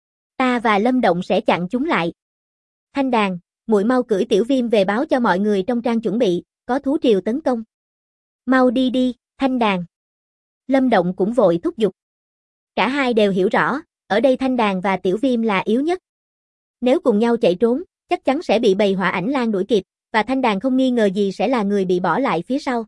Ta và Lâm Động sẽ chặn chúng lại. Thanh Đàn, muội mau cưỡi Tiểu Viêm về báo cho mọi người trong trang chuẩn bị, có thú triều tấn công. Mau đi đi, Thanh Đàn. Lâm Động cũng vội thúc giục. Cả hai đều hiểu rõ, ở đây Thanh Đàn và Tiểu Viêm là yếu nhất. Nếu cùng nhau chạy trốn, chắc chắn sẽ bị bầy hỏa ảnh lang đuổi kịp, và Thanh Đàn không nghi ngờ gì sẽ là người bị bỏ lại phía sau.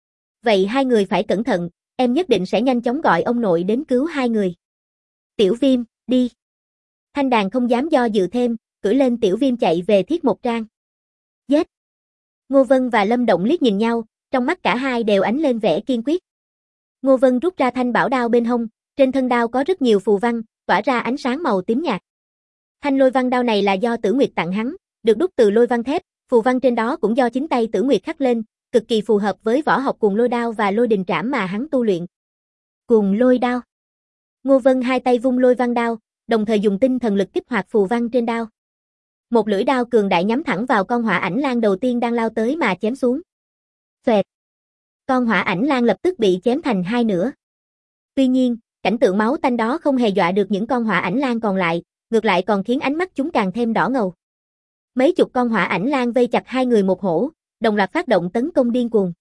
Vậy hai người phải cẩn thận, em nhất định sẽ nhanh chóng gọi ông nội đến cứu hai người. Tiểu Viêm, đi. Thanh Đàn không dám do dự thêm, cưỡi lên Tiểu Viêm chạy về Thiết Một Trang. Giết! Ngô Vân và Lâm Động liếc nhìn nhau, trong mắt cả hai đều ánh lên vẻ kiên quyết. Ngô Vân rút ra thanh bảo đao bên hông, trên thân đao có rất nhiều phù văn, tỏa ra ánh sáng màu tím nhạt. Thanh lôi văn đao này là do Tử Nguyệt tặng hắn, được đúc từ lôi văn thép, phù văn trên đó cũng do chính tay Tử Nguyệt khắc lên, cực kỳ phù hợp với võ học Cuồng Lôi Đao và Lôi Đình Trảm mà hắn tu luyện. Cuồng Lôi Đao. Ngô Vân hai tay vung lôi văn đao, đồng thời dùng tinh thần lực kích hoạt phù văn trên đao. Một lưỡi đao cường đại nhắm thẳng vào con hỏa ảnh lang đầu tiên đang lao tới mà chém xuống. Xoẹt. Con hỏa ảnh lang lập tức bị chém thành hai nửa. Tuy nhiên, cảnh tượng máu tanh đó không hề dọa được những con hỏa ảnh lang còn lại, ngược lại còn khiến ánh mắt chúng càng thêm đỏ ngầu. Mấy chục con hỏa ảnh lang vây chặt hai người một hổ, đồng loạt phát động tấn công điên cuồng.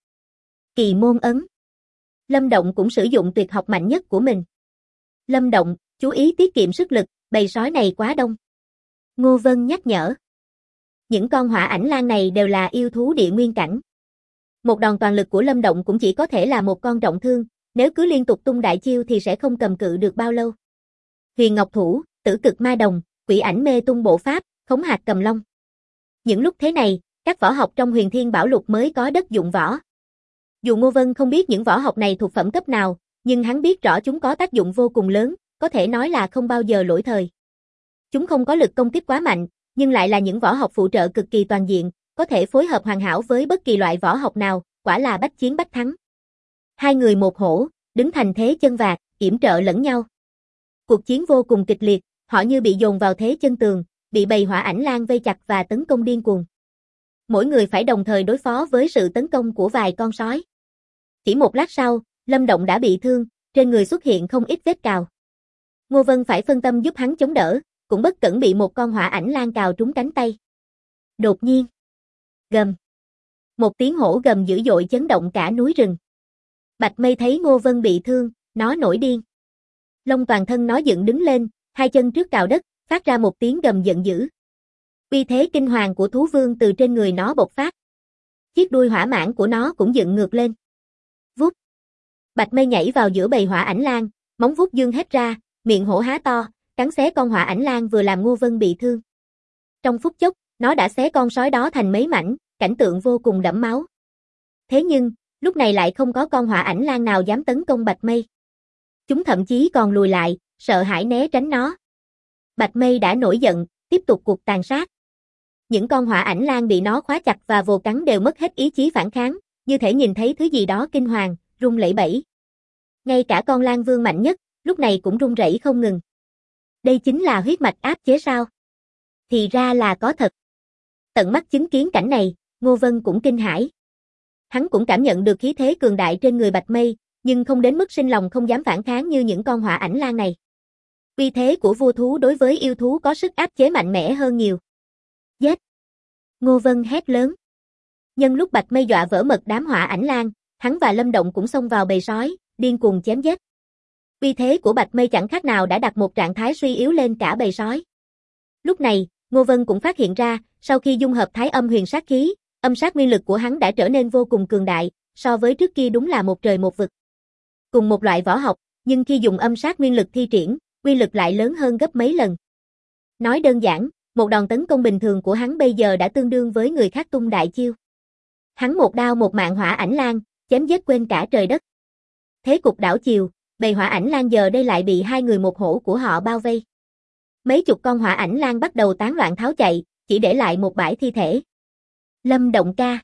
Kỳ môn ấn. Lâm Động cũng sử dụng tuyệt học mạnh nhất của mình. Lâm Động, chú ý tiết kiệm sức lực, bầy sói này quá đông. Ngô Vân nhắc nhở. Những con hỏa ảnh lang này đều là yêu thú địa nguyên cảnh. Một đòn toàn lực của Lâm Động cũng chỉ có thể là một con trọng thương, nếu cứ liên tục tung đại chiêu thì sẽ không cầm cự được bao lâu. Huyền Ngọc Thủ, Tử Cực Ma Đồng, Quỷ Ảnh Mê Tung Bộ Pháp, Khống Hạt Cầm Long. Những lúc thế này, các võ học trong Huyền Thiên Bảo Lục mới có đất dụng võ. Dù Ngô Vân không biết những võ học này thuộc phẩm cấp nào, nhưng hắn biết rõ chúng có tác dụng vô cùng lớn, có thể nói là không bao giờ lỗi thời. Chúng không có lực công kích quá mạnh, nhưng lại là những võ học phụ trợ cực kỳ toàn diện, có thể phối hợp hoàn hảo với bất kỳ loại võ học nào, quả là bách chiến bách thắng. Hai người một hổ, đứng thành thế chân vạc, yểm trợ lẫn nhau. Cuộc chiến vô cùng kịch liệt, họ như bị dồn vào thế chân tường, bị bầy hỏa ảnh lang vây chặt và tấn công điên cuồng. Mỗi người phải đồng thời đối phó với sự tấn công của vài con sói. Chỉ một lát sau, Lâm Động đã bị thương, trên người xuất hiện không ít vết cào. Ngô Vân phải phân tâm giúp hắn chống đỡ, cũng bất cẩn bị một con hỏa ảnh lang cào trúng cánh tay. Đột nhiên, gầm. Một tiếng hổ gầm dữ dội chấn động cả núi rừng. Bạch Mây thấy Ngô Vân bị thương, nó nổi điên. Lông toàn thân nó dựng đứng lên, hai chân trước cào đất, phát ra một tiếng gầm giận dữ. Uy thế kinh hoàng của thú vương từ trên người nó bộc phát. Chiếc đuôi hỏa mãng của nó cũng dựng ngược lên. Vút. Bạch Mây nhảy vào giữa bầy hỏa ảnh lang, móng vuốt dương hết ra, miệng hổ há to, cắn xé con hỏa ảnh lang vừa làm Ngô Vân bị thương. Trong phút chốc, nó đã xé con sói đó thành mấy mảnh, cảnh tượng vô cùng đẫm máu. Thế nhưng, lúc này lại không có con hỏa ảnh lang nào dám tấn công Bạch Mây. Chúng thậm chí còn lùi lại, sợ hãi né tránh nó. Bạch Mây đã nổi giận, tiếp tục cuộc tàn sát. Những con hỏa ảnh lang bị nó khóa chặt và vồ cắn đều mất hết ý chí phản kháng, như thể nhìn thấy thứ gì đó kinh hoàng, rung lẩy bẩy. Ngay cả con lang vương mạnh nhất, lúc này cũng run rẩy không ngừng. Đây chính là huyết mạch áp chế sao? Thì ra là có thật. Tận mắt chứng kiến cảnh này, Ngô Vân cũng kinh hãi. Hắn cũng cảm nhận được khí thế cường đại trên người Bạch Mây, nhưng không đến mức sinh lòng không dám phản kháng như những con hỏa ảnh lang này. Uy thế của vua thú đối với yêu thú có sức áp chế mạnh mẽ hơn nhiều. Giết! Ngô Vân hét lớn. Nhân lúc Bạch Mây dọa vỡ mật đám hỏa ảnh lang, hắn và Lâm Động cũng xông vào bầy sói, điên cuồng chém giết. Uy thế của Bạch Mây chẳng khác nào đã đặt một trạng thái suy yếu lên cả bầy sói. Lúc này, Ngô Vân cũng phát hiện ra, sau khi dung hợp Thái Âm Huyền Sát Khí, âm sát nguyên lực của hắn đã trở nên vô cùng cường đại, so với trước kia đúng là một trời một vực. Cùng một loại võ học, nhưng khi dùng âm sát nguyên lực thi triển, uy lực lại lớn hơn gấp mấy lần. Nói đơn giản, một đòn tấn công bình thường của hắn bây giờ đã tương đương với người khác tung đại chiêu. Hắn một đao một mạng hỏa ảnh lang, chém giết quên cả trời đất. Thế cục đảo chiều, bầy hỏa ảnh lang giờ đây lại bị hai người một hổ của họ bao vây. Mấy chục con hỏa ảnh lang bắt đầu tán loạn tháo chạy, chỉ để lại một bãi thi thể. Lâm Động ca,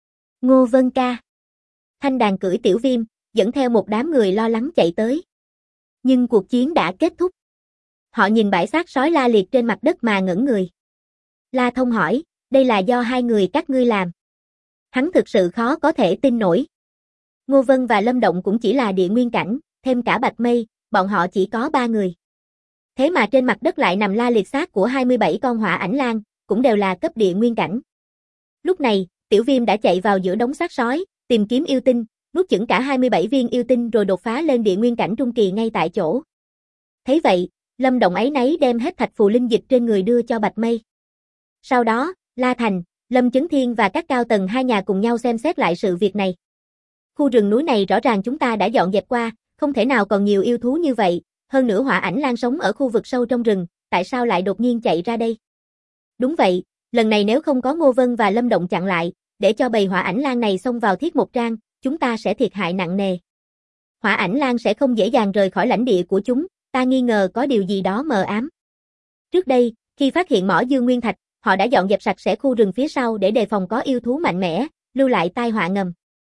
Ngô Vân ca. Thanh Đàn cưỡi Tiểu Viêm, dẫn theo một đám người lo lắng chạy tới. Nhưng cuộc chiến đã kết thúc. Họ nhìn bãi xác sói la liệt trên mặt đất mà ngẩn người. La Thông hỏi, đây là do hai người các ngươi làm. Hắn thực sự khó có thể tin nổi. Ngô Vân và Lâm Động cũng chỉ là địa nguyên cảnh, thêm cả Bạch Mây, bọn họ chỉ có 3 người. Thế mà trên mặt đất lại nằm la liệt xác của 27 con hỏa ảnh lang, cũng đều là cấp địa nguyên cảnh. Lúc này, Tiểu Viêm đã chạy vào giữa đống xác sói, tìm kiếm yêu tinh, nuốt chửng cả 27 viên yêu tinh rồi đột phá lên địa nguyên cảnh trung kỳ ngay tại chỗ. Thấy vậy, Lâm Động áy náy đem hết thạch phù linh dịch trên người đưa cho Bạch Mây. Sau đó, La Thành, Lâm Chấn Thiên và các cao tầng hai nhà cùng nhau xem xét lại sự việc này. Khu rừng núi này rõ ràng chúng ta đã dọn dẹp qua, không thể nào còn nhiều yêu thú như vậy, hơn nữa hỏa ảnh lang sống ở khu vực sâu trong rừng, tại sao lại đột nhiên chạy ra đây? Đúng vậy, lần này nếu không có Ngô Vân và Lâm Động chặn lại, để cho bầy hỏa ảnh lang này xông vào Thiết Mộc Trang, chúng ta sẽ thiệt hại nặng nề. Hỏa ảnh lang sẽ không dễ dàng rời khỏi lãnh địa của chúng, ta nghi ngờ có điều gì đó mờ ám. Trước đây, khi phát hiện mỏ Dương Nguyên Thạch, họ đã dọn dẹp sạch sẽ khu rừng phía sau để đề phòng có yêu thú mạnh mẽ, lưu lại tai họa ngầm.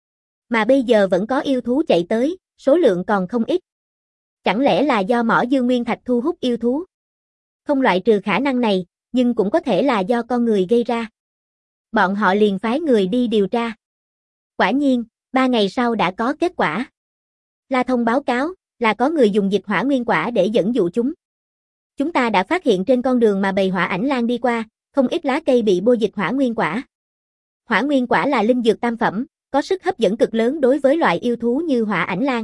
Mà bây giờ vẫn có yêu thú chạy tới, số lượng còn không ít. Chẳng lẽ là do mỏ Dương Nguyên Thạch thu hút yêu thú? Không loại trừ khả năng này, nhưng cũng có thể là do con người gây ra. Bọn họ liền phái người đi điều tra. Quả nhiên, 3 ngày sau đã có kết quả. La Thông báo cáo là có người dùng dịch hỏa nguyên quả để dẫn dụ chúng. Chúng ta đã phát hiện trên con đường mà bầy hỏa ảnh lang đi qua, không ít lá cây bị bôi dịch hỏa nguyên quả. Hỏa nguyên quả là linh dược tam phẩm, có sức hấp dẫn cực lớn đối với loại yêu thú như hỏa ảnh lang.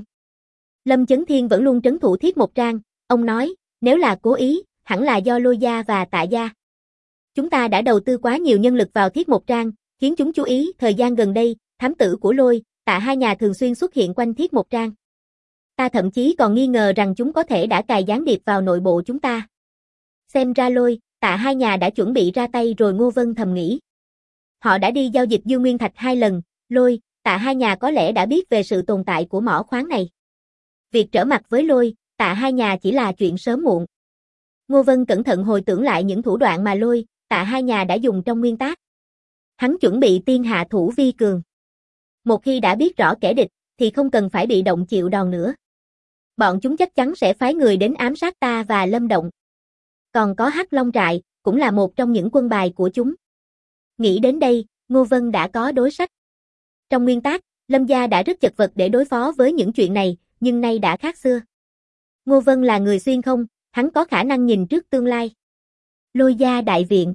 Lâm Chấn Thiên vẫn luôn trấn thủ Thiết Mộc Trang, ông nói, nếu là cố ý, hẳn là do Lôi gia và Tạ gia. Chúng ta đã đầu tư quá nhiều nhân lực vào Thiết Mộc Trang, khiến chúng chú ý, thời gian gần đây, thám tử của Lôi, Tạ hai nhà thường xuyên xuất hiện quanh Thiết Mộc Trang. Ta thậm chí còn nghi ngờ rằng chúng có thể đã cài gián điệp vào nội bộ chúng ta. Xem ra Lôi, Tạ hai nhà đã chuẩn bị ra tay rồi. Ngô Vân thầm nghĩ. Họ đã đi giao dịch Dương Nguyên Thạch 2 lần, Lôi, Tạ hai nhà có lẽ đã biết về sự tồn tại của mỏ khoáng này. Việc trở mặt với Lôi, Tạ hai nhà chỉ là chuyện sớm muộn. Ngô Vân cẩn thận hồi tưởng lại những thủ đoạn mà Lôi, Tạ hai nhà đã dùng trong nguyên tác. Hắn chuẩn bị tiên hạ thủ vi cường. Một khi đã biết rõ kẻ địch, thì không cần phải bị động chịu đòn nữa. Bọn chúng chắc chắn sẽ phái người đến ám sát ta và Lâm Động. Còn có Hắc Long Trại, cũng là một trong những quân bài của chúng. Nghĩ đến đây, Ngô Vân đã có đối sách. Trong nguyên tác, Lâm gia đã rất chật vật để đối phó với những chuyện này, nhưng nay đã khác xưa. Ngô Vân là người xuyên không, hắn có khả năng nhìn trước tương lai. Lôi gia đại viện.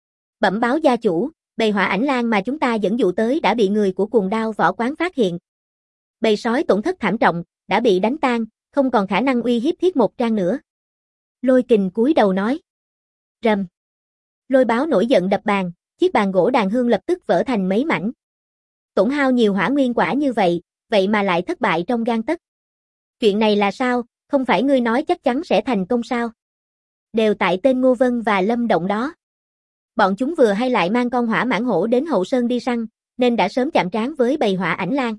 Bẩm báo gia chủ, bầy hỏa ảnh lang mà chúng ta dẫn dụ tới đã bị người của Cuồng Đao Võ Quán phát hiện. Bầy sói tổn thất thảm trọng, đã bị đánh tan, không còn khả năng uy hiếp Thiết Mộc Trang nữa. Lôi Kình cúi đầu nói. Rầm. Lôi Báo nổi giận đập bàn, chiếc bàn gỗ đàn hương lập tức vỡ thành mấy mảnh. Tổn hao nhiều hỏa nguyên quả như vậy, vậy mà lại thất bại trong gang tấc. Chuyện này là sao, không phải ngươi nói chắc chắn sẽ thành công sao? Đều tại tên Ngô Vân và Lâm Động đó. Bọn chúng vừa hay lại mang con hỏa mãng hổ đến Hậu Sơn đi săn, nên đã sớm chạm trán với bầy hỏa ảnh lang.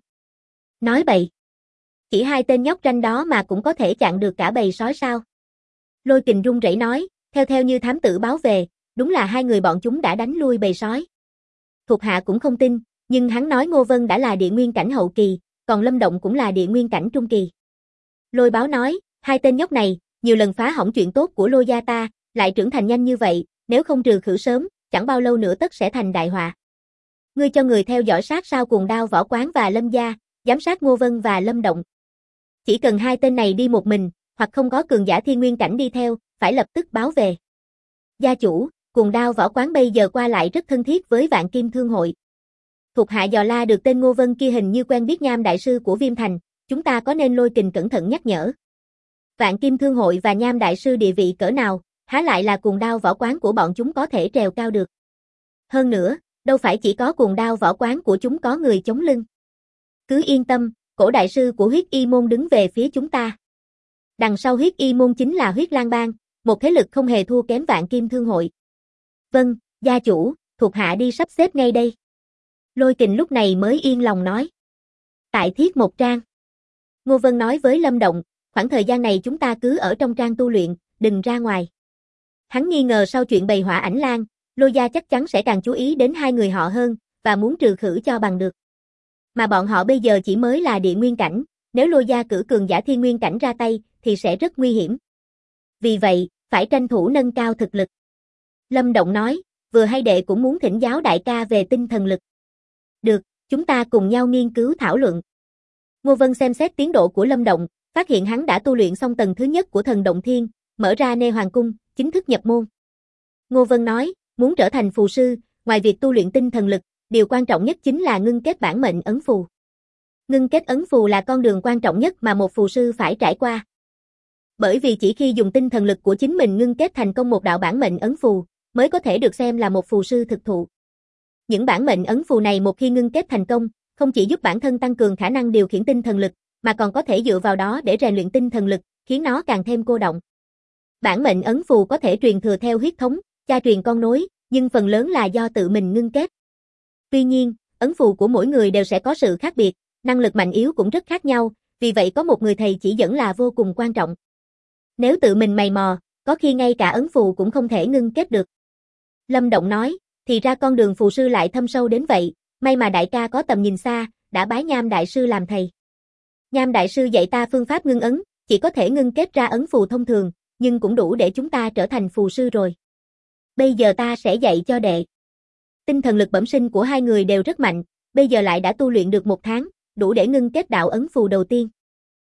Nói bậy. Chỉ 2 tên nhóc ranh đó mà cũng có thể chặn được cả bầy sói sao? Lôi Kình run rẩy nói, theo như thám tử báo về, đúng là 2 người bọn chúng đã đánh lui bầy sói. Thuộc hạ cũng không tin, nhưng hắn nói Ngô Vân đã là địa nguyên cảnh hậu kỳ, còn Lâm Động cũng là địa nguyên cảnh trung kỳ. Lôi Báo nói, 2 tên nhóc này, nhiều lần phá hỏng chuyện tốt của Lôi gia ta, lại trưởng thành nhanh như vậy, nếu không trừ khử sớm, chẳng bao lâu nữa tất sẽ thành đại họa. Ngươi cho người theo dõi sát sao Cuồng Đao Võ Quán và Lâm gia, giám sát Ngô Vân và Lâm Động. Chỉ cần 2 tên này đi một mình, hoặc không có cường giả thiên nguyên cảnh đi theo, phải lập tức báo về. Gia chủ, Cuồng Đao Võ Quán bây giờ qua lại rất thân thiết với Vạn Kim Thương hội. Thuộc hạ dò la được tên Ngô Vân kia hình như quen biết Nham đại sư của Viêm Thành, chúng ta có nên Lôi Kình cẩn thận nhắc nhở. Vạn Kim Thương hội và Nham đại sư địa vị cỡ nào, há lại là Cuồng Đao Võ Quán của bọn chúng có thể trèo cao được. Hơn nữa, đâu phải chỉ có Cuồng Đao Võ Quán của chúng có người chống lưng. Cứ yên tâm, Cổ đại sư của Huyết Y môn đứng về phía chúng ta. Đằng sau Huyết Y môn chính là Huyết Lang bang, một thế lực không hề thua kém Vạn Kim Thương hội. Vâng, gia chủ, thuộc hạ đi sắp xếp ngay đây. Lôi Kình lúc này mới yên lòng nói. Tại Thiết Một Trang, Ngô Vân nói với Lâm Động, khoảng thời gian này chúng ta cứ ở trong trang tu luyện, đừng ra ngoài. Hắn nghi ngờ sau chuyện bầy hỏa ảnh lang, Lô gia chắc chắn sẽ càng chú ý đến hai người họ hơn, và muốn trừ khử cho bằng được. Mà bọn họ bây giờ chỉ mới là địa nguyên cảnh, nếu Lô gia cử cường giả thiên nguyên cảnh ra tay, thì sẽ rất nguy hiểm. Vì vậy, phải tranh thủ nâng cao thực lực. Lâm Động nói, vừa hay đệ cũng muốn thỉnh giáo đại ca về tinh thần lực. Được, chúng ta cùng nhau nghiên cứu thảo luận. Ngô Vân xem xét tiến độ của Lâm Động, phát hiện hắn đã tu luyện xong tầng thứ nhất của thần động thiên, mở ra Nê Hoàng Cung, chính thức nhập môn. Ngô Vân nói, muốn trở thành phù sư, ngoài việc tu luyện tinh thần lực, điều quan trọng nhất chính là ngưng kết bản mệnh ấn phù. Ngưng kết ấn phù là con đường quan trọng nhất mà một phù sư phải trải qua. Bởi vì chỉ khi dùng tinh thần lực của chính mình ngưng kết thành công một đạo bản mệnh ấn phù, mới có thể được xem là một phù sư thực thụ. Những bản mệnh ấn phù này một khi ngưng kết thành công, không chỉ giúp bản thân tăng cường khả năng điều khiển tinh thần lực, mà còn có thể dựa vào đó để rèn luyện tinh thần lực, khiến nó càng thêm cô động. Bản mệnh ấn phù có thể truyền thừa theo huyết thống, cha truyền con nối, nhưng phần lớn là do tự mình ngưng kết. Tuy nhiên, ấn phù của mỗi người đều sẽ có sự khác biệt, năng lực mạnh yếu cũng rất khác nhau, vì vậy có một người thầy chỉ dẫn là vô cùng quan trọng. Nếu tự mình mày mò, có khi ngay cả ấn phù cũng không thể ngưng kết được. Lâm Động nói, thì ra con đường phù sư lại thâm sâu đến vậy, may mà đại ca có tầm nhìn xa, đã bái Nham đại sư làm thầy. Nham đại sư dạy ta phương pháp ngưng ấn, chỉ có thể ngưng kết ra ấn phù thông thường, nhưng cũng đủ để chúng ta trở thành phù sư rồi. Bây giờ ta sẽ dạy cho đệ. Tinh thần lực bẩm sinh của hai người đều rất mạnh, bây giờ lại đã tu luyện được 1 tháng, đủ để ngưng kết đạo ấn phù đầu tiên.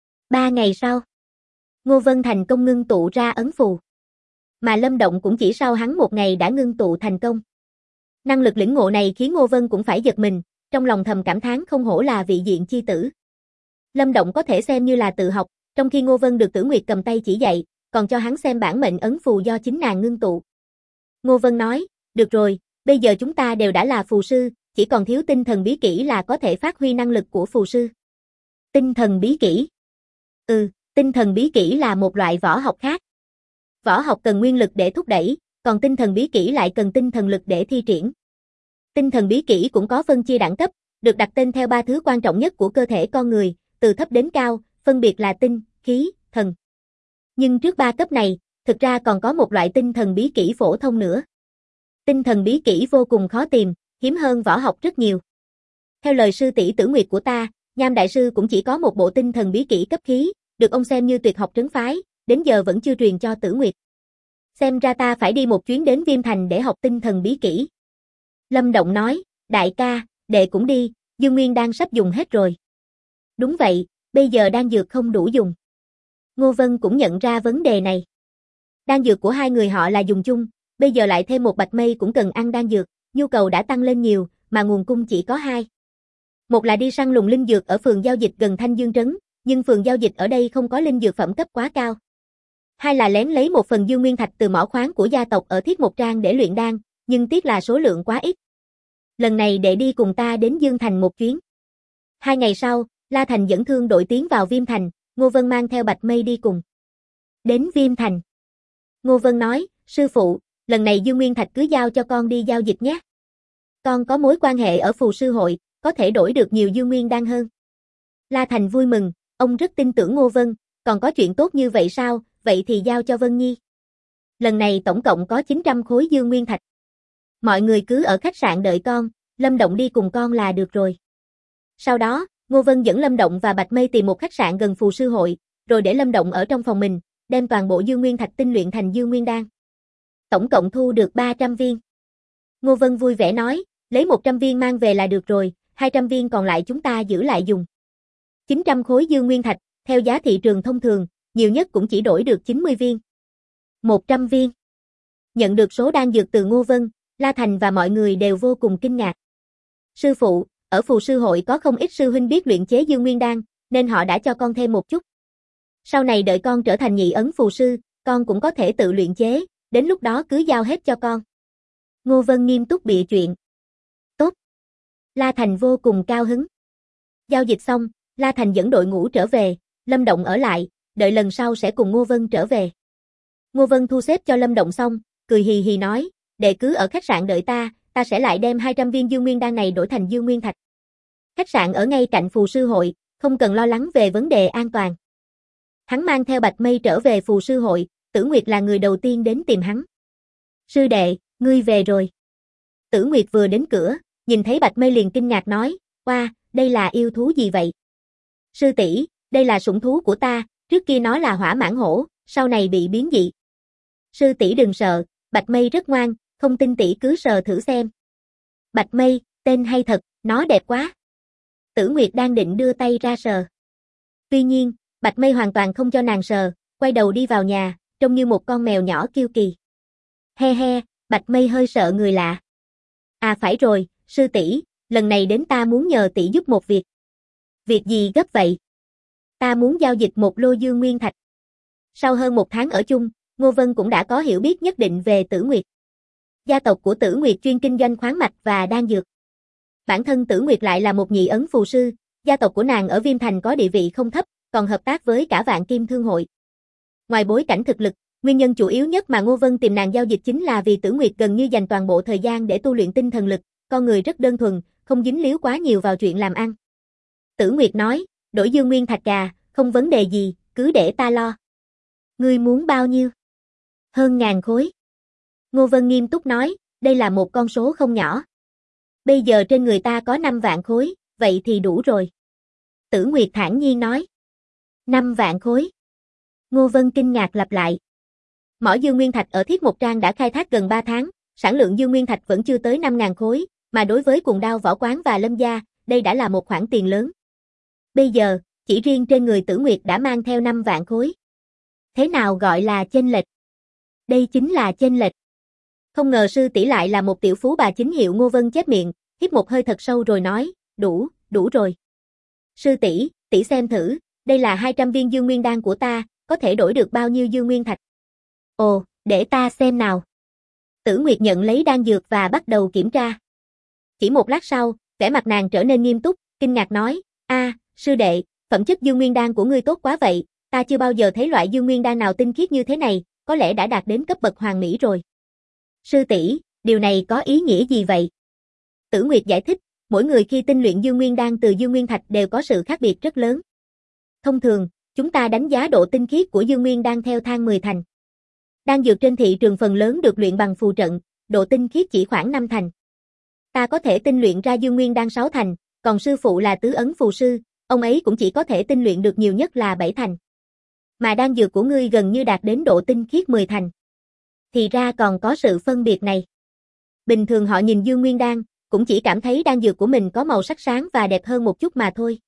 3 ngày sau, Ngô Vân thành công ngưng tụ ra ấn phù. Mà Lâm Động cũng chỉ sau hắn 1 ngày đã ngưng tụ thành công. Năng lực lĩnh ngộ này khiến Ngô Vân cũng phải giật mình, trong lòng thầm cảm thán không hổ là vị diện chi tử. Lâm Động có thể xem như là tự học, trong khi Ngô Vân được Tử Nguyệt cầm tay chỉ dạy, còn cho hắn xem bản mệnh ấn phù do chính nàng ngưng tụ. Ngô Vân nói, được rồi, bây giờ chúng ta đều đã là phù sư, chỉ còn thiếu tinh thần bí kỹ là có thể phát huy năng lực của phù sư. Tinh thần bí kỹ? Tinh thần bí kỹ là một loại võ học khác. Võ học cần nguyên lực để thúc đẩy, còn tinh thần bí kỹ lại cần tinh thần lực để thi triển. Tinh thần bí kỹ cũng có phân chia đẳng cấp, được đặt tên theo 3 thứ quan trọng nhất của cơ thể con người, từ thấp đến cao, phân biệt là tinh, khí, thần. Nhưng trước 3 cấp này, thực ra còn có một loại tinh thần bí kỹ phổ thông nữa. Tinh thần bí kỹ vô cùng khó tìm, hiếm hơn võ học rất nhiều. Theo lời sư tỷ Tử Nguyệt của ta, Nham đại sư cũng chỉ có một bộ tinh thần bí kỹ cấp khí, được ông xem như tuyệt học trấn phái, đến giờ vẫn chưa truyền cho Tử Nguyệt. Xem ra ta phải đi một chuyến đến Viêm Thành để học tinh thần bí kỹ. Lâm Động nói, đại ca, đệ cũng đi, Dương Nguyên đang sắp dùng hết rồi. Đúng vậy, bây giờ đan dược không đủ dùng. Ngô Vân cũng nhận ra vấn đề này. Đan dược của hai người họ là dùng chung, bây giờ lại thêm một Bạch Mây cũng cần ăn đan dược, nhu cầu đã tăng lên nhiều, mà nguồn cung chỉ có 2. Một là đi săn lùng linh dược ở phường giao dịch gần Thanh Dương Trấn, nhưng phường giao dịch ở đây không có linh dược phẩm cấp quá cao. 2 là lén lấy một phần Dương Nguyên Thạch từ mỏ khoáng của gia tộc ở Thiết Một Trang để luyện đan, nhưng tiếc là số lượng quá ít. Lần này đệ đi cùng ta đến Dương Thành một chuyến. 2 ngày sau, La Thành dẫn thương đội tiến vào Viêm Thành, Ngô Vân mang theo Bạch Mây đi cùng. Đến Viêm Thành, Ngô Vân nói, sư phụ, lần này Dương Nguyên Thạch cứ giao cho con đi giao dịch nhé. Con có mối quan hệ ở phù sư hội, có thể đổi được nhiều Dương Nguyên đan hơn. La Thành vui mừng, ông rất tin tưởng Ngô Vân, còn có chuyện tốt như vậy sao, vậy thì giao cho Vân Nhi. Lần này tổng cộng có 900 khối Dương Nguyên Thạch. Mọi người cứ ở khách sạn đợi con, Lâm Động đi cùng con là được rồi. Sau đó, Ngô Vân dẫn Lâm Động và Bạch Mây tìm một khách sạn gần phù sư hội, rồi để Lâm Động ở trong phòng mình, đem toàn bộ Dương Nguyên Thạch tinh luyện thành Dương Nguyên đan. Tổng cộng thu được 300 viên. Ngô Vân vui vẻ nói, lấy 100 viên mang về là được rồi, 200 viên còn lại chúng ta giữ lại dùng. 900 khối Dương Nguyên Thạch, theo giá thị trường thông thường, nhiều nhất cũng chỉ đổi được 90 viên. 100 viên. Nhận được số đan dược từ Ngô Vân, La Thành và mọi người đều vô cùng kinh ngạc. Sư phụ, ở phù sư hội có không ít sư huynh biết luyện chế Dương Nguyên đan, nên họ đã cho con thêm một chút. Sau này đợi con trở thành nhị ấn phù sư, con cũng có thể tự luyện chế, đến lúc đó cứ giao hết cho con. Ngô Vân nghiêm túc bịa chuyện. Tốt. La Thành vô cùng cao hứng. Giao dịch xong, La Thành dẫn đội ngũ trở về, Lâm Động ở lại, đợi lần sau sẽ cùng Ngô Vân trở về. Ngô Vân thu xếp cho Lâm Động xong, cười hì hì nói, đệ cứ ở khách sạn đợi ta sẽ lại đem 200 viên Dương Nguyên đan này đổi thành Dương Nguyên Thạch. Khách sạn ở ngay cạnh phù sư hội, không cần lo lắng về vấn đề an toàn. Hắn mang theo Bạch Mây trở về phù sư hội, Tử Nguyệt là người đầu tiên đến tìm hắn. Sư đệ, ngươi về rồi. Tử Nguyệt vừa đến cửa, nhìn thấy Bạch Mây liền kinh ngạc nói, wow, đây là yêu thú gì vậy? Sư tỷ, đây là sủng thú của ta, trước kia nó là hỏa mãng hổ, sau này bị biến dị. Sư tỷ đừng sợ, Bạch Mây rất ngoan, không tin tỷ cứ sờ thử xem. Bạch Mây, tên hay thật, nó đẹp quá. Tử Nguyệt đang định đưa tay ra sờ. Tuy nhiên, Bạch Mây hoàn toàn không cho nàng sờ, quay đầu đi vào nhà, trông như một con mèo nhỏ kiêu kỳ. He he, Bạch Mây hơi sợ người lạ. À phải rồi, sư tỷ, lần này đến ta muốn nhờ tỷ giúp một việc. Việc gì gấp vậy? Ta muốn giao dịch một lô dương nguyên thạch. Sau hơn một tháng ở chung, Ngô Vân cũng đã có hiểu biết nhất định về Tử Nguyệt. Gia tộc của Tử Nguyệt chuyên kinh doanh khoáng mạch và đan dược. Bản thân Tử Nguyệt lại là một nhị ấn phù sư, gia tộc của nàng ở Viêm Thành có địa vị không thấp, còn hợp tác với cả Vạn Kim Thương hội. Ngoài bối cảnh thực lực, nguyên nhân chủ yếu nhất mà Ngô Vân tìm nàng giao dịch chính là vì Tử Nguyệt gần như dành toàn bộ thời gian để tu luyện tinh thần lực, con người rất đơn thuần, không dính líu quá nhiều vào chuyện làm ăn. Tử Nguyệt nói, đổi dương nguyên thạch gà, không vấn đề gì, cứ để ta lo. Ngươi muốn bao nhiêu? Hơn 1000 khối. Ngô Vân nghiêm túc nói, đây là một con số không nhỏ. Bây giờ trên người ta có 5 vạn khối, vậy thì đủ rồi. Tử Nguyệt thản nhiên nói. 5 vạn khối. Ngô Vân kinh ngạc lặp lại. Mỏ dương nguyên thạch ở Thiết Một Trang đã khai thác gần 3 tháng, sản lượng dương nguyên thạch vẫn chưa tới 5.000 khối, mà đối với Cuồng Đao Võ Quán và Lâm gia, đây đã là một khoản tiền lớn. Bây giờ, chỉ riêng trên người Tử Nguyệt đã mang theo 5 vạn khối. Thế nào gọi là chênh lệch? Đây chính là chênh lệch. Không ngờ sư tỷ lại là một tiểu phú bà chính hiệu. Ngô Vân chép miệng, hít một hơi thật sâu rồi nói, đủ rồi. Sư tỷ, tỷ xem thử, đây là 200 viên dương nguyên đan của ta, có thể đổi được bao nhiêu dương nguyên thạch? Ồ, để ta xem nào. Tử Nguyệt nhận lấy đan dược và bắt đầu kiểm tra. Chỉ một lát sau, vẻ mặt nàng trở nên nghiêm túc, kinh ngạc nói, sư đệ, phẩm chất dương nguyên đan của ngươi tốt quá vậy, ta chưa bao giờ thấy loại dương nguyên đan nào tinh khiết như thế này, có lẽ đã đạt đến cấp bậc hoàn mỹ rồi. Sư tỷ, điều này có ý nghĩa gì vậy? Tử Nguyệt giải thích, mỗi người khi tinh luyện dương nguyên đan từ dương nguyên thạch đều có sự khác biệt rất lớn. Thông thường, chúng ta đánh giá độ tinh khiết của dương nguyên đan theo thang 10 thành. Đan dược trên thị trường phần lớn được luyện bằng phù trận, độ tinh khiết chỉ khoảng 5 thành. Ta có thể tinh luyện ra dương nguyên đan 6 thành, còn sư phụ là tứ ấn phù sư, ông ấy cũng chỉ có thể tinh luyện được nhiều nhất là 7 thành. Mà đan dược của ngươi gần như đạt đến độ tinh khiết 10 thành. Thì ra còn có sự phân biệt này. Bình thường họ nhìn dương nguyên đan, cũng chỉ cảm thấy đan dược của mình có màu sắc sáng và đẹp hơn một chút mà thôi.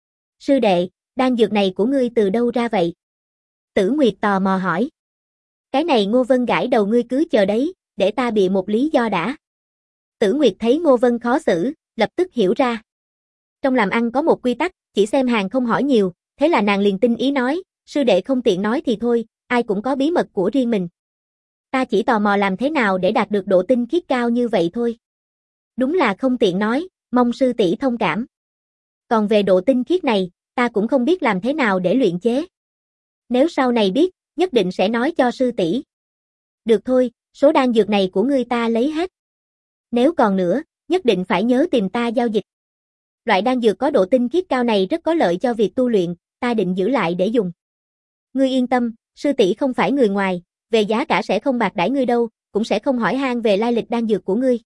Sư đệ, đan dược này của ngươi từ đâu ra vậy? Tử Nguyệt tò mò hỏi. Cái này Ngô Vân gãi đầu, ngươi cứ chờ đấy, để ta bịa một lý do đã. Tử Nguyệt thấy Ngô Vân khó xử, lập tức hiểu ra. Trong làm ăn có một quy tắc, chỉ xem hàng không hỏi nhiều, thế là nàng liền tinh ý nói, sư đệ không tiện nói thì thôi, ai cũng có bí mật của riêng mình. Ta chỉ tò mò làm thế nào để đạt được độ tinh khiết cao như vậy thôi. Đúng là không tiện nói, mong sư tỷ thông cảm. Còn về độ tinh khiết này, ta cũng không biết làm thế nào để luyện chế. Nếu sau này biết, nhất định sẽ nói cho sư tỷ. Được thôi, số đan dược này của ngươi ta lấy hết. Nếu còn nữa, nhất định phải nhớ tìm ta giao dịch. Loại đan dược có độ tinh khiết cao này rất có lợi cho việc tu luyện, ta định giữ lại để dùng. Ngươi yên tâm, sư tỷ không phải người ngoài, về giá cả sẽ không bạc đãi ngươi đâu, cũng sẽ không hỏi han về lai lịch đan dược của ngươi.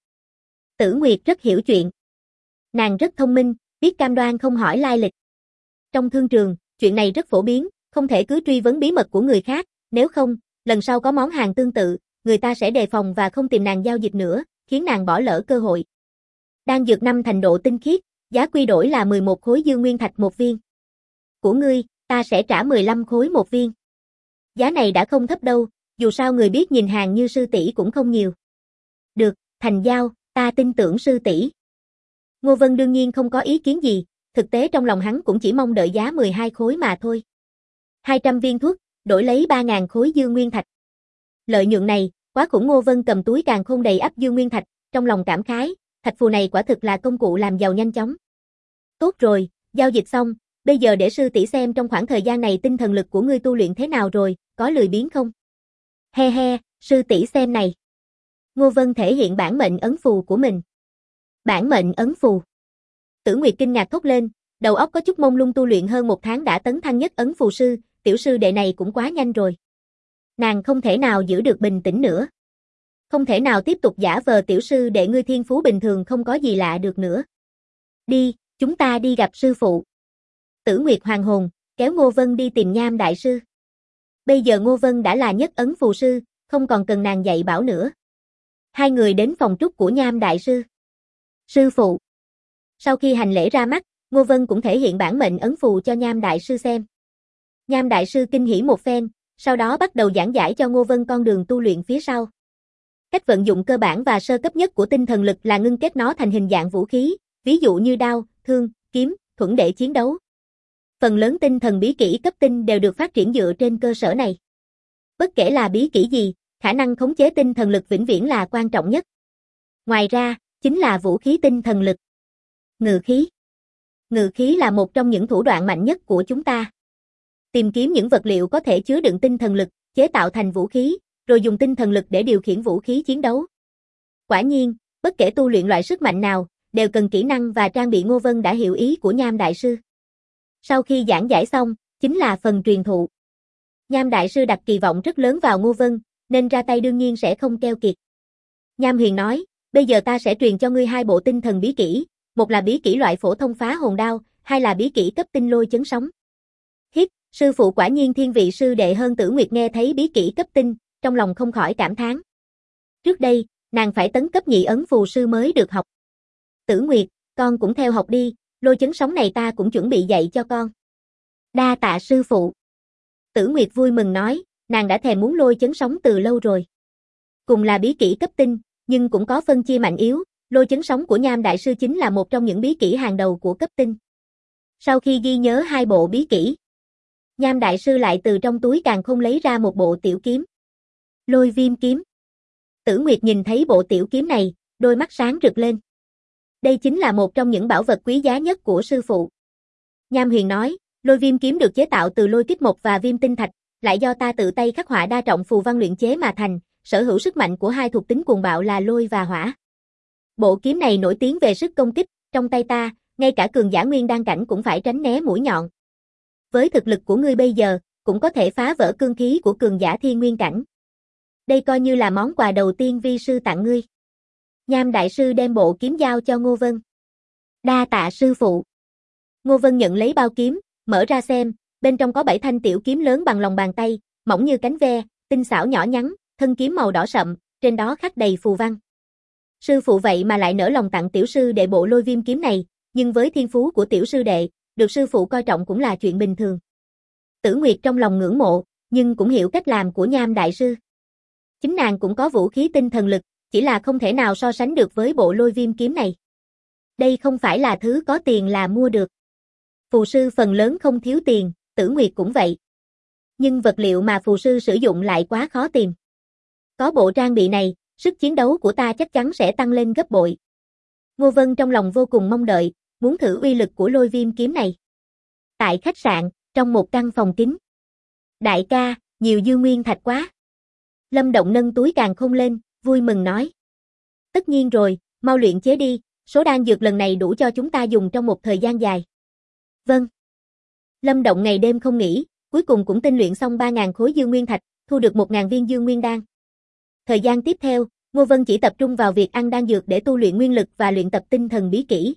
Tử Nguyệt rất hiểu chuyện. Nàng rất thông minh, biết cam đoan không hỏi lai lịch. Trong thương trường, chuyện này rất phổ biến, không thể cứ truy vấn bí mật của người khác, nếu không, lần sau có món hàng tương tự, người ta sẽ đề phòng và không tìm nàng giao dịch nữa, khiến nàng bỏ lỡ cơ hội. Đan dược 5 thành độ tinh khiết, giá quy đổi là 11 khối dương nguyên thạch một viên. Của ngươi, ta sẽ trả 15 khối một viên. Giá này đã không thấp đâu, dù sao người biết nhìn hàng như sư tỷ cũng không nhiều. Được, thành giao, ta tin tưởng sư tỷ. Ngô Vân đương nhiên không có ý kiến gì, thực tế trong lòng hắn cũng chỉ mong đợi giá 12 khối mà thôi. 200 viên thuốc, đổi lấy 3.000 khối dương nguyên thạch. Lợi nhuận này, quá khủng. Ngô Vân cầm túi càn khôn đầy ắp dương nguyên thạch, trong lòng cảm khái, thạch phù này quả thực là công cụ làm giàu nhanh chóng. Tốt rồi, giao dịch xong, bây giờ để sư tỷ xem trong khoảng thời gian này tinh thần lực của ngươi tu luyện thế nào rồi, có lười biếng không? He he, sư tỷ xem này. Ngô Vân thể hiện bản mệnh ấn phù của mình. Bản mệnh ấn phù. Tử Nguyệt kinh ngạc thốt lên, đầu óc có chút mông lung, tu luyện hơn 1 tháng đã tấn thăng nhất ấn phù sư, tiểu sư đệ này cũng quá nhanh rồi. Nàng không thể nào giữ được bình tĩnh nữa. Không thể nào tiếp tục giả vờ tiểu sư đệ ngươi thiên phú bình thường không có gì lạ được nữa. Đi, chúng ta đi gặp sư phụ. Tử Nguyệt hoàng hồn, kéo Ngô Vân đi tìm Nham đại sư. Bây giờ Ngô Vân đã là nhất ấn phù sư, không còn cần nàng dạy bảo nữa. Hai người đến phòng trúc của Nham đại sư. Sư phụ. Sau khi hành lễ ra mắt, Ngô Vân cũng thể hiện bản mệnh ấn phù cho Nham đại sư xem. Nham đại sư kinh hỉ một phen, sau đó bắt đầu giảng giải cho Ngô Vân con đường tu luyện phía sau. Cách vận dụng cơ bản và sơ cấp nhất của tinh thần lực là ngưng kết nó thành hình dạng vũ khí, ví dụ như đao, thương, kiếm, thuẫn để chiến đấu. Phần lớn tinh thần bí kỹ cấp tinh đều được phát triển dựa trên cơ sở này. Bất kể là bí kỹ gì, khả năng khống chế tinh thần lực vĩnh viễn là quan trọng nhất. Ngoài ra, chính là vũ khí tinh thần lực. Ngự khí. Ngự khí là một trong những thủ đoạn mạnh nhất của chúng ta. Tìm kiếm những vật liệu có thể chứa đựng tinh thần lực, chế tạo thành vũ khí, rồi dùng tinh thần lực để điều khiển vũ khí chiến đấu. Quả nhiên, bất kể tu luyện loại sức mạnh nào, đều cần kỹ năng và trang bị. Ngô Vân đã hiểu ý của Nham đại sư. Sau khi giảng giải xong, chính là phần truyền thụ. Nham đại sư đặt kỳ vọng rất lớn vào Ngô Vân, nên ra tay đương nhiên sẽ không keo kiệt. Nham Huyền nói, bây giờ ta sẽ truyền cho ngươi 2 bộ tinh thần bí kỹ, một là bí kỹ loại phổ thông phá hồn đao, hai là bí kỹ cấp tinh lôi chấn sóng. Hít, sư phụ quả nhiên thiên vị sư đệ hơn. Tử Nguyệt nghe thấy bí kỹ cấp tinh, trong lòng không khỏi cảm thán. Trước đây, nàng phải tấn cấp nhị ấn phù sư mới được học. Tử Nguyệt, con cũng theo học đi, lôi chấn sóng này ta cũng chuẩn bị dạy cho con. Đa tạ sư phụ. Tử Nguyệt vui mừng nói, nàng đã thèm muốn lôi chấn sóng từ lâu rồi. Cùng là bí kỹ cấp tinh, nhưng cũng có phân chia mạnh yếu, lôi chấn sóng của Nham đại sư chính là một trong những bí kỹ hàng đầu của cấp tinh. Sau khi ghi nhớ 2 bộ bí kỹ, Nham đại sư lại từ trong túi càn khôn lấy ra một bộ tiểu kiếm. Lôi viêm kiếm. Tử Nguyệt nhìn thấy bộ tiểu kiếm này, đôi mắt sáng rực lên. Đây chính là một trong những bảo vật quý giá nhất của sư phụ. Nham Huyền nói, lôi viêm kiếm được chế tạo từ lôi kích mộc và viêm tinh thạch, lại do ta tự tay khắc họa đa trọng phù văn luyện chế mà thành, sở hữu sức mạnh của 2 thuộc tính cuồng bạo là lôi và hỏa. Bộ kiếm này nổi tiếng về sức công kích, trong tay ta, ngay cả cường giả nguyên đan cảnh cũng phải tránh né mũi nhọn. Với thực lực của ngươi bây giờ, cũng có thể phá vỡ cương khí của cường giả thiên nguyên cảnh. Đây coi như là món quà đầu tiên vi sư tặng ngươi. Nham đại sư đem bộ kiếm giao cho Ngô Vân. Đa tạ sư phụ. Ngô Vân nhận lấy bao kiếm, mở ra xem, bên trong có 7 thanh tiểu kiếm lớn bằng lòng bàn tay, mỏng như cánh ve, tinh xảo nhỏ nhắn, thân kiếm màu đỏ sậm, trên đó khắc đầy phù văn. Sư phụ vậy mà lại nỡ lòng tặng tiểu sư đệ bộ lôi viêm kiếm này, nhưng với thiên phú của tiểu sư đệ, được sư phụ coi trọng cũng là chuyện bình thường. Tử Nguyệt trong lòng ngưỡng mộ, nhưng cũng hiểu cách làm của Nham đại sư. Chính nàng cũng có vũ khí tinh thần lực, chỉ là không thể nào so sánh được với bộ lôi viêm kiếm này. Đây không phải là thứ có tiền là mua được. Phù sư phần lớn không thiếu tiền, Tử Nguyệt cũng vậy. Nhưng vật liệu mà phù sư sử dụng lại quá khó tìm. Có bộ trang bị này, sức chiến đấu của ta chắc chắn sẽ tăng lên gấp bội. Ngô Vân trong lòng vô cùng mong đợi, muốn thử uy lực của lôi viêm kiếm này. Tại khách sạn, trong một căn phòng kín. Đại ca, nhiều dư nguyên thạch quá. Lâm Động nâng túi càn khôn lên, vui mừng nói. Tất nhiên rồi, mau luyện chế đi, số đan dược lần này đủ cho chúng ta dùng trong một thời gian dài. Vâng. Lâm Động ngày đêm không nghỉ, cuối cùng cũng tinh luyện xong 3.000 khối dư nguyên thạch, thu được 1.000 viên dư nguyên đan. Thời gian tiếp theo, Ngô Vân chỉ tập trung vào việc ăn đan dược để tu luyện nguyên lực và luyện tập tinh thần bí kỹ.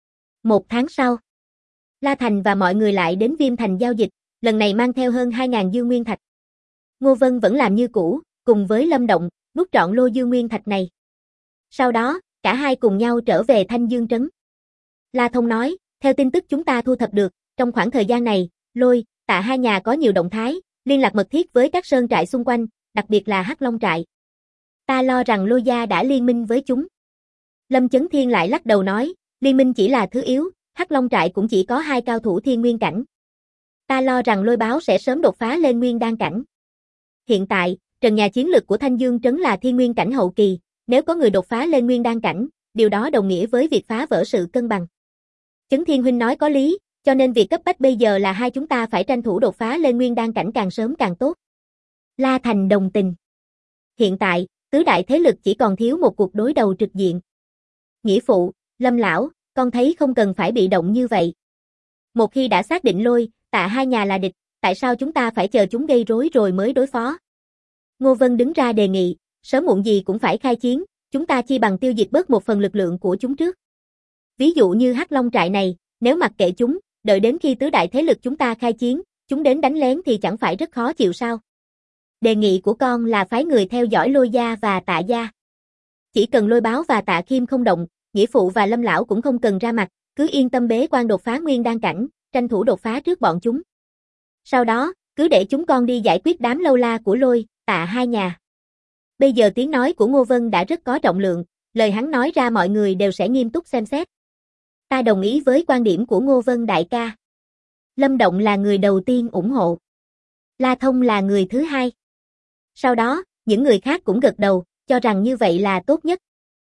1 tháng sau, La Thành và mọi người lại đến Viêm Thành giao dịch, lần này mang theo hơn 2.000 dư nguyên thạch. Ngô Vân vẫn làm như cũ, cùng với Lâm Động, nuốt trọn lô dư nguyên thạch này. Sau đó, cả hai cùng nhau trở về Thanh Dương Trấn. La Thông nói, theo tin tức chúng ta thu thập được, trong khoảng thời gian này, Lôi, Tạ hai nhà có nhiều động thái, liên lạc mật thiết với các sơn trại xung quanh, đặc biệt là Hắc Long trại. Ta lo rằng Lôi gia đã liên minh với chúng. Lâm Chấn Thiên lại lắc đầu nói, liên minh chỉ là thứ yếu, Hắc Long trại cũng chỉ có 2 cao thủ thiên nguyên cảnh. Ta lo rằng Lôi báo sẽ sớm đột phá lên nguyên đan cảnh. Hiện tại, trần nhà chiến lực của Thanh Dương Trấn là thiên nguyên cảnh hậu kỳ, nếu có người đột phá lên nguyên đan cảnh, điều đó đồng nghĩa với việc phá vỡ sự cân bằng. Chấn Thiên huynh nói có lý, cho nên việc cấp bách bây giờ là hai chúng ta phải tranh thủ đột phá lên nguyên đan cảnh càng sớm càng tốt. La Thành đồng tình. Hiện tại, tứ đại thế lực chỉ còn thiếu một cuộc đối đầu trực diện. Nghĩa phụ, Lâm lão, con thấy không cần phải bị động như vậy. Một khi đã xác định Lôi, Tạ hai nhà là địch, tại sao chúng ta phải chờ chúng gây rối rồi mới đối phó? Ngô Vân đứng ra đề nghị, sớm muộn gì cũng phải khai chiến, chúng ta chi bằng tiêu diệt bớt một phần lực lượng của chúng trước. Ví dụ như Hắc Long trại này, nếu mặc kệ chúng, đợi đến khi tứ đại thế lực chúng ta khai chiến, chúng đến đánh lén thì chẳng phải rất khó chịu sao? Đề nghị của con là phái người theo dõi Lôi gia và Tạ gia. Chỉ cần Lôi Báo và Tạ Khiêm không động, Nghĩa phụ và Lâm lão cũng không cần ra mặt, cứ yên tâm bế quan đột phá nguyên đan cảnh, tranh thủ đột phá trước bọn chúng. Sau đó, cứ để chúng con đi giải quyết đám lâu la của Lôi, Tạ hai nhà. Bây giờ tiếng nói của Ngô Vân đã rất có trọng lượng, lời hắn nói ra mọi người đều sẽ nghiêm túc xem xét. Ta đồng ý với quan điểm của Ngô Vân đại ca. Lâm Động là người đầu tiên ủng hộ. La Thông là người thứ hai. Sau đó, những người khác cũng gật đầu, cho rằng như vậy là tốt nhất.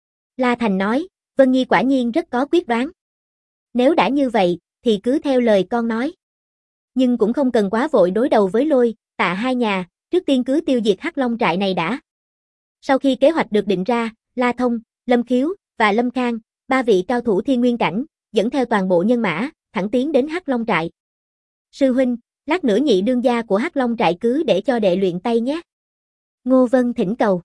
La Thành nói, Vân Nhi quả nhiên rất có quyết đoán. Nếu đã như vậy, thì cứ theo lời con nói. Nhưng cũng không cần quá vội đối đầu với Lôi, Tạ hai nhà, trước tiên cứ tiêu diệt Hắc Long trại này đã. Sau khi kế hoạch được định ra, La Thông, Lâm Khiếu và Lâm Khang, ba vị cao thủ thiên nguyên cảnh, dẫn theo toàn bộ nhân mã, thẳng tiến đến Hắc Long trại. Sư huynh, lát nữa nhị đương gia của Hắc Long trại cứ để cho đệ luyện tay nhé. Ngô Vân thỉnh cầu.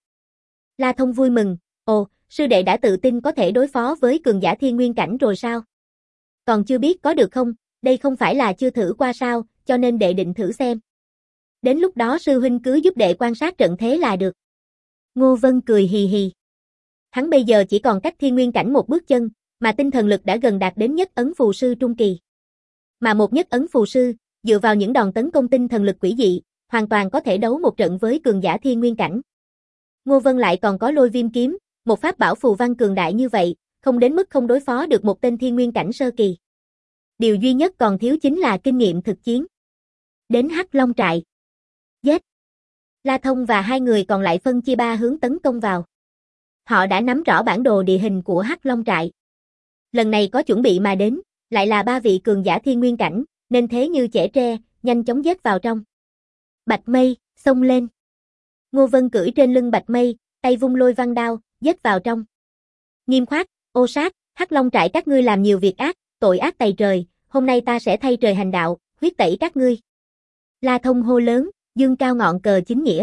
La Thông vui mừng, ồ, sư đệ đã tự tin có thể đối phó với cường giả thiên nguyên cảnh rồi sao? Còn chưa biết có được không, đây không phải là chưa thử qua sao, cho nên đệ định thử xem. Đến lúc đó sư huynh cứ giúp đệ quan sát trận thế là được. Ngô Vân cười hì hì. Hắn bây giờ chỉ còn cách thiên nguyên cảnh một bước chân, mà tinh thần lực đã gần đạt đến nhất ấn phù sư trung kỳ. Mà một nhất ấn phù sư, dựa vào những đòn tấn công tinh thần lực quỷ dị, hoàn toàn có thể đấu một trận với cường giả thiên nguyên cảnh. Ngô Vân lại còn có Lôi Viêm kiếm, một pháp bảo phù văn cường đại như vậy, không đến mức không đối phó được một tên thiên nguyên cảnh sơ kỳ. Điều duy nhất còn thiếu chính là kinh nghiệm thực chiến. Đến Hắc Long trại. Giết! La Thông và hai người còn lại phân chia ba hướng tấn công vào. Họ đã nắm rõ bản đồ địa hình của Hắc Long trại. Lần này có chuẩn bị mà đến, lại là ba vị cường giả thiên nguyên cảnh, nên thế như chẻ tre, nhanh chóng giết vào trong. Bạch Mây, xông lên. Ngô Vân cưỡi trên lưng Bạch Mây, tay vung lôi văn đao, giết vào trong. Nghiêm Khoát, Ô Sát, Hắc Long trại các ngươi làm nhiều việc ác, tội ác tày trời, hôm nay ta sẽ thay trời hành đạo, huyết tẩy các ngươi. La Thông hô lớn, dương cao ngọn cờ chính nghĩa.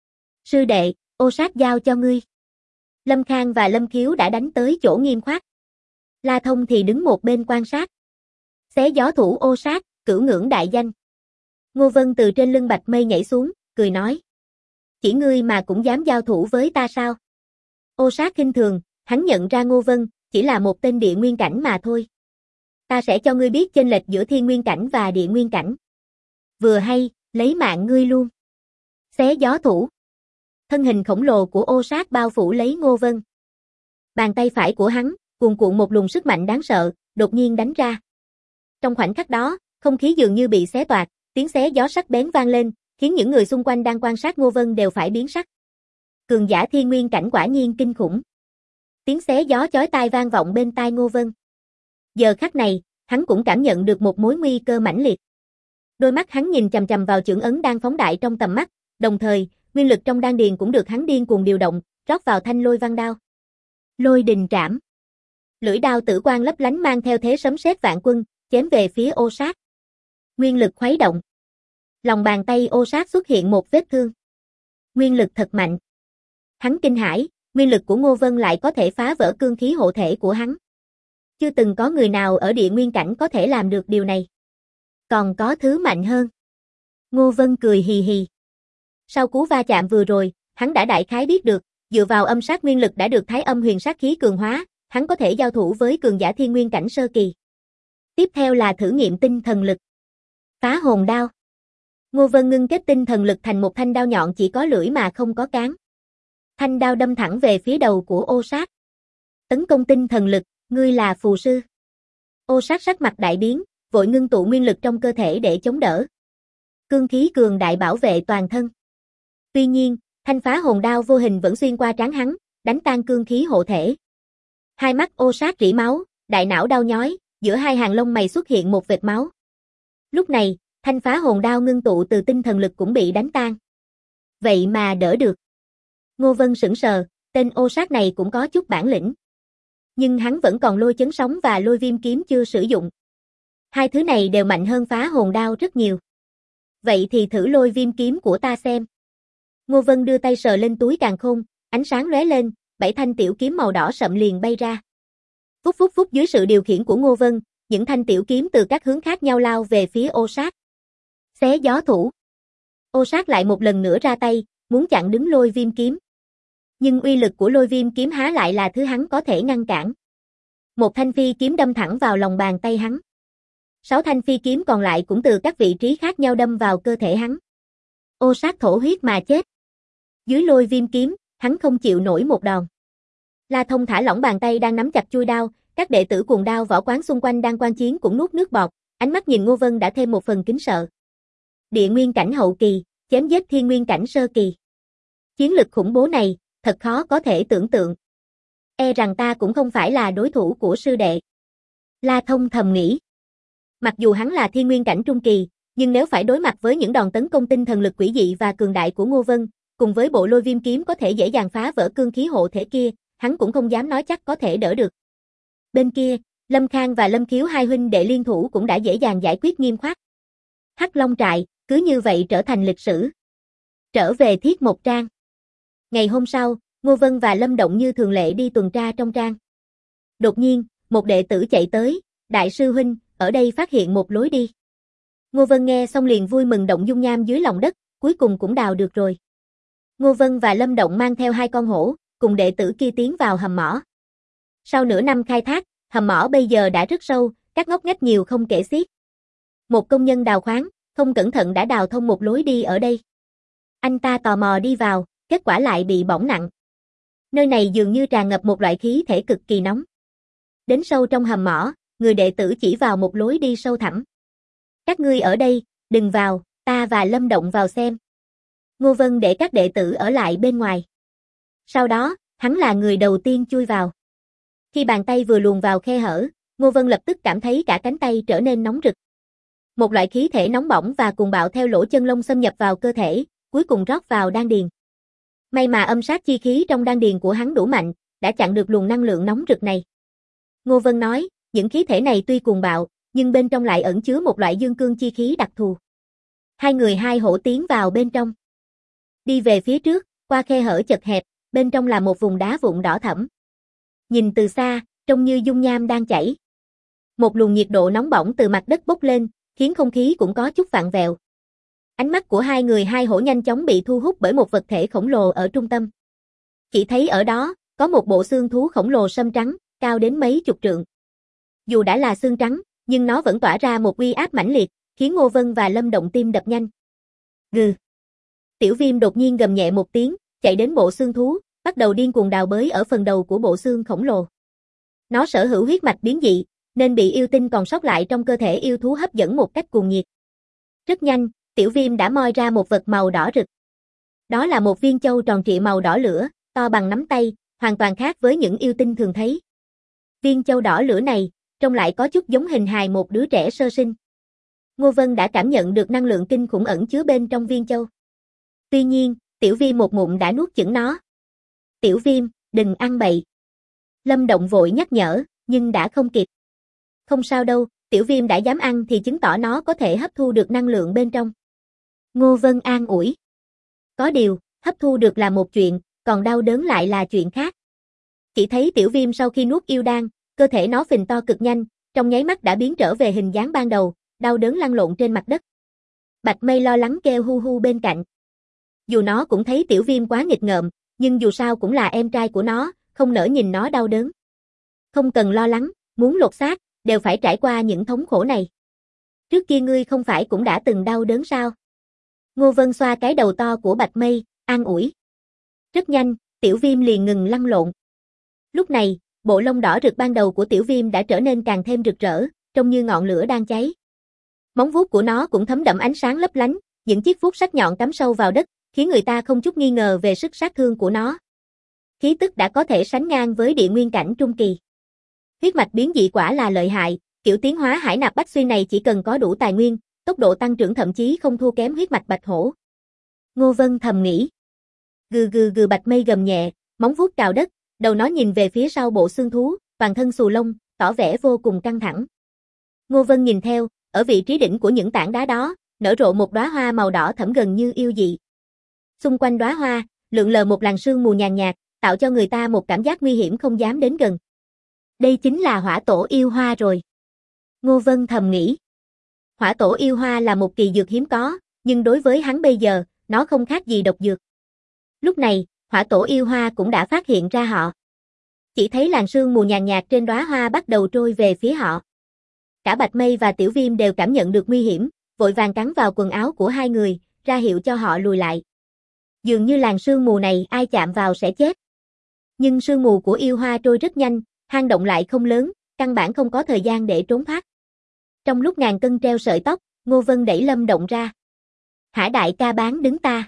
Sư đệ, Ô Sát giao cho ngươi. Lâm Khang và Lâm Khiếu đã đánh tới chỗ Nghiêm Khoát. La Thông thì đứng một bên quan sát. Xé gió thủ Ô Sát, cửu ngưỡng đại danh. Ngô Vân từ trên lưng Bạch Mây nhảy xuống, cười nói. Chỉ ngươi mà cũng dám giao thủ với ta sao? Ô Sát khinh thường, hắn nhận ra Ngô Vân, chỉ là một tên địa nguyên cảnh mà thôi. Ta sẽ cho ngươi biết chênh lệch giữa thiên nguyên cảnh và địa nguyên cảnh. Vừa hay, lấy mạng ngươi luôn. Xé gió thủ. Thân hình khổng lồ của Ô Sát bao phủ lấy Ngô Vân. Bàn tay phải của hắn, cuồn cuộn một luồng sức mạnh đáng sợ, đột nhiên đánh ra. Trong khoảnh khắc đó, không khí dường như bị xé toạc, tiếng xé gió sắc bén vang lên, khiến những người xung quanh đang quan sát Ngô Vân đều phải biến sắc. Cường giả thiên nguyên cảnh quả nhiên kinh khủng. Tiếng xé gió chói tai vang vọng bên tai Ngô Vân. Giờ khắc này, hắn cũng cảm nhận được một mối nguy cơ mãnh liệt. Đôi mắt hắn nhìn chằm chằm vào chưởng ấn đang phóng đại trong tầm mắt, đồng thời, nguyên lực trong đan điền cũng được hắn điên cuồng điều động, rót vào thanh lôi văn đao. Lôi đình trảm. Lưỡi đao tử quang lấp lánh mang theo thế sấm sét vạn quân, chém về phía Ô Sát. Nguyên lực khuấy động. Lòng bàn tay Ô Sát xuất hiện một vết thương. Nguyên lực thật mạnh. Hắn kinh hãi, nguyên lực của Ngô Vân lại có thể phá vỡ cương khí hộ thể của hắn. Chưa từng có người nào ở địa nguyên cảnh có thể làm được điều này. Còn có thứ mạnh hơn. Ngô Vân cười hì hì. Sau cú va chạm vừa rồi, hắn đã đại khái biết được, dựa vào âm sát nguyên lực đã được Thái Âm huyền sát khí cường hóa, hắn có thể giao thủ với cường giả thiên nguyên cảnh sơ kỳ. Tiếp theo là thử nghiệm tinh thần lực. Phá hồn đao. Ngô Vân ngưng kết tinh thần lực thành một thanh đao nhọn chỉ có lưỡi mà không có cán. Thanh đao đâm thẳng về phía đầu của Ô Sát. Tấn công tinh thần lực, ngươi là phù sư. Ô Sát sắc mặt đại biến, vội ngưng tụ nguyên lực trong cơ thể để chống đỡ. Cương khí cường đại bảo vệ toàn thân. Tuy nhiên, thanh phá hồn đao vô hình vẫn xuyên qua trán hắn, đánh tan cương khí hộ thể. Hai mắt Ô Sát rỉ máu, đại não đau nhói, giữa hai hàng lông mày xuất hiện một vệt máu. Lúc này, thanh phá hồn đao ngưng tụ từ tinh thần lực cũng bị đánh tan. Vậy mà đỡ được. Ngô Vân sững sờ, tên Ô Sát này cũng có chút bản lĩnh. Nhưng hắn vẫn còn lôi chấn sóng và lôi viêm kiếm chưa sử dụng. Hai thứ này đều mạnh hơn phá hồn đao rất nhiều. Vậy thì thử lôi viêm kiếm của ta xem. Ngô Vân đưa tay sờ lên túi càn khôn, ánh sáng lóe lên, 7 thanh tiểu kiếm màu đỏ sậm liền bay ra. Phút phút phút dưới sự điều khiển của Ngô Vân, những thanh tiểu kiếm từ các hướng khác nhau lao về phía Ô Sát. Xé gió thủ. Ô Sát lại một lần nữa ra tay, muốn chặn đứng lôi viêm kiếm. Nhưng uy lực của lôi viêm kiếm há lại là thứ hắn có thể ngăn cản. Một thanh phi kiếm đâm thẳng vào lòng bàn tay hắn. 6 thanh phi kiếm còn lại cũng từ các vị trí khác nhau đâm vào cơ thể hắn. Ô Sát thổ huyết mà chết. Dưới lôi viêm kiếm, hắn không chịu nổi một đòn. La Thông thả lỏng bàn tay đang nắm chặt chuôi đao, các đệ tử cuồng đao võ quán xung quanh đang quan chiến cũng nuốt nước bọt, ánh mắt nhìn Ngô Vân đã thêm một phần kính sợ. Địa nguyên cảnh hậu kỳ, chém giết thiên nguyên cảnh sơ kỳ. Chiến lực khủng bố này, thật khó có thể tưởng tượng. E rằng ta cũng không phải là đối thủ của sư đệ. La Thông thầm nghĩ. Mặc dù hắn là thiên nguyên cảnh trung kỳ, nhưng nếu phải đối mặt với những đòn tấn công tinh thần lực quỷ dị và cường đại của Ngô Vân, cùng với bộ lôi viêm kiếm có thể dễ dàng phá vỡ cương khí hộ thể kia, hắn cũng không dám nói chắc có thể đỡ được. Bên kia, Lâm Khang và Lâm Khiếu hai huynh đệ liên thủ cũng đã dễ dàng giải quyết nghiêm khoát. Hắc Long trại, cứ như vậy trở thành lịch sử. Trở về Thiết Mộc Trang. Ngày hôm sau, Ngô Vân và Lâm Động như thường lệ đi tuần tra trong trang. Đột nhiên, một đệ tử chạy tới, đại sư huynh, ở đây phát hiện một lối đi. Ngô Vân nghe xong liền vui mừng động dung nham dưới lòng đất, cuối cùng cũng đào được rồi. Ngô Vân và Lâm Động mang theo 2 con hổ, cùng đệ tử kia tiến vào hầm mỏ. Sau nửa năm khai thác, hầm mỏ bây giờ đã rất sâu, các ngóc ngách nhiều không kể xiết. Một công nhân đào khoáng, không cẩn thận đã đào thông một lối đi ở đây. Anh ta tò mò đi vào, kết quả lại bị bỏng nặng. Nơi này dường như tràn ngập một loại khí thể cực kỳ nóng. Đến sâu trong hầm mỏ, người đệ tử chỉ vào một lối đi sâu thẳm. Các ngươi ở đây, đừng vào, ta và Lâm Động vào xem. Ngô Vân để các đệ tử ở lại bên ngoài. Sau đó, hắn là người đầu tiên chui vào. Khi bàn tay vừa luồn vào khe hở, Ngô Vân lập tức cảm thấy cả cánh tay trở nên nóng rực. Một loại khí thể nóng bỏng và cuồng bạo theo lỗ chân lông xâm nhập vào cơ thể, cuối cùng rót vào đan điền. May mà âm sát chi khí trong đan điền của hắn đủ mạnh, đã chặn được luồng năng lượng nóng rực này. Ngô Vân nói, những khí thể này tuy cuồng bạo, nhưng bên trong lại ẩn chứa một loại dương cương chi khí đặc thù. Hai người hai hổ tiến vào bên trong. Đi về phía trước, qua khe hở chật hẹp, bên trong là một vùng đá vụn đỏ thẫm. Nhìn từ xa, trông như dung nham đang chảy. Một luồng nhiệt độ nóng bỏng từ mặt đất bốc lên, khiến không khí cũng có chút vặn vẹo. Ánh mắt của hai người hai hổ nhanh chóng bị thu hút bởi một vật thể khổng lồ ở trung tâm. Chỉ thấy ở đó, có một bộ xương thú khổng lồ sâm trắng, cao đến mấy chục trượng. Dù đã là xương trắng, nhưng nó vẫn tỏa ra một uy áp mãnh liệt, khiến Ngô Vân và Lâm Động tim đập nhanh. Gừ. Tiểu Viêm đột nhiên gầm nhẹ một tiếng, chạy đến bộ xương thú, bắt đầu điên cuồng đào bới ở phần đầu của bộ xương khổng lồ. Nó sở hữu huyết mạch biến dị, nên bị yêu tinh còn sót lại trong cơ thể yêu thú hấp dẫn một cách cuồng nhiệt. Rất nhanh, Tiểu Viêm đã moi ra một vật màu đỏ rực. Đó là một viên châu tròn trịa màu đỏ lửa, to bằng nắm tay, hoàn toàn khác với những yêu tinh thường thấy. Viên châu đỏ lửa này, trông lại có chút giống hình hài một đứa trẻ sơ sinh. Ngô Vân đã cảm nhận được năng lượng kinh khủng ẩn chứa bên trong viên châu. Tuy nhiên, Tiểu Viêm một ngụm đã nuốt chửng nó. Tiểu Viêm, đừng ăn bậy. Lâm Động vội nhắc nhở, nhưng đã không kịp. Không sao đâu, Tiểu Viêm đã dám ăn thì chứng tỏ nó có thể hấp thu được năng lượng bên trong. Ngô Vân an ủi. Có điều, hấp thu được là một chuyện, còn đau đớn lại là chuyện khác. Chỉ thấy Tiểu Viêm sau khi nuốt yêu đan, cơ thể nó phình to cực nhanh, trong nháy mắt đã biến trở về hình dáng ban đầu, đau đớn lăn lộn trên mặt đất. Bạch Mây lo lắng kêu hu hu bên cạnh. Dù nó cũng thấy Tiểu Viêm quá nghịch ngợm, nhưng dù sao cũng là em trai của nó, không nỡ nhìn nó đau đớn. Không cần lo lắng, muốn lột xác, đều phải trải qua những thống khổ này. Trước kia ngươi không phải cũng đã từng đau đớn sao? Ngô Vân xoa cái đầu to của Bạch Mây, an ủi. Rất nhanh, Tiểu Viêm liền ngừng lăn lộn. Lúc này, bộ lông đỏ rực ban đầu của Tiểu Viêm đã trở nên càng thêm rực rỡ, trông như ngọn lửa đang cháy. Móng vuốt của nó cũng thấm đẫm ánh sáng lấp lánh, những chiếc vuốt sắc nhọn cắm sâu vào đất, khiến người ta không chút nghi ngờ về sức sát thương của nó. Khí tức đã có thể sánh ngang với địa nguyên cảnh trung kỳ. Huyết mạch biến dị quả là lợi hại, kiểu tiến hóa hải nạp bách xuyên này chỉ cần có đủ tài nguyên, tốc độ tăng trưởng thậm chí không thua kém huyết mạch bạch hổ. Ngô Vân thầm nghĩ. Gừ gừ gừ, Bạch Mây gầm nhẹ, móng vuốt cào đất, đầu nó nhìn về phía sau bộ xương thú, toàn thân xù lông, tỏ vẻ vô cùng căng thẳng. Ngô Vân nhìn theo, ở vị trí đỉnh của những tảng đá đó, nở rộ một đóa hoa màu đỏ thẫm gần như yêu dị. Xung quanh đóa hoa, lượn lờ một làn sương mù nhàn nhạt, tạo cho người ta một cảm giác nguy hiểm không dám đến gần. Đây chính là hỏa tổ yêu hoa rồi. Ngô Vân thầm nghĩ. Hỏa tổ yêu hoa là một kỳ dược hiếm có, nhưng đối với hắn bây giờ, nó không khác gì độc dược. Lúc này, hỏa tổ yêu hoa cũng đã phát hiện ra họ. Chỉ thấy làn sương mù nhàn nhạt trên đóa hoa bắt đầu trôi về phía họ. Cả Bạch Mây và Tiểu Viêm đều cảm nhận được nguy hiểm, vội vàng cắn vào quần áo của hai người, ra hiệu cho họ lùi lại. Dường như làn sương mù này ai chạm vào sẽ chết. Nhưng sương mù của yêu hoa trôi rất nhanh, hang động lại không lớn, căn bản không có thời gian để trốn thoát. Trong lúc ngàn cân treo sợi tóc, Ngô Vân đẩy Lâm Động ra. Hả đại ca bán đứng ta.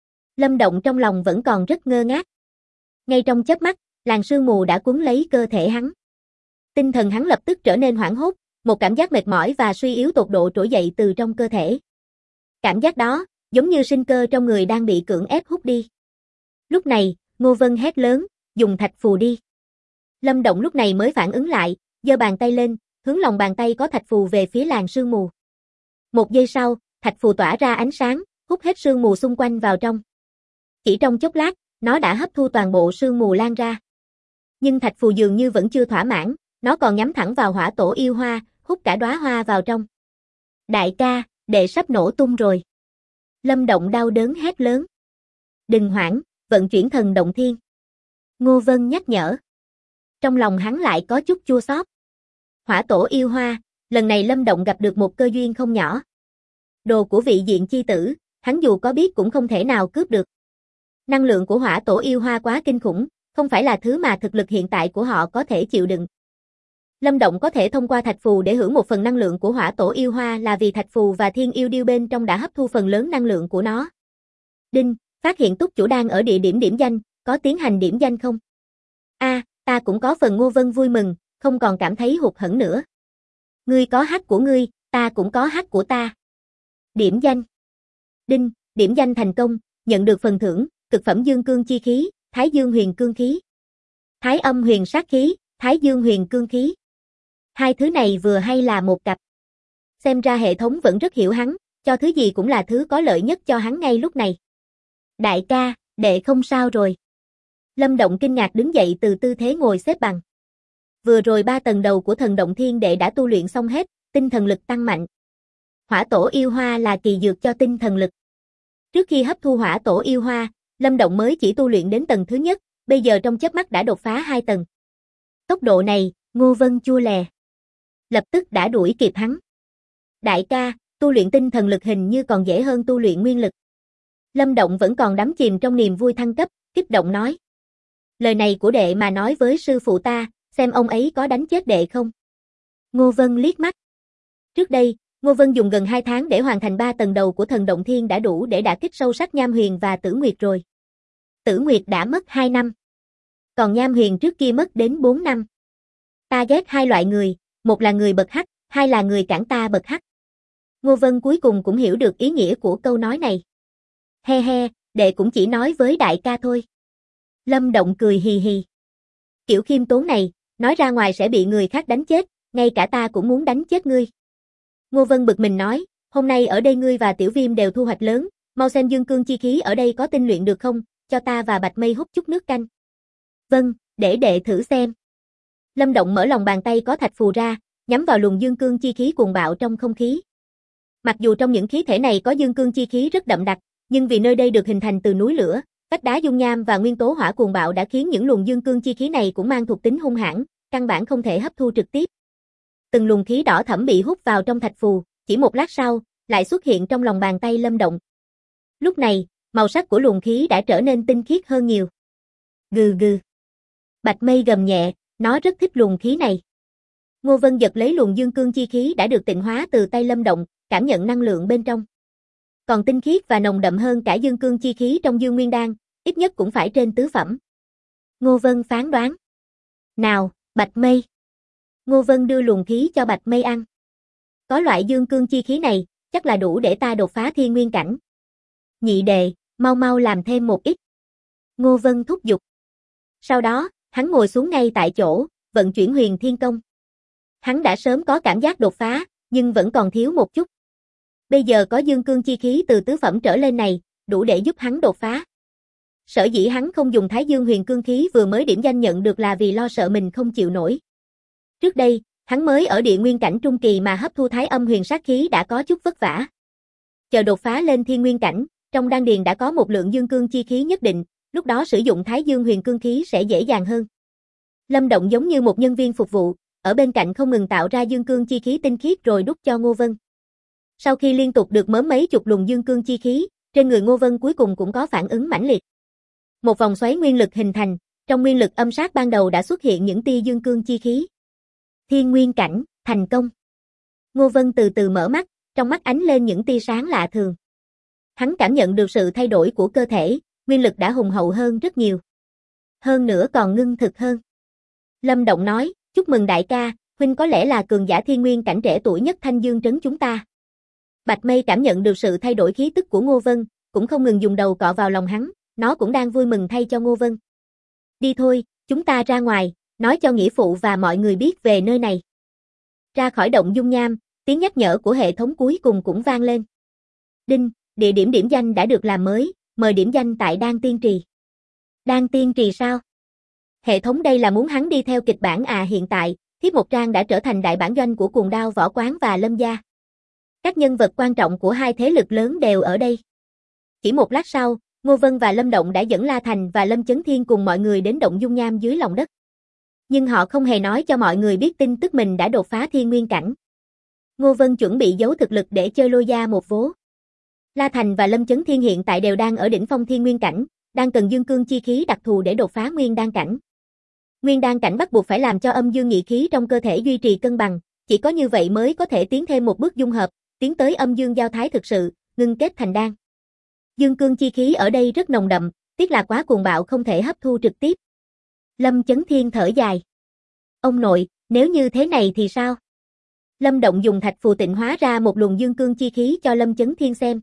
Lâm Động trong lòng vẫn còn rất ngơ ngác. Ngay trong chớp mắt, làn sương mù đã cuốn lấy cơ thể hắn. Tinh thần hắn lập tức trở nên hoảng hốt, một cảm giác mệt mỏi và suy yếu tột độ trỗi dậy từ trong cơ thể. Cảm giác đó, giống như sinh cơ trong người đang bị cưỡng ép hút đi. Lúc này, Ngô Vân hét lớn, dùng thạch phù đi. Lâm Động lúc này mới phản ứng lại, giơ bàn tay lên, hướng lòng bàn tay có thạch phù về phía làn sương mù. Một giây sau, thạch phù tỏa ra ánh sáng, hút hết sương mù xung quanh vào trong. Chỉ trong chốc lát, nó đã hấp thu toàn bộ sương mù lan ra. Nhưng thạch phù dường như vẫn chưa thỏa mãn, nó còn nhắm thẳng vào hỏa tổ yêu hoa, hút cả đóa hoa vào trong. Đại ca, đệ sắp nổ tung rồi. Lâm Động đau đớn hét lớn. Đừng hoảng, vận chuyển thần động thiên. Ngô Vân nhắc nhở. Trong lòng hắn lại có chút chua xót. Hỏa tổ yêu hoa, lần này Lâm Động gặp được một cơ duyên không nhỏ. Đồ của vị diện chi tử, hắn dù có biết cũng không thể nào cướp được. Năng lượng của hỏa tổ yêu hoa quá kinh khủng, không phải là thứ mà thực lực hiện tại của họ có thể chịu đựng. Lâm Động có thể thông qua thạch phù để hưởng một phần năng lượng của hỏa tổ yêu hoa là vì thạch phù và thiên yêu điêu bên trong đã hấp thu phần lớn năng lượng của nó. Đinh, phát hiện túc chủ đang ở địa điểm điểm danh, có tiến hành điểm danh không? Ta cũng có phần. Ngô Vân vui mừng, không còn cảm thấy hụt hẫng nữa. Ngươi có hack của ngươi, ta cũng có hack của ta. Điểm danh. Đinh, điểm danh thành công, nhận được phần thưởng, cực phẩm dương cương chi khí, Thái Dương huyền cương khí, Thái âm huyền sát khí, Thái Dương huyền cương khí. Hai thứ này vừa hay là một cặp. Xem ra hệ thống vẫn rất hiểu hắn, cho thứ gì cũng là thứ có lợi nhất cho hắn ngay lúc này. Đại ca, đệ không sao rồi. Lâm Động kinh ngạc đứng dậy từ tư thế ngồi xếp bằng. Vừa rồi 3 tầng đầu của thần động thiên đệ đã tu luyện xong hết, tinh thần lực tăng mạnh. Hỏa tổ yêu hoa là kỳ dược cho tinh thần lực. Trước khi hấp thu hỏa tổ yêu hoa, Lâm Động mới chỉ tu luyện đến tầng thứ nhất, bây giờ trong chớp mắt đã đột phá 2 tầng. Tốc độ này, Ngô Vân chua lè. Lập tức đã đuổi kịp hắn. Đại ca, tu luyện tinh thần lực hình như còn dễ hơn tu luyện nguyên lực. Lâm Động vẫn còn đắm chìm trong niềm vui thăng cấp, kích động nói. Lời này của đệ mà nói với sư phụ ta, xem ông ấy có đánh chết đệ không? Ngô Vân liếc mắt. Trước đây, Ngô Vân dùng gần 2 tháng để hoàn thành 3 tầng đầu của thần động thiên đã đủ để đả kích sâu sắc Nham Huyền và Tử Nguyệt rồi. Tử Nguyệt đã mất 2 năm. Còn Nham Huyền trước kia mất đến 4 năm. Ta ghét hai loại người, một là người bậc hắc, hai là người cản ta bậc hắc. Ngô Vân cuối cùng cũng hiểu được ý nghĩa của câu nói này. He he, đệ cũng chỉ nói với đại ca thôi. Lâm Động cười hì hì. Kiểu khiêm tốn này, nói ra ngoài sẽ bị người khác đánh chết, ngay cả ta cũng muốn đánh chết ngươi. Ngô Vân bực mình nói, hôm nay ở đây ngươi và Tiểu Viêm đều thu hoạch lớn, mau xem dương cương chi khí ở đây có tinh luyện được không, cho ta và Bạch Mây hút chút nước canh. Vâng, để đệ thử xem. Lâm Động mở lòng bàn tay có thạch phù ra, nhắm vào luồng dương cương chi khí cuồng bạo trong không khí. Mặc dù trong những khí thể này có dương cương chi khí rất đậm đặc, nhưng vì nơi đây được hình thành từ núi lửa, vách đá dung nham và nguyên tố hỏa cuồng bạo đã khiến những luồng dương cương chi khí này cũng mang thuộc tính hung hãn, căn bản không thể hấp thu trực tiếp. Từng luồng khí đỏ thẫm bị hút vào trong thạch phù, chỉ một lát sau, lại xuất hiện trong lòng bàn tay Lâm Động. Lúc này, màu sắc của luồng khí đã trở nên tinh khiết hơn nhiều. Gừ gừ. Bạch Mây gầm nhẹ, nó rất thích luồng khí này. Ngô Vân giật lấy luồng dương cương chi khí đã được tịnh hóa từ tay Lâm Động, cảm nhận năng lượng bên trong. Còn tinh khiết và nồng đậm hơn cả dương cương chi khí trong Dương Nguyên Đan, ít nhất cũng phải trên tứ phẩm. Ngô Vân phán đoán. Nào, Bạch Mây. Ngô Vân đưa luồng khí cho Bạch Mây ăn. Có loại dương cương chi khí này, chắc là đủ để ta đột phá thiên nguyên cảnh. Nhị đệ, mau mau làm thêm một ít. Ngô Vân thúc giục. Sau đó, hắn ngồi xuống ngay tại chỗ, vận chuyển huyền thiên công. Hắn đã sớm có cảm giác đột phá, nhưng vẫn còn thiếu một chút. Bây giờ có dương cương chi khí từ tứ phẩm trở lên này, đủ để giúp hắn đột phá. Sở dĩ hắn không dùng Thái Dương huyền cương khí vừa mới điểm danh nhận được là vì lo sợ mình không chịu nổi. Trước đây, hắn mới ở địa nguyên cảnh trung kỳ mà hấp thu Thái Âm huyền sát khí đã có chút vất vả. Chờ đột phá lên thiên nguyên cảnh, trong đan điền đã có một lượng dương cương chi khí nhất định, lúc đó sử dụng Thái Dương huyền cương khí sẽ dễ dàng hơn. Lâm Động giống như một nhân viên phục vụ, ở bên cạnh không ngừng tạo ra dương cương chi khí tinh khiết rồi đút cho Ngô Vân. Sau khi liên tục được mớm mấy chục luồng dương cương chi khí, trên người Ngô Vân cuối cùng cũng có phản ứng mãnh liệt. Một vòng xoáy nguyên lực hình thành, trong nguyên lực âm sát ban đầu đã xuất hiện những tia dương cương chi khí. Thiên nguyên cảnh, thành công. Ngô Vân từ từ mở mắt, trong mắt ánh lên những tia sáng lạ thường. Hắn cảm nhận được sự thay đổi của cơ thể, nguyên lực đã hùng hậu hơn rất nhiều. Hơn nữa còn ngưng thực hơn. Lâm Động nói, chúc mừng đại ca, huynh có lẽ là cường giả thiên nguyên cảnh trẻ tuổi nhất Thanh Dương trấn chúng ta. Bạch Mây cảm nhận được sự thay đổi khí tức của Ngô Vân, cũng không ngừng dùng đầu cọ vào lòng hắn, nó cũng đang vui mừng thay cho Ngô Vân. Đi thôi, chúng ta ra ngoài, nói cho nghĩa phụ và mọi người biết về nơi này. Ra khỏi động dung nham, tiếng nhắc nhở của hệ thống cuối cùng cũng vang lên. Đinh, địa điểm điểm danh đã được làm mới, mời điểm danh tại Đan Tiên Trì. Đan Tiên Trì sao? Hệ thống đây là muốn hắn đi theo kịch bản à? Hiện tại, Thiếp Một Trang đã trở thành đại bản doanh của Cuồng Đao Võ Quán và Lâm gia. Các nhân vật quan trọng của hai thế lực lớn đều ở đây. Chỉ một lát sau, Ngô Vân và Lâm Động đã dẫn La Thành và Lâm Chấn Thiên cùng mọi người đến động dung nham dưới lòng đất. Nhưng họ không hề nói cho mọi người biết tin tức mình đã đột phá thiên nguyên cảnh. Ngô Vân chuẩn bị giấu thực lực để chơi lôi gia một vố. La Thành và Lâm Chấn Thiên hiện tại đều đang ở đỉnh phong thiên nguyên cảnh, đang cần dương cương chi khí đặc thù để đột phá nguyên đan cảnh. Nguyên đan cảnh bắt buộc phải làm cho âm dương nhị khí trong cơ thể duy trì cân bằng, chỉ có như vậy mới có thể tiến thêm một bước dung hợp, tiến tới âm dương giao thái thực sự, ngưng kết thành đan. Dương cương chi khí ở đây rất nồng đậm, tiếc là quá cuồng bạo không thể hấp thu trực tiếp. Lâm Chấn Thiên thở dài. Ông nội, nếu như thế này thì sao? Lâm Động dùng thạch phù tịnh hóa ra một luồng dương cương chi khí cho Lâm Chấn Thiên xem.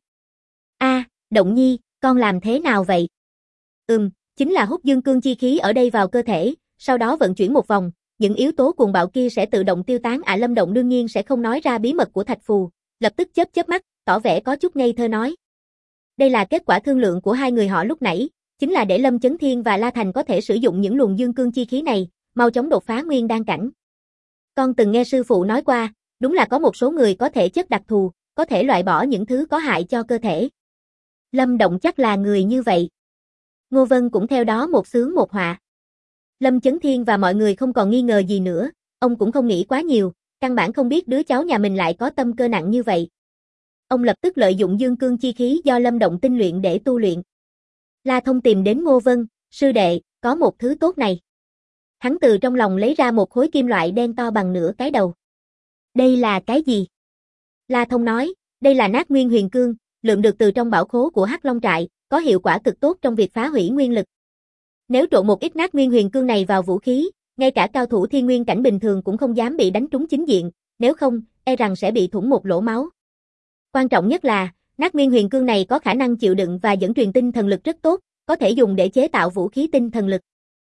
Động Nhi, con làm thế nào vậy? Chính là hút dương cương chi khí ở đây vào cơ thể, sau đó vận chuyển một vòng, những yếu tố cuồng bạo kia sẽ tự động tiêu tán. Lâm Động đương nhiên sẽ không nói ra bí mật của thạch phù, lập tức chớp mắt, tỏ vẻ có chút ngây thơ nói. Đây là kết quả thương lượng của hai người họ lúc nãy, chính là để Lâm Chấn Thiên và La Thành có thể sử dụng những luồng dương cương chi khí này, mau chóng đột phá nguyên đan cảnh. Con từng nghe sư phụ nói qua, đúng là có một số người có thể chất đặc thù, có thể loại bỏ những thứ có hại cho cơ thể. Lâm Động chắc là người như vậy. Ngô Vân cũng theo đó một xướng một họa. Lâm Chấn Thiên và mọi người không còn nghi ngờ gì nữa, ông cũng không nghĩ quá nhiều, căn bản không biết đứa cháu nhà mình lại có tâm cơ nặng như vậy. Ông lập tức lợi dụng dương cương chi khí do Lâm Động tinh luyện để tu luyện. La Thông tìm đến Ngô Vân, sư đệ, có một thứ tốt này. Hắn từ trong lòng lấy ra một khối kim loại đen to bằng nửa cái đầu. Đây là cái gì? La Thông nói, đây là nát nguyên huyền cương, lượm được từ trong bảo khố của Hắc Long trại, có hiệu quả cực tốt trong việc phá hủy nguyên lực. Nếu trộn một ít nát nguyên huyền cương này vào vũ khí, ngay cả cao thủ thiên nguyên cảnh bình thường cũng không dám bị đánh trúng chính diện, nếu không, e rằng sẽ bị thủng một lỗ máu. Quan trọng nhất là, nát nguyên huyền cương này có khả năng chịu đựng và dẫn truyền tinh thần lực rất tốt, có thể dùng để chế tạo vũ khí tinh thần lực.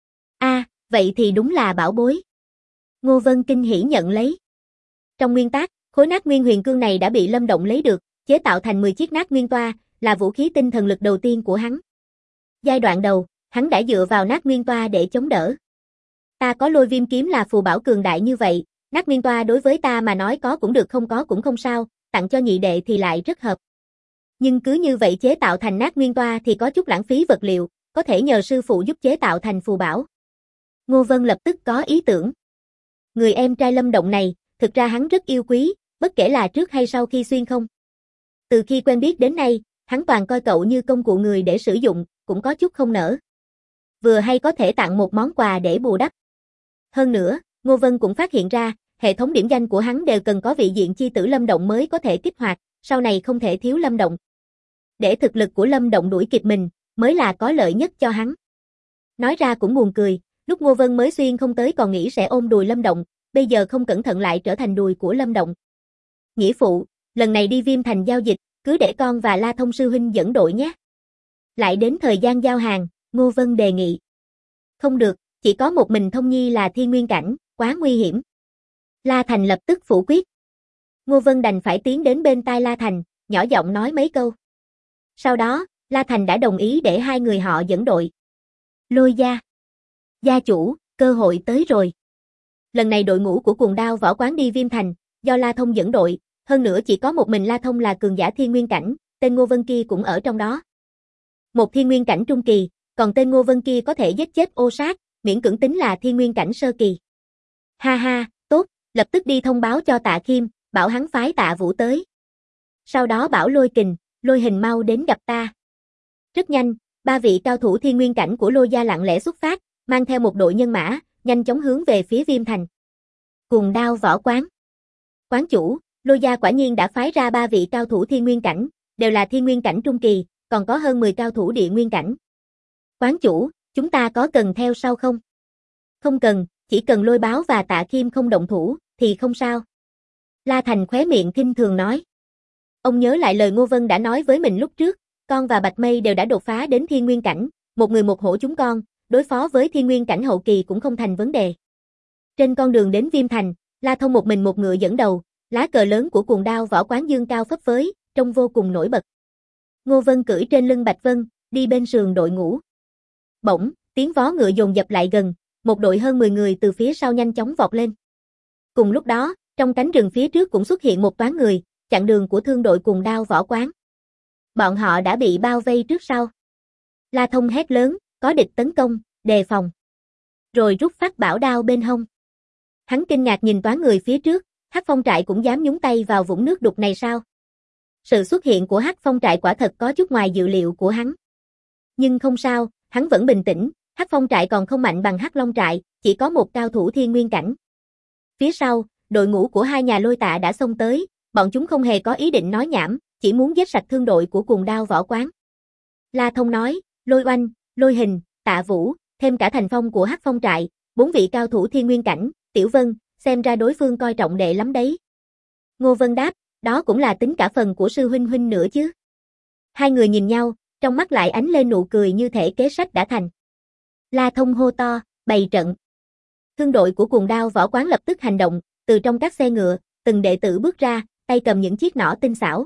Vậy thì đúng là bảo bối. Ngô Vân kinh hỉ nhận lấy. Trong nguyên tắc, khối nát nguyên huyền cương này đã bị Lâm Động lấy được, chế tạo thành 10 chiếc nát nguyên toa, là vũ khí tinh thần lực đầu tiên của hắn. Giai đoạn đầu, hắn đã dựa vào nát nguyên toa để chống đỡ. Ta có lôi viêm kiếm là phù bảo cường đại như vậy, nát nguyên toa đối với ta mà nói có cũng được không có cũng không sao, tặng cho nhị đệ thì lại rất hợp. Nhưng cứ như vậy chế tạo thành nát nguyên toa thì có chút lãng phí vật liệu, có thể nhờ sư phụ giúp chế tạo thành phù bảo. Ngô Vân lập tức có ý tưởng. Người em trai Lâm Động này, thực ra hắn rất yêu quý, bất kể là trước hay sau khi xuyên không. Từ khi quen biết đến nay, hắn toàn coi cậu như công cụ người để sử dụng, cũng có chút không nỡ. Vừa hay có thể tặng một món quà để bù đắp. Hơn nữa, Ngô Vân cũng phát hiện ra, hệ thống điểm danh của hắn đều cần có vị diện chi tử Lâm Động mới có thể kích hoạt, sau này không thể thiếu Lâm Động. Để thực lực của Lâm Động đuổi kịp mình, mới là có lợi nhất cho hắn. Nói ra cũng buồn cười, lúc Ngô Vân mới xuyên không tới còn nghĩ sẽ ôm đùi Lâm Động, bây giờ không cẩn thận lại trở thành đùi của Lâm Động. Nghĩa phụ, lần này đi Viêm Thành giao dịch, cứ để con và La Thông sư huynh dẫn đội nhé. Lại đến thời gian giao hàng, Ngô Vân đề nghị. Không được, chỉ có một mình Thông Nhi là thiên nguyên cảnh, quá nguy hiểm. La Thành lập tức phủ quyết. Ngô Vân đành phải tiến đến bên tai La Thành, nhỏ giọng nói mấy câu. Sau đó, La Thành đã đồng ý để hai người họ dẫn đội. Lôi gia. Gia chủ, cơ hội tới rồi. Lần này đội ngũ của Cuồng Đao Võ Quán đi Viêm Thành, do La Thông dẫn đội, hơn nữa chỉ có một mình La Thông là cường giả thiên nguyên cảnh, tên Ngô Vân kia cũng ở trong đó. Một thiên nguyên cảnh trung kỳ, còn tên Ngô Vân kia có thể giết chết ô sát, miễn cưỡng tính là thiên nguyên cảnh sơ kỳ. Ha ha, tốt, lập tức đi thông báo cho Tạ Khiêm, bảo hắn phái Tạ Vũ tới. Sau đó bảo Lôi Kình, Lôi Hình mau đến gặp ta. Rất nhanh, ba vị cao thủ thiên nguyên cảnh của Lôi gia lặng lẽ xuất phát, mang theo một đội nhân mã, nhanh chóng hướng về phía Viêm Thành. Cuồng Đao Võ Quán. Quán chủ, Lôi gia quả nhiên đã phái ra ba vị cao thủ thiên nguyên cảnh, đều là thiên nguyên cảnh trung kỳ, còn có hơn 10 cao thủ địa nguyên cảnh. Quán chủ, chúng ta có cần theo sau không? Không cần, chỉ cần Lôi Báo và Tạ Khiêm không động thủ, thì không sao. La Thành khóe miệng khinh thường nói. Ông nhớ lại lời Ngô Vân đã nói với mình lúc trước, con và Bạch Mây đều đã đột phá đến thiên nguyên cảnh, một người một hổ chúng con, đối phó với thiên nguyên cảnh hậu kỳ cũng không thành vấn đề. Trên con đường đến Viêm Thành, La Thông một mình một ngựa dẫn đầu, lá cờ lớn của Cuồng Đao Võ Quán dương cao phấp phới, trông vô cùng nổi bật. Ngô Vân cưỡi trên lưng Bạch Vân, đi bên sườn đội ngũ. Bỗng, tiếng vó ngựa dồn dập lại gần, một đội hơn 10 người từ phía sau nhanh chóng vọt lên. Cùng lúc đó, trong cánh rừng phía trước cũng xuất hiện một toán người, chặn đường của thương đội Cuồng Đao Võ Quán. Bọn họ đã bị bao vây trước sau. La Thông hét lớn, có địch tấn công, đề phòng. Rồi rút phát bảo đao bên hông. Hắn kinh ngạc nhìn toán người phía trước, Hắc Phong trại cũng dám nhúng tay vào vũng nước đục này sao? Sự xuất hiện của Hắc Phong trại quả thật có chút ngoài dự liệu của hắn. Nhưng không sao, hắn vẫn bình tĩnh, Hắc Phong trại còn không mạnh bằng Hắc Long trại, chỉ có một cao thủ thiên nguyên cảnh. Phía sau, đội ngũ của hai nhà Lôi Tạ đã xông tới, bọn chúng không hề có ý định nói nhảm, chỉ muốn giết sạch thương đội của Cuồng Đao Võ Quán. La Thông nói, Lôi Oanh, Lôi Hình, Tạ Vũ, thêm cả Thành Phong của Hắc Phong trại, 4 vị cao thủ thiên nguyên cảnh, Tiểu Vân, xem ra đối phương coi trọng đệ lắm đấy. Ngô Vân đáp, đó cũng là tính cả phần của sư huynh huynh nữa chứ. Hai người nhìn nhau, trong mắt lại ánh lên nụ cười như thể kế sách đã thành. La Thông hô to, bày trận. Thương đội của Cuồng Đao Võ Quán lập tức hành động, từ trong các xe ngựa, từng đệ tử bước ra, tay cầm những chiếc nỏ tinh xảo.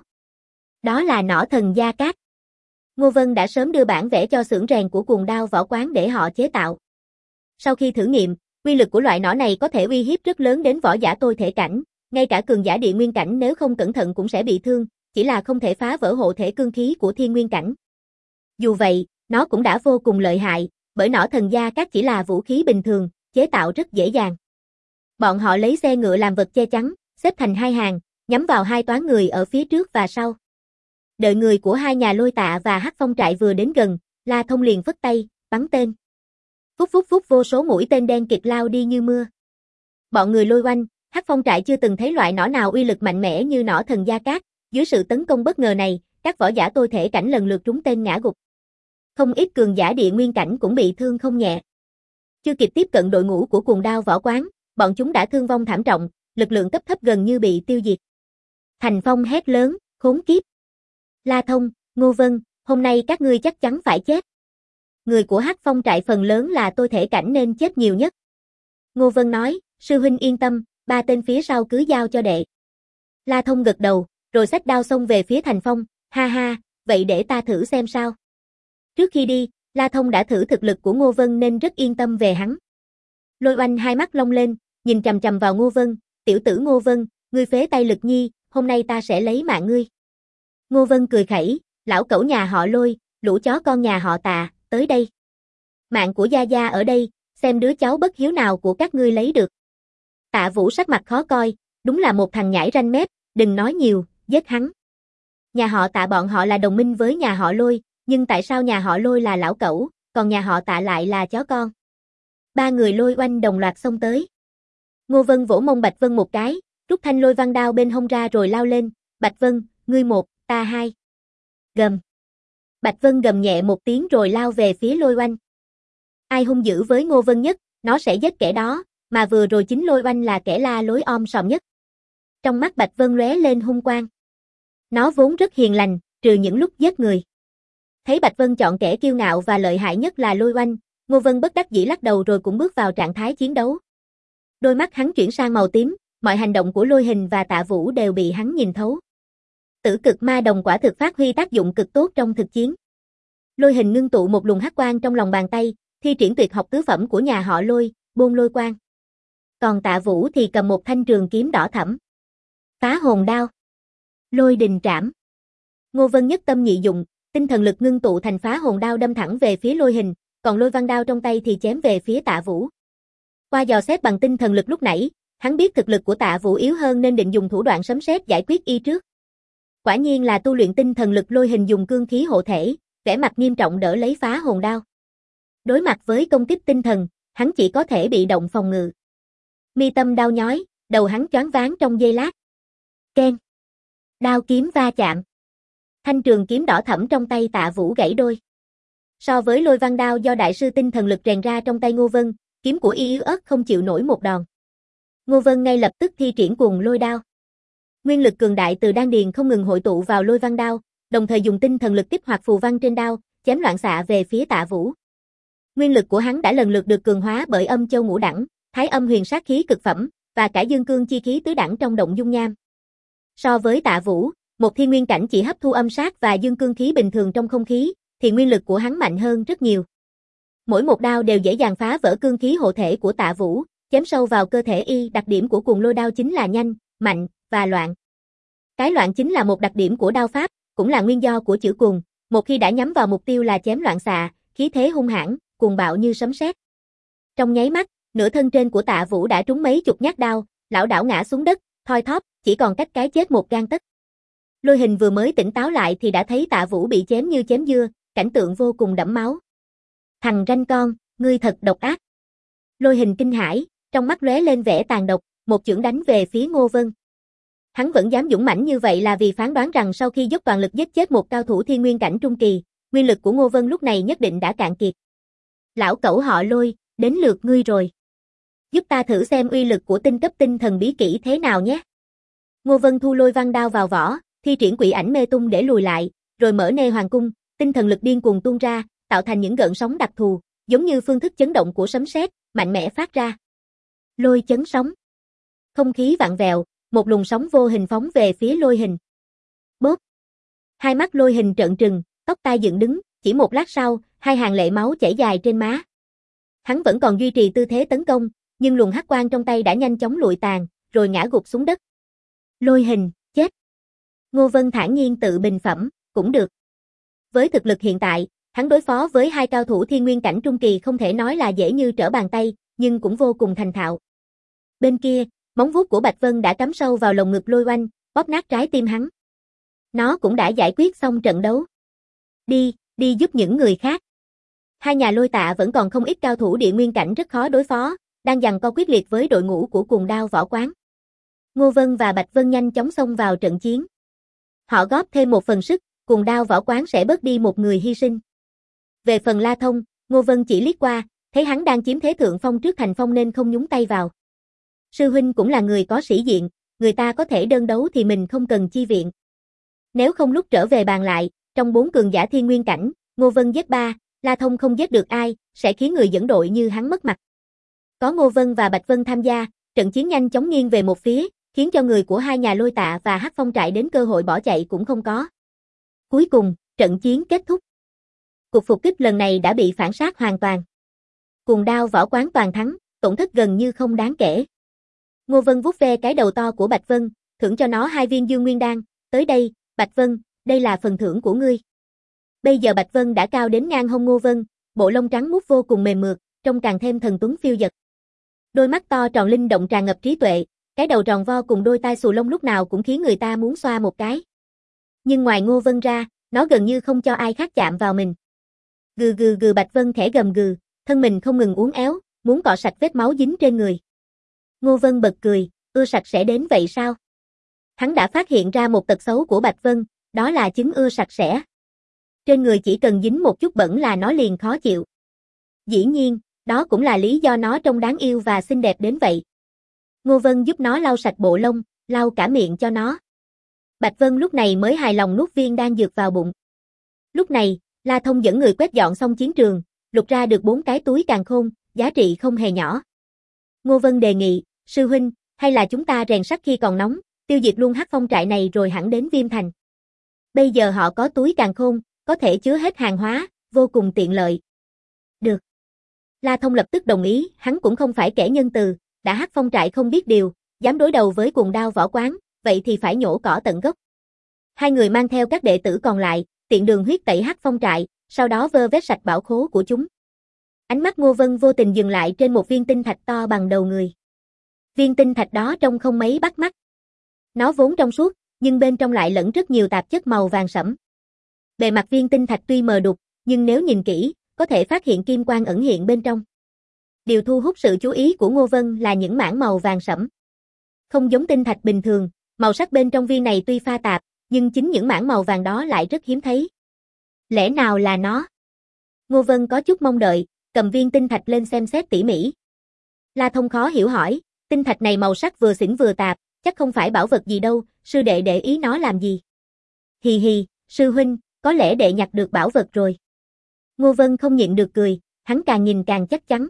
Đó là nỏ thần Gia Cát. Ngô Vân đã sớm đưa bản vẽ cho xưởng rèn của Cuồng Đao Võ Quán để họ chế tạo. Sau khi thử nghiệm, uy lực của loại nỏ này có thể uy hiếp rất lớn đến võ giả tôi thể cảnh, ngay cả cường giả địa nguyên cảnh nếu không cẩn thận cũng sẽ bị thương, chỉ là không thể phá vỡ hộ thể cương khí của thiên nguyên cảnh. Dù vậy, nó cũng đã vô cùng lợi hại, bởi nỏ thần Gia Cát chỉ là vũ khí bình thường, chế tạo rất dễ dàng. Bọn họ lấy xe ngựa làm vật che chắn, xếp thành hai hàng, nhắm vào hai toán người ở phía trước và sau. Đợi người của hai nhà Lôi Tạ và Hắc Phong trại vừa đến gần, La Thông liền phất tay, bắn tên. Phút phút phút vô số mũi tên đen kịt lao đi như mưa. Bọn người Lôi Oanh, Hắc Phong trại chưa từng thấy loại nỏ nào uy lực mạnh mẽ như nỏ thần Gia Cát, dưới sự tấn công bất ngờ này, các võ giả tôi thể cảnh lần lượt trúng tên ngã gục. Không ít cường giả địa nguyên cảnh cũng bị thương không nhẹ. Chưa kịp tiếp cận đội ngũ của Cuồng Đao Võ Quán, bọn chúng đã thương vong thảm trọng, lực lượng cấp thấp gần như bị tiêu diệt. Thành Phong hét lớn, khốn kiếp. La Thông, Ngô Vân, hôm nay các ngươi chắc chắn phải chết. Người của Hắc Phong trại phần lớn là tôi thể cảnh nên chết nhiều nhất. Ngô Vân nói, sư huynh yên tâm, 3 tên phía sau cứ giao cho đệ. La Thông gật đầu, rồi xách đao xông về phía Thành Phong, ha ha, vậy để ta thử xem sao. Trước khi đi, La Thông đã thử thực lực của Ngô Vân nên rất yên tâm về hắn. Lôi Oanh hai mắt long lên, nhìn chằm chằm vào Ngô Vân, tiểu tử Ngô Vân, ngươi phế tay Lực Nhi, hôm nay ta sẽ lấy mạng ngươi. Ngô Vân cười khẩy, lão cẩu nhà họ Lôi, lũ chó con nhà họ Tạ, tới đây. Mạng của Gia Gia ở đây, xem đứa cháu bất hiếu nào của các ngươi lấy được. Tạ Vũ sắc mặt khó coi, đúng là một thằng nhãi ranh mép, đừng nói nhiều, giết hắn. Nhà họ Tạ bọn họ là đồng minh với nhà họ Lôi, nhưng tại sao nhà họ Lôi là lão cẩu, còn nhà họ Tạ lại là chó con? 3 người Lôi Oanh đồng loạt xông tới. Ngô Vân vỗ mông Bạch Vân một cái, rút thanh lôi văn đao bên hông ra rồi lao lên, Bạch Vân, ngươi 1, ta 2. Gầm. Bạch Vân gầm nhẹ một tiếng rồi lao về phía Lôi Oanh. Ai hung dữ với Ngô Vân nhất, nó sẽ giết kẻ đó, mà vừa rồi chính Lôi Oanh là kẻ la lối om sòm nhất. Trong mắt Bạch Vân lóe lên hung quang. Nó vốn rất hiền lành, trừ những lúc giết người. Thấy Bạch Vân chọn kẻ kiêu ngạo và lợi hại nhất là Lôi Oanh, Ngô Vân bất đắc dĩ lắc đầu rồi cũng bước vào trạng thái chiến đấu. Đôi mắt hắn chuyển sang màu tím, mọi hành động của Lôi Hình và Tạ Vũ đều bị hắn nhìn thấu. Tử cực ma đồng quả thực phát huy tác dụng cực tốt trong thực chiến. Lôi Hình ngưng tụ một luồng hắc quang trong lòng bàn tay, thi triển tuyệt học tứ phẩm của nhà họ Lôi, Bôn Lôi Quang. Còn Tạ Vũ thì cầm một thanh trường kiếm đỏ thẫm. Phá hồn đao. Lôi đình trảm. Ngô Vân nhất tâm nhị dụng, tinh thần lực ngưng tụ thành phá hồn đao đâm thẳng về phía Lôi Hình, còn Lôi Văn đao trong tay thì chém về phía Tạ Vũ. Qua dò xét bằng tinh thần lực lúc nãy, hắn biết thực lực của Tạ Vũ yếu hơn nên định dùng thủ đoạn sấm sét giải quyết y trước. Quả nhiên là tu luyện tinh thần lực. Lôi Hình dùng cương khí hộ thể, vẻ mặt nghiêm trọng đỡ lấy phá hồn đao. Đối mặt với công kích tinh thần, hắn chỉ có thể bị động phòng ngự. Mi tâm đau nhói, đầu hắn choáng váng trong giây lát. Keng. Đao kiếm va chạm. Thanh trường kiếm đỏ thẫm trong tay Tạ Vũ gãy đôi. So với Lôi Văn đao do đại sư tinh thần lực rèn ra trong tay Ngô Vân, kiếm của y yếu ớt không chịu nổi một đòn. Ngô Vân ngay lập tức thi triển Cuồng Lôi đao. Nguyên lực cường đại từ đan điền không ngừng hội tụ vào Lôi Văn đao, đồng thời dùng tinh thần lực kích hoạt phù văn trên đao, chém loạn xạ về phía Tạ Vũ. Nguyên lực của hắn đã lần lượt được cường hóa bởi Âm Châu ngũ đẳng, Thái Âm huyền sát khí cực phẩm và cả Dương Cương chi khí tứ đẳng trong Động Dung Nham. So với Tạ Vũ, một thiên nguyên cảnh chỉ hấp thu âm sát và dương cương khí bình thường trong không khí, thì nguyên lực của hắn mạnh hơn rất nhiều. Mỗi một đao đều dễ dàng phá vỡ cương khí hộ thể của Tạ Vũ, chém sâu vào cơ thể y. Đặc điểm của Cuồng Lôi đao chính là nhanh, mạnh và loạn. Cái loạn chính là một đặc điểm của đao pháp, cũng là nguyên do của chữ cuồng. Một khi đã nhắm vào mục tiêu là chém loạn xạ, khí thế hung hãn, cuồng bạo như sấm sét. Trong nháy mắt, nửa thân trên của Tạ Vũ đã trúng mấy chục nhát đao, lảo đảo ngã xuống đất, thoi thóp, chỉ còn cách cái chết một gang tấc. Lôi Hình vừa mới tỉnh táo lại thì đã thấy Tạ Vũ bị chém như chém dưa, cảnh tượng vô cùng đẫm máu. Thằng ranh con, ngươi thật độc ác. Lôi Hình kinh hãi, trong mắt lóe lên vẻ tàn độc, một chưởng đánh về phía Ngô Vân. Hắn vẫn dám dũng mãnh như vậy là vì phán đoán rằng sau khi dốc toàn lực giết chết một cao thủ thiên nguyên cảnh trung kỳ, nguyên lực của Ngô Vân lúc này nhất định đã cạn kiệt. Lão cẩu họ Lôi, đến lượt ngươi rồi. Giúp ta thử xem uy lực của tinh cấp tinh thần bí kỹ thế nào nhé. Ngô Vân thu Lôi Văn đao vào vỏ, thi triển Quỷ Ảnh Mê Tung để lùi lại, rồi mở nê hoàng cung, tinh thần lực điên cuồng tuôn ra, tạo thành những gợn sóng đặc thù, giống như phương thức chấn động của sấm sét, mạnh mẽ phát ra. Lôi chấn sóng. Không khí vặn vẹo, một luồng sóng vô hình phóng về phía Lôi Hình. Bốp. Hai mắt Lôi Hình trợn trừng, tóc tai dựng đứng, chỉ một lát sau, hai hàng lệ máu chảy dài trên má. Hắn vẫn còn duy trì tư thế tấn công, nhưng luồng hắc quang trong tay đã nhanh chóng lụi tàn, rồi ngã gục xuống đất. Lôi Hình, chết. Ngô Vân thản nhiên tự bình phẩm, cũng được. Với thực lực hiện tại, hắn đối phó với hai cao thủ thiên nguyên cảnh trung kỳ không thể nói là dễ như trở bàn tay, nhưng cũng vô cùng thành thạo. Bên kia, móng vuốt của Bạch Vân đã cắm sâu vào lồng ngực Lôi Oanh, bóp nát trái tim hắn. Nó cũng đã giải quyết xong trận đấu. Đi giúp những người khác. Hai nhà Lôi Tạ vẫn còn không ít cao thủ địa nguyên cảnh rất khó đối phó, đang giằng co quyết liệt với đội ngũ của Cuồng Đao Võ Quán. Ngô Vân và Bạch Vân nhanh chóng xông vào trận chiến. Họ góp thêm một phần sức, Cuồng Đao Võ Quán sẽ bớt đi một người hy sinh. Về phần La Thông, Ngô Vân chỉ liếc qua, thấy hắn đang chiếm thế thượng phong trước Thành Phong nên không nhúng tay vào. Sư huynh cũng là người có sĩ diện, người ta có thể đơn đấu thì mình không cần chi viện. Nếu không lúc trở về bàn lại, trong 4 cường giả thiên nguyên cảnh, Ngô Vân giết 3, La Thông không giết được ai, sẽ khiến người dẫn đội như hắn mất mặt. Có Ngô Vân và Bạch Vân tham gia, trận chiến nhanh chóng nghiêng về một phía, khiến cho người của hai nhà Lôi Tạ và Hắc Phong trại đến cơ hội bỏ chạy cũng không có. Cuối cùng, trận chiến kết thúc. Cuộc phục kích lần này đã bị phản sát hoàn toàn. Cuồng Đao Võ Quán toàn thắng, tổn thất gần như không đáng kể. Ngô Vân vuốt ve cái đầu to của Bạch Vân, thưởng cho nó 2 viên Dương Nguyên Đan, tới đây, Bạch Vân, đây là phần thưởng của ngươi. Bây giờ Bạch Vân đã cao đến ngang hông Ngô Vân, bộ lông trắng muốt vô cùng mềm mượt, trông càng thêm thần tuấn phiêu dật. Đôi mắt to tròn linh động tràn ngập trí tuệ, cái đầu tròn vo cùng đôi tai xù lông lúc nào cũng khiến người ta muốn xoa một cái. Nhưng ngoài Ngô Vân ra, nó gần như không cho ai khác chạm vào mình. Gừ gừ gừ, Bạch Vân khẽ gầm gừ, thân mình không ngừng uốn éo, muốn cọ sạch vết máu dính trên người. Ngô Vân bật cười, ưa sạch sẽ đến vậy sao? Hắn đã phát hiện ra một tật xấu của Bạch Vân, đó là chứng ưa sạch sẽ. Trên người chỉ cần dính một chút bẩn là nó liền khó chịu. Dĩ nhiên, đó cũng là lý do nó trông đáng yêu và xinh đẹp đến vậy. Ngô Vân giúp nó lau sạch bộ lông, lau cả miệng cho nó. Bạch Vân lúc này mới hài lòng nuốt viên đan dược vào bụng. Lúc này, La Thông dẫn người quét dọn xong chiến trường, lục ra được 4 cái túi càn khôn, giá trị không hề nhỏ. Ngô Vân đề nghị, sư huynh, hay là chúng ta rèn sắt khi còn nóng, tiêu diệt luôn Hắc Phong trại này rồi hẳn đến Viêm Thành. Bây giờ họ có túi càn khôn, có thể chứa hết hàng hóa, vô cùng tiện lợi. Được. La Thông lập tức đồng ý, hắn cũng không phải kẻ nhân từ, đã Hắc Phong trại không biết điều, dám đối đầu với Cuồng Đao Võ Quán, vậy thì phải nhổ cỏ tận gốc. Hai người mang theo các đệ tử còn lại, tiện đường huyết tẩy Hắc Phong trại, sau đó vơ vét sạch bảo khố của chúng. Ánh mắt Ngô Vân vô tình dừng lại trên một viên tinh thạch to bằng đầu người. Viên tinh thạch đó trông không mấy bắt mắt. Nó vốn trong suốt, nhưng bên trong lại lẫn rất nhiều tạp chất màu vàng sẫm. Bề mặt viên tinh thạch tuy mờ đục, nhưng nếu nhìn kỹ, có thể phát hiện kim quang ẩn hiện bên trong. Điều thu hút sự chú ý của Ngô Vân là những mảng màu vàng sẫm. Không giống tinh thạch bình thường, màu sắc bên trong viên này tuy pha tạp, nhưng chính những mảng màu vàng đó lại rất hiếm thấy. Lẽ nào là nó? Ngô Vân có chút mong đợi, cầm viên tinh thạch lên xem xét tỉ mỉ. La Thông khó hiểu hỏi, tinh thạch này màu sắc vừa xỉn vừa tạp, chắc không phải bảo vật gì đâu, sư đệ để ý nó làm gì? Hì hì, sư huynh, có lẽ đệ nhặt được bảo vật rồi. Ngô Vân không nhịn được cười, hắn càng nhìn càng chắc chắn.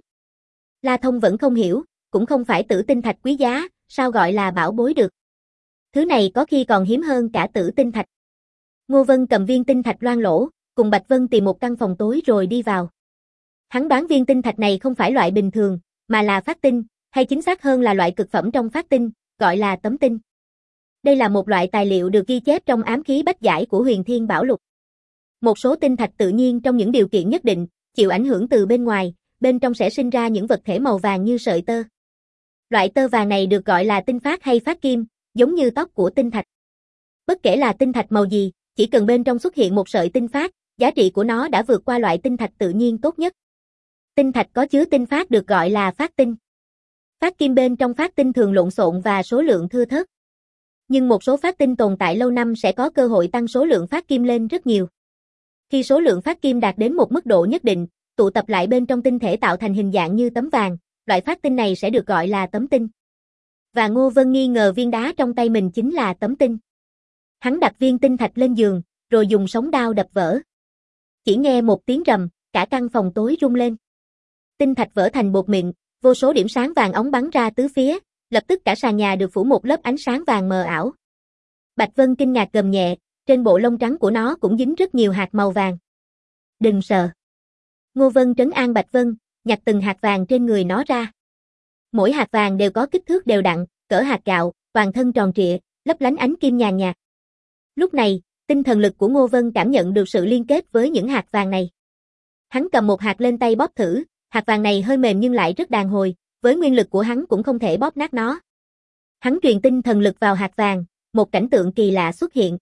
La Thông vẫn không hiểu, cũng không phải tử tinh thạch quý giá, sao gọi là bảo bối được. Thứ này có khi còn hiếm hơn cả tử tinh thạch. Ngô Vân cầm viên tinh thạch loang lỗ, cùng Bạch Vân tìm một căn phòng tối rồi đi vào. Hắn đoán viên tinh thạch này không phải loại bình thường, mà là phát tinh, hay chính xác hơn là loại cực phẩm trong phát tinh, gọi là tấm tinh. Đây là một loại tài liệu được ghi chép trong ám khí bách giải của Huyền Thiên Bảo Lục. Một số tinh thạch tự nhiên trong những điều kiện nhất định, chịu ảnh hưởng từ bên ngoài, bên trong sẽ sinh ra những vật thể màu vàng như sợi tơ. Loại tơ vàng này được gọi là tinh phát hay phát kim, giống như tóc của tinh thạch. Bất kể là tinh thạch màu gì, chỉ cần bên trong xuất hiện một sợi tinh phát, giá trị của nó đã vượt qua loại tinh thạch tự nhiên tốt nhất. Tinh thạch có chứa tinh phát được gọi là phát tinh. Phát kim bên trong phát tinh thường lộn xộn và số lượng thưa thớt. Nhưng một số phát tinh tồn tại lâu năm sẽ có cơ hội tăng số lượng phát kim lên rất nhiều. Khi số lượng phát kim đạt đến một mức độ nhất định, tụ tập lại bên trong tinh thể tạo thành hình dạng như tấm vàng, loại phát tinh này sẽ được gọi là tấm tinh. Và Ngô Vân nghi ngờ viên đá trong tay mình chính là tấm tinh. Hắn đặt viên tinh thạch lên giường, rồi dùng sóng đao đập vỡ. Chỉ nghe một tiếng rầm, cả căn phòng tối rung lên. Tinh thạch vỡ thành bột mịn, vô số điểm sáng vàng óng bắn ra tứ phía, lập tức cả sàn nhà được phủ một lớp ánh sáng vàng mờ ảo. Bạch Vân kinh ngạc gầm nhẹ, trên bộ lông trắng của nó cũng dính rất nhiều hạt màu vàng. Đừng sợ. Ngô Vân trấn an Bạch Vân, nhặt từng hạt vàng trên người nó ra. Mỗi hạt vàng đều có kích thước đều đặn, cỡ hạt gạo, toàn thân tròn trịa, lấp lánh ánh kim nhàn nhạt. Lúc này, tinh thần lực của Ngô Vân cảm nhận được sự liên kết với những hạt vàng này. Hắn cầm một hạt lên tay bóp thử, hạt vàng này hơi mềm nhưng lại rất đàn hồi, với nguyên lực của hắn cũng không thể bóp nát nó. Hắn truyền tinh thần lực vào hạt vàng, một cảnh tượng kỳ lạ xuất hiện.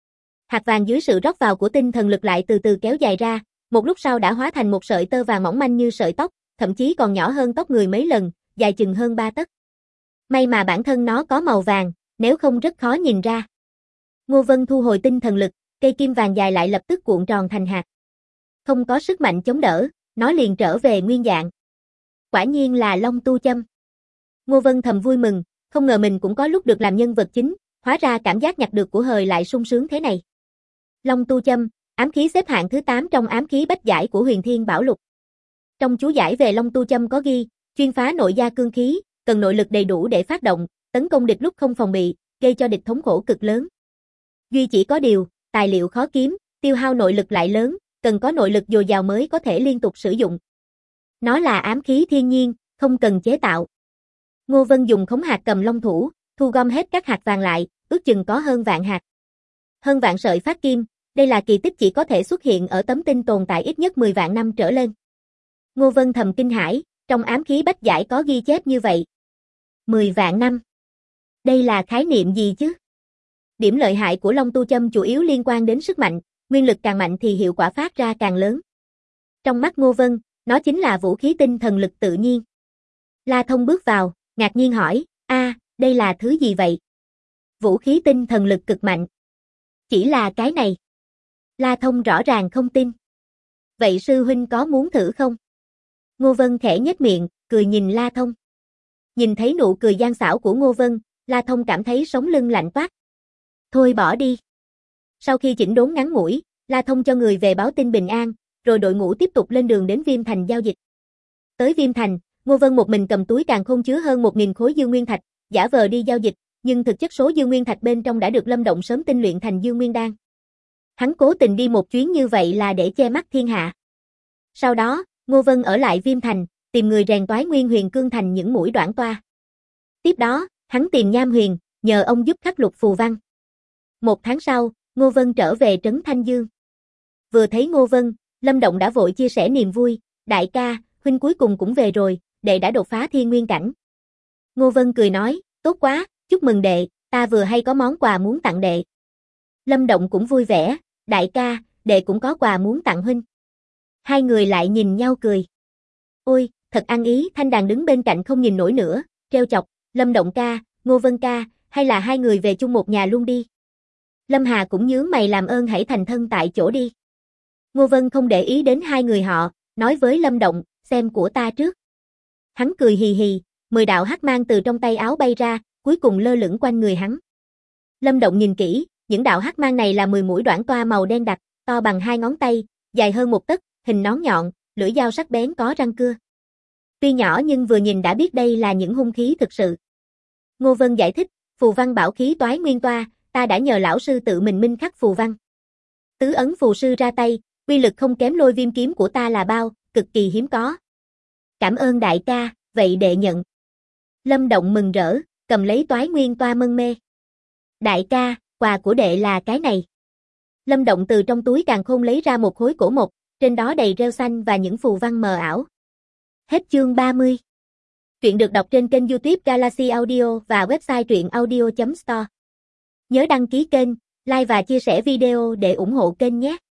Hạt vàng dưới sự rót vào của tinh thần lực lại từ từ kéo dài ra, một lúc sau đã hóa thành một sợi tơ vàng mỏng manh như sợi tóc, thậm chí còn nhỏ hơn tóc người mấy lần, dài chừng hơn 3 tấc. May mà bản thân nó có màu vàng, nếu không rất khó nhìn ra. Ngô Vân thu hồi tinh thần lực, cây kim vàng dài lại lập tức cuộn tròn thành hạt. Không có sức mạnh chống đỡ, nó liền trở về nguyên dạng. Quả nhiên là Long Tu Châm. Ngô Vân thầm vui mừng, không ngờ mình cũng có lúc được làm nhân vật chính, hóa ra cảm giác nhặt được của hời lại sung sướng thế này. Long Tu Châm, ám khí xếp hạng thứ 8 trong ám khí bách giải của Huyền Thiên Bảo Lục. Trong chú giải về Long Tu Châm có ghi, chuyên phá nội gia cương khí, cần nội lực đầy đủ để phát động, tấn công địch lúc không phòng bị, gây cho địch thống khổ cực lớn. Duy chỉ có điều, tài liệu khó kiếm, tiêu hao nội lực lại lớn, cần có nội lực dồi dào mới có thể liên tục sử dụng. Nó là ám khí thiên nhiên, không cần chế tạo. Ngô Vân dùng khống hạt cầm long thủ, thu gom hết các hạt vàng lại, ước chừng có hơn vạn hạt. Hơn vạn sợi phát kim, đây là kỳ tích chỉ có thể xuất hiện ở tấm tinh tồn tại ít nhất 10 vạn năm trở lên. Ngô Vân thầm kinh hãi, trong ám khí bách giải có ghi chép như vậy. 10 vạn năm. Đây là khái niệm gì chứ? Điểm lợi hại của Long Tu Châm chủ yếu liên quan đến sức mạnh, nguyên lực càng mạnh thì hiệu quả phát ra càng lớn. Trong mắt Ngô Vân, nó chính là vũ khí tinh thần lực tự nhiên. La Thông bước vào, ngạc nhiên hỏi, đây là thứ gì vậy? Vũ khí tinh thần lực cực mạnh. Chỉ là cái này. La Thông rõ ràng không tin. Vậy sư huynh có muốn thử không? Ngô Vân khẽ nhếch miệng, cười nhìn La Thông. Nhìn thấy nụ cười gian xảo của Ngô Vân, La Thông cảm thấy sống lưng lạnh toát. Thôi bỏ đi. Sau khi chỉnh đốn ngắn ngủi, La Thông cho người về báo tin bình an, rồi đội ngũ tiếp tục lên đường đến Viêm Thành giao dịch. Tới Viêm Thành, Ngô Vân một mình cầm túi càn khôn chứa hơn 1.000 khối dương nguyên thạch, giả vờ đi giao dịch, nhưng thực chất số dương nguyên thạch bên trong đã được Lâm Động sớm tinh luyện thành dương nguyên đan. Hắn cố tình đi một chuyến như vậy là để che mắt thiên hạ. Sau đó, Ngô Vân ở lại Viêm Thành, tìm người rèn toái nguyên huyền cương thành những mũi đoạn toa. Tiếp đó, hắn tìm Nham Huyền, nhờ ông giúp khắc lục phù văn. 1 tháng sau, Ngô Vân trở về trấn Thanh Dương. Vừa thấy Ngô Vân, Lâm Động đã vội chia sẻ niềm vui, đại ca, huynh cuối cùng cũng về rồi, đệ đã đột phá thiên nguyên cảnh. Ngô Vân cười nói, tốt quá, chúc mừng đệ, ta vừa hay có món quà muốn tặng đệ. Lâm Động cũng vui vẻ, đại ca, đệ cũng có quà muốn tặng huynh. Hai người lại nhìn nhau cười. Ôi, thật ăn ý, Thanh Đàn đứng bên cạnh không nhìn nổi nữa, trêu chọc, Lâm Động ca, Ngô Vân ca, hay là hai người về chung một nhà luôn đi. Lâm Hà cũng nhướng mày làm ơn hãy thành thân tại chỗ đi. Ngô Vân không để ý đến hai người họ, nói với Lâm Động, xem của ta trước. Hắn cười hì hì, 10 đạo hắc mang từ trong tay áo bay ra, cuối cùng lơ lửng quanh người hắn. Lâm Động nhìn kỹ, những đạo hắc mang này là 10 mũi đoạn toa màu đen đặc, to bằng 2 ngón tay, dài hơn 1 tấc, hình nón nhọn, lưỡi dao sắc bén có răng cưa. Tuy nhỏ nhưng vừa nhìn đã biết đây là những hung khí thực sự. Ngô Vân giải thích, phù văn bảo khí toái nguyên toa, ta đã nhờ lão sư tự mình minh khắc phù văn. Tứ ấn phù sư ra tay, uy lực không kém Lôi Viêm kiếm của ta là bao, cực kỳ hiếm có. Cảm ơn đại ca, vậy đệ nhận. Lâm Động mừng rỡ, cầm lấy toái nguyên toa mân mê. Đại ca, quà của đệ là cái này. Lâm Động từ trong túi càn khôn lấy ra một khối cổ mộc, trên đó đầy rêu xanh và những phù văn mờ ảo. Hết chương 30. Truyện được đọc trên kênh YouTube Galaxy Audio và website truyệnaudio.store. Nhớ đăng ký kênh, like và chia sẻ video để ủng hộ kênh nhé.